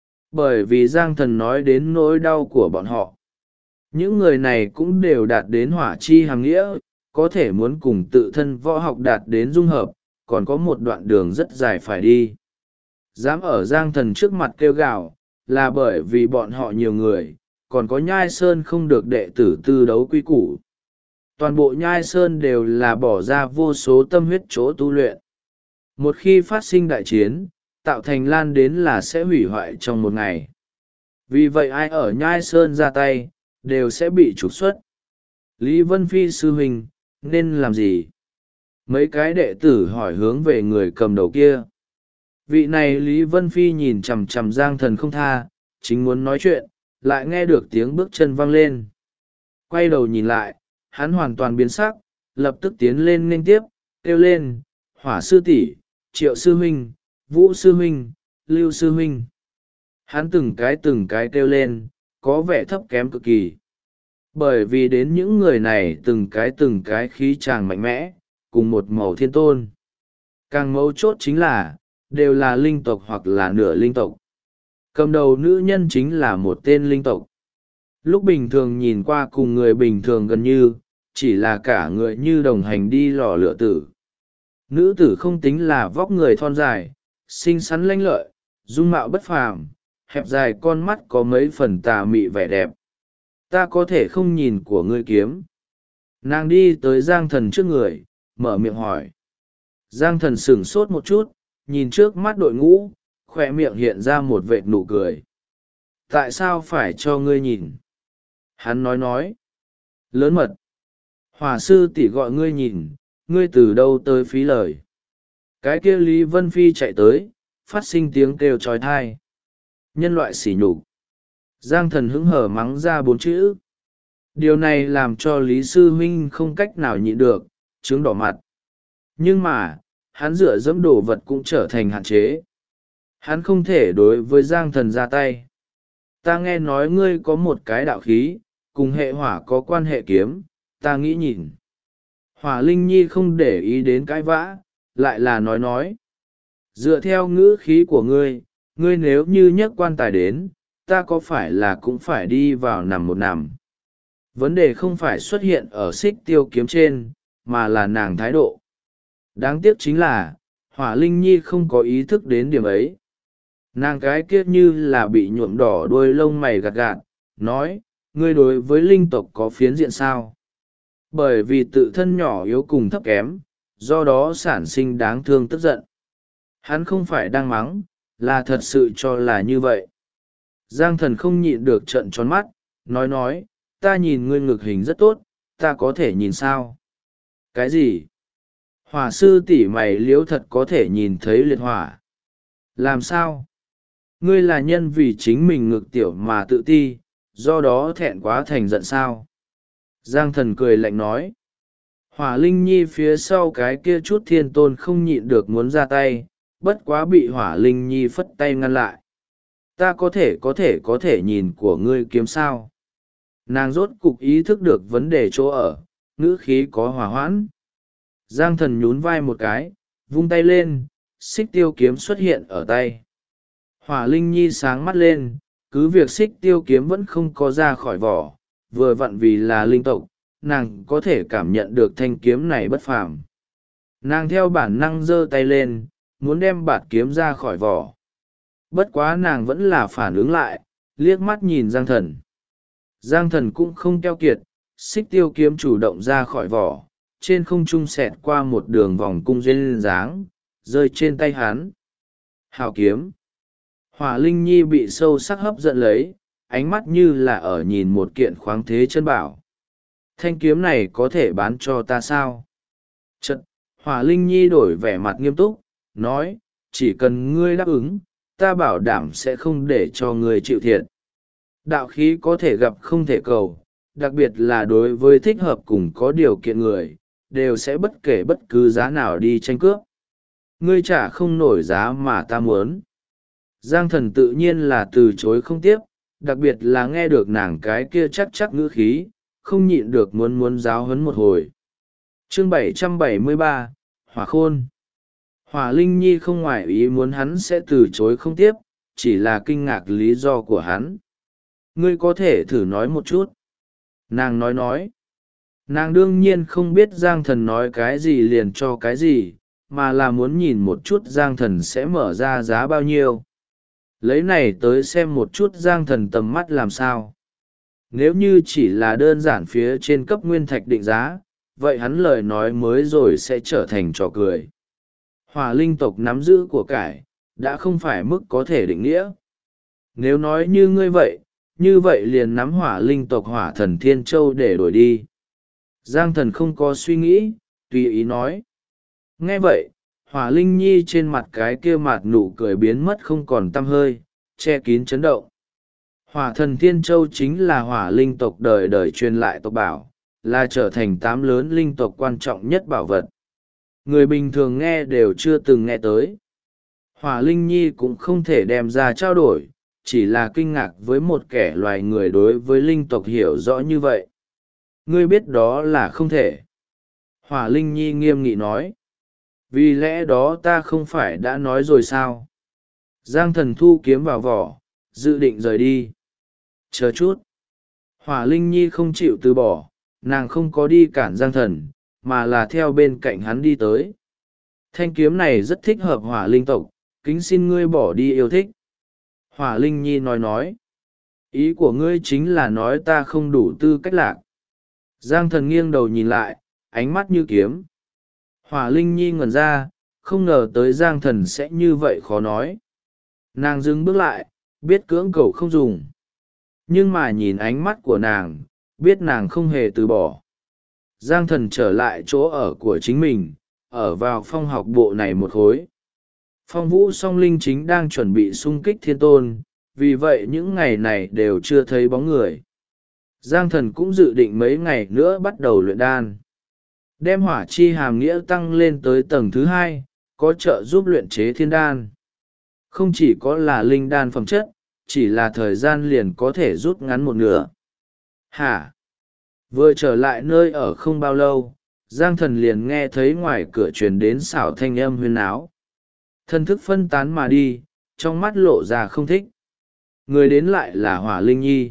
Bởi vì Giang Thần nói đến nỗi đau của bọn họ. Những người này cũng đều đạt đến hỏa chi hàm nghĩa, có thể muốn cùng tự thân võ học đạt đến dung hợp, còn có một đoạn đường rất dài phải đi. Dám ở Giang Thần trước mặt kêu gào, là bởi vì bọn họ nhiều người, còn có Nhai Sơn không được đệ tử tư đấu quy củ. Toàn bộ Nhai Sơn đều là bỏ ra vô số tâm huyết chỗ tu luyện. Một khi phát sinh đại chiến, tạo thành lan đến là sẽ hủy hoại trong một ngày. Vì vậy ai ở Nhai Sơn ra tay, đều sẽ bị trục xuất. Lý Vân Phi sư huynh, nên làm gì? Mấy cái đệ tử hỏi hướng về người cầm đầu kia. Vị này Lý Vân Phi nhìn chằm chằm Giang Thần không tha, chính muốn nói chuyện, lại nghe được tiếng bước chân vang lên. Quay đầu nhìn lại, hắn hoàn toàn biến sắc, lập tức tiến lên nghênh tiếp, kêu lên, Hỏa sư tỷ, Triệu sư huynh, Vũ sư huynh, Lưu sư huynh. Hắn từng cái kêu lên, có vẻ thấp kém cực kỳ. Bởi vì đến những người này từng cái khí tràng mạnh mẽ, cùng một màu thiên tôn. Càng mấu chốt chính là, đều là linh tộc hoặc là nửa linh tộc. Cầm đầu nữ nhân chính là một tên linh tộc. Lúc bình thường nhìn qua cùng người bình thường gần như, chỉ là cả người như đồng hành đi lò lửa tử. Nữ tử không tính là vóc người thon dài, xinh xắn lanh lợi, dung mạo bất phàm, hẹp dài con mắt có mấy phần tà mị vẻ đẹp. Ta có thể không nhìn của ngươi kiếm. Nàng đi tới Giang Thần trước người, mở miệng hỏi. Giang Thần sửng sốt một chút, nhìn trước mắt đội ngũ, khoe miệng hiện ra một vệt nụ cười. Tại sao phải cho ngươi nhìn? Hắn nói. Lớn mật. Hỏa sư tỷ gọi ngươi nhìn, ngươi từ đâu tới phí lời. Cái kia Lý Vân Phi chạy tới, phát sinh tiếng kêu trói thai. Nhân loại sỉ nhục. Giang Thần hứng hở mắng ra 4 chữ. Điều này làm cho Lý Sư Huynh không cách nào nhịn được, trướng đỏ mặt. Nhưng mà, hắn dựa dẫm đồ vật cũng trở thành hạn chế. Hắn không thể đối với Giang Thần ra tay. Ta nghe nói ngươi có một cái đạo khí, cùng hệ hỏa có quan hệ kiếm, ta nghĩ nhìn. Hỏa Linh Nhi không để ý đến cái vã, lại là nói. Dựa theo ngữ khí của ngươi, ngươi nếu như nhấc quan tài đến, ta có phải là cũng phải đi vào nằm một nằm? Vấn đề không phải xuất hiện ở xích tiêu kiếm trên, mà là nàng thái độ. Đáng tiếc chính là, Hỏa Linh Nhi không có ý thức đến điểm ấy. Nàng cái kia như là bị nhuộm đỏ đuôi lông mày gạt gạt, nói, ngươi đối với linh tộc có phiến diện sao? Bởi vì tự thân nhỏ yếu cùng thấp kém, do đó sản sinh đáng thương tức giận. Hắn không phải đang mắng, là thật sự cho là như vậy. Giang Thần không nhịn được trợn tròn mắt, nói, ta nhìn ngươi ngực hình rất tốt, ta có thể nhìn sao? Cái gì? Hỏa sư tỷ mày liếu thật có thể nhìn thấy liệt hỏa. Làm sao? Ngươi là nhân vì chính mình ngực tiểu mà tự ti, do đó thẹn quá thành giận sao? Giang Thần cười lạnh nói. Hỏa Linh Nhi phía sau cái kia chút thiên tôn không nhịn được muốn ra tay, bất quá bị Hỏa Linh Nhi phất tay ngăn lại. Ta có thể nhìn của ngươi kiếm sao? Nàng rốt cục ý thức được vấn đề chỗ ở, ngữ khí có hòa hoãn. Giang Thần nhún vai một cái, vung tay lên, xích tiêu kiếm xuất hiện ở tay. Hỏa Linh Nhi sáng mắt lên, cứ việc xích tiêu kiếm vẫn không có ra khỏi vỏ, vừa vặn vì là linh tộc, nàng có thể cảm nhận được thanh kiếm này bất phàm. Nàng theo bản năng giơ tay lên, muốn đem bạt kiếm ra khỏi vỏ. Bất quá nàng vẫn là phản ứng lại, liếc mắt nhìn Giang Thần. Giang Thần cũng không keo kiệt, xích tiêu kiếm chủ động ra khỏi vỏ, trên không trung xẹt qua một đường vòng cung duyên dáng, rơi trên tay hắn. Hào kiếm. Hỏa Linh Nhi bị sâu sắc hấp dẫn lấy, ánh mắt như là ở nhìn một kiện khoáng thế chân bảo. Thanh kiếm này có thể bán cho ta sao? Chật, Hỏa Linh Nhi đổi vẻ mặt nghiêm túc, nói, chỉ cần ngươi đáp ứng, ta bảo đảm sẽ không để cho ngươi chịu thiệt. Đạo khí có thể gặp không thể cầu, đặc biệt là đối với thích hợp cùng có điều kiện người, đều sẽ bất kể bất cứ giá nào đi tranh cướp. Ngươi trả không nổi giá mà ta muốn. Giang Thần tự nhiên là từ chối không tiếp, đặc biệt là nghe được nàng cái kia chắc ngữ khí, không nhịn được muốn giáo huấn một hồi. Chương 773, Hỏa Khôn. Hỏa Linh Nhi không ngoại ý muốn hắn sẽ từ chối không tiếp, chỉ là kinh ngạc lý do của hắn. Ngươi có thể thử nói một chút. Nàng nói. Nàng đương nhiên không biết Giang Thần nói cái gì liền cho cái gì, mà là muốn nhìn một chút Giang Thần sẽ mở ra giá bao nhiêu. Lấy này tới xem một chút Giang Thần tầm mắt làm sao. Nếu như chỉ là đơn giản phía trên cấp nguyên thạch định giá, vậy hắn lời nói mới rồi sẽ trở thành trò cười. Hỏa linh tộc nắm giữ của cải, đã không phải mức có thể định nghĩa. Nếu nói như vậy liền nắm hỏa linh tộc Hỏa Thần Thiên Châu để đổi đi. Giang Thần không có suy nghĩ, tùy ý nói. Nghe vậy, Hỏa Linh Nhi trên mặt cái kia mặt nụ cười biến mất không còn tăm hơi, che kín chấn động. Hỏa Thần Thiên Châu chính là hỏa linh tộc đời đời truyền lại tộc bảo, là trở thành 8 lớn linh tộc quan trọng nhất bảo vật. Người bình thường nghe đều chưa từng nghe tới. Hỏa Linh Nhi cũng không thể đem ra trao đổi, chỉ là kinh ngạc với một kẻ loài người đối với linh tộc hiểu rõ như vậy. Ngươi biết đó là không thể. Hỏa Linh Nhi nghiêm nghị nói. Vì lẽ đó ta không phải đã nói rồi sao? Giang Thần thu kiếm vào vỏ, dự định rời đi. Chờ chút. Hỏa Linh Nhi không chịu từ bỏ, nàng không có đi cản Giang Thần, mà là theo bên cạnh hắn đi tới. Thanh kiếm này rất thích hợp hỏa linh tộc, kính xin ngươi bỏ đi yêu thích. Hỏa Linh Nhi nói. Ý của ngươi chính là nói ta không đủ tư cách lạc. Giang Thần nghiêng đầu nhìn lại, ánh mắt như kiếm. Hỏa Linh Nhi ngẩn ra, không ngờ tới Giang Thần sẽ như vậy khó nói. Nàng dừng bước lại, biết cưỡng cầu không dùng. Nhưng mà nhìn ánh mắt của nàng, biết nàng không hề từ bỏ. Giang Thần trở lại chỗ ở của chính mình, ở vào phong học bộ này một khối. Phong Vũ Song Linh chính đang chuẩn bị xung kích thiên tôn, vì vậy những ngày này đều chưa thấy bóng người. Giang Thần cũng dự định mấy ngày nữa bắt đầu luyện đan. Đem hỏa chi hàm nghĩa tăng lên tới tầng thứ 2, có trợ giúp luyện chế thiên đan. Không chỉ có là linh đan phẩm chất, chỉ là thời gian liền có thể rút ngắn một nửa. Hả? Vừa trở lại nơi ở không bao lâu, Giang Thần liền nghe thấy ngoài cửa truyền đến xảo thanh âm huyên áo. Thần thức phân tán mà đi, trong mắt lộ ra không thích. Người đến lại là Hỏa Linh Nhi.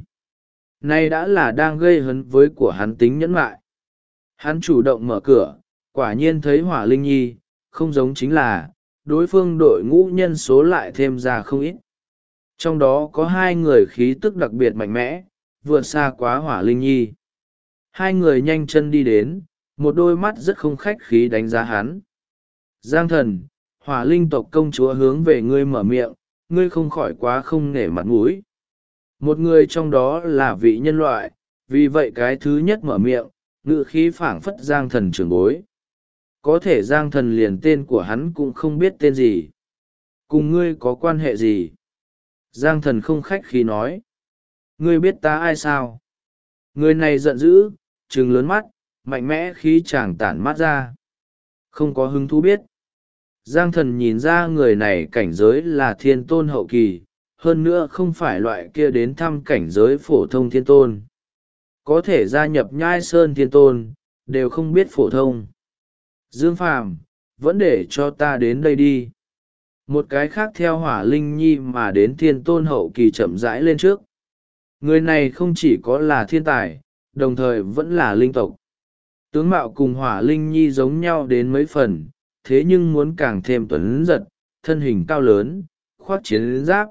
Nay đã là đang gây hấn với của hắn tính nhẫn mại. Hắn chủ động mở cửa, quả nhiên thấy Hỏa Linh Nhi, không giống chính là, đối phương đội ngũ nhân số lại thêm ra không ít. Trong đó có hai người khí tức đặc biệt mạnh mẽ, vượt xa quá Hỏa Linh Nhi. Hai người nhanh chân đi đến, một đôi mắt rất không khách khí đánh giá hắn. Giang thần, Hỏa Linh tộc công chúa hướng về ngươi mở miệng, ngươi không khỏi quá không nể mặt mũi. Một người trong đó là vị nhân loại, vì vậy cái thứ nhất mở miệng, ngự khí phảng phất Giang thần trưởng bối. Có thể Giang thần liền tên của hắn cũng không biết tên gì. Cùng ngươi có quan hệ gì? Giang thần không khách khí nói. Ngươi biết ta ai sao? Người này giận dữ, trừng lớn mắt, mạnh mẽ khí chàng tản mát ra. Không có hứng thú biết. Giang thần nhìn ra người này cảnh giới là thiên tôn hậu kỳ, hơn nữa không phải loại kia đến thăm cảnh giới phổ thông thiên tôn. Có thể gia nhập Nhai Sơn thiên tôn, đều không biết phổ thông. Dương Phàm, vẫn để cho ta đến đây đi. Một cái khác theo Hỏa Linh Nhi mà đến thiên tôn hậu kỳ chậm rãi lên trước. Người này không chỉ có là thiên tài, đồng thời vẫn là linh tộc. Tướng mạo cùng Hỏa Linh Nhi giống nhau đến mấy phần, thế nhưng muốn càng thêm tuấn giật, thân hình cao lớn, khoác chiến giáp.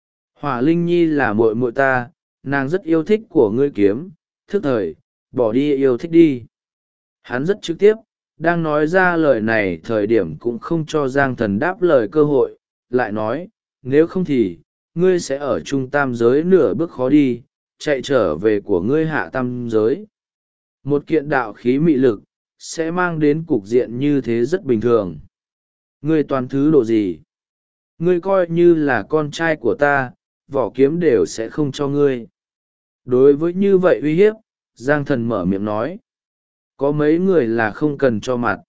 Hỏa Linh Nhi là muội muội ta, nàng rất yêu thích của ngươi kiếm, thức thời, bỏ đi yêu thích đi. Hắn rất trực tiếp, đang nói ra lời này thời điểm cũng không cho Giang thần đáp lời cơ hội, lại nói, nếu không thì, ngươi sẽ ở trung tam giới nửa bước khó đi, chạy trở về của ngươi hạ tam giới. Một kiện đạo khí mị lực, sẽ mang đến cục diện như thế rất bình thường. Ngươi toàn thứ độ gì? Ngươi coi như là con trai của ta, vỏ kiếm đều sẽ không cho ngươi. Đối với như vậy uy hiếp, Giang thần mở miệng nói. Có mấy người là không cần cho mặt.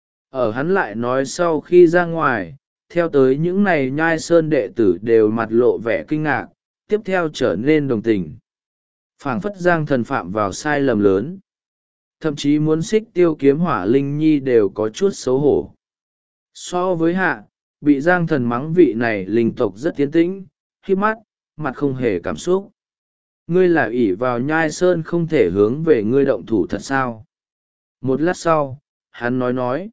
Ở hắn lại nói sau khi ra ngoài, theo tới những này Nhai Sơn đệ tử đều mặt lộ vẻ kinh ngạc, tiếp theo trở nên đồng tình. Phảng phất Giang thần phạm vào sai lầm lớn. Thậm chí muốn xích tiêu kiếm Hỏa Linh Nhi đều có chút xấu hổ. So với hạ, bị Giang thần mắng vị này linh tộc rất tiến tĩnh, khi mắt, mặt không hề cảm xúc. Ngươi là ỷ vào Nhai Sơn không thể hướng về ngươi động thủ thật sao? Một lát sau, hắn nói.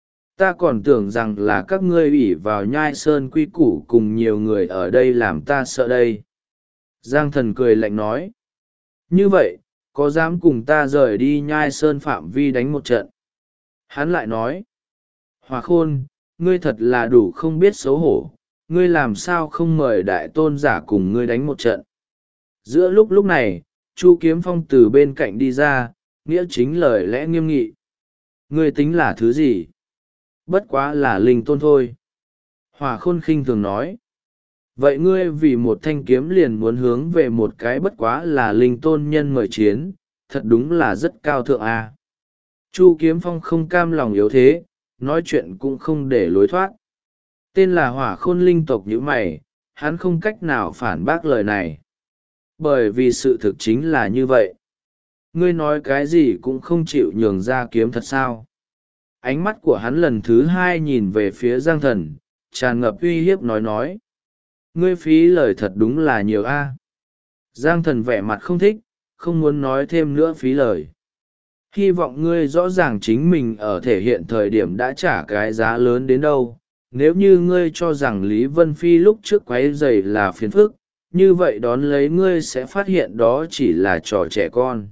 Ta còn tưởng rằng là các ngươi ỷ vào Nhai Sơn quy củ cùng nhiều người ở đây làm ta sợ đây. Giang thần cười lạnh nói. Như vậy, có dám cùng ta rời đi Nhai Sơn phạm vi đánh một trận? Hắn lại nói. Hòa khôn, ngươi thật là đủ không biết xấu hổ, ngươi làm sao không mời đại tôn giả cùng ngươi đánh một trận? Giữa lúc này, Chu Kiếm Phong từ bên cạnh đi ra, nghĩa chính lời lẽ nghiêm nghị. Ngươi tính là thứ gì? Bất quá là linh tôn thôi. Hỏa khôn khinh thường nói. Vậy ngươi vì một thanh kiếm liền muốn hướng về một cái bất quá là linh tôn nhân mời chiến, thật đúng là rất cao thượng à. Chu Kiếm Phong không cam lòng yếu thế, nói chuyện cũng không để lối thoát. Tên là Hỏa khôn linh tộc như mày, hắn không cách nào phản bác lời này. Bởi vì sự thực chính là như vậy. Ngươi nói cái gì cũng không chịu nhường ra kiếm thật sao? Ánh mắt của hắn lần thứ hai nhìn về phía Giang thần, tràn ngập uy hiếp nói. Ngươi phí lời thật đúng là nhiều a. Giang thần vẻ mặt không thích, không muốn nói thêm nữa phí lời. Hy vọng ngươi rõ ràng chính mình ở thể hiện thời điểm đã trả cái giá lớn đến đâu. Nếu như ngươi cho rằng Lý Vân Phi lúc trước quấy rầy là phiền phức, như vậy đón lấy ngươi sẽ phát hiện đó chỉ là trò trẻ con.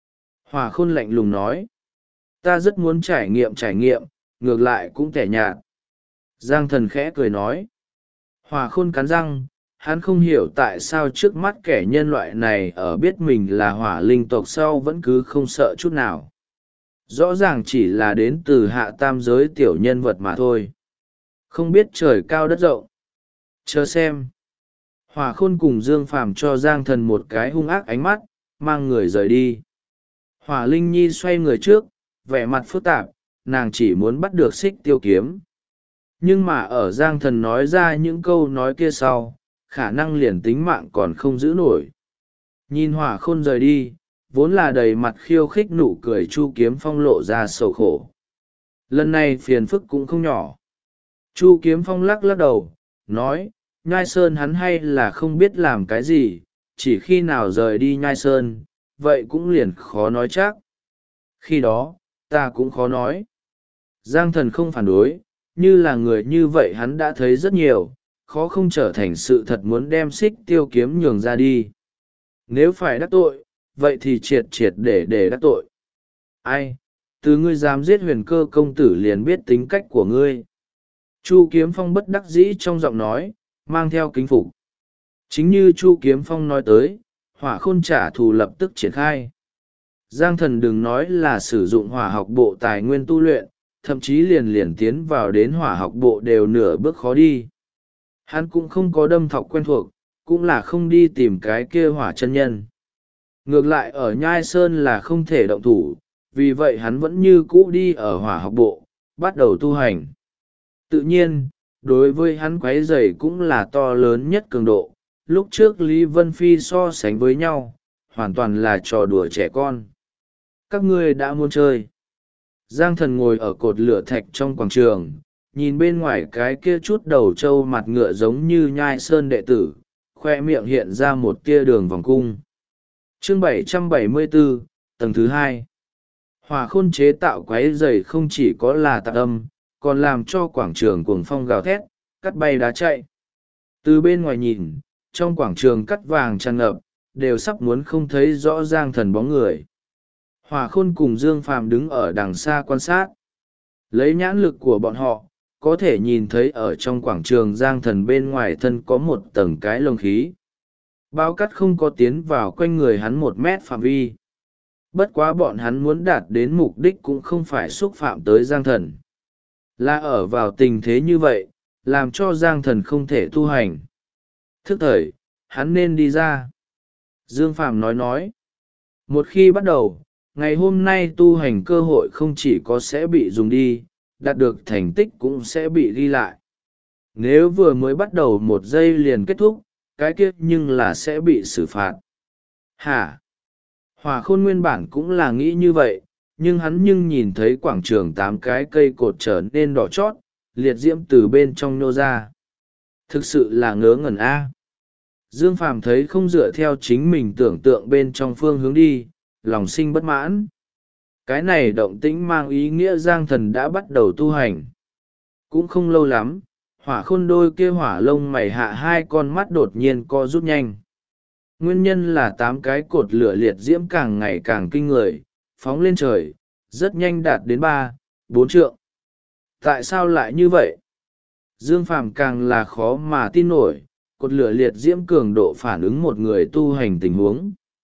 Hỏa khôn lạnh lùng nói. Ta rất muốn trải nghiệm, ngược lại cũng tẻ nhạt. Giang thần khẽ cười nói. Hỏa khôn cắn răng, hắn không hiểu tại sao trước mắt kẻ nhân loại này ở biết mình là hỏa linh tộc sau vẫn cứ không sợ chút nào. Rõ ràng chỉ là đến từ hạ tam giới tiểu nhân vật mà thôi. Không biết trời cao đất rộng. Chờ xem. Hỏa khôn cùng Dương Phàm cho Giang thần một cái hung ác ánh mắt, mang người rời đi. Hỏa Linh Nhi xoay người trước, vẻ mặt phức tạp, nàng chỉ muốn bắt được xích tiêu kiếm. Nhưng mà ở Giang thần nói ra những câu nói kia sau, khả năng liền tính mạng còn không giữ nổi. Nhìn Hỏa khôn rời đi, vốn là đầy mặt khiêu khích nụ cười Chu Kiếm Phong lộ ra sầu khổ. Lần này phiền phức cũng không nhỏ. Chu Kiếm Phong lắc lắc đầu, nói, Nhai Sơn hắn hay là không biết làm cái gì, chỉ khi nào rời đi Nhai Sơn, vậy cũng liền khó nói chắc. Khi đó, ta cũng khó nói. Giang Thần không phản đối, như là người như vậy hắn đã thấy rất nhiều, khó không trở thành sự thật muốn đem Xích Tiêu kiếm nhường ra đi. Nếu phải đắc tội, vậy thì triệt triệt để đắc tội. Ai, từ ngươi dám giết Huyền Cơ công tử liền biết tính cách của ngươi. Chu Kiếm Phong bất đắc dĩ trong giọng nói, mang theo kính phục. Chính như Chu Kiếm Phong nói tới, hỏa khôn trả thù lập tức triển khai. Giang Thần đừng nói là sử dụng hỏa học bộ tài nguyên tu luyện, thậm chí liền tiến vào đến hỏa học bộ đều nửa bước khó đi. Hắn cũng không có đâm thọc quen thuộc, cũng là không đi tìm cái kia hỏa chân nhân. Ngược lại ở Nhai Sơn là không thể động thủ, vì vậy hắn vẫn như cũ đi ở hỏa học bộ, bắt đầu tu hành. Tự nhiên, đối với hắn quấy rầy cũng là to lớn nhất cường độ, lúc trước Lý Vân Phi so sánh với nhau, hoàn toàn là trò đùa trẻ con. Các ngươi đã muốn chơi. Giang Thần ngồi ở cột lửa thạch trong quảng trường, nhìn bên ngoài cái kia chút đầu trâu mặt ngựa giống như Nhai Sơn đệ tử, khoe miệng hiện ra một tia đường vòng cung. Chương 774, tầng thứ 2. Hỏa khôn chế tạo quấy rầy không chỉ có là tạc âm, còn làm cho quảng trường cuồng phong gào thét, cắt bay đá chạy. Từ bên ngoài nhìn, trong quảng trường cắt vàng tràn ngập, đều sắp muốn không thấy rõ Giang Thần bóng người. Hỏa khôn cùng Dương Phàm đứng ở đằng xa quan sát. Lấy nhãn lực của bọn họ, có thể nhìn thấy ở trong quảng trường Giang Thần bên ngoài thân có một tầng cái lồng khí. Bao cắt không có tiến vào quanh người hắn 1 mét phạm vi. Bất quá bọn hắn muốn đạt đến mục đích cũng không phải xúc phạm tới Giang Thần. Là ở vào tình thế như vậy, làm cho Giang Thần không thể tu hành. Thức thời, hắn nên đi ra. Dương Phàm nói. Một khi bắt đầu, ngày hôm nay tu hành cơ hội không chỉ có sẽ bị dùng đi, đạt được thành tích cũng sẽ bị ghi lại. Nếu vừa mới bắt đầu 1 giây liền kết thúc, cái kia nhưng là sẽ bị xử phạt. Hả? Hỏa khôn nguyên bản cũng là nghĩ như vậy, nhưng nhìn thấy quảng trường 8 cái cây cột trở nên đỏ chót, liệt diễm từ bên trong nhô ra. Thực sự là ngớ ngẩn a. Dương Phàm thấy không dựa theo chính mình tưởng tượng bên trong phương hướng đi, lòng sinh bất mãn. Cái này động tĩnh mang ý nghĩa Giang Thần đã bắt đầu tu hành. Cũng không lâu lắm, hỏa khôn đôi kia hỏa lông mày hạ 2 con mắt đột nhiên co rút nhanh. Nguyên nhân là 8 cái cột lửa liệt diễm càng ngày càng kinh người, phóng lên trời, rất nhanh đạt đến 3-4 trượng. Tại sao lại như vậy? Dương Phàm càng là khó mà tin nổi, cột lửa liệt diễm cường độ phản ứng một người tu hành tình huống.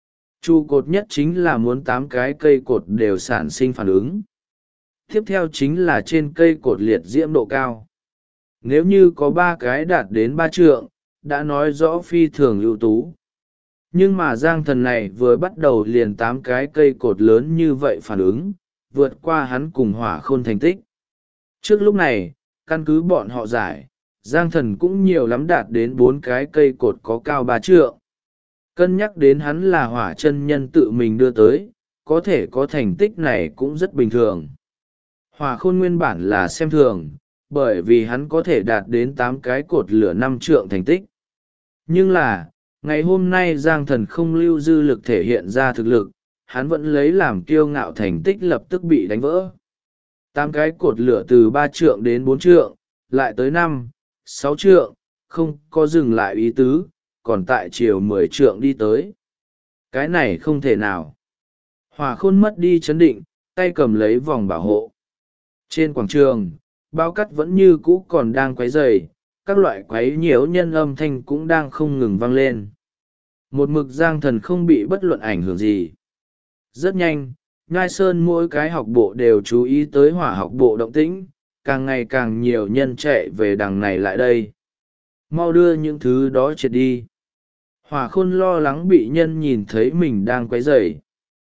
Trụ cột nhất chính là muốn 8 cái cây cột đều sản sinh phản ứng. Tiếp theo chính là trên cây cột liệt diễm độ cao. Nếu như có 3 cái đạt đến 3 trượng, đã nói rõ phi thường ưu tú. Nhưng mà Giang Thần này vừa bắt đầu liền 8 cái cây cột lớn như vậy phản ứng, vượt qua hắn cùng hỏa khôn thành tích. Trước lúc này, căn cứ bọn họ giải, Giang Thần cũng nhiều lắm đạt đến 4 cái cây cột có cao 3 trượng. Cân nhắc đến hắn là hỏa chân nhân tự mình đưa tới, có thể có thành tích này cũng rất bình thường. Hỏa khôn nguyên bản là xem thường, bởi vì hắn có thể đạt đến 8 cái cột lửa 5 trượng thành tích. Nhưng là, ngày hôm nay Giang Thần không lưu dư lực thể hiện ra thực lực, hắn vẫn lấy làm kiêu ngạo thành tích lập tức bị đánh vỡ. 8 cái cột lửa từ 3 trượng đến 4 trượng, lại tới 5-6 trượng, không có dừng lại ý tứ, còn tại chiều 10 trượng đi tới. Cái này không thể nào. Hỏa khôn mất đi chấn định, tay cầm lấy vòng bảo hộ. Trên quảng trường, bao cắt vẫn như cũ còn đang quấy rầy, các loại quấy nhiễu nhân âm thanh cũng đang không ngừng vang lên. Một mực Giang Thần không bị bất luận ảnh hưởng gì. Rất nhanh, Nhai Sơn mỗi cái học bộ đều chú ý tới hỏa học bộ động tĩnh, càng ngày càng nhiều nhân chạy về đằng này lại đây. Mau đưa những thứ đó triệt đi. Hỏa khôn lo lắng bị nhân nhìn thấy mình đang quấy rầy.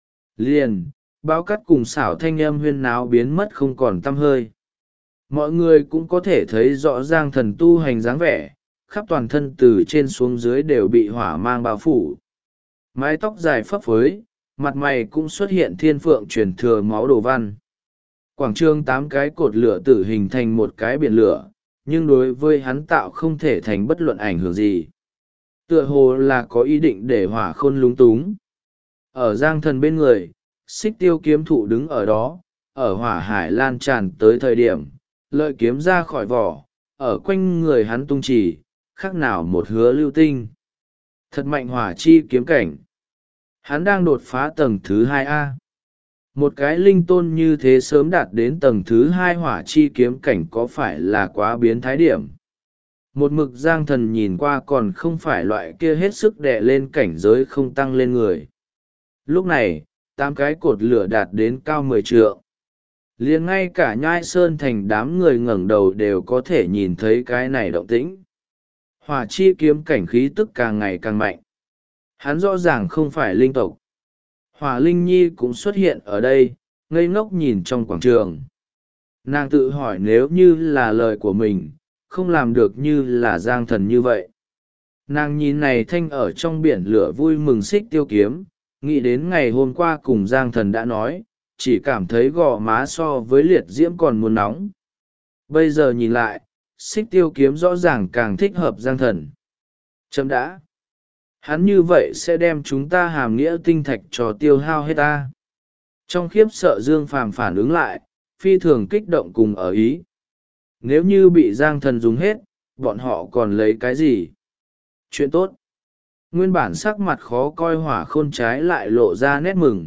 Liền, báo cắt cùng xảo thanh âm huyên náo biến mất không còn tăm hơi. Mọi người cũng có thể thấy rõ Giang Thần tu hành dáng vẻ, khắp toàn thân từ trên xuống dưới đều bị hỏa mang bao phủ. Mái tóc dài phấp phới, mặt mày cũng xuất hiện thiên phượng truyền thừa máu đồ văn. Quảng trường 8 cái cột lửa tử hình thành một cái biển lửa, nhưng đối với hắn tạo không thể thành bất luận ảnh hưởng gì. Tựa hồ là có ý định để hỏa khôn lúng túng. Ở Giang Thần bên người, Xích Tiêu kiếm thụ đứng ở đó, ở hỏa hải lan tràn tới thời điểm, lợi kiếm ra khỏi vỏ, ở quanh người hắn tung chỉ, khác nào một hứa lưu tinh. Thật mạnh hỏa chi kiếm cảnh. Hắn đang đột phá tầng thứ 2A. Một cái linh tôn như thế sớm đạt đến tầng thứ 2 hỏa chi kiếm cảnh có phải là quá biến thái điểm. Một mực Giang Thần nhìn qua còn không phải loại kia hết sức đè lên cảnh giới không tăng lên người. Lúc này, 8 cái cột lửa đạt đến cao 10 trượng. Liền ngay cả Nhai Sơn thành đám người ngẩng đầu đều có thể nhìn thấy cái này động tĩnh. Hỏa chi kiếm cảnh khí tức càng ngày càng mạnh. Hắn rõ ràng không phải linh tộc. Hỏa Linh Nhi cũng xuất hiện ở đây, ngây ngốc nhìn trong quảng trường. Nàng tự hỏi nếu như là lời của mình, không làm được như là Giang Thần như vậy. Nàng nhìn này thanh ở trong biển lửa vui mừng Xích Tiêu kiếm, nghĩ đến ngày hôm qua cùng Giang Thần đã nói, chỉ cảm thấy gò má so với liệt diễm còn muốn nóng. Bây giờ nhìn lại, Xích Tiêu kiếm rõ ràng càng thích hợp Giang Thần. Chấm đã. Hắn như vậy sẽ đem chúng ta hàm nghĩa tinh thạch cho tiêu hao hết ta. Trong khiếp sợ Dương Phàm phản ứng lại, phi thường kích động cùng ở ý. Nếu như bị Giang Thần dùng hết, bọn họ còn lấy cái gì? Chuyện tốt. Nguyên bản sắc mặt khó coi hỏa khôn trái lại lộ ra nét mừng,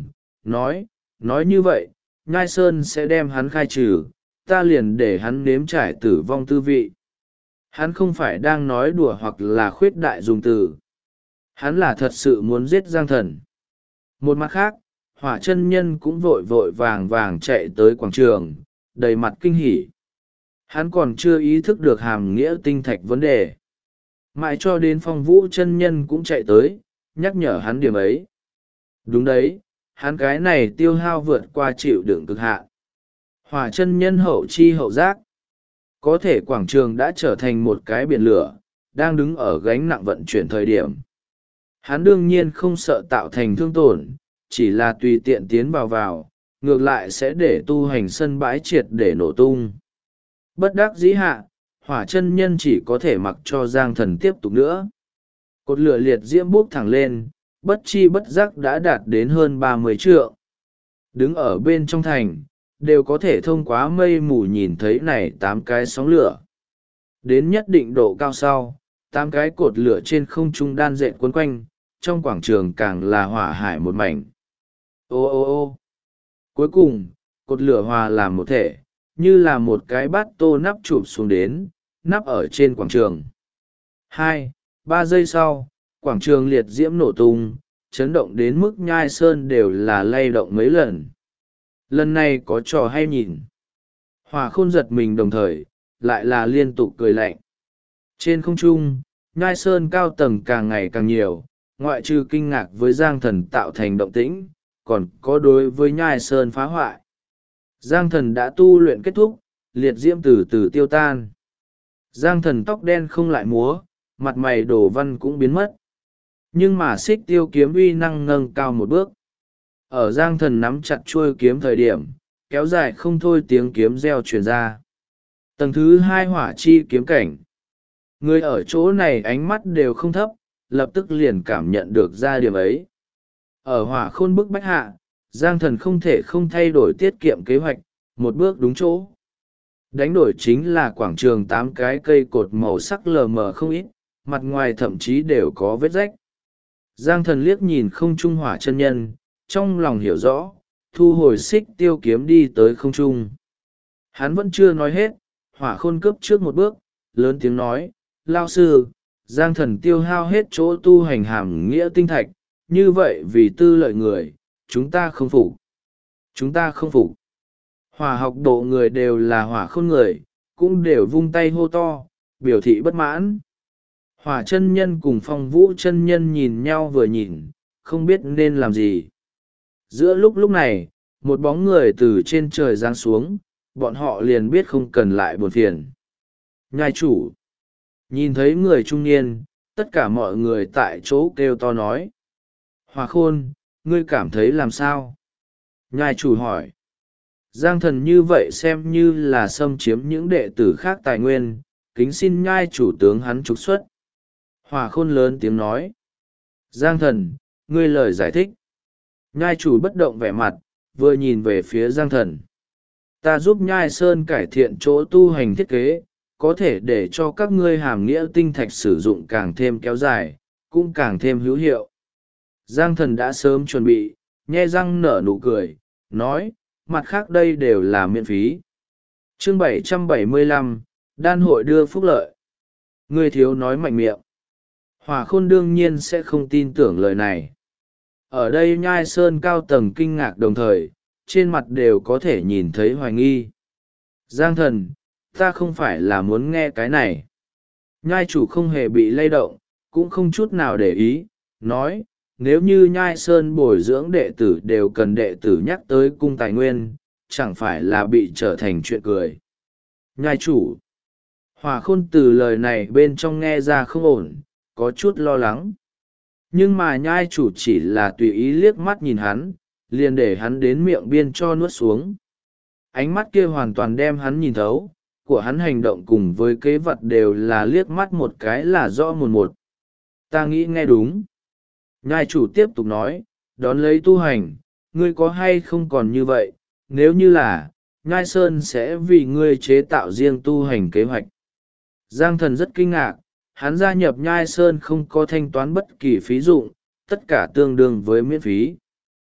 nói như vậy, Nhai Sơn sẽ đem hắn khai trừ, ta liền để hắn nếm trải tử vong tư vị. Hắn không phải đang nói đùa hoặc là khuyết đại dùng từ. Hắn là thật sự muốn giết Giang Thần. Một mặt khác, Hỏa chân nhân cũng vội vội vàng vàng chạy tới quảng trường, đầy mặt kinh hỉ. Hắn còn chưa ý thức được hàm nghĩa tinh thạch vấn đề. Mãi cho đến Phong Vũ chân nhân cũng chạy tới, nhắc nhở hắn điểm ấy. Đúng đấy, hắn cái này tiêu hao vượt qua chịu đựng cực hạn. Hỏa chân nhân hậu chi hậu giác. Có thể quảng trường đã trở thành một cái biển lửa, đang đứng ở gánh nặng vận chuyển thời điểm. Hắn đương nhiên không sợ tạo thành thương tổn, chỉ là tùy tiện tiến vào, ngược lại sẽ để tu hành sân bãi triệt để nổ tung. Bất đắc dĩ hạ, Hỏa chân nhân chỉ có thể mặc cho Giang Thần tiếp tục nữa. Cột lửa liệt diễm bốc thẳng lên, bất chi bất giác đã đạt đến hơn 30 trượng. Đứng ở bên trong thành, đều có thể thông qua mây mù nhìn thấy này 8 cái sóng lửa. Đến nhất định độ cao sau, 8 cái cột lửa trên không trung đan dệt quấn quanh, trong quảng trường càng là hỏa hải một mảnh. Ô ô ô cuối cùng, cột lửa hòa làm một thể, như là một cái bát tô nắp chụp xuống đến, nắp ở trên quảng trường. 2-3 giây sau, quảng trường liệt diễm nổ tung, chấn động đến mức Nhai Sơn đều là lay động mấy lần. Lần này có trò hay nhìn. Hỏa khôn giật mình đồng thời, lại là liên tục cười lạnh. Trên không trung, Nhai Sơn cao tầng càng ngày càng nhiều, ngoại trừ kinh ngạc với Giang Thần tạo thành động tĩnh, còn có đối với Nhai Sơn phá hoại. Giang Thần đã tu luyện kết thúc, liệt diễm từ từ tiêu tan. Giang Thần tóc đen không lại múa, mặt mày đổ văn cũng biến mất. Nhưng mà Xích Tiêu kiếm uy năng nâng cao một bước. Ở Giang Thần nắm chặt chuôi kiếm thời điểm, kéo dài không thôi tiếng kiếm reo truyền ra. Tầng thứ 2 hỏa chi kiếm cảnh. Người ở chỗ này ánh mắt đều không thấp, lập tức liền cảm nhận được ra điểm ấy. Ở hỏa khôn bức bách hạ, Giang Thần không thể không thay đổi tiết kiệm kế hoạch, một bước đúng chỗ. Đánh đổi chính là quảng trường 8 cái cây cột màu sắc lờ mờ không ít, mặt ngoài thậm chí đều có vết rách. Giang Thần liếc nhìn không trung Hỏa chân nhân, trong lòng hiểu rõ, thu hồi Xích Tiêu kiếm đi tới không trung. Hắn vẫn chưa nói hết, Hỏa khôn cướp trước một bước, lớn tiếng nói, lao sư, Giang Thần tiêu hao hết chỗ tu hành hàm nghĩa tinh thạch, như vậy vì tư lợi người, chúng ta không phục. Chúng ta không phục. Hỏa học độ người đều là hỏa khôn người, cũng đều vung tay hô to, biểu thị bất mãn. Hỏa chân nhân cùng Phong Vũ chân nhân nhìn nhau vừa nhìn, không biết nên làm gì. Giữa lúc này, một bóng người từ trên trời giáng xuống, bọn họ liền biết không cần lại buồn phiền. Nhai chủ. Nhìn thấy người trung niên, tất cả mọi người tại chỗ kêu to nói. Hỏa khôn, ngươi cảm thấy làm sao? Nhai chủ hỏi. Giang Thần như vậy xem như là xâm chiếm những đệ tử khác tài nguyên, kính xin nhai chủ tướng hắn trục xuất. Hỏa khôn lớn tiếng nói. Giang thần, ngươi lời giải thích. Nhai chủ bất động vẻ mặt, vừa nhìn về phía Giang thần. Ta giúp nhai sơn cải thiện chỗ tu hành thiết kế, có thể để cho các ngươi hàm nghĩa tinh thạch sử dụng càng thêm kéo dài, cũng càng thêm hữu hiệu. Giang thần đã sớm chuẩn bị, nhe răng nở nụ cười, nói, mặt khác đây đều là miễn phí. Chương 775, đan hội đưa phúc lợi. Ngươi thiếu nói mạnh miệng. Hỏa khôn đương nhiên sẽ không tin tưởng lời này. Ở đây nhai sơn cao tầng kinh ngạc đồng thời, trên mặt đều có thể nhìn thấy hoài nghi. Giang thần, ta không phải là muốn nghe cái này. Nhai chủ không hề bị lay động, cũng không chút nào để ý, nói, nếu như nhai sơn bồi dưỡng đệ tử đều cần đệ tử nhắc tới cung tài nguyên, chẳng phải là bị trở thành chuyện cười. Nhai chủ. Hỏa khôn từ lời này bên trong nghe ra không ổn, có chút lo lắng. Nhưng mà nhai chủ chỉ là tùy ý liếc mắt nhìn hắn, liền để hắn đến miệng biên cho nuốt xuống. Ánh mắt kia hoàn toàn đem hắn nhìn thấu, của hắn hành động cùng với kế vật đều là liếc mắt một cái là rõ mồn một. Ta nghĩ nghe đúng. Nhai chủ tiếp tục nói, đón lấy tu hành, ngươi có hay không còn như vậy, nếu như là, Nhai Sơn sẽ vì ngươi chế tạo riêng tu hành kế hoạch. Giang thần rất kinh ngạc, hắn gia nhập Nhai Sơn không có thanh toán bất kỳ phí dụng, tất cả tương đương với miễn phí.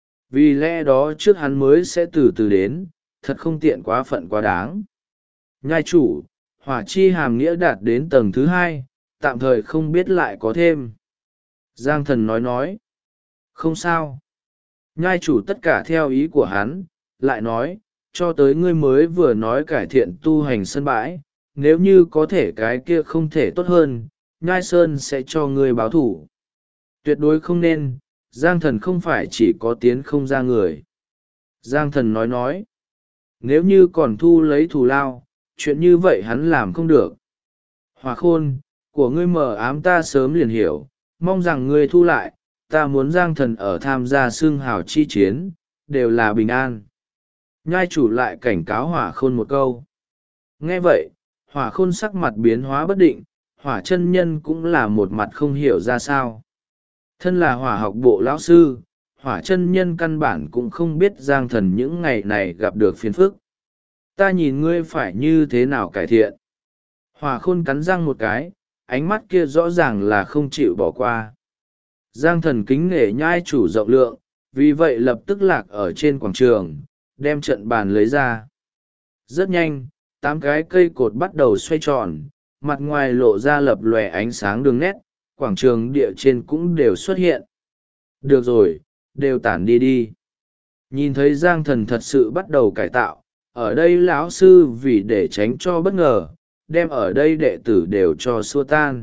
Vì lẽ đó trước hắn mới sẽ từ từ đến, thật không tiện quá phận quá đáng. Nhai chủ, hỏa chi hàm nghĩa đạt đến tầng thứ 2, tạm thời không biết lại có thêm. Giang thần nói. Không sao. Nhai chủ tất cả theo ý của hắn, lại nói, cho tới ngươi mới vừa nói cải thiện tu hành sân bãi, nếu như có thể cái kia không thể tốt hơn, Nhai Sơn sẽ cho ngươi báo thủ. Tuyệt đối không nên, Giang thần không phải chỉ có tiến không ra người. Giang thần nói, nếu như còn thu lấy thù lao, chuyện như vậy hắn làm không được. Hỏa khôn, của ngươi mờ ám ta sớm liền hiểu, mong rằng ngươi thu lại, ta muốn Giang thần ở tham gia xương hào chi chiến, đều là bình an. Nhai chủ lại cảnh cáo hỏa khôn một câu. Nghe vậy, hỏa khôn sắc mặt biến hóa bất định, hỏa chân nhân cũng là một mặt không hiểu ra sao. Thân là hỏa học bộ lão sư, hỏa chân nhân căn bản cũng không biết Giang thần những ngày này gặp được phiền phức. Ta nhìn ngươi phải như thế nào cải thiện. Hỏa khôn cắn răng một cái, ánh mắt kia rõ ràng là không chịu bỏ qua. Giang thần kính nể nhai chủ rộng lượng, vì vậy lập tức lạc ở trên quảng trường, đem trận bàn lấy ra. Rất nhanh, 8 cái cây cột bắt đầu xoay tròn, mặt ngoài lộ ra lập lòe ánh sáng đường nét, quảng trường địa trên cũng đều xuất hiện. Được rồi, đều tản đi đi. Nhìn thấy Giang thần thật sự bắt đầu cải tạo, ở đây lão sư vì để tránh cho bất ngờ, đem ở đây đệ tử đều cho xua tan.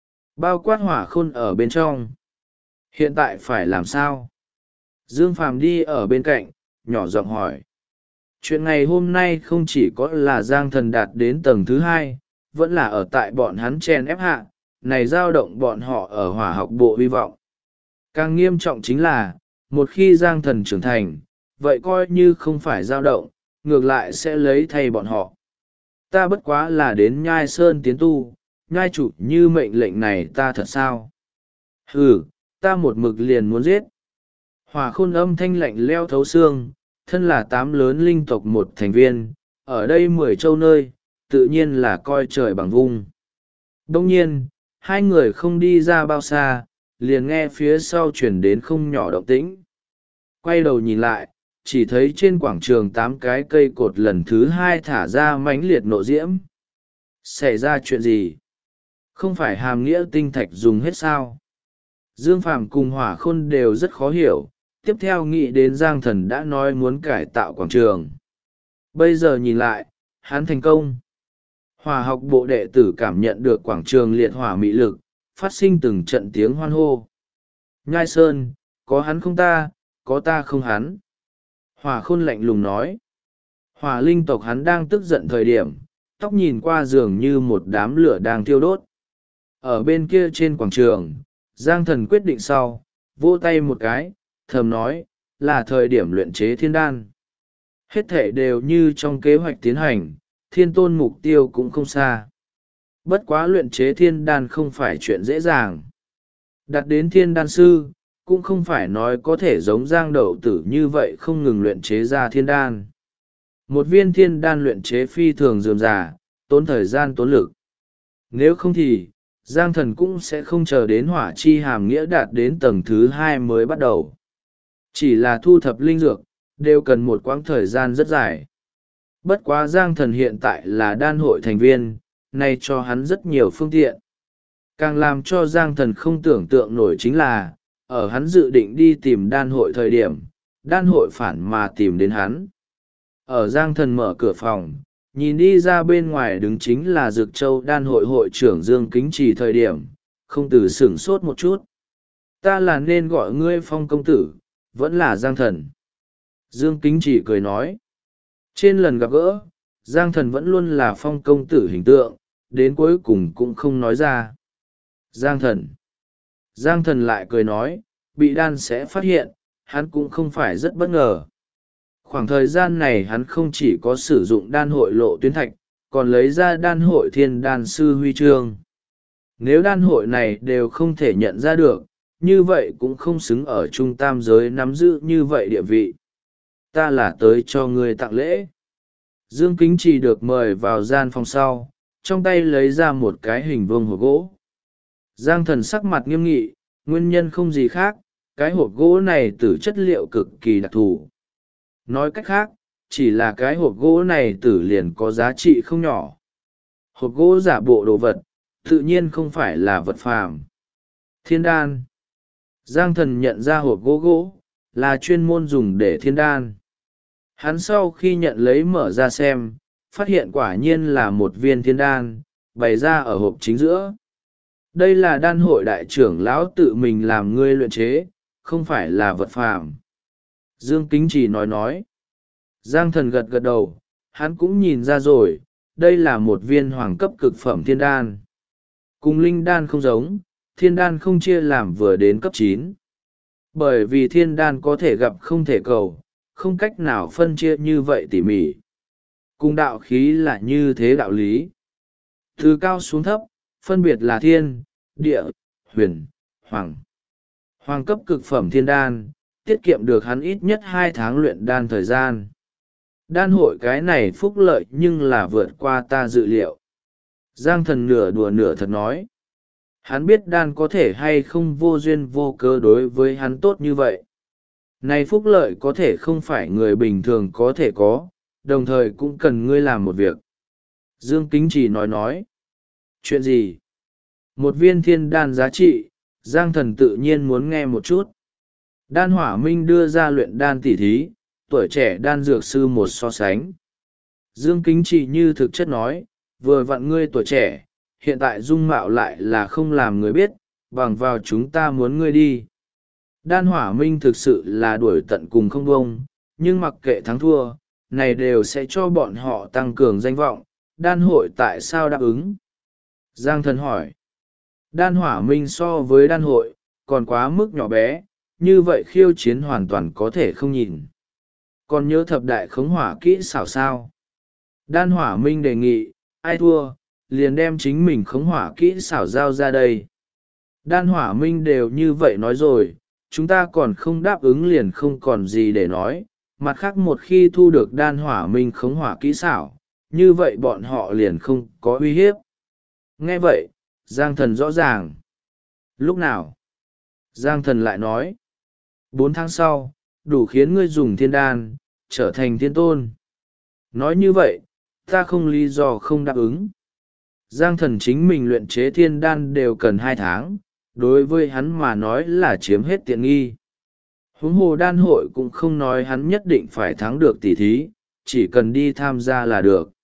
Bao quát hỏa khôn ở bên trong. Hiện tại phải làm sao? Dương Phàm đi ở bên cạnh, nhỏ giọng hỏi. Chuyện ngày hôm nay không chỉ có là Giang thần đạt đến tầng thứ 2, vẫn là ở tại bọn hắn chen ép hạ, này dao động bọn họ ở hỏa học bộ hy vọng. Càng nghiêm trọng chính là, một khi Giang thần trưởng thành, vậy coi như không phải dao động, ngược lại sẽ lấy thay bọn họ. Ta bất quá là đến Nhai Sơn tiến tu, Nhai chủ như mệnh lệnh này ta thật sao? Ừ, ta một mực liền muốn giết. Hỏa khôn âm thanh lạnh leo thấu xương, thân là 8 lớn linh tộc một thành viên, ở đây 10 châu nơi, tự nhiên là coi trời bằng vung. Đông nhiên, hai người không đi ra bao xa, liền nghe phía sau chuyển đến không nhỏ động tĩnh. Quay đầu nhìn lại, chỉ thấy trên quảng trường 8 cái cây cột lần thứ 2 thả ra mãnh liệt nộ diễm. Xảy ra chuyện gì? Không phải hàm nghĩa tinh thạch dùng hết sao? Dương Phàm cùng hỏa khôn đều rất khó hiểu, tiếp theo nghĩ đến Giang thần đã nói muốn cải tạo quảng trường. Bây giờ nhìn lại, hắn thành công. Hỏa học bộ đệ tử cảm nhận được quảng trường liệt hỏa mị lực, phát sinh từng trận tiếng hoan hô. Nhai Sơn, có hắn không ta, có ta không hắn. Hỏa khôn lạnh lùng nói. Hỏa linh tộc hắn đang tức giận thời điểm, tóc nhìn qua dường như một đám lửa đang thiêu đốt. Ở bên kia trên quảng trường, Giang thần quyết định sau, vỗ tay một cái, thầm nói, là thời điểm luyện chế thiên đan. Hết thể đều như trong kế hoạch tiến hành, thiên tôn mục tiêu cũng không xa. Bất quá luyện chế thiên đan không phải chuyện dễ dàng. Đặt đến thiên đan sư, cũng không phải nói có thể giống Giang Đậu Tử như vậy không ngừng luyện chế ra thiên đan. Một viên thiên đan luyện chế phi thường rườm rà, tốn thời gian tốn lực. Nếu không thì, Giang Thần cũng sẽ không chờ đến hỏa chi hàm nghĩa đạt đến tầng thứ 2 mới bắt đầu. Chỉ là thu thập linh dược, đều cần một quãng thời gian rất dài. Bất quá Giang Thần hiện tại là đan hội thành viên, này cho hắn rất nhiều phương tiện. Càng làm cho Giang Thần không tưởng tượng nổi chính là, ở hắn dự định đi tìm đan hội thời điểm, đan hội phản mà tìm đến hắn. Ở Giang Thần mở cửa phòng, nhìn đi ra bên ngoài đứng chính là Dực Châu đan hội hội trưởng Dương Kính Trì thời điểm, không từ sửng sốt một chút. Ta là nên gọi ngươi Phong công tử, vẫn là Giang Thần. Dương Kính Trì cười nói. Trên lần gặp gỡ, Giang Thần vẫn luôn là Phong công tử hình tượng, đến cuối cùng cũng không nói ra. Giang Thần. Giang Thần lại cười nói, bị đan sẽ phát hiện, hắn cũng không phải rất bất ngờ. Khoảng thời gian này hắn không chỉ có sử dụng đan hội lộ tuyến thạch, còn lấy ra đan hội thiên đan sư huy chương. Nếu đan hội này đều không thể nhận ra được, như vậy cũng không xứng ở trung tam giới nắm giữ như vậy địa vị. Ta là tới cho ngươi tặng lễ. Dương Kính Trì được mời vào gian phòng sau, trong tay lấy ra một cái hình vuông hộp gỗ. Giang Thần sắc mặt nghiêm nghị, nguyên nhân không gì khác, cái hộp gỗ này từ chất liệu cực kỳ đặc thù. Nói cách khác, chỉ là cái hộp gỗ này tử liền có giá trị không nhỏ. Hộp gỗ giả bộ đồ vật, tự nhiên không phải là vật phàm. Thiên đan. Giang Thần nhận ra hộp gỗ là chuyên môn dùng để thiên đan. Hắn sau khi nhận lấy mở ra xem, phát hiện quả nhiên là một viên thiên đan, bày ra ở hộp chính giữa. Đây là đan hội đại trưởng lão tự mình làm ngươi luyện chế, không phải là vật phàm. Dương Kính Trì nói. Giang Thần gật gật đầu, hắn cũng nhìn ra rồi, đây là một viên hoàng cấp cực phẩm thiên đan. Cùng linh đan không giống, thiên đan không chia làm vừa đến cấp 9. Bởi vì thiên đan có thể gặp không thể cầu, không cách nào phân chia như vậy tỉ mỉ. Cùng đạo khí là như thế đạo lý. Từ cao xuống thấp, phân biệt là thiên, địa, huyền, hoàng. Hoàng cấp cực phẩm thiên đan, tiết kiệm được hắn ít nhất 2 tháng luyện đan thời gian. Đan hội cái này phúc lợi nhưng là vượt qua ta dự liệu. Giang Thần nửa đùa nửa thật nói. Hắn biết đan có thể hay không vô duyên vô cớ đối với hắn tốt như vậy. Này phúc lợi có thể không phải người bình thường có thể có, đồng thời cũng cần ngươi làm một việc. Dương Kính Trì nói. Chuyện gì? Một viên thiên đan giá trị, Giang Thần tự nhiên muốn nghe một chút. Đan Hỏa Minh đưa ra luyện đan tỉ thí, tuổi trẻ đan dược sư một so sánh. Dương Kính Trì như thực chất nói, vừa vặn ngươi tuổi trẻ, hiện tại dung mạo lại là không làm người biết, bằng vào chúng ta muốn ngươi đi. Đan Hỏa Minh thực sự là đuổi tận cùng không bông, nhưng mặc kệ thắng thua, này đều sẽ cho bọn họ tăng cường danh vọng, đan hội tại sao đáp ứng? Giang Thần hỏi. Đan Hỏa Minh so với đan hội, còn quá mức nhỏ bé, như vậy khiêu chiến hoàn toàn có thể không nhìn. Còn nhớ thập đại khống hỏa kỹ xảo sao? Đan Hỏa Minh đề nghị, ai thua, liền đem chính mình khống hỏa kỹ xảo giao ra đây. Đan Hỏa Minh đều như vậy nói rồi, chúng ta còn không đáp ứng liền không còn gì để nói. Mặt khác một khi thu được Đan Hỏa Minh khống hỏa kỹ xảo, như vậy bọn họ liền không có uy hiếp. Nghe vậy, Giang Thần rõ ràng. Lúc nào? Giang Thần lại nói. 4 tháng sau, đủ khiến ngươi dùng thiên đan, trở thành thiên tôn. Nói như vậy, ta không lý do không đáp ứng. Giang Thần chính mình luyện chế thiên đan đều cần 2 tháng, đối với hắn mà nói là chiếm hết tiện nghi. Huống hồ đan hội cũng không nói hắn nhất định phải thắng được tỷ thí, chỉ cần đi tham gia là được.